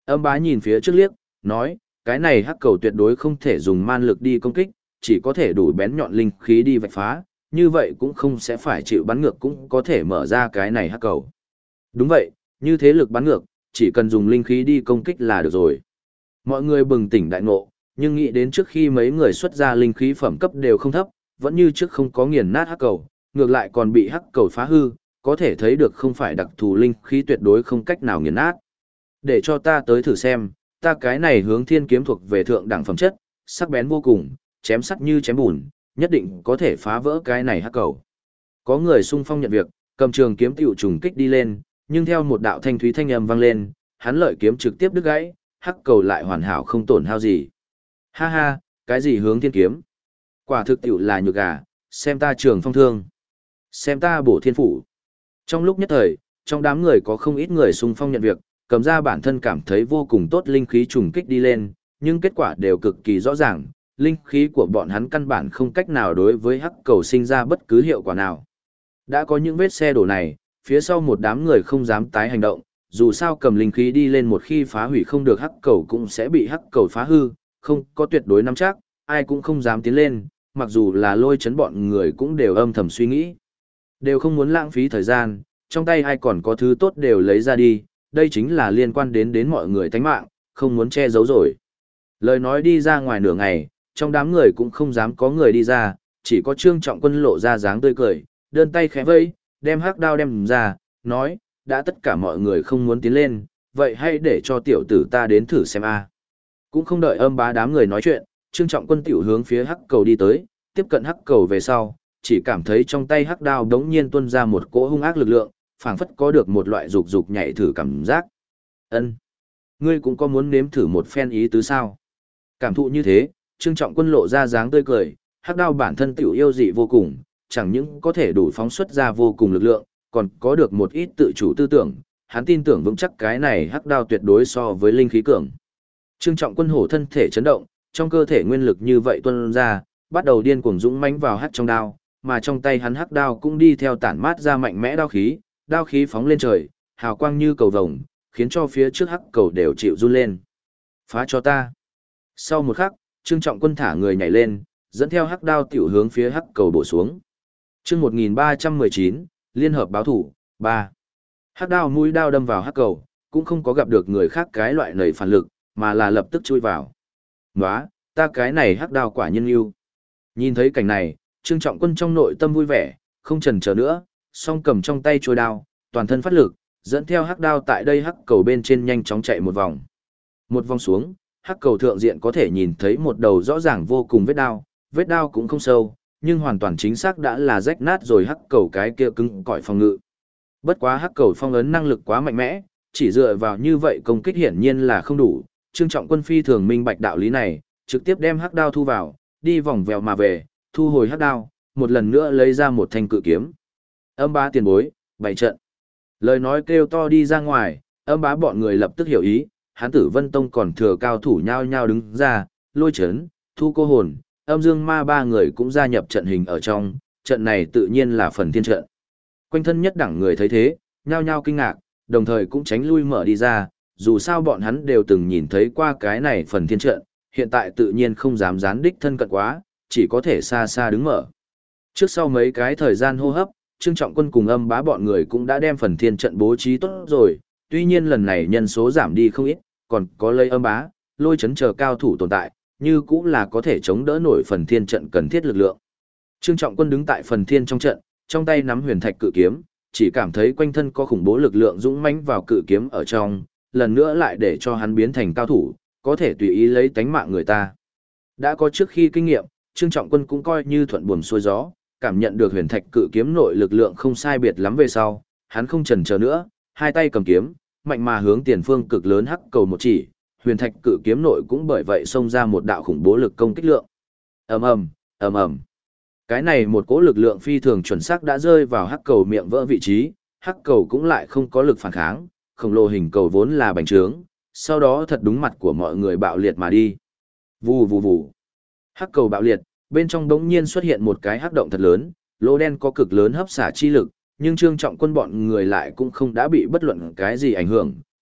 Âm bá nhìn phía trước liếc, nói, cái này hắc cầu tuyệt đối không thể dùng man lực đi công kích, chỉ có thể đủ bén nhọn linh khí đi vạch phá, như vậy cũng không sẽ phải chịu bắn ngược cũng có thể mở ra cái này hắc cầu. Đúng vậy, như thế lực bắn ngược, chỉ cần dùng linh khí đi công kích là được rồi. Mọi người bừng tỉnh đại ngộ, nhưng nghĩ đến trước khi mấy người xuất ra linh khí phẩm cấp đều không thấp, vẫn như trước không có nghiền nát hắc cầu, ngược lại còn bị hắc cầu phá hư, có thể thấy được không phải đặc thù linh khí tuyệt đối không cách nào nghiền nát. Để cho ta tới thử xem, ta cái này hướng thiên kiếm thuộc về thượng đẳng phẩm chất, sắc bén vô cùng, chém sắt như chém bùn, nhất định có thể phá vỡ cái này hắc cầu. Có người xung phong nhận việc, cầm trường kiếm tiểu trùng kích đi lên, nhưng theo một đạo thanh thúy thanh âm vang lên, hắn lợi kiếm trực tiếp đứt gãy, hắc cầu lại hoàn hảo không tổn hao gì. Ha ha, cái gì hướng thiên kiếm? Quả thực tiểu là nhược gà, xem ta trường phong thương, xem ta bổ thiên phủ. Trong lúc nhất thời, trong đám người có không ít người xung phong nhận việc, cầm ra bản thân cảm thấy vô cùng tốt linh khí trùng kích đi lên, nhưng kết quả đều cực kỳ rõ ràng, linh khí của bọn hắn căn bản không cách nào đối với hắc cầu sinh ra bất cứ hiệu quả nào. Đã có những vết xe đổ này, phía sau một đám người không dám tái hành động, dù sao cầm linh khí đi lên một khi phá hủy không được hắc cầu cũng sẽ bị hắc cầu phá hư, không có tuyệt đối nắm chắc, ai cũng không dám tiến lên, mặc dù là Lôi Chấn bọn người cũng đều âm thầm suy nghĩ. Đều không muốn lãng phí thời gian, trong tay ai còn có thứ tốt đều lấy ra đi, đây chính là liên quan đến mọi người tánh mạng, không muốn che giấu rồi. Lời nói đi ra ngoài nửa ngày, trong đám người cũng không dám có người đi ra, chỉ có Trương Trọng Quân lộ ra dáng tươi cười, đơn tay khẽ vẫy, đem hắc đao đem ra, nói, đã tất cả mọi người không muốn tiến lên, vậy hãy để cho tiểu tử ta đến thử xem a. Cũng không đợi Âm Bá đám người nói chuyện, Trương Trọng Quân tiểu hướng phía hắc cầu đi tới, tiếp cận hắc cầu về sau, chỉ cảm thấy trong tay hắc đao đống nhiên tuôn ra một cỗ hung ác lực lượng, phảng phất có được một loại dục dục nhảy thử cảm giác. Ân, ngươi cũng có muốn nếm thử một phen ý tứ sao? Cảm thụ như thế, Trương Trọng Quân lộ ra dáng tươi cười, hắc đao bản thân tiểu yêu dị vô cùng, chẳng những có thể đủ phóng xuất ra vô cùng lực lượng, còn có được một ít tự chủ tư tưởng, hắn tin tưởng vững chắc cái này hắc đao tuyệt đối so với linh khí cường. Trương Trọng Quân hổ thân thể chấn động, trong cơ thể nguyên lực như vậy tuôn ra, bắt đầu điên cuồng dũng mãnh vào hắc trong đao, mà trong tay hắn hắc đao cũng đi theo tản mát ra mạnh mẽ đao khí phóng lên trời, hào quang như cầu vồng, khiến cho phía trước hắc cầu đều chịu run lên. Phá cho ta. Sau một khắc, Trương Trọng Quân thả người nhảy lên, dẫn theo hắc đao tiểu hướng phía hắc cầu bổ xuống. Chương 1319, Liên hợp báo thủ, 3. Hắc đao mũi đao đâm vào hắc cầu, cũng không có gặp được người khác cái loại nảy phản lực, mà là lập tức chui vào. Nóa, ta cái này hắc đao quả nhân yêu. Nhìn thấy cảnh này, Trương Trọng Quân trong nội tâm vui vẻ, không chần chờ nữa, song cầm trong tay chuôi đao, toàn thân phát lực, dẫn theo hắc đao tại đây hắc cầu bên trên nhanh chóng chạy một vòng. Một vòng xuống, hắc cầu thượng diện có thể nhìn thấy một đầu rõ ràng vô cùng vết đao cũng không sâu, nhưng hoàn toàn chính xác đã là rách nát rồi hắc cầu cái kia cứng cỏi phòng ngự. Bất quá hắc cầu phong ấn năng lực quá mạnh mẽ, chỉ dựa vào như vậy công kích hiển nhiên là không đủ. Trương Trọng Quân phi thường minh bạch đạo lý này, trực tiếp đem hắc đao thu vào, đi vòng vèo mà về, thu hồi hắc đao, một lần nữa lấy ra một thanh cự kiếm. Âm Bá tiền bối, bày trận. Lời nói kêu to đi ra ngoài, Âm Bá bọn người lập tức hiểu ý, Hán Tử Vân Tông còn thừa cao thủ nhao nhao đứng ra, Lôi Chấn, Thu Cô Hồn, Âm Dương Ma ba người cũng gia nhập trận hình ở trong, trận này tự nhiên là phần thiên trận. Quanh thân nhất đẳng người thấy thế, nhao nhao kinh ngạc, đồng thời cũng tránh lui mở đi ra, dù sao bọn hắn đều từng nhìn thấy qua cái này phần thiên trận, hiện tại tự nhiên không dám gián đích thân cận quá, chỉ có thể xa xa đứng mở. Trước sau mấy cái thời gian hô hấp, Trương Trọng Quân cùng Âm Bá bọn người cũng đã đem phần thiên trận bố trí tốt rồi, tuy nhiên lần này nhân số giảm đi không ít, còn có lấy Âm Bá, Lôi Chấn chờ cao thủ tồn tại, như cũng là có thể chống đỡ nổi phần thiên trận cần thiết lực lượng. Trương Trọng Quân đứng tại phần thiên trong trận, trong tay nắm huyền thạch cự kiếm, chỉ cảm thấy quanh thân có khủng bố lực lượng dũng mãnh vào cự kiếm ở trong, lần nữa lại để cho hắn biến thành cao thủ, có thể tùy ý lấy tánh mạng người ta. Đã có trước khi kinh nghiệm, Trương Trọng Quân cũng coi như thuận buồm xuôi gió, cảm nhận được huyền thạch cự kiếm nội lực lượng không sai biệt lắm về sau, hắn không chần chờ nữa, hai tay cầm kiếm, mạnh mà hướng tiền phương cực lớn hắc cầu một chỉ, huyền thạch cự kiếm nội cũng bởi vậy xông ra một đạo khủng bố lực công kích lượng. Ầm ầm, ầm ầm. Cái này một cỗ lực lượng phi thường chuẩn xác đã rơi vào hắc cầu miệng vỡ vị trí, hắc cầu cũng lại không có lực phản kháng, khổng lồ hình cầu vốn là bành trướng, sau đó thật đúng mặt của mọi người bạo liệt mà đi. Vù vù vù. Hắc cầu bạo liệt, bên trong đống nhiên xuất hiện một cái hắc động thật lớn, lỗ đen có cực lớn hấp xả chi lực, nhưng Trương Trọng Quân bọn người lại cũng không đã bị bất luận cái gì ảnh hưởng,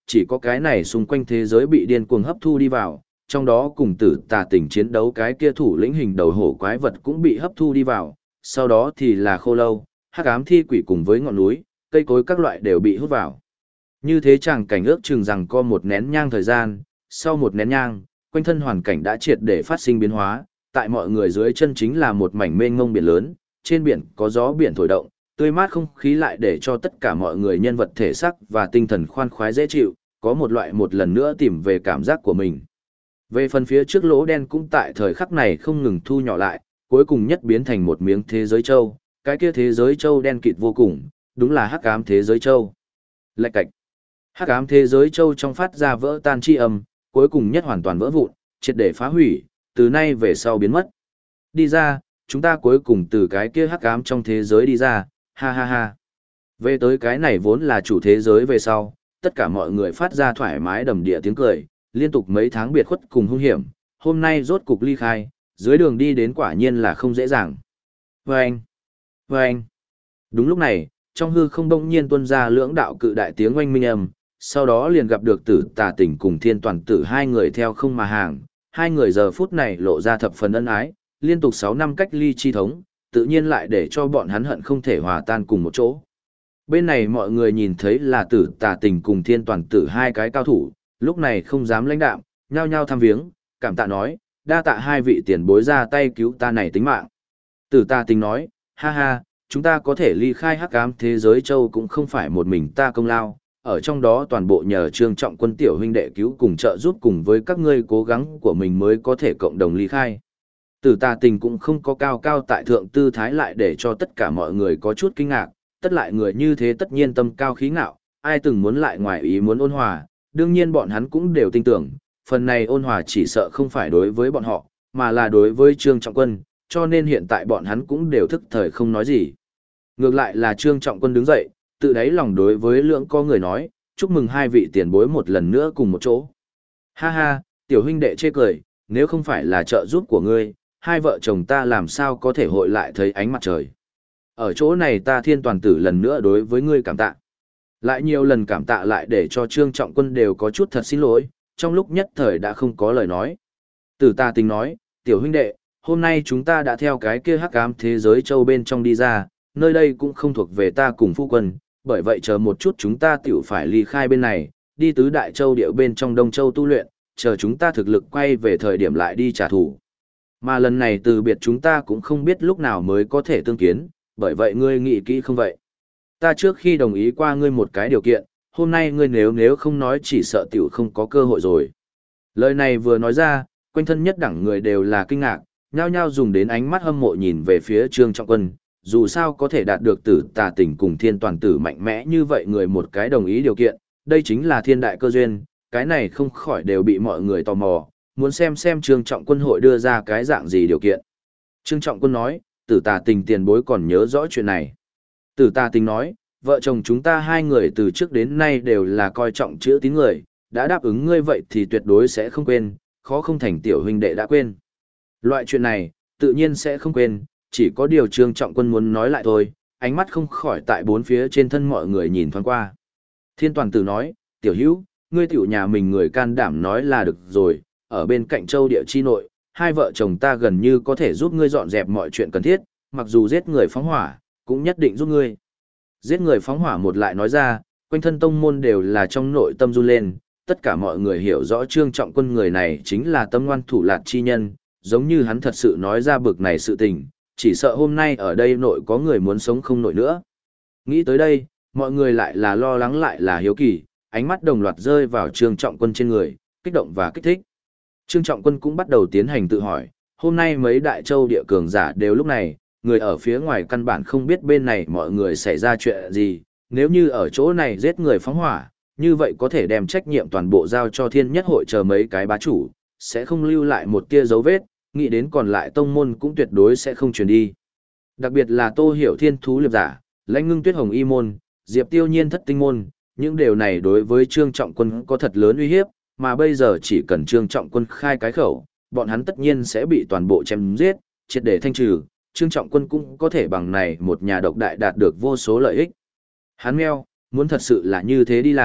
chỉ có cái này xung quanh thế giới bị điên cuồng hấp thu đi vào, trong đó cùng tử tà tình chiến đấu cái kia thủ lĩnh hình đầu hổ quái vật cũng bị hấp thu đi vào, sau đó thì là khô lâu, hắc ám thi quỷ cùng với ngọn núi, cây cối các loại đều bị hút vào. Như thế chẳng cảnh ước chừng rằng có một nén nhang thời gian, sau một nén nhang, quanh thân hoàn cảnh đã triệt để phát sinh biến hóa, tại mọi người dưới chân chính là một mảnh mênh mông biển lớn, trên biển có gió biển thổi động, tươi mát không khí lại để cho tất cả mọi người nhân vật thể sắc và tinh thần khoan khoái dễ chịu, có một loại một lần nữa tìm về cảm giác của mình. Về phần phía trước lỗ đen cũng tại thời khắc này không ngừng thu nhỏ lại, cuối cùng nhất biến thành một miếng thế giới châu, cái kia thế giới châu đen kịt vô cùng, đúng là hắc ám thế giới châu. Lạch cạch. Hắc ám thế giới châu trong phát ra vỡ tan chi âm, cuối cùng nhất hoàn toàn vỡ vụn, triệt để phá hủy, từ nay về sau biến mất. Đi ra, chúng ta cuối cùng từ cái kia hắc ám trong thế giới đi ra, ha ha ha. Về tới cái này vốn là chủ thế giới về sau, tất cả mọi người phát ra thoải mái đầm địa tiếng cười, liên tục mấy tháng biệt khuất cùng hung hiểm, hôm nay rốt cục ly khai, dưới đường đi đến quả nhiên là không dễ dàng. Vâng! Vâng! Đúng lúc này, trong hư không bỗng nhiên tuôn ra lưỡng đạo cự đại tiếng oanh minh âm, sau đó liền gặp được Tử Tà Tỉnh cùng Thiên Toàn Tử hai người theo không mà hàng, hai người giờ phút này lộ ra thập phần ân ái, liên tục 6 năm cách ly chi thống, tự nhiên lại để cho bọn hắn hận không thể hòa tan cùng một chỗ. Bên này mọi người nhìn thấy là Tử Tà Tỉnh cùng Thiên Toàn Tử hai cái cao thủ, lúc này không dám lãnh đạm, nhao nhao thăm viếng, cảm tạ nói, đa tạ hai vị tiền bối ra tay cứu ta này tính mạng. Tử Tà Tỉnh nói, ha ha, chúng ta có thể ly khai hắc ám thế giới châu cũng không phải một mình ta công lao, ở trong đó toàn bộ nhờ Trương Trọng Quân tiểu huynh đệ cứu cùng trợ giúp cùng với các ngươi cố gắng của mình mới có thể cộng đồng ly khai. Tử Tà Tình cũng không có cao cao tại thượng tư thái lại để cho tất cả mọi người có chút kinh ngạc, tất lại người như thế tất nhiên tâm cao khí ngạo, ai từng muốn lại ngoài ý muốn ôn hòa, đương nhiên bọn hắn cũng đều tin tưởng, phần này ôn hòa chỉ sợ không phải đối với bọn họ, mà là đối với Trương Trọng Quân, cho nên hiện tại bọn hắn cũng đều thức thời không nói gì. Ngược lại là Trương Trọng Quân đứng dậy, tự đáy lòng đối với lưỡng có người nói, chúc mừng hai vị tiền bối một lần nữa cùng một chỗ. Ha ha, tiểu huynh đệ chê cười, nếu không phải là trợ giúp của ngươi, hai vợ chồng ta làm sao có thể hội lại thấy ánh mặt trời. Ở chỗ này ta Thiên Toàn Tử lần nữa đối với ngươi cảm tạ. Lại nhiều lần cảm tạ lại để cho Trương Trọng Quân đều có chút thật xin lỗi, trong lúc nhất thời đã không có lời nói. Tử Tà Tình nói, tiểu huynh đệ, hôm nay chúng ta đã theo cái kia hắc ám thế giới châu bên trong đi ra, nơi đây cũng không thuộc về ta cùng phu quân, bởi vậy chờ một chút chúng ta tiểu phải ly khai bên này, đi tứ đại châu địa bên trong Đông Châu tu luyện, chờ chúng ta thực lực quay về thời điểm lại đi trả thù. Mà lần này từ biệt chúng ta cũng không biết lúc nào mới có thể tương kiến, bởi vậy ngươi nghĩ kỹ không vậy? Ta trước khi đồng ý qua ngươi một cái điều kiện, hôm nay ngươi nếu không nói chỉ sợ tiểu không có cơ hội rồi. Lời này vừa nói ra, quanh thân nhất đẳng người đều là kinh ngạc, nhao nhao dùng đến ánh mắt hâm mộ nhìn về phía Trương Trọng Quân, dù sao có thể đạt được Tử Tà Tình cùng Thiên Toàn Tử mạnh mẽ như vậy người một cái đồng ý điều kiện, đây chính là thiên đại cơ duyên, cái này không khỏi đều bị mọi người tò mò, muốn xem Trương Trọng Quân hội đưa ra cái dạng gì điều kiện. Trương Trọng Quân nói, Tử Tà Tình tiền bối còn nhớ rõ chuyện này. Tử Tà Tình nói, vợ chồng chúng ta hai người từ trước đến nay đều là coi trọng chữ tín người, đã đáp ứng ngươi vậy thì tuyệt đối sẽ không quên, khó không thành tiểu huynh đệ đã quên. Loại chuyện này, tự nhiên sẽ không quên, chỉ có điều Trương Trọng Quân muốn nói lại thôi, ánh mắt không khỏi tại bốn phía trên thân mọi người nhìn thoáng qua. Thiên Toàn Tử nói, tiểu hữu, ngươi tiểu nhà mình người can đảm nói là được rồi, ở bên cạnh châu địa chi nội, hai vợ chồng ta gần như có thể giúp ngươi dọn dẹp mọi chuyện cần thiết, mặc dù giết người phóng hỏa, cũng nhất định giúp ngươi. Giết người phóng hỏa một lại nói ra, quanh thân tông môn đều là trong nội tâm run lên, tất cả mọi người hiểu rõ Trương Trọng Quân người này chính là tâm ngoan thủ lạt chi nhân, giống như hắn thật sự nói ra bực này sự tình, chỉ sợ hôm nay ở đây nội có người muốn sống không nổi nữa. Nghĩ tới đây, mọi người lại là lo lắng lại là hiếu kỳ, ánh mắt đồng loạt rơi vào Trương Trọng Quân trên người, kích động và kích thích. Trương Trọng Quân cũng bắt đầu tiến hành tự hỏi, hôm nay mấy đại châu địa cường giả đều lúc này, người ở phía ngoài căn bản không biết bên này mọi người xảy ra chuyện gì, nếu như ở chỗ này giết người phóng hỏa, như vậy có thể đem trách nhiệm toàn bộ giao cho Thiên Nhất Hội chờ mấy cái bá chủ, sẽ không lưu lại một tia dấu vết, nghĩ đến còn lại tông môn cũng tuyệt đối sẽ không truyền đi. Đặc biệt là Tô Hiểu Thiên Thú Liệp Giả, Lãnh Ngưng Tuyết Hồng Y môn, Diệp Tiêu Nhiên Thất Tinh môn, những điều này đối với Trương Trọng Quân có thật lớn uy hiếp, mà bây giờ chỉ cần Trương Trọng Quân khai cái khẩu, bọn hắn tất nhiên sẽ bị toàn bộ chém giết, triệt để thanh trừ, Trương Trọng Quân cũng có thể bằng này một nhà độc đại đạt được vô số lợi ích. Hắn meo, muốn thật sự là như thế đi làm,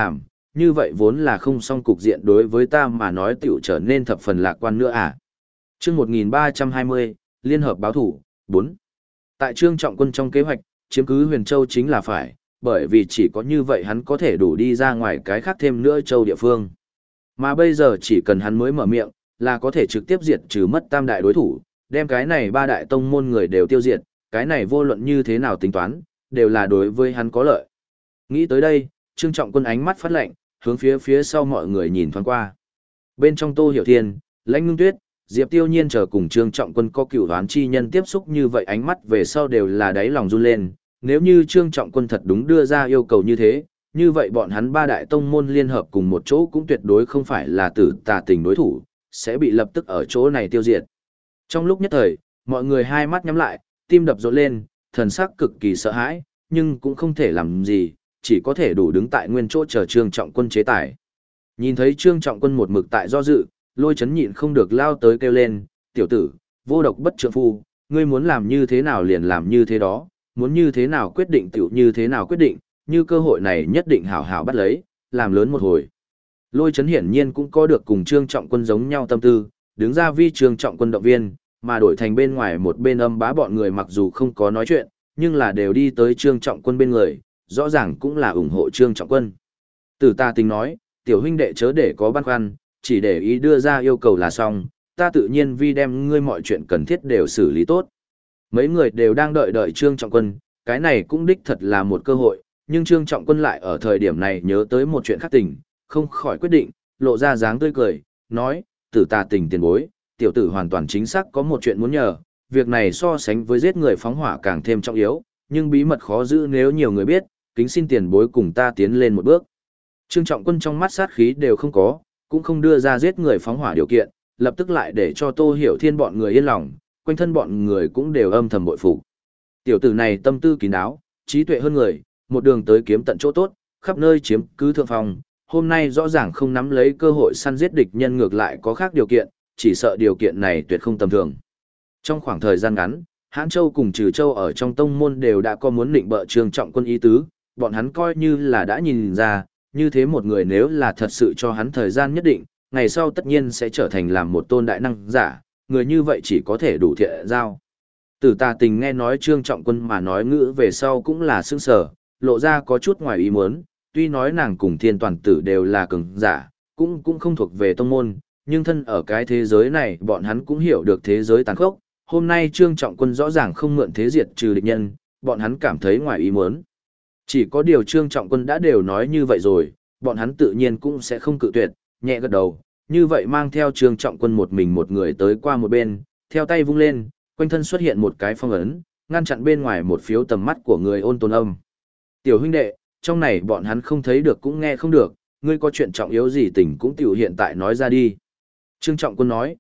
như vậy vốn là không xong cục diện đối với ta mà nói tiểu trở nên thập phần lạc quan nữa à. Chương 1320, Liên hợp báo thủ, 4. Tại Trương Trọng Quân trong kế hoạch, chiếm cứ Huyền Châu chính là phải, bởi vì chỉ có như vậy hắn có thể đủ đi ra ngoài cái khác thêm nữa châu địa phương. Mà bây giờ chỉ cần hắn mới mở miệng, là có thể trực tiếp diệt trừ mất tam đại đối thủ, đem cái này ba đại tông môn người đều tiêu diệt, cái này vô luận như thế nào tính toán, đều là đối với hắn có lợi. Nghĩ tới đây, Trương Trọng Quân ánh mắt phát lạnh, hướng phía sau mọi người nhìn thoáng qua. Bên trong Tô Hiểu Thiên, Lãnh Ngưng Tuyết, Diệp Tiêu Nhiên chờ cùng Trương Trọng Quân có cựu đoán chi nhân tiếp xúc như vậy ánh mắt về sau đều là đáy lòng run lên, nếu như Trương Trọng Quân thật đúng đưa ra yêu cầu như thế, như vậy bọn hắn ba đại tông môn liên hợp cùng một chỗ cũng tuyệt đối không phải là Tử Tà Tình đối thủ, sẽ bị lập tức ở chỗ này tiêu diệt. Trong lúc nhất thời, mọi người hai mắt nhắm lại, tim đập rộn lên, thần sắc cực kỳ sợ hãi, nhưng cũng không thể làm gì, chỉ có thể đủ đứng tại nguyên chỗ chờ Trương Trọng Quân chế tài. Nhìn thấy Trương Trọng Quân một mực tại do dự, Lôi Chấn nhịn không được lao tới kêu lên, tiểu tử, vô độc bất trượng phu, ngươi muốn làm như thế nào liền làm như thế đó, muốn như thế nào quyết định tiểu như thế nào quyết định, như cơ hội này nhất định hảo hảo bắt lấy, làm lớn một hồi. Lôi Chấn hiển nhiên cũng có được cùng Trương Trọng Quân giống nhau tâm tư, đứng ra vi Trương Trọng Quân động viên, mà đổi thành bên ngoài một bên âm bá bọn người mặc dù không có nói chuyện, nhưng là đều đi tới Trương Trọng Quân bên người, rõ ràng cũng là ủng hộ Trương Trọng Quân. Tử Tà Tình nói, tiểu huynh đệ chớ để có băn khoăn, chỉ để ý đưa ra yêu cầu là xong, ta tự nhiên vi đem ngươi mọi chuyện cần thiết đều xử lý tốt. Mấy người đều đang đợi Trương Trọng Quân, cái này cũng đích thật là một cơ hội, nhưng Trương Trọng Quân lại ở thời điểm này nhớ tới một chuyện khác tình, không khỏi quyết định, lộ ra dáng tươi cười, nói, Tử Tà Tình tiền bối, tiểu tử hoàn toàn chính xác có một chuyện muốn nhờ, việc này so sánh với giết người phóng hỏa càng thêm trọng yếu, nhưng bí mật khó giữ nếu nhiều người biết, kính xin tiền bối cùng ta tiến lên một bước. Trương Trọng Quân trong mắt sát khí đều không có, cũng không đưa ra giết người phóng hỏa điều kiện, lập tức lại để cho Tô Hiểu Thiên bọn người yên lòng, quanh thân bọn người cũng đều âm thầm bội phục. Tiểu tử này tâm tư kín đáo, trí tuệ hơn người, một đường tới kiếm tận chỗ tốt, khắp nơi chiếm cứ thượng phòng, hôm nay rõ ràng không nắm lấy cơ hội săn giết địch nhân ngược lại có khác điều kiện, chỉ sợ điều kiện này tuyệt không tầm thường. Trong khoảng thời gian ngắn, Hãn Châu cùng Trừ Châu ở trong tông môn đều đã có muốn định bợ Trương Trọng Quân ý tứ, bọn hắn coi như là đã nhìn ra, như thế một người nếu là thật sự cho hắn thời gian nhất định, ngày sau tất nhiên sẽ trở thành làm một tôn đại năng giả, người như vậy chỉ có thể đủ thiện giao. Tử Tà Tình nghe nói Trương Trọng Quân mà nói ngữ về sau cũng là sững sờ, lộ ra có chút ngoài ý muốn, tuy nói nàng cùng Thiên Toàn Tử đều là cường giả, cũng không thuộc về tông môn, nhưng thân ở cái thế giới này bọn hắn cũng hiểu được thế giới tàn khốc. Hôm nay Trương Trọng Quân rõ ràng không mượn thế diệt trừ địch nhân, bọn hắn cảm thấy ngoài ý muốn. Chỉ có điều Trương Trọng Quân đã đều nói như vậy rồi, bọn hắn tự nhiên cũng sẽ không cự tuyệt, nhẹ gật đầu, như vậy mang theo Trương Trọng Quân một mình một người tới qua một bên, theo tay vung lên, quanh thân xuất hiện một cái phong ấn, ngăn chặn bên ngoài một phiếu tầm mắt của người ôn tồn âm. Tiểu huynh đệ, trong này bọn hắn không thấy được cũng nghe không được, ngươi có chuyện trọng yếu gì tình cũng tiểu hiện tại nói ra đi. Trương Trọng Quân nói,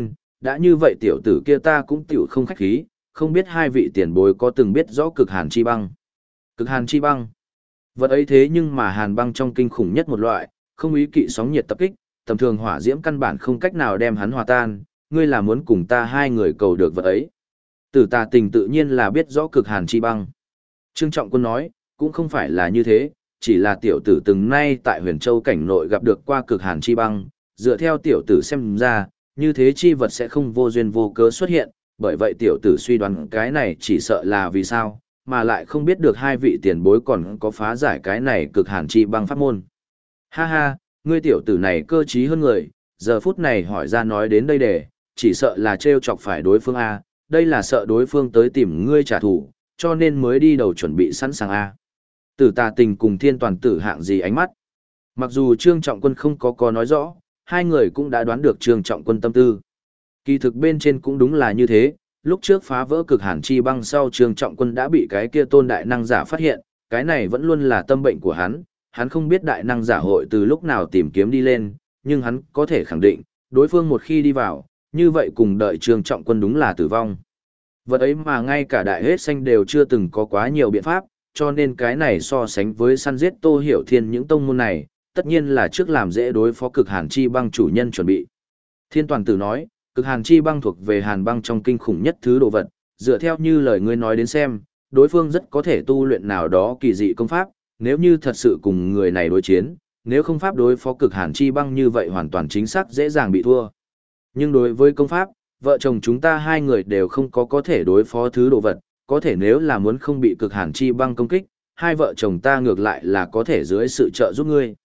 đã như vậy tiểu tử kia ta cũng tiểu không khách khí, không biết hai vị tiền bối có từng biết rõ cực hàn chi băng. Cực hàn chi băng. Vật ấy thế nhưng mà hàn băng trong kinh khủng nhất một loại, không ý kỵ sóng nhiệt tập kích, tầm thường hỏa diễm căn bản không cách nào đem hắn hòa tan, ngươi là muốn cùng ta hai người cầu được vật ấy. Tử Tà Tình tự nhiên là biết rõ cực hàn chi băng. Trương Trọng Quân nói, cũng không phải là như thế, chỉ là tiểu tử từng nay tại Huyền Châu cảnh nội gặp được qua cực hàn chi băng, dựa theo tiểu tử xem ra, như thế chi vật sẽ không vô duyên vô cớ xuất hiện, bởi vậy tiểu tử suy đoán cái này chỉ sợ là vì sao, mà lại không biết được hai vị tiền bối còn có phá giải cái này cực hàn chi băng pháp môn. Ha ha, ngươi tiểu tử này cơ trí hơn người, giờ phút này hỏi ra nói đến đây để, chỉ sợ là trêu chọc phải đối phương A, đây là sợ đối phương tới tìm ngươi trả thù, cho nên mới đi đầu chuẩn bị sẵn sàng A. Tử Tà Tình cùng Thiên Toàn Tử hạng gì ánh mắt. Mặc dù Trương Trọng Quân không có nói rõ, hai người cũng đã đoán được Trương Trọng Quân tâm tư. Kỳ thực bên trên cũng đúng là như thế, lúc trước phá vỡ cực hàn chi băng sau Trương Trọng Quân đã bị cái kia tôn đại năng giả phát hiện, cái này vẫn luôn là tâm bệnh của hắn không biết đại năng giả hội từ lúc nào tìm kiếm đi lên, nhưng hắn có thể khẳng định, đối phương một khi đi vào, như vậy cùng đợi Trương Trọng Quân đúng là tử vong. Vật ấy mà ngay cả đại hết xanh đều chưa từng có quá nhiều biện pháp, cho nên cái này so sánh với săn giết Tô Hiểu Thiên những tông môn này, tất nhiên là trước làm dễ đối phó cực hàn chi băng chủ nhân chuẩn bị. Thiên Toàn Tử nói, cực hàn chi băng thuộc về hàn băng trong kinh khủng nhất thứ đồ vật, dựa theo như lời ngươi nói đến xem, đối phương rất có thể tu luyện nào đó kỳ dị công pháp, nếu như thật sự cùng người này đối chiến, nếu không pháp đối phó cực hàn chi băng như vậy hoàn toàn chính xác dễ dàng bị thua. Nhưng đối với công pháp, vợ chồng chúng ta hai người đều không có thể đối phó thứ đồ vật, có thể nếu là muốn không bị cực hàn chi băng công kích, hai vợ chồng ta ngược lại là có thể dưới sự trợ giúp ngươi.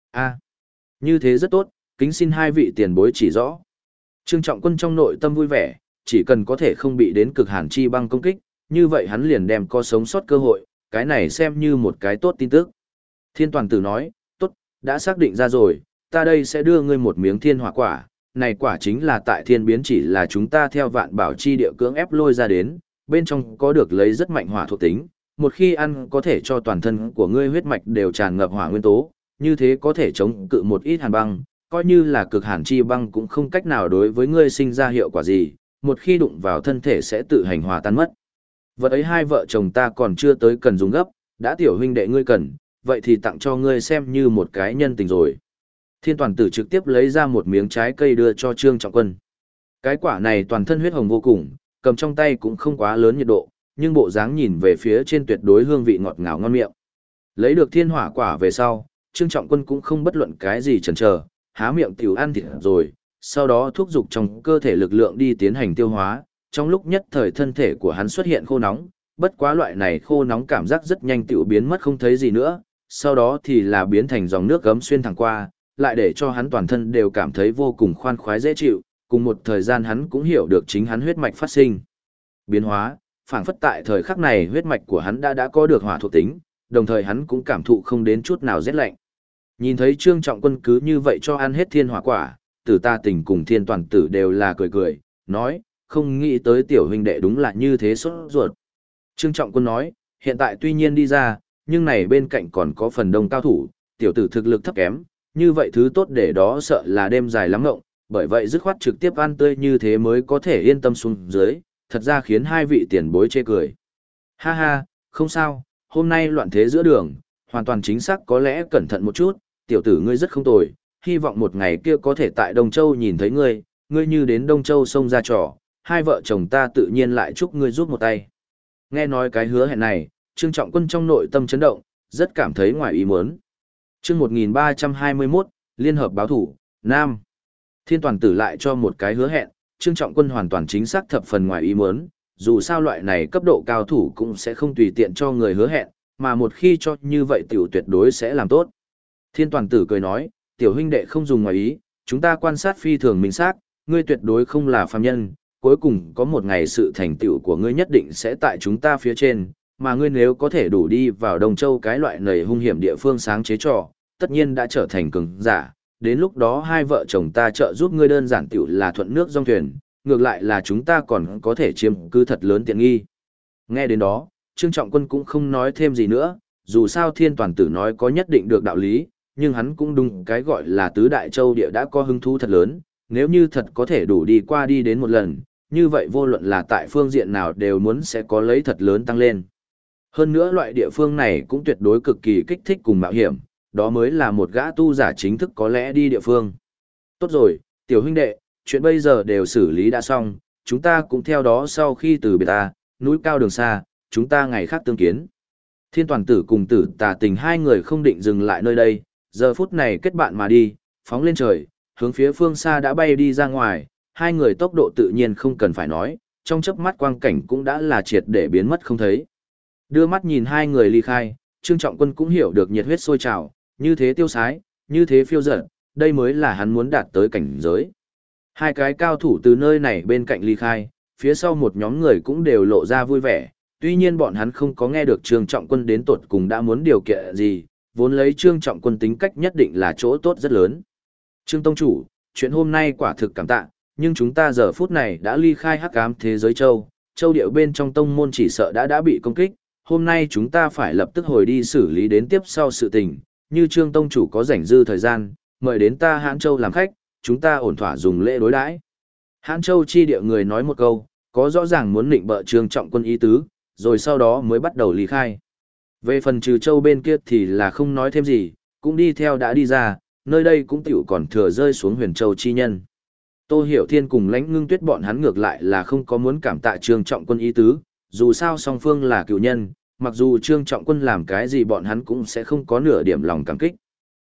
Như thế rất tốt, kính xin hai vị tiền bối chỉ rõ. Trương Trọng Quân trong nội tâm vui vẻ, chỉ cần có thể không bị đến cực hàn chi băng công kích, như vậy hắn liền đem có sống sót cơ hội, cái này xem như một cái tốt tin tức. Thiên Toàn Tử nói, tốt, đã xác định ra rồi, ta đây sẽ đưa ngươi một miếng thiên hỏa quả, này quả chính là tại thiên biến chỉ là chúng ta theo vạn bảo chi địa cưỡng ép lôi ra đến, bên trong có được lấy rất mạnh hỏa thuộc tính, một khi ăn có thể cho toàn thân của ngươi huyết mạch đều tràn ngập hỏa nguyên tố, như thế có thể chống cự một ít hàn băng, coi như là cực hàn chi băng cũng không cách nào đối với ngươi sinh ra hiệu quả gì, một khi đụng vào thân thể sẽ tự hành hòa tan mất. Vật ấy hai vợ chồng ta còn chưa tới cần dùng gấp, đã tiểu huynh đệ ngươi cần, vậy thì tặng cho ngươi xem như một cái nhân tình rồi. Thiên Toàn Tử trực tiếp lấy ra một miếng trái cây đưa cho Trương Trọng Quân. Cái quả này toàn thân huyết hồng vô cùng, cầm trong tay cũng không quá lớn nhiệt độ, nhưng bộ dáng nhìn về phía trên tuyệt đối hương vị ngọt ngào ngon miệng. Lấy được thiên hỏa quả về sau, Trương Trọng Quân cũng không bất luận cái gì chần chờ, há miệng tiểu ăn thịt rồi, sau đó thúc giục trong cơ thể lực lượng đi tiến hành tiêu hóa, trong lúc nhất thời thân thể của hắn xuất hiện khô nóng, bất quá loại này khô nóng cảm giác rất nhanh tiểu biến mất không thấy gì nữa, sau đó thì là biến thành dòng nước gấm xuyên thẳng qua, lại để cho hắn toàn thân đều cảm thấy vô cùng khoan khoái dễ chịu, cùng một thời gian hắn cũng hiểu được chính hắn huyết mạch phát sinh biến hóa, phảng phất tại thời khắc này huyết mạch của hắn đã có được hỏa thuộc tính, đồng thời hắn cũng cảm thụ không đến chút nào rét lạnh. Nhìn thấy Trương Trọng Quân cứ như vậy cho ăn hết thiên hỏa quả, Tử Ta Tình cùng Thiên Toàn Tử đều là cười cười, nói, không nghĩ tới tiểu huynh đệ đúng là như thế sốt ruột. Trương Trọng Quân nói, hiện tại tuy nhiên đi ra, nhưng này bên cạnh còn có phần đông cao thủ, tiểu tử thực lực thấp kém, như vậy thứ tốt để đó sợ là đêm dài lắm ngộng, bởi vậy dứt khoát trực tiếp ăn tươi như thế mới có thể yên tâm xuống dưới, thật ra khiến hai vị tiền bối chê cười. Ha ha, không sao, hôm nay loạn thế giữa đường, hoàn toàn chính xác có lẽ cẩn thận một chút, tiểu tử ngươi rất không tồi, hy vọng một ngày kia có thể tại Đông Châu nhìn thấy ngươi, ngươi như đến Đông Châu xông ra trò, hai vợ chồng ta tự nhiên lại chúc ngươi giúp một tay. Nghe nói cái hứa hẹn này, Trương Trọng Quân trong nội tâm chấn động, rất cảm thấy ngoài ý muốn. Chương 1321, Liên hợp báo thủ, Nam. Thiên Toàn Tử lại cho một cái hứa hẹn, Trương Trọng Quân hoàn toàn chính xác thập phần ngoài ý muốn, dù sao loại này cấp độ cao thủ cũng sẽ không tùy tiện cho người hứa hẹn, mà một khi cho như vậy tiểu tuyệt đối sẽ làm tốt. Thiên Toàn Tử cười nói, tiểu huynh đệ không dùng ngoài ý, chúng ta quan sát phi thường minh xác, ngươi tuyệt đối không là phàm nhân, cuối cùng có một ngày sự thành tựu của ngươi nhất định sẽ tại chúng ta phía trên, mà ngươi nếu có thể đủ đi vào Đông Châu cái loại nầy hung hiểm địa phương sáng chế trò, tất nhiên đã trở thành cường giả, đến lúc đó hai vợ chồng ta trợ giúp ngươi đơn giản tiểu là thuận nước dòng thuyền, ngược lại là chúng ta còn có thể chiếm cứ thật lớn tiện nghi. Nghe đến đó, Trương Trọng Quân cũng không nói thêm gì nữa, dù sao Thiên Toàn Tử nói có nhất định được đạo lý, nhưng hắn cũng đúng cái gọi là tứ đại châu địa đã có hứng thú thật lớn, nếu như thật có thể đủ đi qua đi đến một lần, như vậy vô luận là tại phương diện nào đều muốn sẽ có lấy thật lớn tăng lên. Hơn nữa loại địa phương này cũng tuyệt đối cực kỳ kích thích cùng mạo hiểm, đó mới là một gã tu giả chính thức có lẽ đi địa phương. Tốt rồi, tiểu huynh đệ, chuyện bây giờ đều xử lý đã xong, chúng ta cũng theo đó sau khi từ biệt ta, núi cao đường xa, chúng ta ngày khác tương kiến. Thiên Toàn Tử cùng Tử Tà Tình hai người không định dừng lại nơi đây, giờ phút này kết bạn mà đi, phóng lên trời, hướng phía phương xa đã bay đi ra ngoài, hai người tốc độ tự nhiên không cần phải nói, trong chớp mắt quang cảnh cũng đã là triệt để biến mất không thấy. Đưa mắt nhìn hai người ly khai, Trương Trọng Quân cũng hiểu được nhiệt huyết sôi trào, như thế tiêu sái, như thế phiêu dở, đây mới là hắn muốn đạt tới cảnh giới. Hai cái cao thủ từ nơi này bên cạnh ly khai, phía sau một nhóm người cũng đều lộ ra vui vẻ, tuy nhiên bọn hắn không có nghe được Trương Trọng Quân đến tột cùng đã muốn điều kiện gì, vốn lấy Trương Trọng Quân tính cách nhất định là chỗ tốt rất lớn. Trương Tông Chủ, chuyện hôm nay quả thực cảm tạ, nhưng chúng ta giờ phút này đã ly khai hắc ám thế giới châu điệu bên trong tông môn chỉ sợ đã bị công kích, hôm nay chúng ta phải lập tức hồi đi xử lý đến tiếp sau sự tình, như Trương Tông Chủ có rảnh dư thời gian, mời đến ta Hãn Châu làm khách, chúng ta ổn thỏa dùng lễ đối đãi. Hãn Châu chi địa người nói một câu, có rõ ràng muốn định bợ Trương Trọng Quân ý tứ, rồi sau đó mới bắt đầu ly khai. Về phần Trừ Châu bên kia thì là không nói thêm gì, cũng đi theo đã đi ra, nơi đây cũng tiểu còn thừa rơi xuống Huyền Châu chi nhân. Tô Hiểu Thiên cùng Lãnh Ngưng Tuyết bọn hắn ngược lại là không có muốn cảm tạ Trương Trọng Quân ý tứ, dù sao song phương là cựu nhân, mặc dù Trương Trọng Quân làm cái gì bọn hắn cũng sẽ không có nửa điểm lòng cảm kích.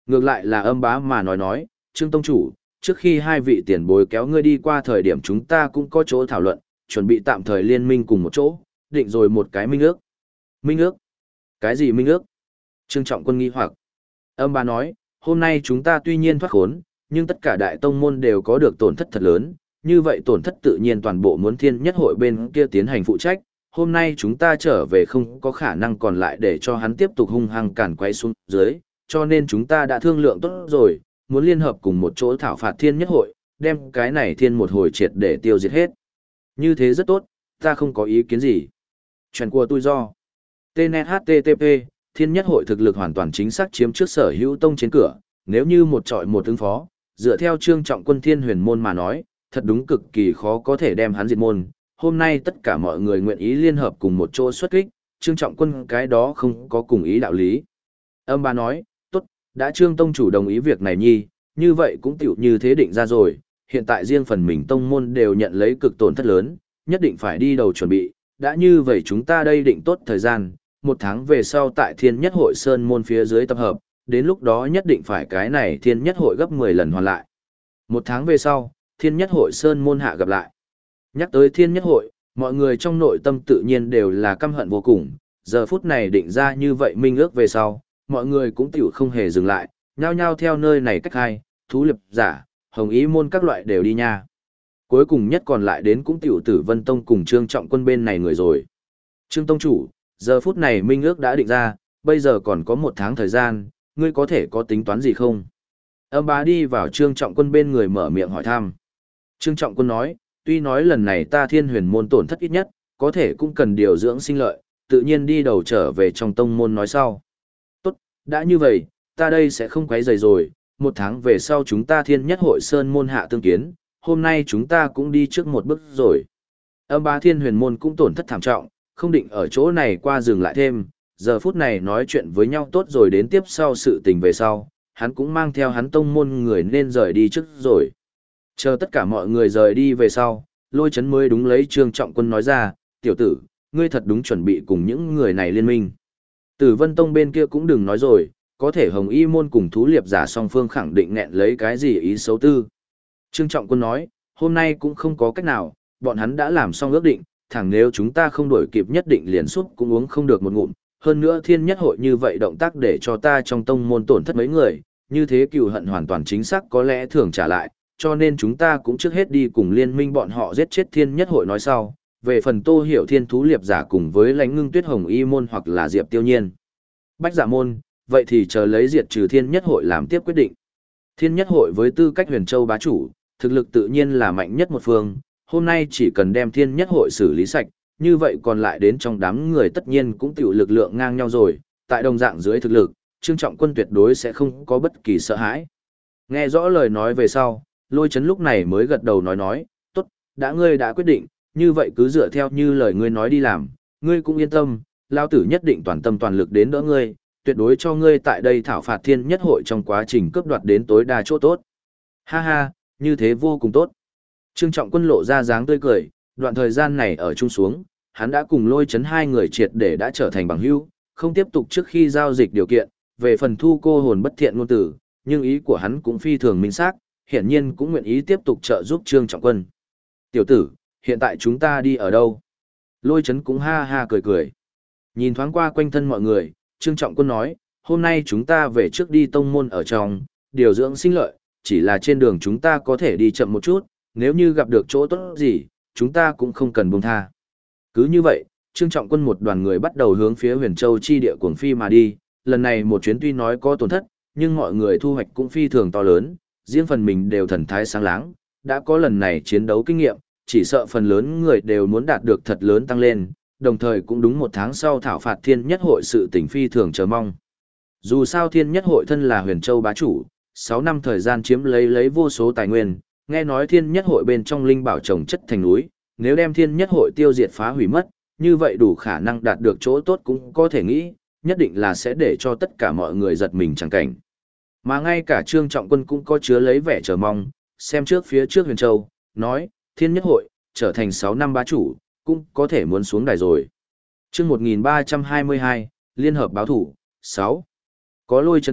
Ngược lại là Âm Bá mà nói, Trương Tông Chủ, trước khi hai vị tiền bối kéo ngươi đi qua thời điểm chúng ta cũng có chỗ thảo luận, chuẩn bị tạm thời liên minh cùng một chỗ, định rồi một cái minh ước. Minh ước? Cái gì minh ước? Trương Trọng Quân nghi hoặc. Âm Bá nói, hôm nay chúng ta tuy nhiên thoát khốn, nhưng tất cả đại tông môn đều có được tổn thất thật lớn, như vậy tổn thất tự nhiên toàn bộ muốn Thiên Nhất Hội bên kia tiến hành phụ trách. Hôm nay chúng ta trở về không có khả năng còn lại để cho hắn tiếp tục hung hăng càn quay xuống dưới, cho nên chúng ta đã thương lượng tốt rồi, muốn liên hợp cùng một chỗ thảo phạt Thiên Nhất Hội, đem cái này thiên một hồi triệt để tiêu diệt hết. Như thế rất tốt, ta không có ý kiến gì. Chuyện của tôi do. TNET HTTP, Thiên Nhất Hội thực lực hoàn toàn chính xác chiếm trước Sở Hữu Tông trên cửa, nếu như một trọi một ứng phó, dựa theo Trương Trọng Quân Thiên Huyền môn mà nói, thật đúng cực kỳ khó có thể đem hắn diệt môn. Hôm nay tất cả mọi người nguyện ý liên hợp cùng một chỗ xuất kích, Trương Trọng Quân cái đó không có cùng ý đạo lý. Âm Bá nói, tốt, đã Trương Tông Chủ đồng ý việc này nhi, như vậy cũng tiểu như thế định ra rồi, hiện tại riêng phần mình tông môn đều nhận lấy cực tổn thất lớn, nhất định phải đi đầu chuẩn bị, đã như vậy chúng ta đây định tốt thời gian, một tháng về sau tại Thiên Nhất Hội Sơn môn phía dưới tập hợp, đến lúc đó nhất định phải cái này Thiên Nhất Hội gấp 10 lần hoàn lại. Một tháng về sau, Thiên Nhất Hội Sơn môn hạ gặp lại. Nhắc tới Thiên Nhất Hội, mọi người trong nội tâm tự nhiên đều là căm hận vô cùng, giờ phút này định ra như vậy minh ước về sau, mọi người cũng tiểu không hề dừng lại, nhao nhao theo nơi này cách hai, thú liệp giả, hồng ý môn các loại đều đi nha. Cuối cùng nhất còn lại đến cũng tiểu Tử Vân Tông cùng Trương Trọng Quân bên này người rồi. Trương Tông Chủ, giờ phút này minh ước đã định ra, bây giờ còn có một tháng thời gian, ngươi có thể có tính toán gì không? Âm Bá đi vào Trương Trọng Quân bên người mở miệng hỏi thăm. Trương Trọng Quân nói, tuy nói lần này ta Thiên Huyền môn tổn thất ít nhất, có thể cũng cần điều dưỡng sinh lợi, tự nhiên đi đầu trở về trong tông môn nói sau. Tốt, đã như vậy, ta đây sẽ không quấy rầy rồi, một tháng về sau chúng ta Thiên Nhất Hội Sơn môn hạ tương kiến, hôm nay chúng ta cũng đi trước một bước rồi. Âm Bá Thiên Huyền môn cũng tổn thất thảm trọng, không định ở chỗ này qua dừng lại thêm, giờ phút này nói chuyện với nhau tốt rồi đến tiếp sau sự tình về sau, hắn cũng mang theo hắn tông môn người nên rời đi trước rồi. Chờ tất cả mọi người rời đi về sau, Lôi Chấn mới đúng lấy Trương Trọng Quân nói ra, tiểu tử, ngươi thật đúng chuẩn bị cùng những người này liên minh. Tử Vân Tông bên kia cũng đừng nói rồi, có thể Hồng Y môn cùng thú liệp giả song phương khẳng định nghẹn lấy cái gì ý xấu tư. Trương Trọng Quân nói, hôm nay cũng không có cách nào, bọn hắn đã làm xong ước định, thẳng nếu chúng ta không đổi kịp nhất định liền suốt cũng uống không được một ngụm. Hơn nữa Thiên Nhất Hội như vậy động tác để cho ta trong tông môn tổn thất mấy người, như thế cừu hận hoàn toàn chính xác có lẽ thường trả lại, cho nên chúng ta cũng trước hết đi cùng liên minh bọn họ giết chết Thiên Nhất Hội nói sau. Về phần Tô Hiểu Thiên thú liệp giả cùng với Lãnh Ngưng Tuyết Hồng Y môn hoặc là Diệp Tiêu Nhiên, Bách Dạ môn, vậy thì chờ lấy diệt trừ Thiên Nhất Hội làm tiếp quyết định. Thiên Nhất Hội với tư cách Huyền Châu bá chủ, thực lực tự nhiên là mạnh nhất một phương, hôm nay chỉ cần đem Thiên Nhất Hội xử lý sạch, như vậy còn lại đến trong đám người tất nhiên cũng tiểu lực lượng ngang nhau rồi, tại đồng dạng dưới thực lực, Trương Trọng Quân tuyệt đối sẽ không có bất kỳ sợ hãi. Nghe rõ lời nói về sau, Lôi Chấn lúc này mới gật đầu nói, tốt, đã ngươi đã quyết định, như vậy cứ dựa theo như lời ngươi nói đi làm, ngươi cũng yên tâm, lão tử nhất định toàn tâm toàn lực đến đỡ ngươi, tuyệt đối cho ngươi tại đây thảo phạt Thiên Nhất Hội trong quá trình cướp đoạt đến tối đa chỗ tốt. Ha ha, như thế vô cùng tốt. Trương Trọng Quân lộ ra dáng tươi cười, đoạn thời gian này ở chung xuống, hắn đã cùng Lôi Chấn hai người triệt để đã trở thành bằng hữu, không tiếp tục trước khi giao dịch điều kiện, về phần thu cô hồn bất thiện ngôn tử, nhưng ý của hắn cũng phi thường minh xác, hiển nhiên cũng nguyện ý tiếp tục trợ giúp Trương Trọng Quân. Tiểu tử, hiện tại chúng ta đi ở đâu? Lôi Chấn cũng ha ha cười cười. Nhìn thoáng qua quanh thân mọi người, Trương Trọng Quân nói, hôm nay chúng ta về trước đi tông môn ở trong, điều dưỡng sinh lợi, chỉ là trên đường chúng ta có thể đi chậm một chút, nếu như gặp được chỗ tốt gì, chúng ta cũng không cần buông tha. Cứ như vậy, Trương Trọng Quân một đoàn người bắt đầu hướng phía Huyền Châu chi địa cuồng phi mà đi, lần này một chuyến tuy nói có tổn thất, nhưng mọi người thu hoạch cũng phi thường to lớn, riêng phần mình đều thần thái sáng láng, đã có lần này chiến đấu kinh nghiệm, chỉ sợ phần lớn người đều muốn đạt được thật lớn tăng lên, đồng thời cũng đúng một tháng sau thảo phạt Thiên Nhất Hội sự tình phi thường chờ mong. Dù sao Thiên Nhất Hội thân là Huyền Châu bá chủ, 6 năm thời gian chiếm lấy vô số tài nguyên, nghe nói Thiên Nhất Hội bên trong linh bảo trồng chất thành núi, nếu đem Thiên Nhất Hội tiêu diệt phá hủy mất, như vậy đủ khả năng đạt được chỗ tốt cũng có thể nghĩ, nhất định là sẽ để cho tất cả mọi người giật mình chẳng cảnh. Mà ngay cả Trương Trọng Quân cũng có chứa lấy vẻ chờ mong, xem trước phía trước Huyền Châu, nói, Thiên Nhất Hội, trở thành 6 năm bá chủ, cũng có thể muốn xuống đài rồi. Chương 1322, Liên hợp báo thủ, 6. Có Lôi Chấn tại,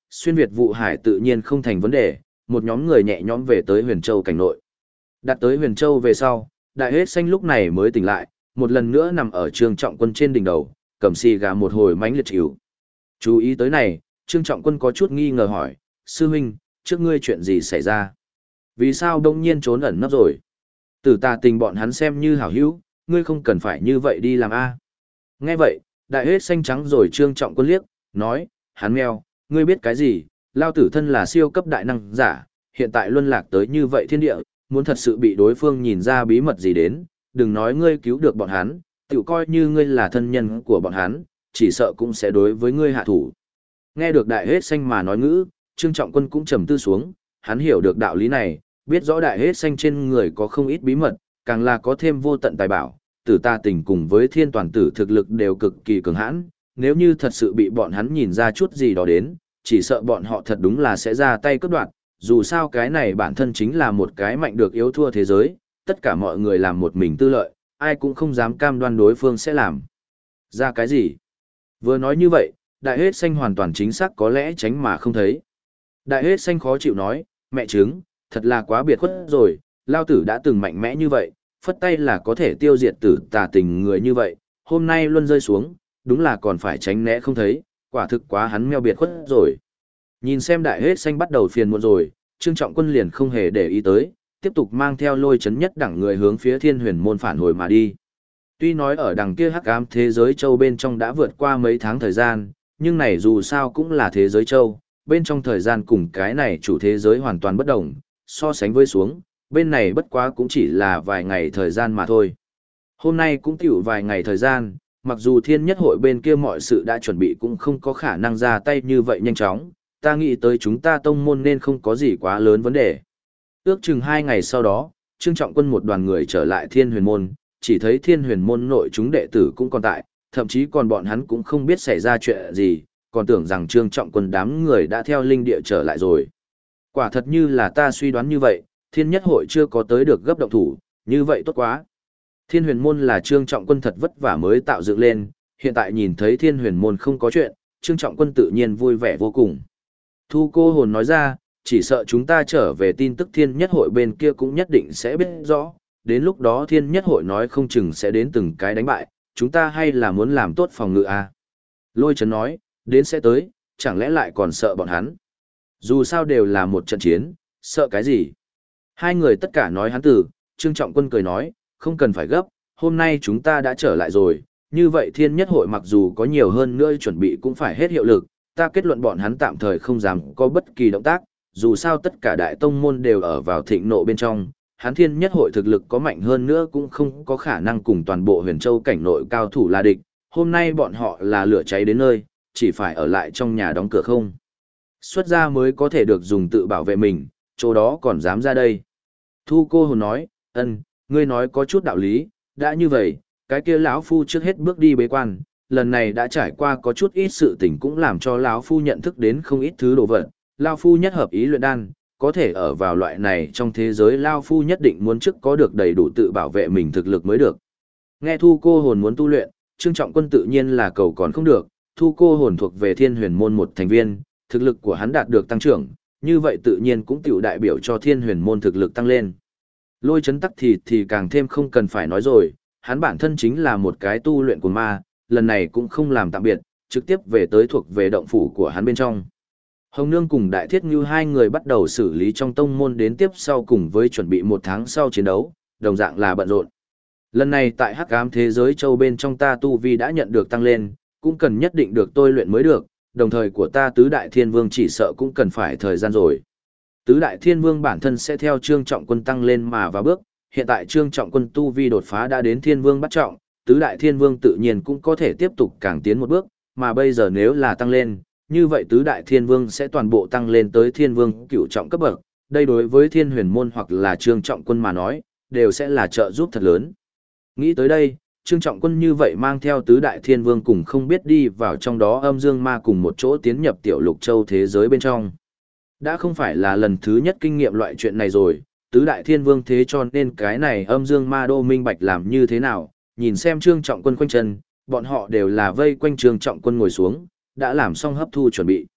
xuyên Việt vụ hải tự nhiên không thành vấn đề, một nhóm người nhẹ nhõm về tới Huyền Châu cảnh nội. Đặt tới Huyền Châu về sau, Đại Hết Xanh lúc này mới tỉnh lại, một lần nữa nằm ở Trương Trọng Quân trên đỉnh đầu, cầm xì gà một hồi mánh liệt chịu. Chú ý tới này, Trương Trọng Quân có chút nghi ngờ hỏi, sư huynh, trước ngươi chuyện gì xảy ra? Vì sao đông nhiên trốn ẩn nấp rồi? Tử Tà Tình bọn hắn xem như hảo hữu, ngươi không cần phải như vậy đi làm a. Nghe vậy, Đại Hết Xanh trắng rồi Trương Trọng Quân liếc, nói, hắn mèo, ngươi biết cái gì, lao tử thân là siêu cấp đại năng giả, hiện tại luân lạc tới như vậy thiên địa, muốn thật sự bị đối phương nhìn ra bí mật gì đến, đừng nói ngươi cứu được bọn hắn, tự coi như ngươi là thân nhân của bọn hắn, chỉ sợ cũng sẽ đối với ngươi hạ thủ. Nghe được Đại Hết Xanh mà nói ngữ, Trương Trọng Quân cũng trầm tư xuống, hắn hiểu được đạo lý này, biết rõ Đại Hết Xanh trên người có không ít bí mật, càng là có thêm vô tận tài bảo, Tử Tà Tình cùng với Thiên Toàn Tử thực lực đều cực kỳ cường hãn, nếu như thật sự bị bọn hắn nhìn ra chút gì đó đến, chỉ sợ bọn họ thật đúng là sẽ ra tay cướp đoạt, dù sao cái này bản thân chính là một cái mạnh được yếu thua thế giới, tất cả mọi người làm một mình tư lợi, ai cũng không dám cam đoan đối phương sẽ làm ra cái gì. Vừa nói như vậy, Đại Hết Xanh hoàn toàn chính xác có lẽ tránh mà không thấy. Đại Hết Xanh khó chịu nói, mẹ chứng, thật là quá biệt khuất rồi, lao tử đã từng mạnh mẽ như vậy, phất tay là có thể tiêu diệt Tử Tà Tình người như vậy, hôm nay luân rơi xuống, đúng là còn phải tránh né không thấy, quả thực quá hắn meo biệt khuất rồi. Nhìn xem Đại Hết Xanh bắt đầu phiền muộn rồi, Trương Trọng Quân liền không hề để ý tới, tiếp tục mang theo Lôi Chấn nhất đẳng người hướng phía Thiên Huyền môn phản hồi mà đi. Tuy nói ở đằng kia hắc ám thế giới châu bên trong đã vượt qua mấy tháng thời gian, nhưng này dù sao cũng là thế giới châu, bên trong thời gian cùng cái này chủ thế giới hoàn toàn bất đồng, so sánh với xuống, bên này bất quá cũng chỉ là vài ngày thời gian mà thôi. Hôm nay cũng tiểu vài ngày thời gian, mặc dù Thiên Nhất hội bên kia mọi sự đã chuẩn bị cũng không có khả năng ra tay như vậy nhanh chóng, ta nghĩ tới chúng ta tông môn nên không có gì quá lớn vấn đề. Ước chừng 2 ngày sau đó, Trương Trọng Quân một đoàn người trở lại Thiên Huyền môn, chỉ thấy Thiên Huyền môn nội chúng đệ tử cũng còn tại, thậm chí còn bọn hắn cũng không biết xảy ra chuyện gì, còn tưởng rằng Trương Trọng Quân đám người đã theo linh địa trở lại rồi. Quả thật như là ta suy đoán như vậy, Thiên Nhất hội chưa có tới được gấp động thủ, như vậy tốt quá. Thiên Huyền môn là Trương Trọng Quân thật vất vả mới tạo dựng lên, hiện tại nhìn thấy Thiên Huyền môn không có chuyện, Trương Trọng Quân tự nhiên vui vẻ vô cùng. Thu Cô Hồn nói ra, chỉ sợ chúng ta trở về tin tức Thiên Nhất hội bên kia cũng nhất định sẽ biết rõ, đến lúc đó Thiên Nhất hội nói không chừng sẽ đến từng cái đánh bại, chúng ta hay là muốn làm tốt phòng ngự à? Lôi Trấn nói, đến sẽ tới, chẳng lẽ lại còn sợ bọn hắn? Dù sao đều là một trận chiến, sợ cái gì? Hai người tất cả nói hắn từ, Trương Trọng Quân cười nói, không cần phải gấp, hôm nay chúng ta đã trở lại rồi, như vậy Thiên Nhất hội mặc dù có nhiều hơn nữa chuẩn bị cũng phải hết hiệu lực, ta kết luận bọn hắn tạm thời không dám có bất kỳ động tác, dù sao tất cả đại tông môn đều ở vào thịnh nộ bên trong, hắn Thiên Nhất hội thực lực có mạnh hơn nữa cũng không có khả năng cùng toàn bộ Huyền Châu cảnh nội cao thủ là địch, hôm nay bọn họ là lửa cháy đến nơi, chỉ phải ở lại trong nhà đóng cửa không. Xuất ra mới có thể được dùng tự bảo vệ mình, chỗ đó còn dám ra đây. Thu Cô Hồn nói, ngươi nói có chút đạo lý, đã như vậy, cái kia lão phu trước hết bước đi bế quan, lần này đã trải qua có chút ít sự tình cũng làm cho lão phu nhận thức đến không ít thứ đồ vật, lão phu nhất hợp ý luyện đan, có thể ở vào loại này trong thế giới lão phu nhất định muốn trước có được đầy đủ tự bảo vệ mình thực lực mới được. Nghe Thu Cô Hồn muốn tu luyện, Trương Trọng Quân tự nhiên là cầu còn không được, Thu Cô Hồn thuộc về Thiên Huyền môn một thành viên, thực lực của hắn đạt được tăng trưởng, như vậy tự nhiên cũng tiểu đại biểu cho Thiên Huyền môn thực lực tăng lên. Lôi Chấn tắc thì càng thêm không cần phải nói rồi, hắn bản thân chính là một cái tu luyện của ma, lần này cũng không làm tạm biệt, trực tiếp về tới thuộc về động phủ của hắn bên trong. Hồng Nương cùng Đại Thiết Ngưu hai người bắt đầu xử lý trong tông môn đến tiếp sau cùng với chuẩn bị 1 tháng sau chiến đấu, đồng dạng là bận rộn. Lần này tại Hắc Ám thế giới châu bên trong ta tu vi đã nhận được tăng lên, cũng cần nhất định được tôi luyện mới được, đồng thời của ta Tứ Đại Thiên Vương chỉ sợ cũng cần phải thời gian rồi. Tứ Đại Thiên Vương bản thân sẽ theo Trương Trọng Quân tăng lên mà vào bước, hiện tại Trương Trọng Quân tu vi đột phá đã đến Thiên Vương bắt trọng, Tứ Đại Thiên Vương tự nhiên cũng có thể tiếp tục càng tiến một bước, mà bây giờ nếu là tăng lên, như vậy Tứ Đại Thiên Vương sẽ toàn bộ tăng lên tới Thiên Vương cửu trọng cấp bậc, đây đối với Thiên Huyền môn hoặc là Trương Trọng Quân mà nói, đều sẽ là trợ giúp thật lớn. Nghĩ tới đây, Trương Trọng Quân như vậy mang theo Tứ Đại Thiên Vương cùng không biết đi vào trong đó âm dương ma cùng một chỗ tiến nhập Tiểu Lục Châu thế giới bên trong. Đã không phải là lần thứ nhất kinh nghiệm loại chuyện này rồi, Tứ Đại Thiên Vương thế cho nên cái này âm dương ma đô minh bạch làm như thế nào, nhìn xem Trương Trọng Quân quanh chân, bọn họ đều là vây quanh Trương Trọng Quân ngồi xuống, đã làm xong hấp thu chuẩn bị.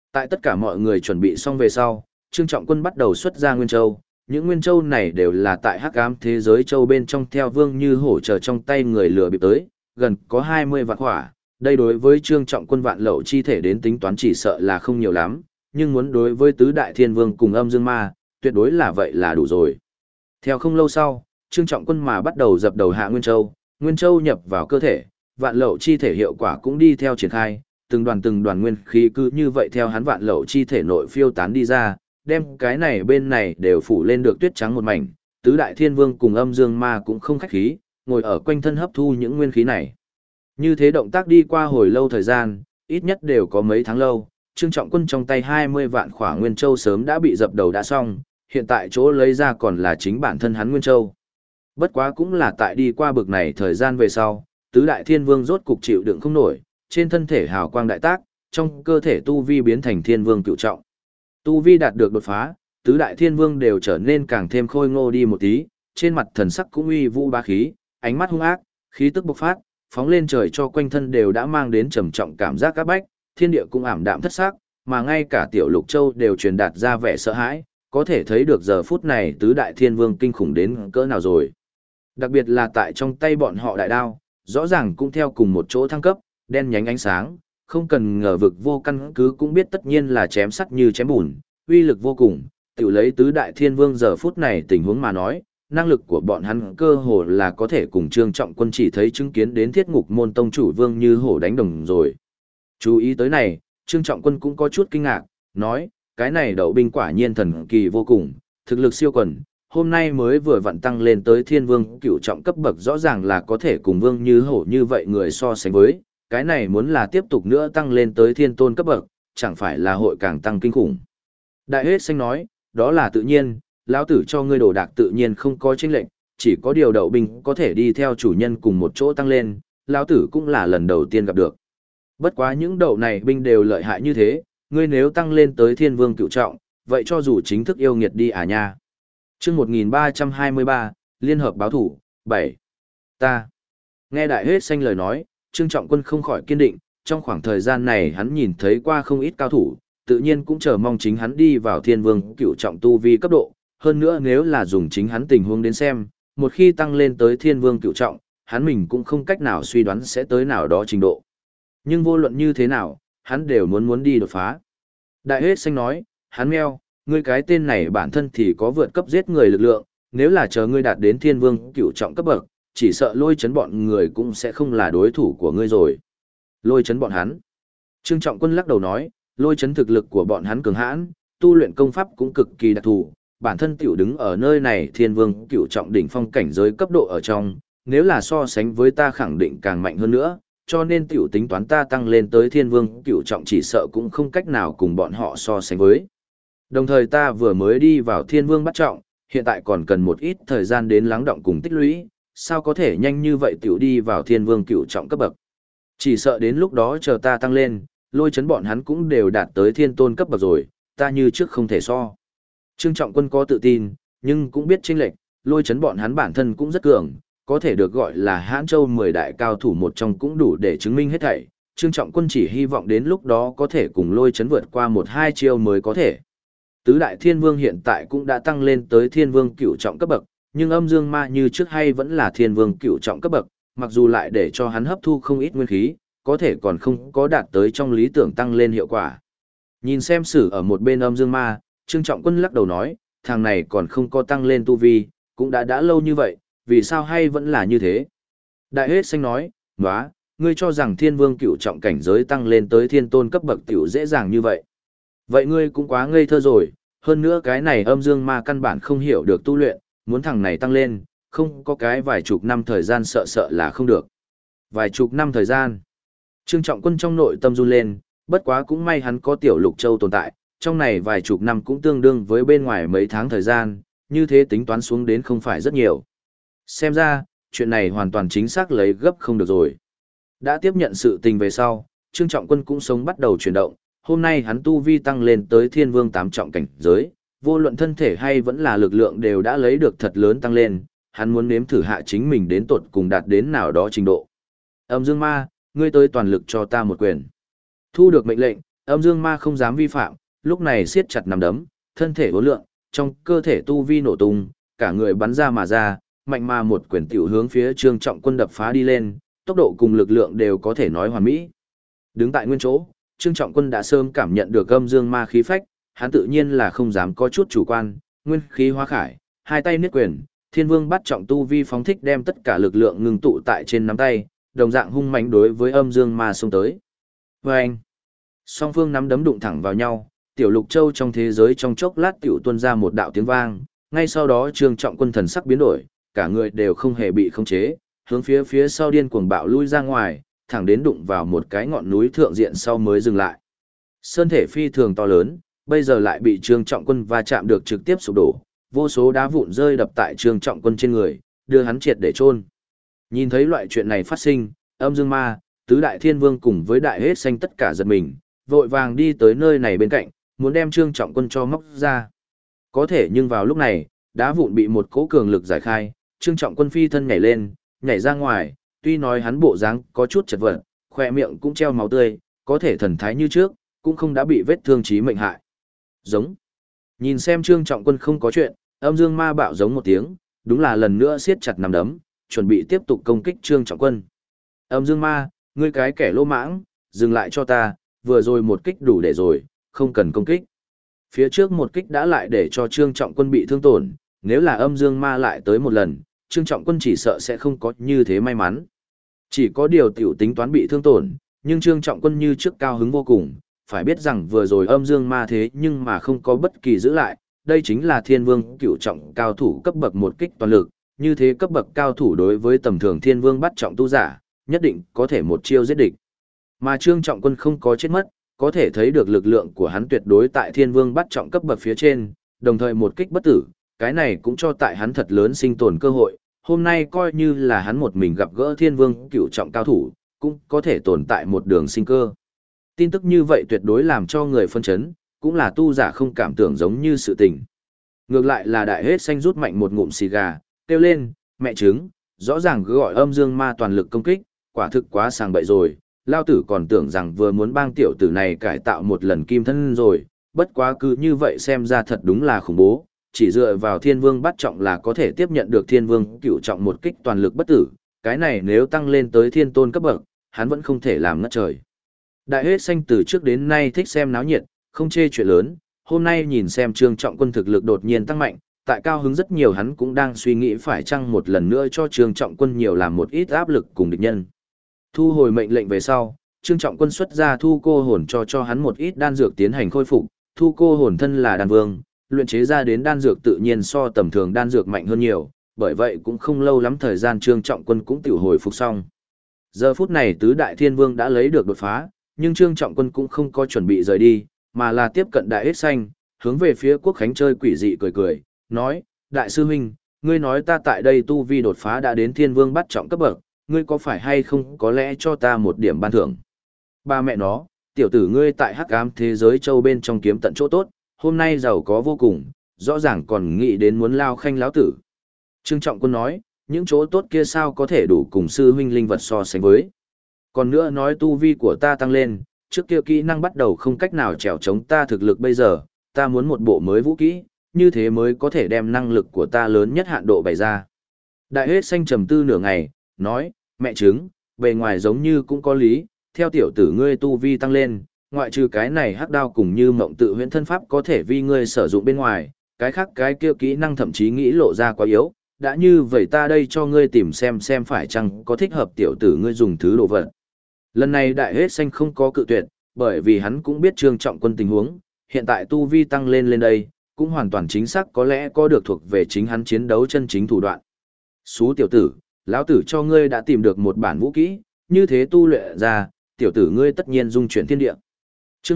Tại tất cả mọi người chuẩn bị xong về sau, Trương Trọng Quân bắt đầu xuất ra Nguyên Châu. Những Nguyên Châu này đều là tại Hắc Ám thế giới châu bên trong theo Vương Như Hổ chờ trong tay người lừa bịp tới, gần có 20 vạn hỏa. Đây đối với Trương Trọng Quân vạn lậu chi thể đến tính toán chỉ sợ là không nhiều lắm, nhưng muốn đối với tứ đại thiên vương cùng âm dương ma, tuyệt đối là vậy là đủ rồi. Theo không lâu sau, Trương Trọng Quân mà bắt đầu dập đầu hạ Nguyên Châu, Nguyên Châu nhập vào cơ thể, vạn lậu chi thể hiệu quả cũng đi theo triển khai, từng đoàn nguyên khí cứ như vậy theo hắn vạn lậu chi thể nội phiêu tán đi ra, đem cái này bên này đều phủ lên được tuyết trắng một mảnh, tứ đại thiên vương cùng âm dương ma cũng không khách khí, ngồi ở quanh thân hấp thu những nguyên khí này. Như thế động tác đi qua hồi lâu thời gian, ít nhất đều có mấy tháng lâu, Trương Trọng Quân trong tay 20 vạn khỏa Nguyên Châu sớm đã bị dập đầu đã xong, hiện tại chỗ lấy ra còn là chính bản thân hắn Nguyên Châu. Bất quá cũng là tại đi qua bực này thời gian về sau, tứ đại thiên vương rốt cục chịu đựng không nổi, trên thân thể hào quang đại tác, trong cơ thể tu vi biến thành thiên vương cựu trọng. Tu vi đạt được đột phá, tứ đại thiên vương đều trở nên càng thêm khôi ngô đi một tí, trên mặt thần sắc cũng uy vũ bá khí, ánh mắt hung ác, khí tức bộc phát, phóng lên trời cho quanh thân đều đã mang đến trầm trọng cảm giác các bách, thiên địa cũng ảm đạm thất sắc, mà ngay cả tiểu lục châu đều truyền đạt ra vẻ sợ hãi, có thể thấy được giờ phút này tứ đại thiên vương kinh khủng đến cỡ nào rồi. Đặc biệt là tại trong tay bọn họ đại đao, rõ ràng cũng theo cùng một chỗ thăng cấp, đen nhánh ánh sáng, không cần ngờ vực vô căn cứ cũng biết tất nhiên là chém sắt như chém bùn, uy lực vô cùng, tiểu lấy tứ đại thiên vương giờ phút này tình huống mà nói, năng lực của bọn hắn cơ hồ là có thể cùng Trương Trọng Quân chỉ thấy chứng kiến đến thiết ngục môn tông chủ Vương Như Hổ đánh đồng rồi. Chú ý tới này, Trương Trọng Quân cũng có chút kinh ngạc, nói, cái này đậu binh quả nhiên thần kỳ vô cùng, thực lực siêu quần, hôm nay mới vừa vặn tăng lên tới thiên vương cửu trọng cấp bậc rõ ràng là có thể cùng Vương Như Hổ như vậy người so sánh với, cái này muốn là tiếp tục nữa tăng lên tới thiên tôn cấp bậc, chẳng phải là hội càng tăng kinh khủng. Đại Hết Xanh nói, đó là tự nhiên, lão tử cho ngươi đồ đạc tự nhiên không có chênh lệnh, chỉ có điều đậu binh có thể đi theo chủ nhân cùng một chỗ tăng lên, lão tử cũng là lần đầu tiên gặp được. Bất quá những đậu này binh đều lợi hại như thế, ngươi nếu tăng lên tới thiên vương cửu trọng, vậy cho dù chính thức yêu nghiệt đi à nha. Chương 1323, Liên hợp báo thủ, 7. Ta. Nghe Đại Hết Xanh lời nói, Trương Trọng Quân không khỏi kiên định, trong khoảng thời gian này hắn nhìn thấy qua không ít cao thủ, tự nhiên cũng chờ mong chính hắn đi vào thiên vương cửu trọng tu vi cấp độ, hơn nữa nếu là dùng chính hắn tình huống đến xem, một khi tăng lên tới thiên vương cửu trọng, hắn mình cũng không cách nào suy đoán sẽ tới nào đó trình độ. Nhưng vô luận như thế nào, hắn đều muốn đi đột phá. Đại Hết Xanh nói, hắn meo, ngươi cái tên này bản thân thì có vượt cấp giết người lực lượng, nếu là chờ ngươi đạt đến thiên vương cửu trọng cấp bậc, chỉ sợ lôi chấn bọn người cũng sẽ không là đối thủ của ngươi rồi. Lôi chấn bọn hắn. Trương Trọng Quân lắc đầu nói, lôi chấn thực lực của bọn hắn cường hãn, tu luyện công pháp cũng cực kỳ đặc thù, bản thân tiểu đứng ở nơi này thiên vương cửu trọng đỉnh phong cảnh giới cấp độ ở trong, nếu là so sánh với ta khẳng định càng mạnh hơn nữa, cho nên tiểu tính toán ta tăng lên tới thiên vương cửu trọng chỉ sợ cũng không cách nào cùng bọn họ so sánh với. Đồng thời ta vừa mới đi vào thiên vương bắt trọng, hiện tại còn cần một ít thời gian đến lắng động cùng tích lũy, sao có thể nhanh như vậy tiểu đi vào thiên vương cửu trọng cấp bậc. Chỉ sợ đến lúc đó chờ ta tăng lên, lôi chấn bọn hắn cũng đều đạt tới thiên tôn cấp bậc rồi, ta như trước không thể so. Trương Trọng Quân có tự tin, nhưng cũng biết chênh lệch, lôi chấn bọn hắn bản thân cũng rất cường, có thể được gọi là Hãn Châu 10 đại cao thủ một trong cũng đủ để chứng minh hết thảy. Trương Trọng Quân chỉ hy vọng đến lúc đó có thể cùng lôi chấn vượt qua 1-2 chiêu mới có thể. Tứ đại thiên vương hiện tại cũng đã tăng lên tới thiên vương cửu trọng cấp bậc, nhưng âm dương ma như trước hay vẫn là thiên vương cửu trọng cấp bậc, mặc dù lại để cho hắn hấp thu không ít nguyên khí, có thể còn không có đạt tới trong lý tưởng tăng lên hiệu quả. Nhìn xem sử ở một bên âm dương ma, Trương Trọng Quân lắc đầu nói, thằng này còn không có tăng lên tu vi, cũng đã lâu như vậy, vì sao hay vẫn là như thế? Đại Hết Xanh nói, nóa, ngươi cho rằng thiên vương cửu trọng cảnh giới tăng lên tới thiên tôn cấp bậc tiểu dễ dàng như vậy. Vậy ngươi cũng quá ngây thơ rồi, hơn nữa cái này âm dương ma căn bản không hiểu được tu luyện, muốn thằng này tăng lên, không có cái vài chục năm thời gian sợ là không được. Vài chục năm thời gian. Trương Trọng Quân trong nội tâm run lên, bất quá cũng may hắn có tiểu lục châu tồn tại, trong này vài chục năm cũng tương đương với bên ngoài mấy tháng thời gian, như thế tính toán xuống đến không phải rất nhiều. Xem ra, chuyện này hoàn toàn chính xác lấy gấp không được rồi. Đã tiếp nhận sự tình về sau, Trương Trọng Quân cũng sống bắt đầu chuyển động, hôm nay hắn tu vi tăng lên tới thiên vương 8 trọng cảnh giới, vô luận thân thể hay vẫn là lực lượng đều đã lấy được thật lớn tăng lên, hắn muốn nếm thử hạ chính mình đến tột cùng đạt đến nào đó trình độ. Âm dương ma, ngươi tới toàn lực cho ta một quyền. Thu được mệnh lệnh, Âm dương ma không dám vi phạm, lúc này siết chặt nắm đấm, thân thể uốn lượn, trong cơ thể tu vi nổ tung, cả người bắn ra mà ra, mạnh mà một quyền tiểu hướng phía Trương Trọng Quân đập phá đi lên, tốc độ cùng lực lượng đều có thể nói hoàn mỹ. Đứng tại nguyên chỗ, Trương Trọng Quân đã sớm cảm nhận được âm dương ma khí phách, hắn tự nhiên là không dám có chút chủ quan, nguyên khí hóa khải, hai tay niết quyền, Thiên Vương bắt trọng tu vi phóng thích đem tất cả lực lượng ngưng tụ tại trên nắm tay, đồng dạng hung mãnh đối với âm dương ma xông tới. Vâng! Song phương nắm đấm đụng thẳng vào nhau, tiểu lục châu trong thế giới trong chốc lát tiểu tuôn ra một đạo tiếng vang, ngay sau đó Trương Trọng Quân thần sắc biến đổi, cả người đều không hề bị khống chế, hướng phía sau điên cuồng bạo lui ra ngoài, thẳng đến đụng vào một cái ngọn núi thượng diện sau mới dừng lại. Sơn thể phi thường to lớn, bây giờ lại bị Trương Trọng Quân va chạm được trực tiếp sụp đổ, vô số đá vụn rơi đập tại Trương Trọng Quân trên người, đưa hắn triệt để chôn. Nhìn thấy loại chuyện này phát sinh, âm dương ma, tứ đại thiên vương cùng với đại hết xanh tất cả giật mình, vội vàng đi tới nơi này bên cạnh, muốn đem Trương Trọng Quân cho móc ra. Có thể nhưng vào lúc này, đá vụn bị một cỗ cường lực giải khai, Trương Trọng Quân phi thân nhảy lên, nhảy ra ngoài, tuy nói hắn bộ dáng có chút chật vật, khỏe miệng cũng treo máu tươi, có thể thần thái như trước, cũng không đã bị vết thương chí mệnh hại. Giống. Nhìn xem Trương Trọng Quân không có chuyện, âm dương ma bạo giống một tiếng, đúng là lần nữa siết chặt nắm đấm, chuẩn bị tiếp tục công kích Trương Trọng Quân. Âm dương ma, ngươi cái kẻ lỗ mãng, dừng lại cho ta, vừa rồi một kích đủ để rồi, không cần công kích. Phía trước một kích đã lại để cho Trương Trọng Quân bị thương tổn, nếu là âm dương ma lại tới một lần, Trương Trọng Quân chỉ sợ sẽ không có như thế may mắn. Chỉ có điều tiểu tính toán bị thương tổn, nhưng Trương Trọng Quân như trước cao hứng vô cùng, phải biết rằng vừa rồi âm dương ma thế nhưng mà không có bất kỳ giữ lại, đây chính là thiên vương cửu trọng cao thủ cấp bậc một kích toàn lực, như thế cấp bậc cao thủ đối với tầm thường thiên vương bắt trọng tu giả, nhất định có thể một chiêu giết địch. Mà Trương Trọng Quân không có chết mất, có thể thấy được lực lượng của hắn tuyệt đối tại thiên vương bắt trọng cấp bậc phía trên, đồng thời một kích bất tử, cái này cũng cho tại hắn thật lớn sinh tồn cơ hội, hôm nay coi như là hắn một mình gặp gỡ thiên vương cửu trọng cao thủ, cũng có thể tồn tại một đường sinh cơ. Tin tức như vậy tuyệt đối làm cho người phân chấn, cũng là tu giả không cảm tưởng giống như sự tình. Ngược lại là đại hết xanh rút mạnh một ngụm xì gà, kêu lên, mẹ trứng, rõ ràng cứ gọi âm dương ma toàn lực công kích, quả thực quá sàng bậy rồi, lao tử còn tưởng rằng vừa muốn bang tiểu tử này cải tạo một lần kim thân rồi, bất quá cứ như vậy xem ra thật đúng là khủng bố, chỉ dựa vào thiên vương bắt trọng là có thể tiếp nhận được thiên vương cửu trọng một kích toàn lực bất tử, cái này nếu tăng lên tới thiên tôn cấp bậc, hắn vẫn không thể làm ngất trời. Đại hết xanh từ trước đến nay thích xem náo nhiệt, không chê chuyện lớn, hôm nay nhìn xem Trương Trọng Quân thực lực đột nhiên tăng mạnh, tại cao hứng rất nhiều hắn cũng đang suy nghĩ phải chăng một lần nữa cho Trương Trọng Quân nhiều làm một ít áp lực cùng địch nhân. Thu hồi mệnh lệnh về sau, Trương Trọng Quân xuất ra thu cô hồn cho hắn một ít đan dược tiến hành khôi phục, thu cô hồn thân là đan vương, luyện chế ra đến đan dược tự nhiên so tầm thường đan dược mạnh hơn nhiều, bởi vậy cũng không lâu lắm thời gian Trương Trọng Quân cũng tiểu hồi phục xong. Giờ phút này tứ đại thiên vương đã lấy được đột phá, nhưng Trương Trọng Quân cũng không có chuẩn bị rời đi, mà là tiếp cận đại hết xanh, hướng về phía Quốc Khánh chơi quỷ dị cười cười, nói, đại sư huynh, ngươi nói ta tại đây tu vi đột phá đã đến thiên vương bắt trọng cấp bậc, ngươi có phải hay không có lẽ cho ta một điểm ban thưởng. Ba mẹ nó, tiểu tử ngươi tại hắc ám thế giới châu bên trong kiếm tận chỗ tốt, hôm nay giàu có vô cùng, rõ ràng còn nghĩ đến muốn lao khanh láo tử. Trương Trọng Quân nói, những chỗ tốt kia sao có thể đủ cùng sư huynh linh vật so sánh với. Còn nữa nói tu vi của ta tăng lên, trước kia kỹ năng bắt đầu không cách nào trèo chống ta thực lực bây giờ, ta muốn một bộ mới vũ kỹ, như thế mới có thể đem năng lực của ta lớn nhất hạn độ bày ra. Đại hết xanh trầm tư nửa ngày, nói, mẹ trứng, bề ngoài giống như cũng có lý, theo tiểu tử ngươi tu vi tăng lên, ngoại trừ cái này hắc đao cùng như mộng tự huyễn thân pháp có thể vi ngươi sử dụng bên ngoài, cái khác cái kia kỹ năng thậm chí nghĩ lộ ra quá yếu, đã như vậy ta đây cho ngươi tìm xem phải chăng có thích hợp tiểu tử ngươi dùng thứ đồ vật. Lần này đại hết xanh không có cự tuyệt, bởi vì hắn cũng biết Trương Trọng Quân tình huống, hiện tại tu vi tăng lên đây, cũng hoàn toàn chính xác có lẽ có được thuộc về chính hắn chiến đấu chân chính thủ đoạn. Xú tiểu tử, lão tử cho ngươi đã tìm được một bản vũ kỹ, như thế tu luyện ra, tiểu tử ngươi tất nhiên dung chuyển thiên địa. Chương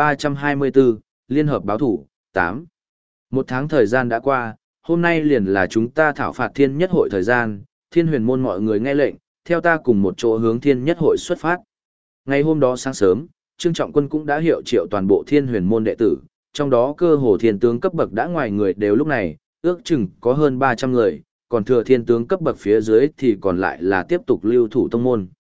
1324, Liên hợp báo thủ, 8. Một tháng thời gian đã qua, hôm nay liền là chúng ta thảo phạt thiên nhất hội thời gian, thiên huyền môn mọi người nghe lệnh, theo ta cùng một chỗ hướng thiên nhất hội xuất phát. Ngày hôm đó sáng sớm, Trương Trọng Quân cũng đã hiệu triệu toàn bộ thiên huyền môn đệ tử, trong đó cơ hồ thiên tướng cấp bậc đã ngoài người đều lúc này, ước chừng có hơn 300 người, còn thừa thiên tướng cấp bậc phía dưới thì còn lại là tiếp tục lưu thủ tông môn.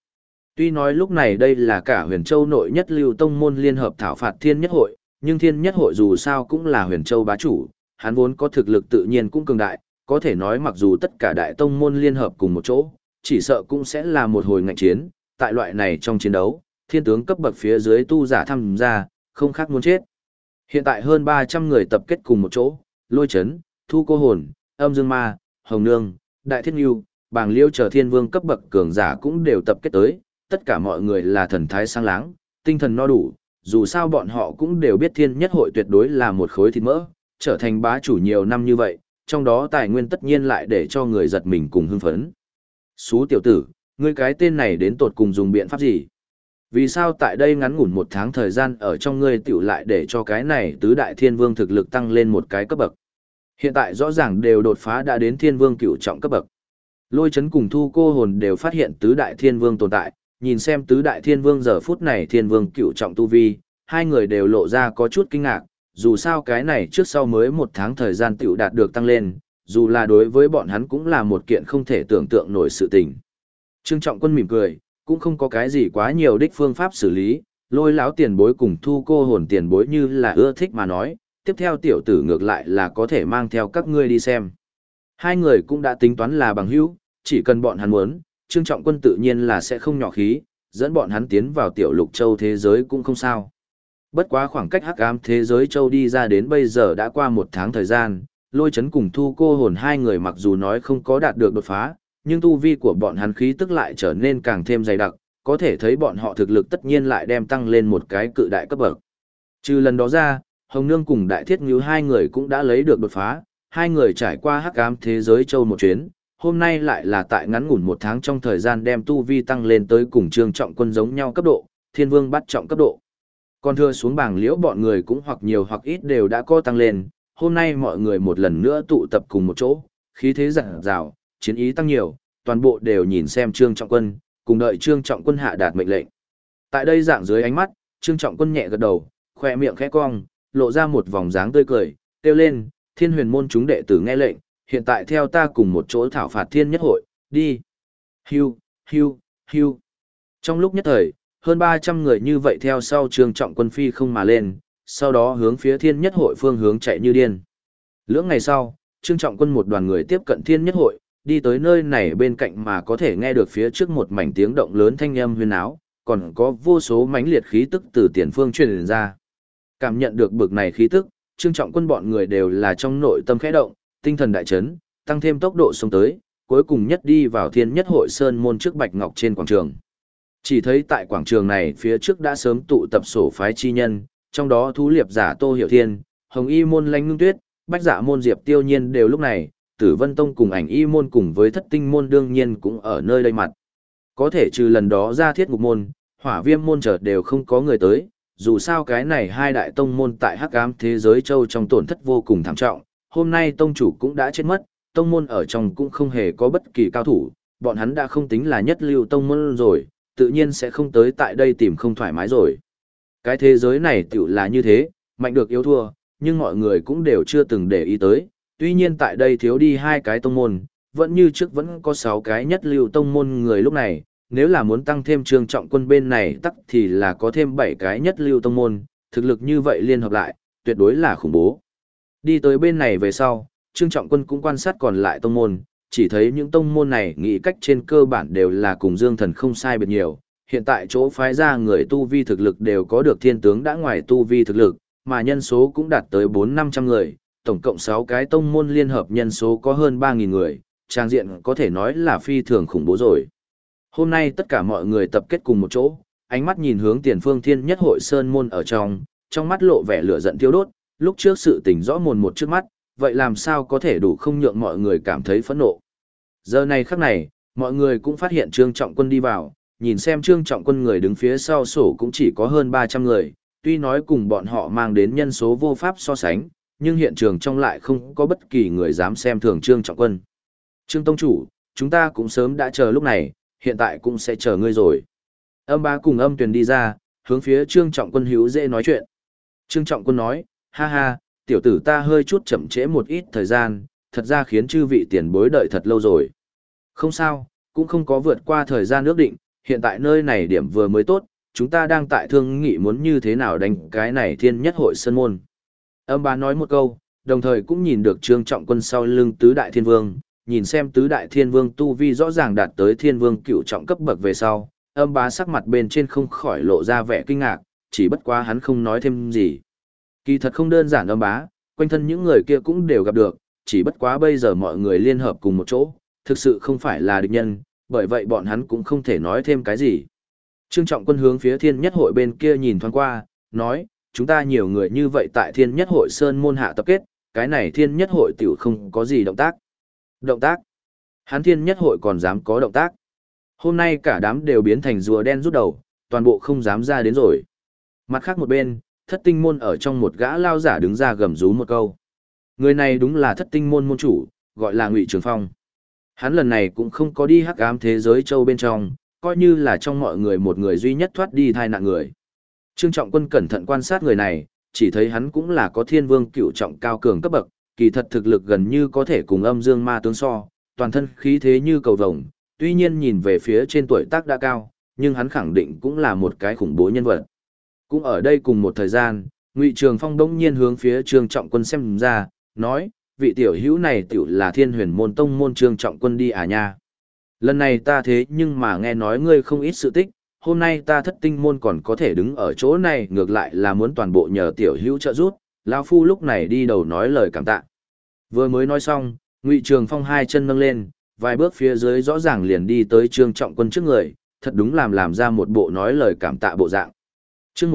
Tuy nói lúc này đây là cả Huyền Châu nội nhất lưu tông môn liên hợp thảo phạt Thiên Nhất Hội, nhưng Thiên Nhất Hội dù sao cũng là Huyền Châu bá chủ, hắn vốn có thực lực tự nhiên cũng cường đại, có thể nói mặc dù tất cả đại tông môn liên hợp cùng một chỗ, chỉ sợ cũng sẽ là một hồi ngạnh chiến, tại loại này trong chiến đấu, thiên tướng cấp bậc phía dưới tu giả tham gia, không khác muốn chết. Hiện tại hơn 300 người tập kết cùng một chỗ, Lôi Chấn, Thu Cô Hồn, Âm Dương Ma, Hồng Nương, Đại Thiết Nhu, Bàng Liêu chờ thiên vương cấp bậc cường giả cũng đều tập kết tới, tất cả mọi người là thần thái sáng láng, tinh thần no đủ, dù sao bọn họ cũng đều biết Thiên Nhất Hội tuyệt đối là một khối thịt mỡ, trở thành bá chủ nhiều năm như vậy, trong đó tài nguyên tất nhiên lại để cho người giật mình cùng hưng phấn. Xú tiểu tử, ngươi cái tên này đến tột cùng dùng biện pháp gì? Vì sao tại đây ngắn ngủn một tháng thời gian ở trong ngươi tiểu lại để cho cái này tứ đại thiên vương thực lực tăng lên một cái cấp bậc? Hiện tại rõ ràng đều đột phá đã đến thiên vương cửu trọng cấp bậc. Lôi Chấn cùng Thu Cô Hồn đều phát hiện tứ đại thiên vương tồn tại, nhìn xem tứ đại thiên vương giờ phút này thiên vương cửu trọng tu vi, hai người đều lộ ra có chút kinh ngạc, dù sao cái này trước sau mới một tháng thời gian tiểu đạt được tăng lên, dù là đối với bọn hắn cũng là một kiện không thể tưởng tượng nổi sự tình. Trương Trọng Quân mỉm cười, cũng không có cái gì quá nhiều đích phương pháp xử lý, Lôi lão tiền bối cùng Thu Cô Hồn tiền bối như là ưa thích mà nói, tiếp theo tiểu tử ngược lại là có thể mang theo các ngươi đi xem. Hai người cũng đã tính toán là bằng hữu, chỉ cần bọn hắn muốn, Trương Trọng Quân tự nhiên là sẽ không nhỏ khí, dẫn bọn hắn tiến vào tiểu lục châu thế giới cũng không sao. Bất quá khoảng cách hắc ám thế giới châu đi ra đến bây giờ đã qua một tháng thời gian, Lôi Chấn cùng Thu Cô Hồn hai người mặc dù nói không có đạt được đột phá, nhưng tu vi của bọn hắn khí tức lại trở nên càng thêm dày đặc, có thể thấy bọn họ thực lực tất nhiên lại đem tăng lên một cái cự đại cấp bậc. Trừ lần đó ra, Hồng Nương cùng Đại Thiết Ngưu hai người cũng đã lấy được đột phá, hai người trải qua hắc ám thế giới châu một chuyến, hôm nay lại là tại ngắn ngủn một tháng trong thời gian đem tu vi tăng lên tới cùng Trương Trọng Quân giống nhau cấp độ, Thiên Vương bắt trọng cấp độ. Còn thưa xuống bảng liễu bọn người cũng hoặc nhiều hoặc ít đều đã có tăng lên, hôm nay mọi người một lần nữa tụ tập cùng một chỗ, khí thế rạng rào, chiến ý tăng nhiều, toàn bộ đều nhìn xem Trương Trọng Quân, cùng đợi Trương Trọng Quân hạ đạt mệnh lệnh. Tại đây dạng dưới ánh mắt, Trương Trọng Quân nhẹ gật đầu, khoe miệng khẽ cong, lộ ra một vòng dáng tươi cười, kêu lên, Thiên Huyền môn chúng đệ tử nghe lệnh, hiện tại theo ta cùng một chỗ thảo phạt Thiên Nhất Hội, đi. Hưu, hưu, hưu. Trong lúc nhất thời, hơn 300 người như vậy theo sau Trương Trọng Quân phi không mà lên, sau đó hướng phía Thiên Nhất Hội phương hướng chạy như điên. Lưỡng ngày sau, Trương Trọng Quân một đoàn người tiếp cận Thiên Nhất Hội, đi tới nơi này bên cạnh mà có thể nghe được phía trước một mảnh tiếng động lớn thanh âm huyên áo, còn có vô số mãnh liệt khí tức từ tiền phương truyền ra. Cảm nhận được bực này khí tức, Trương Trọng Quân bọn người đều là trong nội tâm khẽ động, tinh thần đại chấn, tăng thêm tốc độ xông tới, cuối cùng nhất đi vào Thiên Nhất Hội Sơn môn trước Bạch Ngọc trên quảng trường. Chỉ thấy tại quảng trường này phía trước đã sớm tụ tập sổ phái chi nhân, trong đó thú liệp giả Tô Hiểu Thiên, Hồng Y môn Lãnh Ngưng Tuyết, Bách Dạ môn Diệp Tiêu Nhiên đều lúc này, Tử Vân Tông cùng Ảnh Y môn cùng với Thất Tinh môn đương nhiên cũng ở nơi đây mặt. Có thể trừ lần đó ra Thiết Ngục môn, Hỏa Viêm môn chợt đều không có người tới, dù sao cái này hai đại tông môn tại Hắc Ám thế giới châu trong tổn thất vô cùng thảm trọng, hôm nay tông chủ cũng đã chết mất, tông môn ở trong cũng không hề có bất kỳ cao thủ, bọn hắn đã không tính là nhất lưu tông môn rồi, tự nhiên sẽ không tới tại đây tìm không thoải mái rồi. Cái thế giới này tiểu là như thế, mạnh được yếu thua, nhưng mọi người cũng đều chưa từng để ý tới, tuy nhiên tại đây thiếu đi hai cái tông môn, vẫn như trước vẫn có 6 cái nhất lưu tông môn người lúc này, nếu là muốn tăng thêm Trương Trọng Quân bên này tắc thì là có thêm 7 cái nhất lưu tông môn, thực lực như vậy liên hợp lại, tuyệt đối là khủng bố. Đi tới bên này về sau, Trương Trọng Quân cũng quan sát còn lại tông môn, chỉ thấy những tông môn này nghĩ cách trên cơ bản đều là cùng Dương Thần không sai biệt nhiều, hiện tại chỗ phái ra người tu vi thực lực đều có được thiên tướng đã ngoài tu vi thực lực, mà nhân số cũng đạt tới 400-500 người, tổng cộng 6 cái tông môn liên hợp nhân số có hơn 3.000 người, trang diện có thể nói là phi thường khủng bố rồi. Hôm nay tất cả mọi người tập kết cùng một chỗ, ánh mắt nhìn hướng tiền phương Thiên Nhất Hội Sơn môn ở trong mắt lộ vẻ lửa giận thiêu đốt, lúc trước sự tình rõ mồn một trước mắt, vậy làm sao có thể đủ không nhượng mọi người cảm thấy phẫn nộ. Giờ này khắc này, mọi người cũng phát hiện Trương Trọng Quân đi vào, nhìn xem Trương Trọng Quân người đứng phía sau sổ cũng chỉ có hơn 300 người, tuy nói cùng bọn họ mang đến nhân số vô pháp so sánh, nhưng hiện trường trong lại không có bất kỳ người dám xem thường Trương Trọng Quân. Trương Tông Chủ, chúng ta cũng sớm đã chờ lúc này, hiện tại cũng sẽ chờ ngươi rồi. Âm Bá cùng Âm Tuyền đi ra, hướng phía Trương Trọng Quân hữu dễ nói chuyện. Trương Trọng Quân nói, ha ha, tiểu tử ta hơi chút chậm trễ một ít thời gian, thật ra khiến chư vị tiền bối đợi thật lâu rồi. Không sao, cũng không có vượt qua thời gian ước định, hiện tại nơi này điểm vừa mới tốt, chúng ta đang tại thương nghị muốn như thế nào đánh cái này thiên nhất hội sơn môn. Âm bá nói một câu, đồng thời cũng nhìn được Trương Trọng Quân sau lưng tứ đại thiên vương, nhìn xem tứ đại thiên vương tu vi rõ ràng đạt tới thiên vương cựu trọng cấp bậc về sau, âm bá sắc mặt bên trên không khỏi lộ ra vẻ kinh ngạc, chỉ bất quá hắn không nói thêm gì. Kỳ thật không đơn giản âm bá, quanh thân những người kia cũng đều gặp được, chỉ bất quá bây giờ mọi người liên hợp cùng một chỗ, thực sự không phải là địch nhân, bởi vậy bọn hắn cũng không thể nói thêm cái gì. Trương Trọng Quân hướng phía thiên nhất hội bên kia nhìn thoáng qua, nói, chúng ta nhiều người như vậy tại thiên nhất hội sơn môn hạ tập kết, cái này thiên nhất hội tiểu không có gì động tác. Động tác? Hắn thiên nhất hội còn dám có động tác. Hôm nay cả đám đều biến thành rùa đen rút đầu, toàn bộ không dám ra đến rồi. Mặt khác một bên, thất tinh môn ở trong một gã lao giả đứng ra gầm rú một câu. Người này đúng là thất tinh môn môn chủ, gọi là Ngụy Trường Phong. Hắn lần này cũng không có đi hắc ám thế giới châu bên trong, coi như là trong mọi người một người duy nhất thoát đi thai nạn người. Trương Trọng Quân cẩn thận quan sát người này, chỉ thấy hắn cũng là có thiên vương cựu trọng cao cường cấp bậc, kỳ thật thực lực gần như có thể cùng âm dương ma tướng so, toàn thân khí thế như cầu vồng, tuy nhiên nhìn về phía trên tuổi tác đã cao, nhưng hắn khẳng định cũng là một cái khủng bố nhân vật. Cũng ở đây cùng một thời gian, Ngụy Trường Phong đống nhiên hướng phía Trương Trọng Quân xem ra, nói, vị tiểu hữu này tiểu là Thiên Huyền môn tông môn Trương Trọng Quân đi à nha. Lần này ta thế nhưng mà nghe nói ngươi không ít sự tích, hôm nay ta thất tinh môn còn có thể đứng ở chỗ này ngược lại là muốn toàn bộ nhờ tiểu hữu trợ giúp, lão phu lúc này đi đầu nói lời cảm tạ. Vừa mới nói xong, Ngụy Trường Phong hai chân nâng lên, vài bước phía dưới rõ ràng liền đi tới Trương Trọng Quân trước người, thật đúng làm ra một bộ nói lời cảm tạ bộ dạng. Chương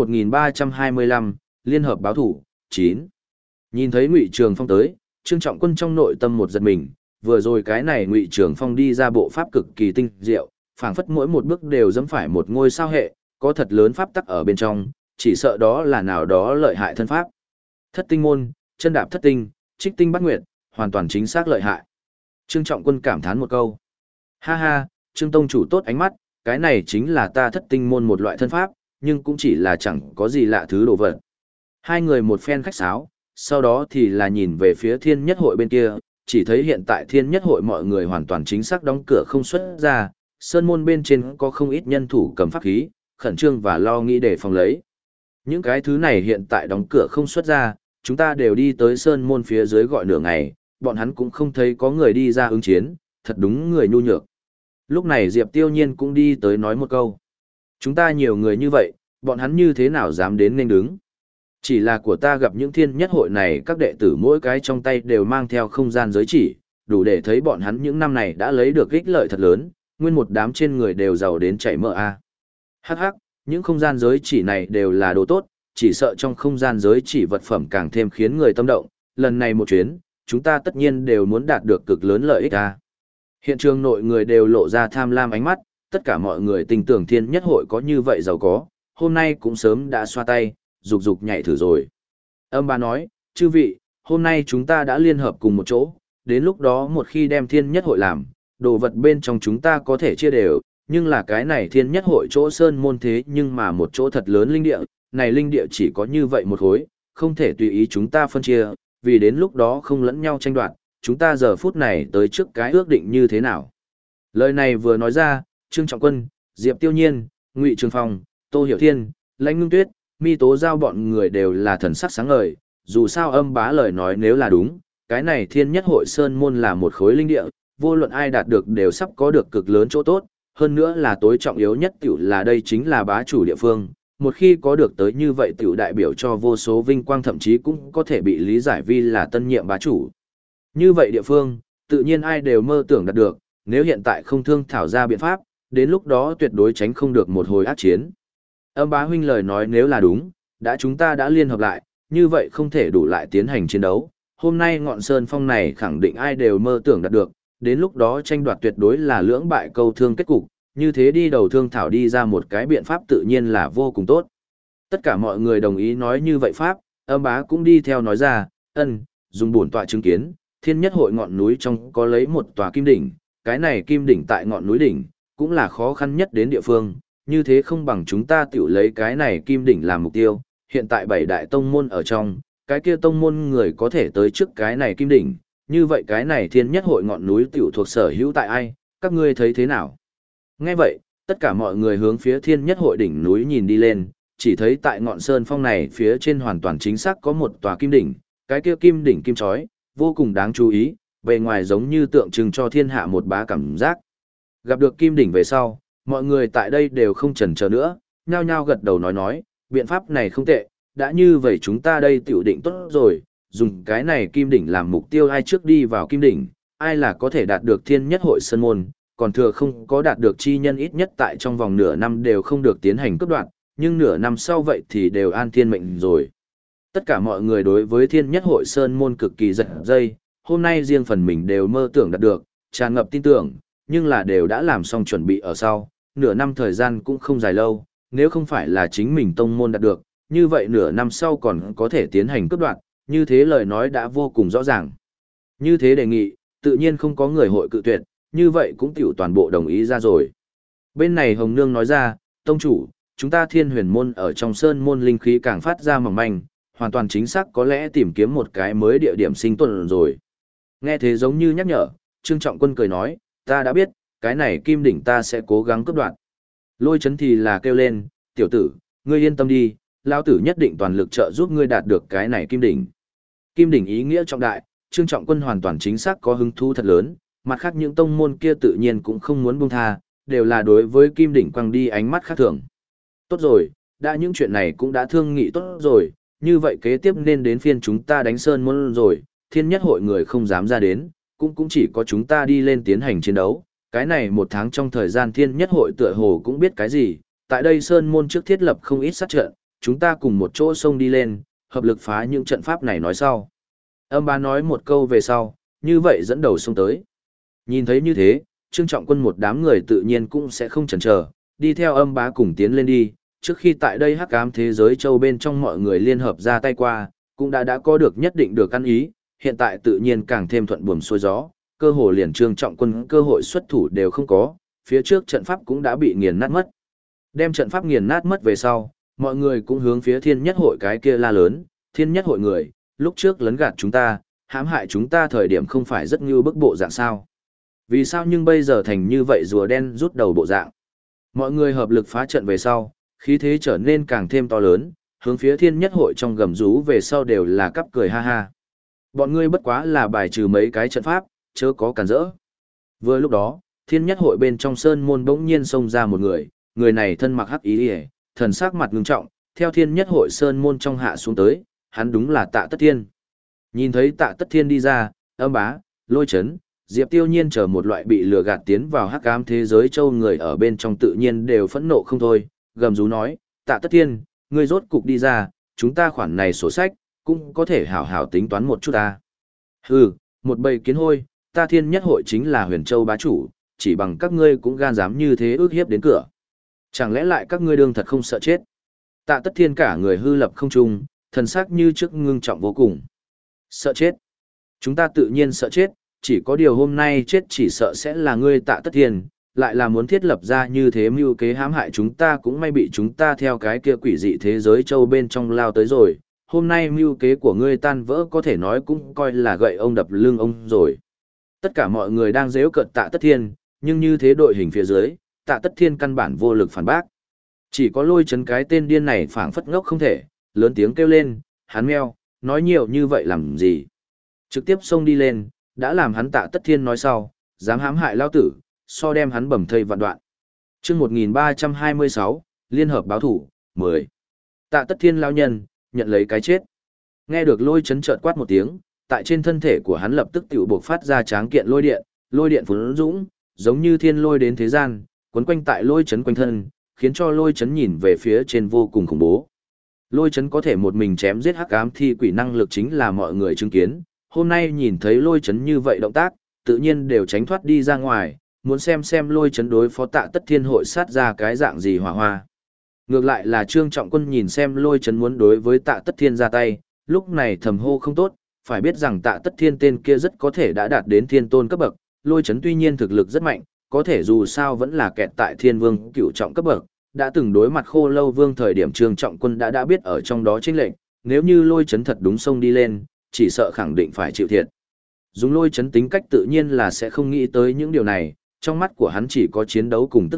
1325, Liên hợp báo thủ, 9. Nhìn thấy Ngụy Trường Phong tới, Trương Trọng Quân trong nội tâm một giật mình, vừa rồi cái này Ngụy Trường Phong đi ra bộ pháp cực kỳ tinh diệu, phảng phất mỗi một bước đều dẫm phải một ngôi sao hệ, có thật lớn pháp tắc ở bên trong, chỉ sợ đó là nào đó lợi hại thân pháp. Thất tinh môn, chân đạp thất tinh, trích tinh bắt nguyệt, hoàn toàn chính xác lợi hại. Trương Trọng Quân cảm thán một câu. Ha ha, Trương Tông chủ tốt ánh mắt, cái này chính là ta thất tinh môn một loại thân pháp, nhưng cũng chỉ là chẳng có gì lạ thứ đồ vật. Hai người một phen khách sáo, sau đó thì là nhìn về phía thiên nhất hội bên kia, chỉ thấy hiện tại thiên nhất hội mọi người hoàn toàn chính xác đóng cửa không xuất ra, sơn môn bên trên có không ít nhân thủ cầm pháp khí, khẩn trương và lo nghĩ để phòng lấy. Những cái thứ này hiện tại đóng cửa không xuất ra, chúng ta đều đi tới sơn môn phía dưới gọi nửa ngày, bọn hắn cũng không thấy có người đi ra ứng chiến, thật đúng người nhu nhược. Lúc này Diệp Tiêu Nhiên cũng đi tới nói một câu. Chúng ta nhiều người như vậy, bọn hắn như thế nào dám đến nên đứng. Chỉ là của ta gặp những thiên nhất hội này các đệ tử mỗi cái trong tay đều mang theo không gian giới chỉ, đủ để thấy bọn hắn những năm này đã lấy được ích lợi thật lớn, nguyên một đám trên người đều giàu đến chảy mỡ a. Hắc hắc, những không gian giới chỉ này đều là đồ tốt, chỉ sợ trong không gian giới chỉ vật phẩm càng thêm khiến người tâm động, lần này một chuyến, chúng ta tất nhiên đều muốn đạt được cực lớn lợi ích a. Hiện trường nội người đều lộ ra tham lam ánh mắt, tất cả mọi người tin tưởng thiên nhất hội có như vậy giàu có, hôm nay cũng sớm đã xoa tay, rục rục nhảy thử rồi. Âm bà nói, chư vị, hôm nay chúng ta đã liên hợp cùng một chỗ, đến lúc đó một khi đem thiên nhất hội làm, đồ vật bên trong chúng ta có thể chia đều, nhưng là cái này thiên nhất hội chỗ sơn môn thế nhưng mà một chỗ thật lớn linh địa, này linh địa chỉ có như vậy một khối, không thể tùy ý chúng ta phân chia, vì đến lúc đó không lẫn nhau tranh đoạt, chúng ta giờ phút này tới trước cái ước định như thế nào. Lời này vừa nói ra, Trương Trọng Quân, Diệp Tiêu Nhiên, Ngụy Trường Phong, Tô Hiểu Thiên, Lãnh Ngưng Tuyết, Mi Tố Giao bọn người đều là thần sắc sáng ngời, dù sao âm bá lời nói nếu là đúng, cái này thiên nhất hội sơn môn là một khối linh địa, vô luận ai đạt được đều sắp có được cực lớn chỗ tốt, hơn nữa là tối trọng yếu nhất tiểu là đây chính là bá chủ địa phương, một khi có được tới như vậy tiểu đại biểu cho vô số vinh quang thậm chí cũng có thể bị lý giải vì là tân nhiệm bá chủ. Như vậy địa phương, tự nhiên ai đều mơ tưởng đạt được, nếu hiện tại không thương thảo ra biện pháp, đến lúc đó tuyệt đối tránh không được một hồi ác chiến. Âm bá huynh lời nói nếu là đúng, chúng ta đã liên hợp lại, như vậy không thể đủ lại tiến hành chiến đấu. Hôm nay ngọn sơn phong này khẳng định ai đều mơ tưởng đạt được, đến lúc đó tranh đoạt tuyệt đối là lưỡng bại câu thương kết cục, như thế đi đầu thương thảo đi ra một cái biện pháp tự nhiên là vô cùng tốt. Tất cả mọi người đồng ý nói như vậy pháp, âm bá cũng đi theo nói ra, dùng bổn tọa chứng kiến, thiên nhất hội ngọn núi trong có lấy một tòa kim đỉnh, cái này kim đỉnh tại ngọn núi đỉnh, cũng là khó khăn nhất đến địa phương, như thế không bằng chúng ta tiểu lấy cái này kim đỉnh làm mục tiêu, hiện tại 7 đại tông môn ở trong, cái kia tông môn người có thể tới trước cái này kim đỉnh, như vậy cái này thiên nhất hội ngọn núi tiểu thuộc sở hữu tại ai, các ngươi thấy thế nào? Nghe vậy, Tất cả mọi người hướng phía Thiên Nhất Hội đỉnh núi nhìn đi lên, chỉ thấy tại ngọn sơn phong này phía trên hoàn toàn chính xác có một tòa kim đỉnh, cái kia kim đỉnh kim chói, vô cùng đáng chú ý, bề ngoài giống như tượng trưng cho thiên hạ một bá cảm giác. Gặp được kim đỉnh về sau, mọi người tại đây đều không chần chờ nữa, nhao nhao gật đầu nói, biện pháp này không tệ, đã như vậy chúng ta đây tiểu định tốt rồi, dùng cái này kim đỉnh làm mục tiêu ai trước đi vào kim đỉnh, ai là có thể đạt được Thiên Nhất Hội sơn môn, còn thừa không có đạt được chi nhân ít nhất tại trong vòng nửa năm đều không được tiến hành cấp đoạn, nhưng nửa năm sau vậy thì đều an thiên mệnh rồi. Tất cả mọi người đối với Thiên Nhất Hội sơn môn cực kỳ giật dây, hôm nay riêng phần mình đều mơ tưởng đạt được, tràn ngập tin tưởng, nhưng là đều đã làm xong chuẩn bị ở sau, nửa năm thời gian cũng không dài lâu, nếu không phải là chính mình tông môn đạt được, như vậy nửa năm sau còn có thể tiến hành cấp đoạn, như thế lời nói đã vô cùng rõ ràng. Như thế đề nghị, tự nhiên không có người hội cự tuyệt, như vậy cũng tiểu toàn bộ đồng ý ra rồi. Bên này Hồng Nương nói ra, tông chủ, chúng ta Thiên Huyền môn ở trong sơn môn linh khí càng phát ra mỏng manh, hoàn toàn chính xác có lẽ tìm kiếm một cái mới địa điểm sinh tồn rồi. Nghe thế giống như nhắc nhở, Trương Trọng Quân cười nói, ta đã biết, cái này kim đỉnh ta sẽ cố gắng cướp đoạt. Lôi Chấn thì là kêu lên, tiểu tử, ngươi yên tâm đi, lão tử nhất định toàn lực trợ giúp ngươi đạt được cái này kim đỉnh. Kim đỉnh ý nghĩa trọng đại, Trương Trọng Quân hoàn toàn chính xác có hứng thú thật lớn, mặt khác những tông môn kia tự nhiên cũng không muốn buông tha, đều là đối với kim đỉnh quăng đi ánh mắt khác thường. Tốt rồi, đã những chuyện này cũng đã thương nghị tốt rồi, như vậy kế tiếp nên đến phiên chúng ta đánh sơn môn rồi, Thiên Nhất Hội người không dám ra đến, cũng chỉ có chúng ta đi lên tiến hành chiến đấu. Cái này một tháng trong thời gian Thiên Nhất Hội tựa hồ cũng biết cái gì, tại đây sơn môn trước thiết lập không ít sát trận, chúng ta cùng một chỗ xông đi lên, hợp lực phá những trận pháp này nói sau. Âm bá nói một câu về sau, như vậy dẫn đầu xông tới. Nhìn thấy như thế, Trương Trọng Quân một đám người tự nhiên cũng sẽ không chần chờ, đi theo âm bá cùng tiến lên đi, trước khi tại đây hắc ám thế giới châu bên trong mọi người liên hợp ra tay qua, cũng đã có được nhất định được ăn ý, hiện tại tự nhiên càng thêm thuận buồm xuôi gió, cơ hồ liền Trương Trọng Quân cơ hội xuất thủ đều không có, phía trước trận pháp cũng đã bị nghiền nát mất. Đem trận pháp nghiền nát mất về sau, mọi người cũng hướng phía Thiên Nhất Hội cái kia la lớn, Thiên Nhất Hội người, lúc trước lấn gạt chúng ta, hãm hại chúng ta thời điểm không phải rất như bức bộ dạng sao. Vì sao nhưng bây giờ thành như vậy rùa đen rút đầu bộ dạng. Mọi người hợp lực phá trận về sau, khí thế trở nên càng thêm to lớn, hướng phía Thiên Nhất Hội trong gầm rú về sau đều là cắp cười ha ha. Bọn ngươi bất quá là bài trừ mấy cái trận pháp, chớ có cản rỡ. Vừa lúc đó, Thiên Nhất Hội bên trong sơn môn bỗng nhiên xông ra một người này thân mặc hắc ý y, thần sắc mặt ngưng trọng, theo Thiên Nhất Hội sơn môn trong hạ xuống tới, hắn đúng là Tạ Tất Thiên. Nhìn thấy Tạ Tất Thiên đi ra, âm bá, Lôi Chấn, Diệp Tiêu Nhiên chờ một loại bị lừa gạt tiến vào hắc ám thế giới châu người ở bên trong tự nhiên đều phẫn nộ không thôi, gầm rú nói, Tạ Tất Thiên, ngươi rốt cục đi ra, chúng ta khoản này sổ sách, cũng có thể hảo hảo tính toán một chút ta. Hừ, một bầy kiến hôi, ta Thiên Nhất Hội chính là Huyền Châu bá chủ, chỉ bằng các ngươi cũng gan dám như thế ước hiếp đến cửa. Chẳng lẽ lại các ngươi đương thật không sợ chết? Tạ Tất Thiên cả người hư lập không trung, thần sắc như trước ngưng trọng vô cùng. Sợ chết? Chúng ta tự nhiên sợ chết, chỉ có điều hôm nay chết chỉ sợ sẽ là ngươi Tạ Tất Thiên, lại là muốn thiết lập ra như thế mưu kế hãm hại chúng ta cũng may bị chúng ta theo cái kia quỷ dị thế giới châu bên trong lao tới rồi. Hôm nay mưu kế của ngươi tan vỡ có thể nói cũng coi là gậy ông đập lưng ông rồi. Tất cả mọi người đang giễu cợt Tạ Tất Thiên, nhưng như thế đội hình phía dưới, Tạ Tất Thiên căn bản vô lực phản bác. Chỉ có Lôi Chấn cái tên điên này phảng phất ngốc không thể, lớn tiếng kêu lên, hắn meo, nói nhiều như vậy làm gì. Trực tiếp xông đi lên, đã làm hắn Tạ Tất Thiên nói sau, dám hãm hại lao tử, so đem hắn bầm thây vạn đoạn. Chương 1326, Liên hợp báo thủ, 10. Tạ Tất Thiên lao nhân, nhận lấy cái chết. Nghe được Lôi Chấn chợt quát một tiếng, tại trên thân thể của hắn lập tức tiểu buộc phát ra tráng kiện lôi điện phun dũng, giống như thiên lôi đến thế gian, quấn quanh tại Lôi Chấn quanh thân, khiến cho Lôi Chấn nhìn về phía trên vô cùng khủng bố. Lôi Chấn có thể một mình chém giết hắc ám thi quỷ năng lực chính là mọi người chứng kiến, hôm nay nhìn thấy Lôi Chấn như vậy động tác, tự nhiên đều tránh thoát đi ra ngoài, muốn xem Lôi Chấn đối phó Tạ Tất Thiên hội sát ra cái dạng gì hỏa hoa. Ngược lại là Trương Trọng Quân nhìn xem Lôi Chấn muốn đối với Tạ Tất Thiên ra tay, lúc này thầm hô không tốt, phải biết rằng Tạ Tất Thiên tên kia rất có thể đã đạt đến thiên tôn cấp bậc, Lôi Chấn tuy nhiên thực lực rất mạnh, có thể dù sao vẫn là kẹt tại thiên vương cửu trọng cấp bậc, đã từng đối mặt Khô Lâu Vương thời điểm Trương Trọng Quân đã biết ở trong đó chênh lệnh, nếu như Lôi Chấn thật đúng sông đi lên, chỉ sợ khẳng định phải chịu thiệt. Dùng Lôi Chấn tính cách tự nhiên là sẽ không nghĩ tới những điều này, trong mắt của hắn chỉ có chiến đấu cùng tức giận,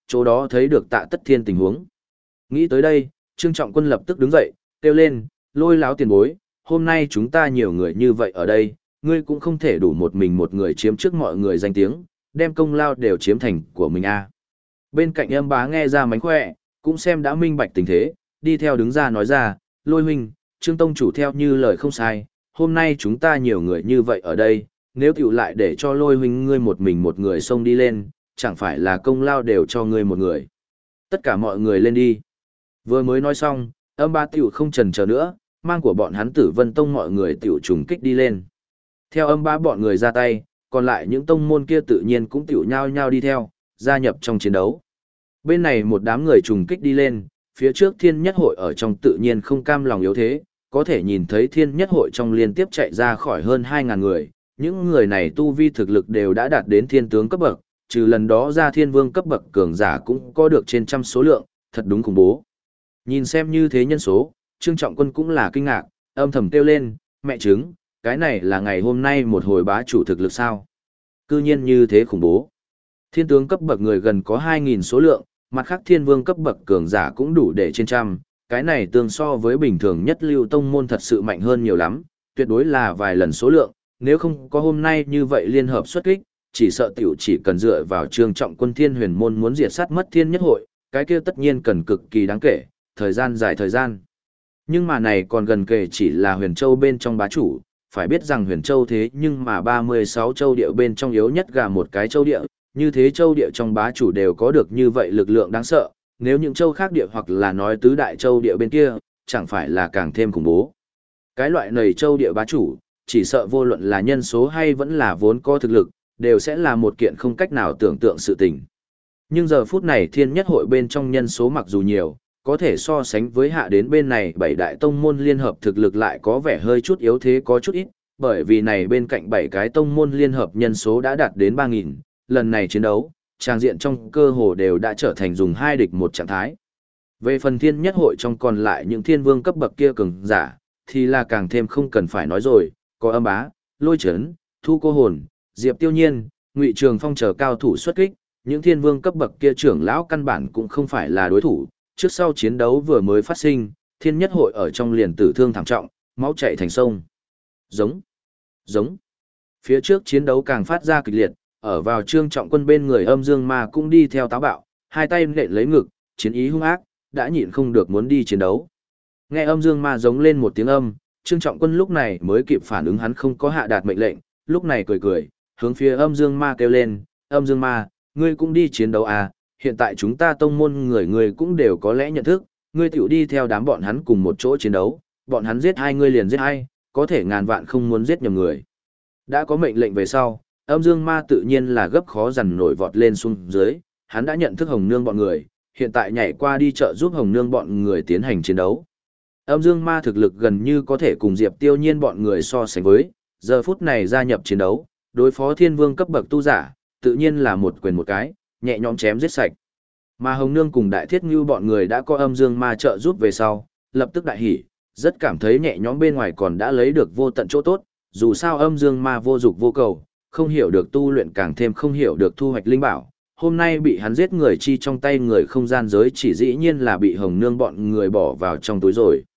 chỗ đó thấy được Tạ Tất Thiên tình huống. Nghĩ tới đây, Trương Trọng Quân lập tức đứng dậy, kêu lên, Lôi láo tiền bối, hôm nay chúng ta nhiều người như vậy ở đây, ngươi cũng không thể đủ một mình một người chiếm trước mọi người danh tiếng, đem công lao đều chiếm thành của mình a. Bên cạnh Âm Bá nghe ra mánh khỏe, cũng xem đã minh bạch tình thế, đi theo đứng ra nói ra, Lôi huynh, Trương tông chủ theo như lời không sai, hôm nay chúng ta nhiều người như vậy ở đây, nếu tiểu lại để cho Lôi huynh ngươi một mình một người xông đi lên, chẳng phải là công lao đều cho ngươi một người. Tất cả mọi người lên đi. Vừa mới nói xong, Âm Bá tiểu không chần chờ nữa, mang của bọn hắn Tử Vân Tông mọi người tiểu trùng kích đi lên. Theo Âm Bá bọn người ra tay, còn lại những tông môn kia tự nhiên cũng tiểu nhao nhao đi theo, gia nhập trong chiến đấu. Bên này một đám người trùng kích đi lên, phía trước Thiên Nhất Hội ở trong tự nhiên không cam lòng yếu thế, có thể nhìn thấy Thiên Nhất Hội trong liên tiếp chạy ra khỏi hơn 2.000 người, những người này tu vi thực lực đều đã đạt đến thiên tướng cấp bậc, trừ lần đó ra thiên vương cấp bậc cường giả cũng có được trên trăm số lượng, thật đúng khủng bố. Nhìn xem như thế nhân số, Trương Trọng Quân cũng là kinh ngạc, âm thầm kêu lên, mẹ chứng, cái này là ngày hôm nay một hồi bá chủ thực lực sao? Cư nhiên như thế khủng bố. Thiên tướng cấp bậc người gần có 2.000 số lượng, mặt khác thiên vương cấp bậc cường giả cũng đủ để trên trăm, cái này tương so với bình thường nhất lưu tông môn thật sự mạnh hơn nhiều lắm, tuyệt đối là vài lần số lượng, nếu không có hôm nay như vậy liên hợp xuất kích, chỉ sợ tiểu chỉ cần dựa vào Trương Trọng Quân Thiên Huyền môn muốn diệt sát mất Thiên Nhất Hội, cái kia tất nhiên cần cực kỳ đáng kể, thời gian dài thời gian. Nhưng mà này còn gần kể chỉ là Huyền Châu bên trong bá chủ, phải biết rằng Huyền Châu thế nhưng mà 36 châu địa bên trong yếu nhất gà một cái châu địa, như thế châu địa trong bá chủ đều có được như vậy lực lượng đáng sợ, nếu những châu khác địa hoặc là nói tứ đại châu địa bên kia, chẳng phải là càng thêm khủng bố. Cái loại này châu địa bá chủ, chỉ sợ vô luận là nhân số hay vẫn là vốn có thực lực, đều sẽ là một kiện không cách nào tưởng tượng sự tình. Nhưng giờ phút này Thiên Nhất Hội bên trong nhân số mặc dù nhiều, có thể so sánh với hạ đến bên này bảy đại tông môn liên hợp thực lực lại có vẻ hơi chút yếu thế có chút ít, bởi vì này bên cạnh bảy cái tông môn liên hợp nhân số đã đạt đến 3.000, lần này chiến đấu, trang diện trong cơ hồ đều đã trở thành dùng 2 địch 1 trạng thái. Về phần Thiên Nhất Hội trong còn lại những thiên vương cấp bậc kia cường giả, thì là càng thêm không cần phải nói rồi, có Âm Bá, Lôi Chấn, Thu Cô Hồn, Diệp Tiêu Nhiên, Ngụy Trường Phong chờ cao thủ xuất kích, những thiên vương cấp bậc kia trưởng lão căn bản cũng không phải là đối thủ, trước sau chiến đấu vừa mới phát sinh, Thiên Nhất Hội ở trong liền tử thương thảm trọng, máu chảy thành sông. Giống, giống. Phía trước chiến đấu càng phát ra kịch liệt, ở vào Trương Trọng Quân bên người Âm Dương Ma cũng đi theo táo bạo, hai tay nện lấy ngực, chiến ý hung ác, đã nhịn không được muốn đi chiến đấu. Nghe Âm Dương Ma giống lên một tiếng âm, Trương Trọng Quân lúc này mới kịp phản ứng hắn không có hạ đạt mệnh lệnh, lúc này cười cười, hướng phía Âm Dương Ma kêu lên, Âm Dương Ma, ngươi cũng đi chiến đấu à, hiện tại chúng ta tông môn người cũng đều có lẽ nhận thức, ngươi tiểu đi theo đám bọn hắn cùng một chỗ chiến đấu, bọn hắn giết hai ngươi liền giết hai, có thể ngàn vạn không muốn giết nhầm người. Đã có mệnh lệnh về sau, Âm Dương Ma tự nhiên là gấp khó dằn nổi vọt lên xuống dưới, hắn đã nhận thức Hồng Nương bọn người, hiện tại nhảy qua đi trợ giúp Hồng Nương bọn người tiến hành chiến đấu. Âm Dương Ma thực lực gần như có thể cùng Diệp Tiêu Nhiên bọn người so sánh với, giờ phút này gia nhập chiến đấu, đối phó thiên vương cấp bậc tu giả, tự nhiên là một quyền một cái, nhẹ nhõm chém giết sạch. Mà Hồng Nương cùng Đại Thiết Ngưu bọn người đã có Âm Dương Ma trợ giúp về sau, lập tức đại hỉ, rất cảm thấy nhẹ nhõm bên ngoài còn đã lấy được vô tận chỗ tốt, dù sao Âm Dương Ma vô dục vô cầu, không hiểu được tu luyện càng thêm không hiểu được thu hoạch linh bảo. Hôm nay bị hắn giết người chi trong tay người không gian giới chỉ dĩ nhiên là bị Hồng Nương bọn người bỏ vào trong túi rồi.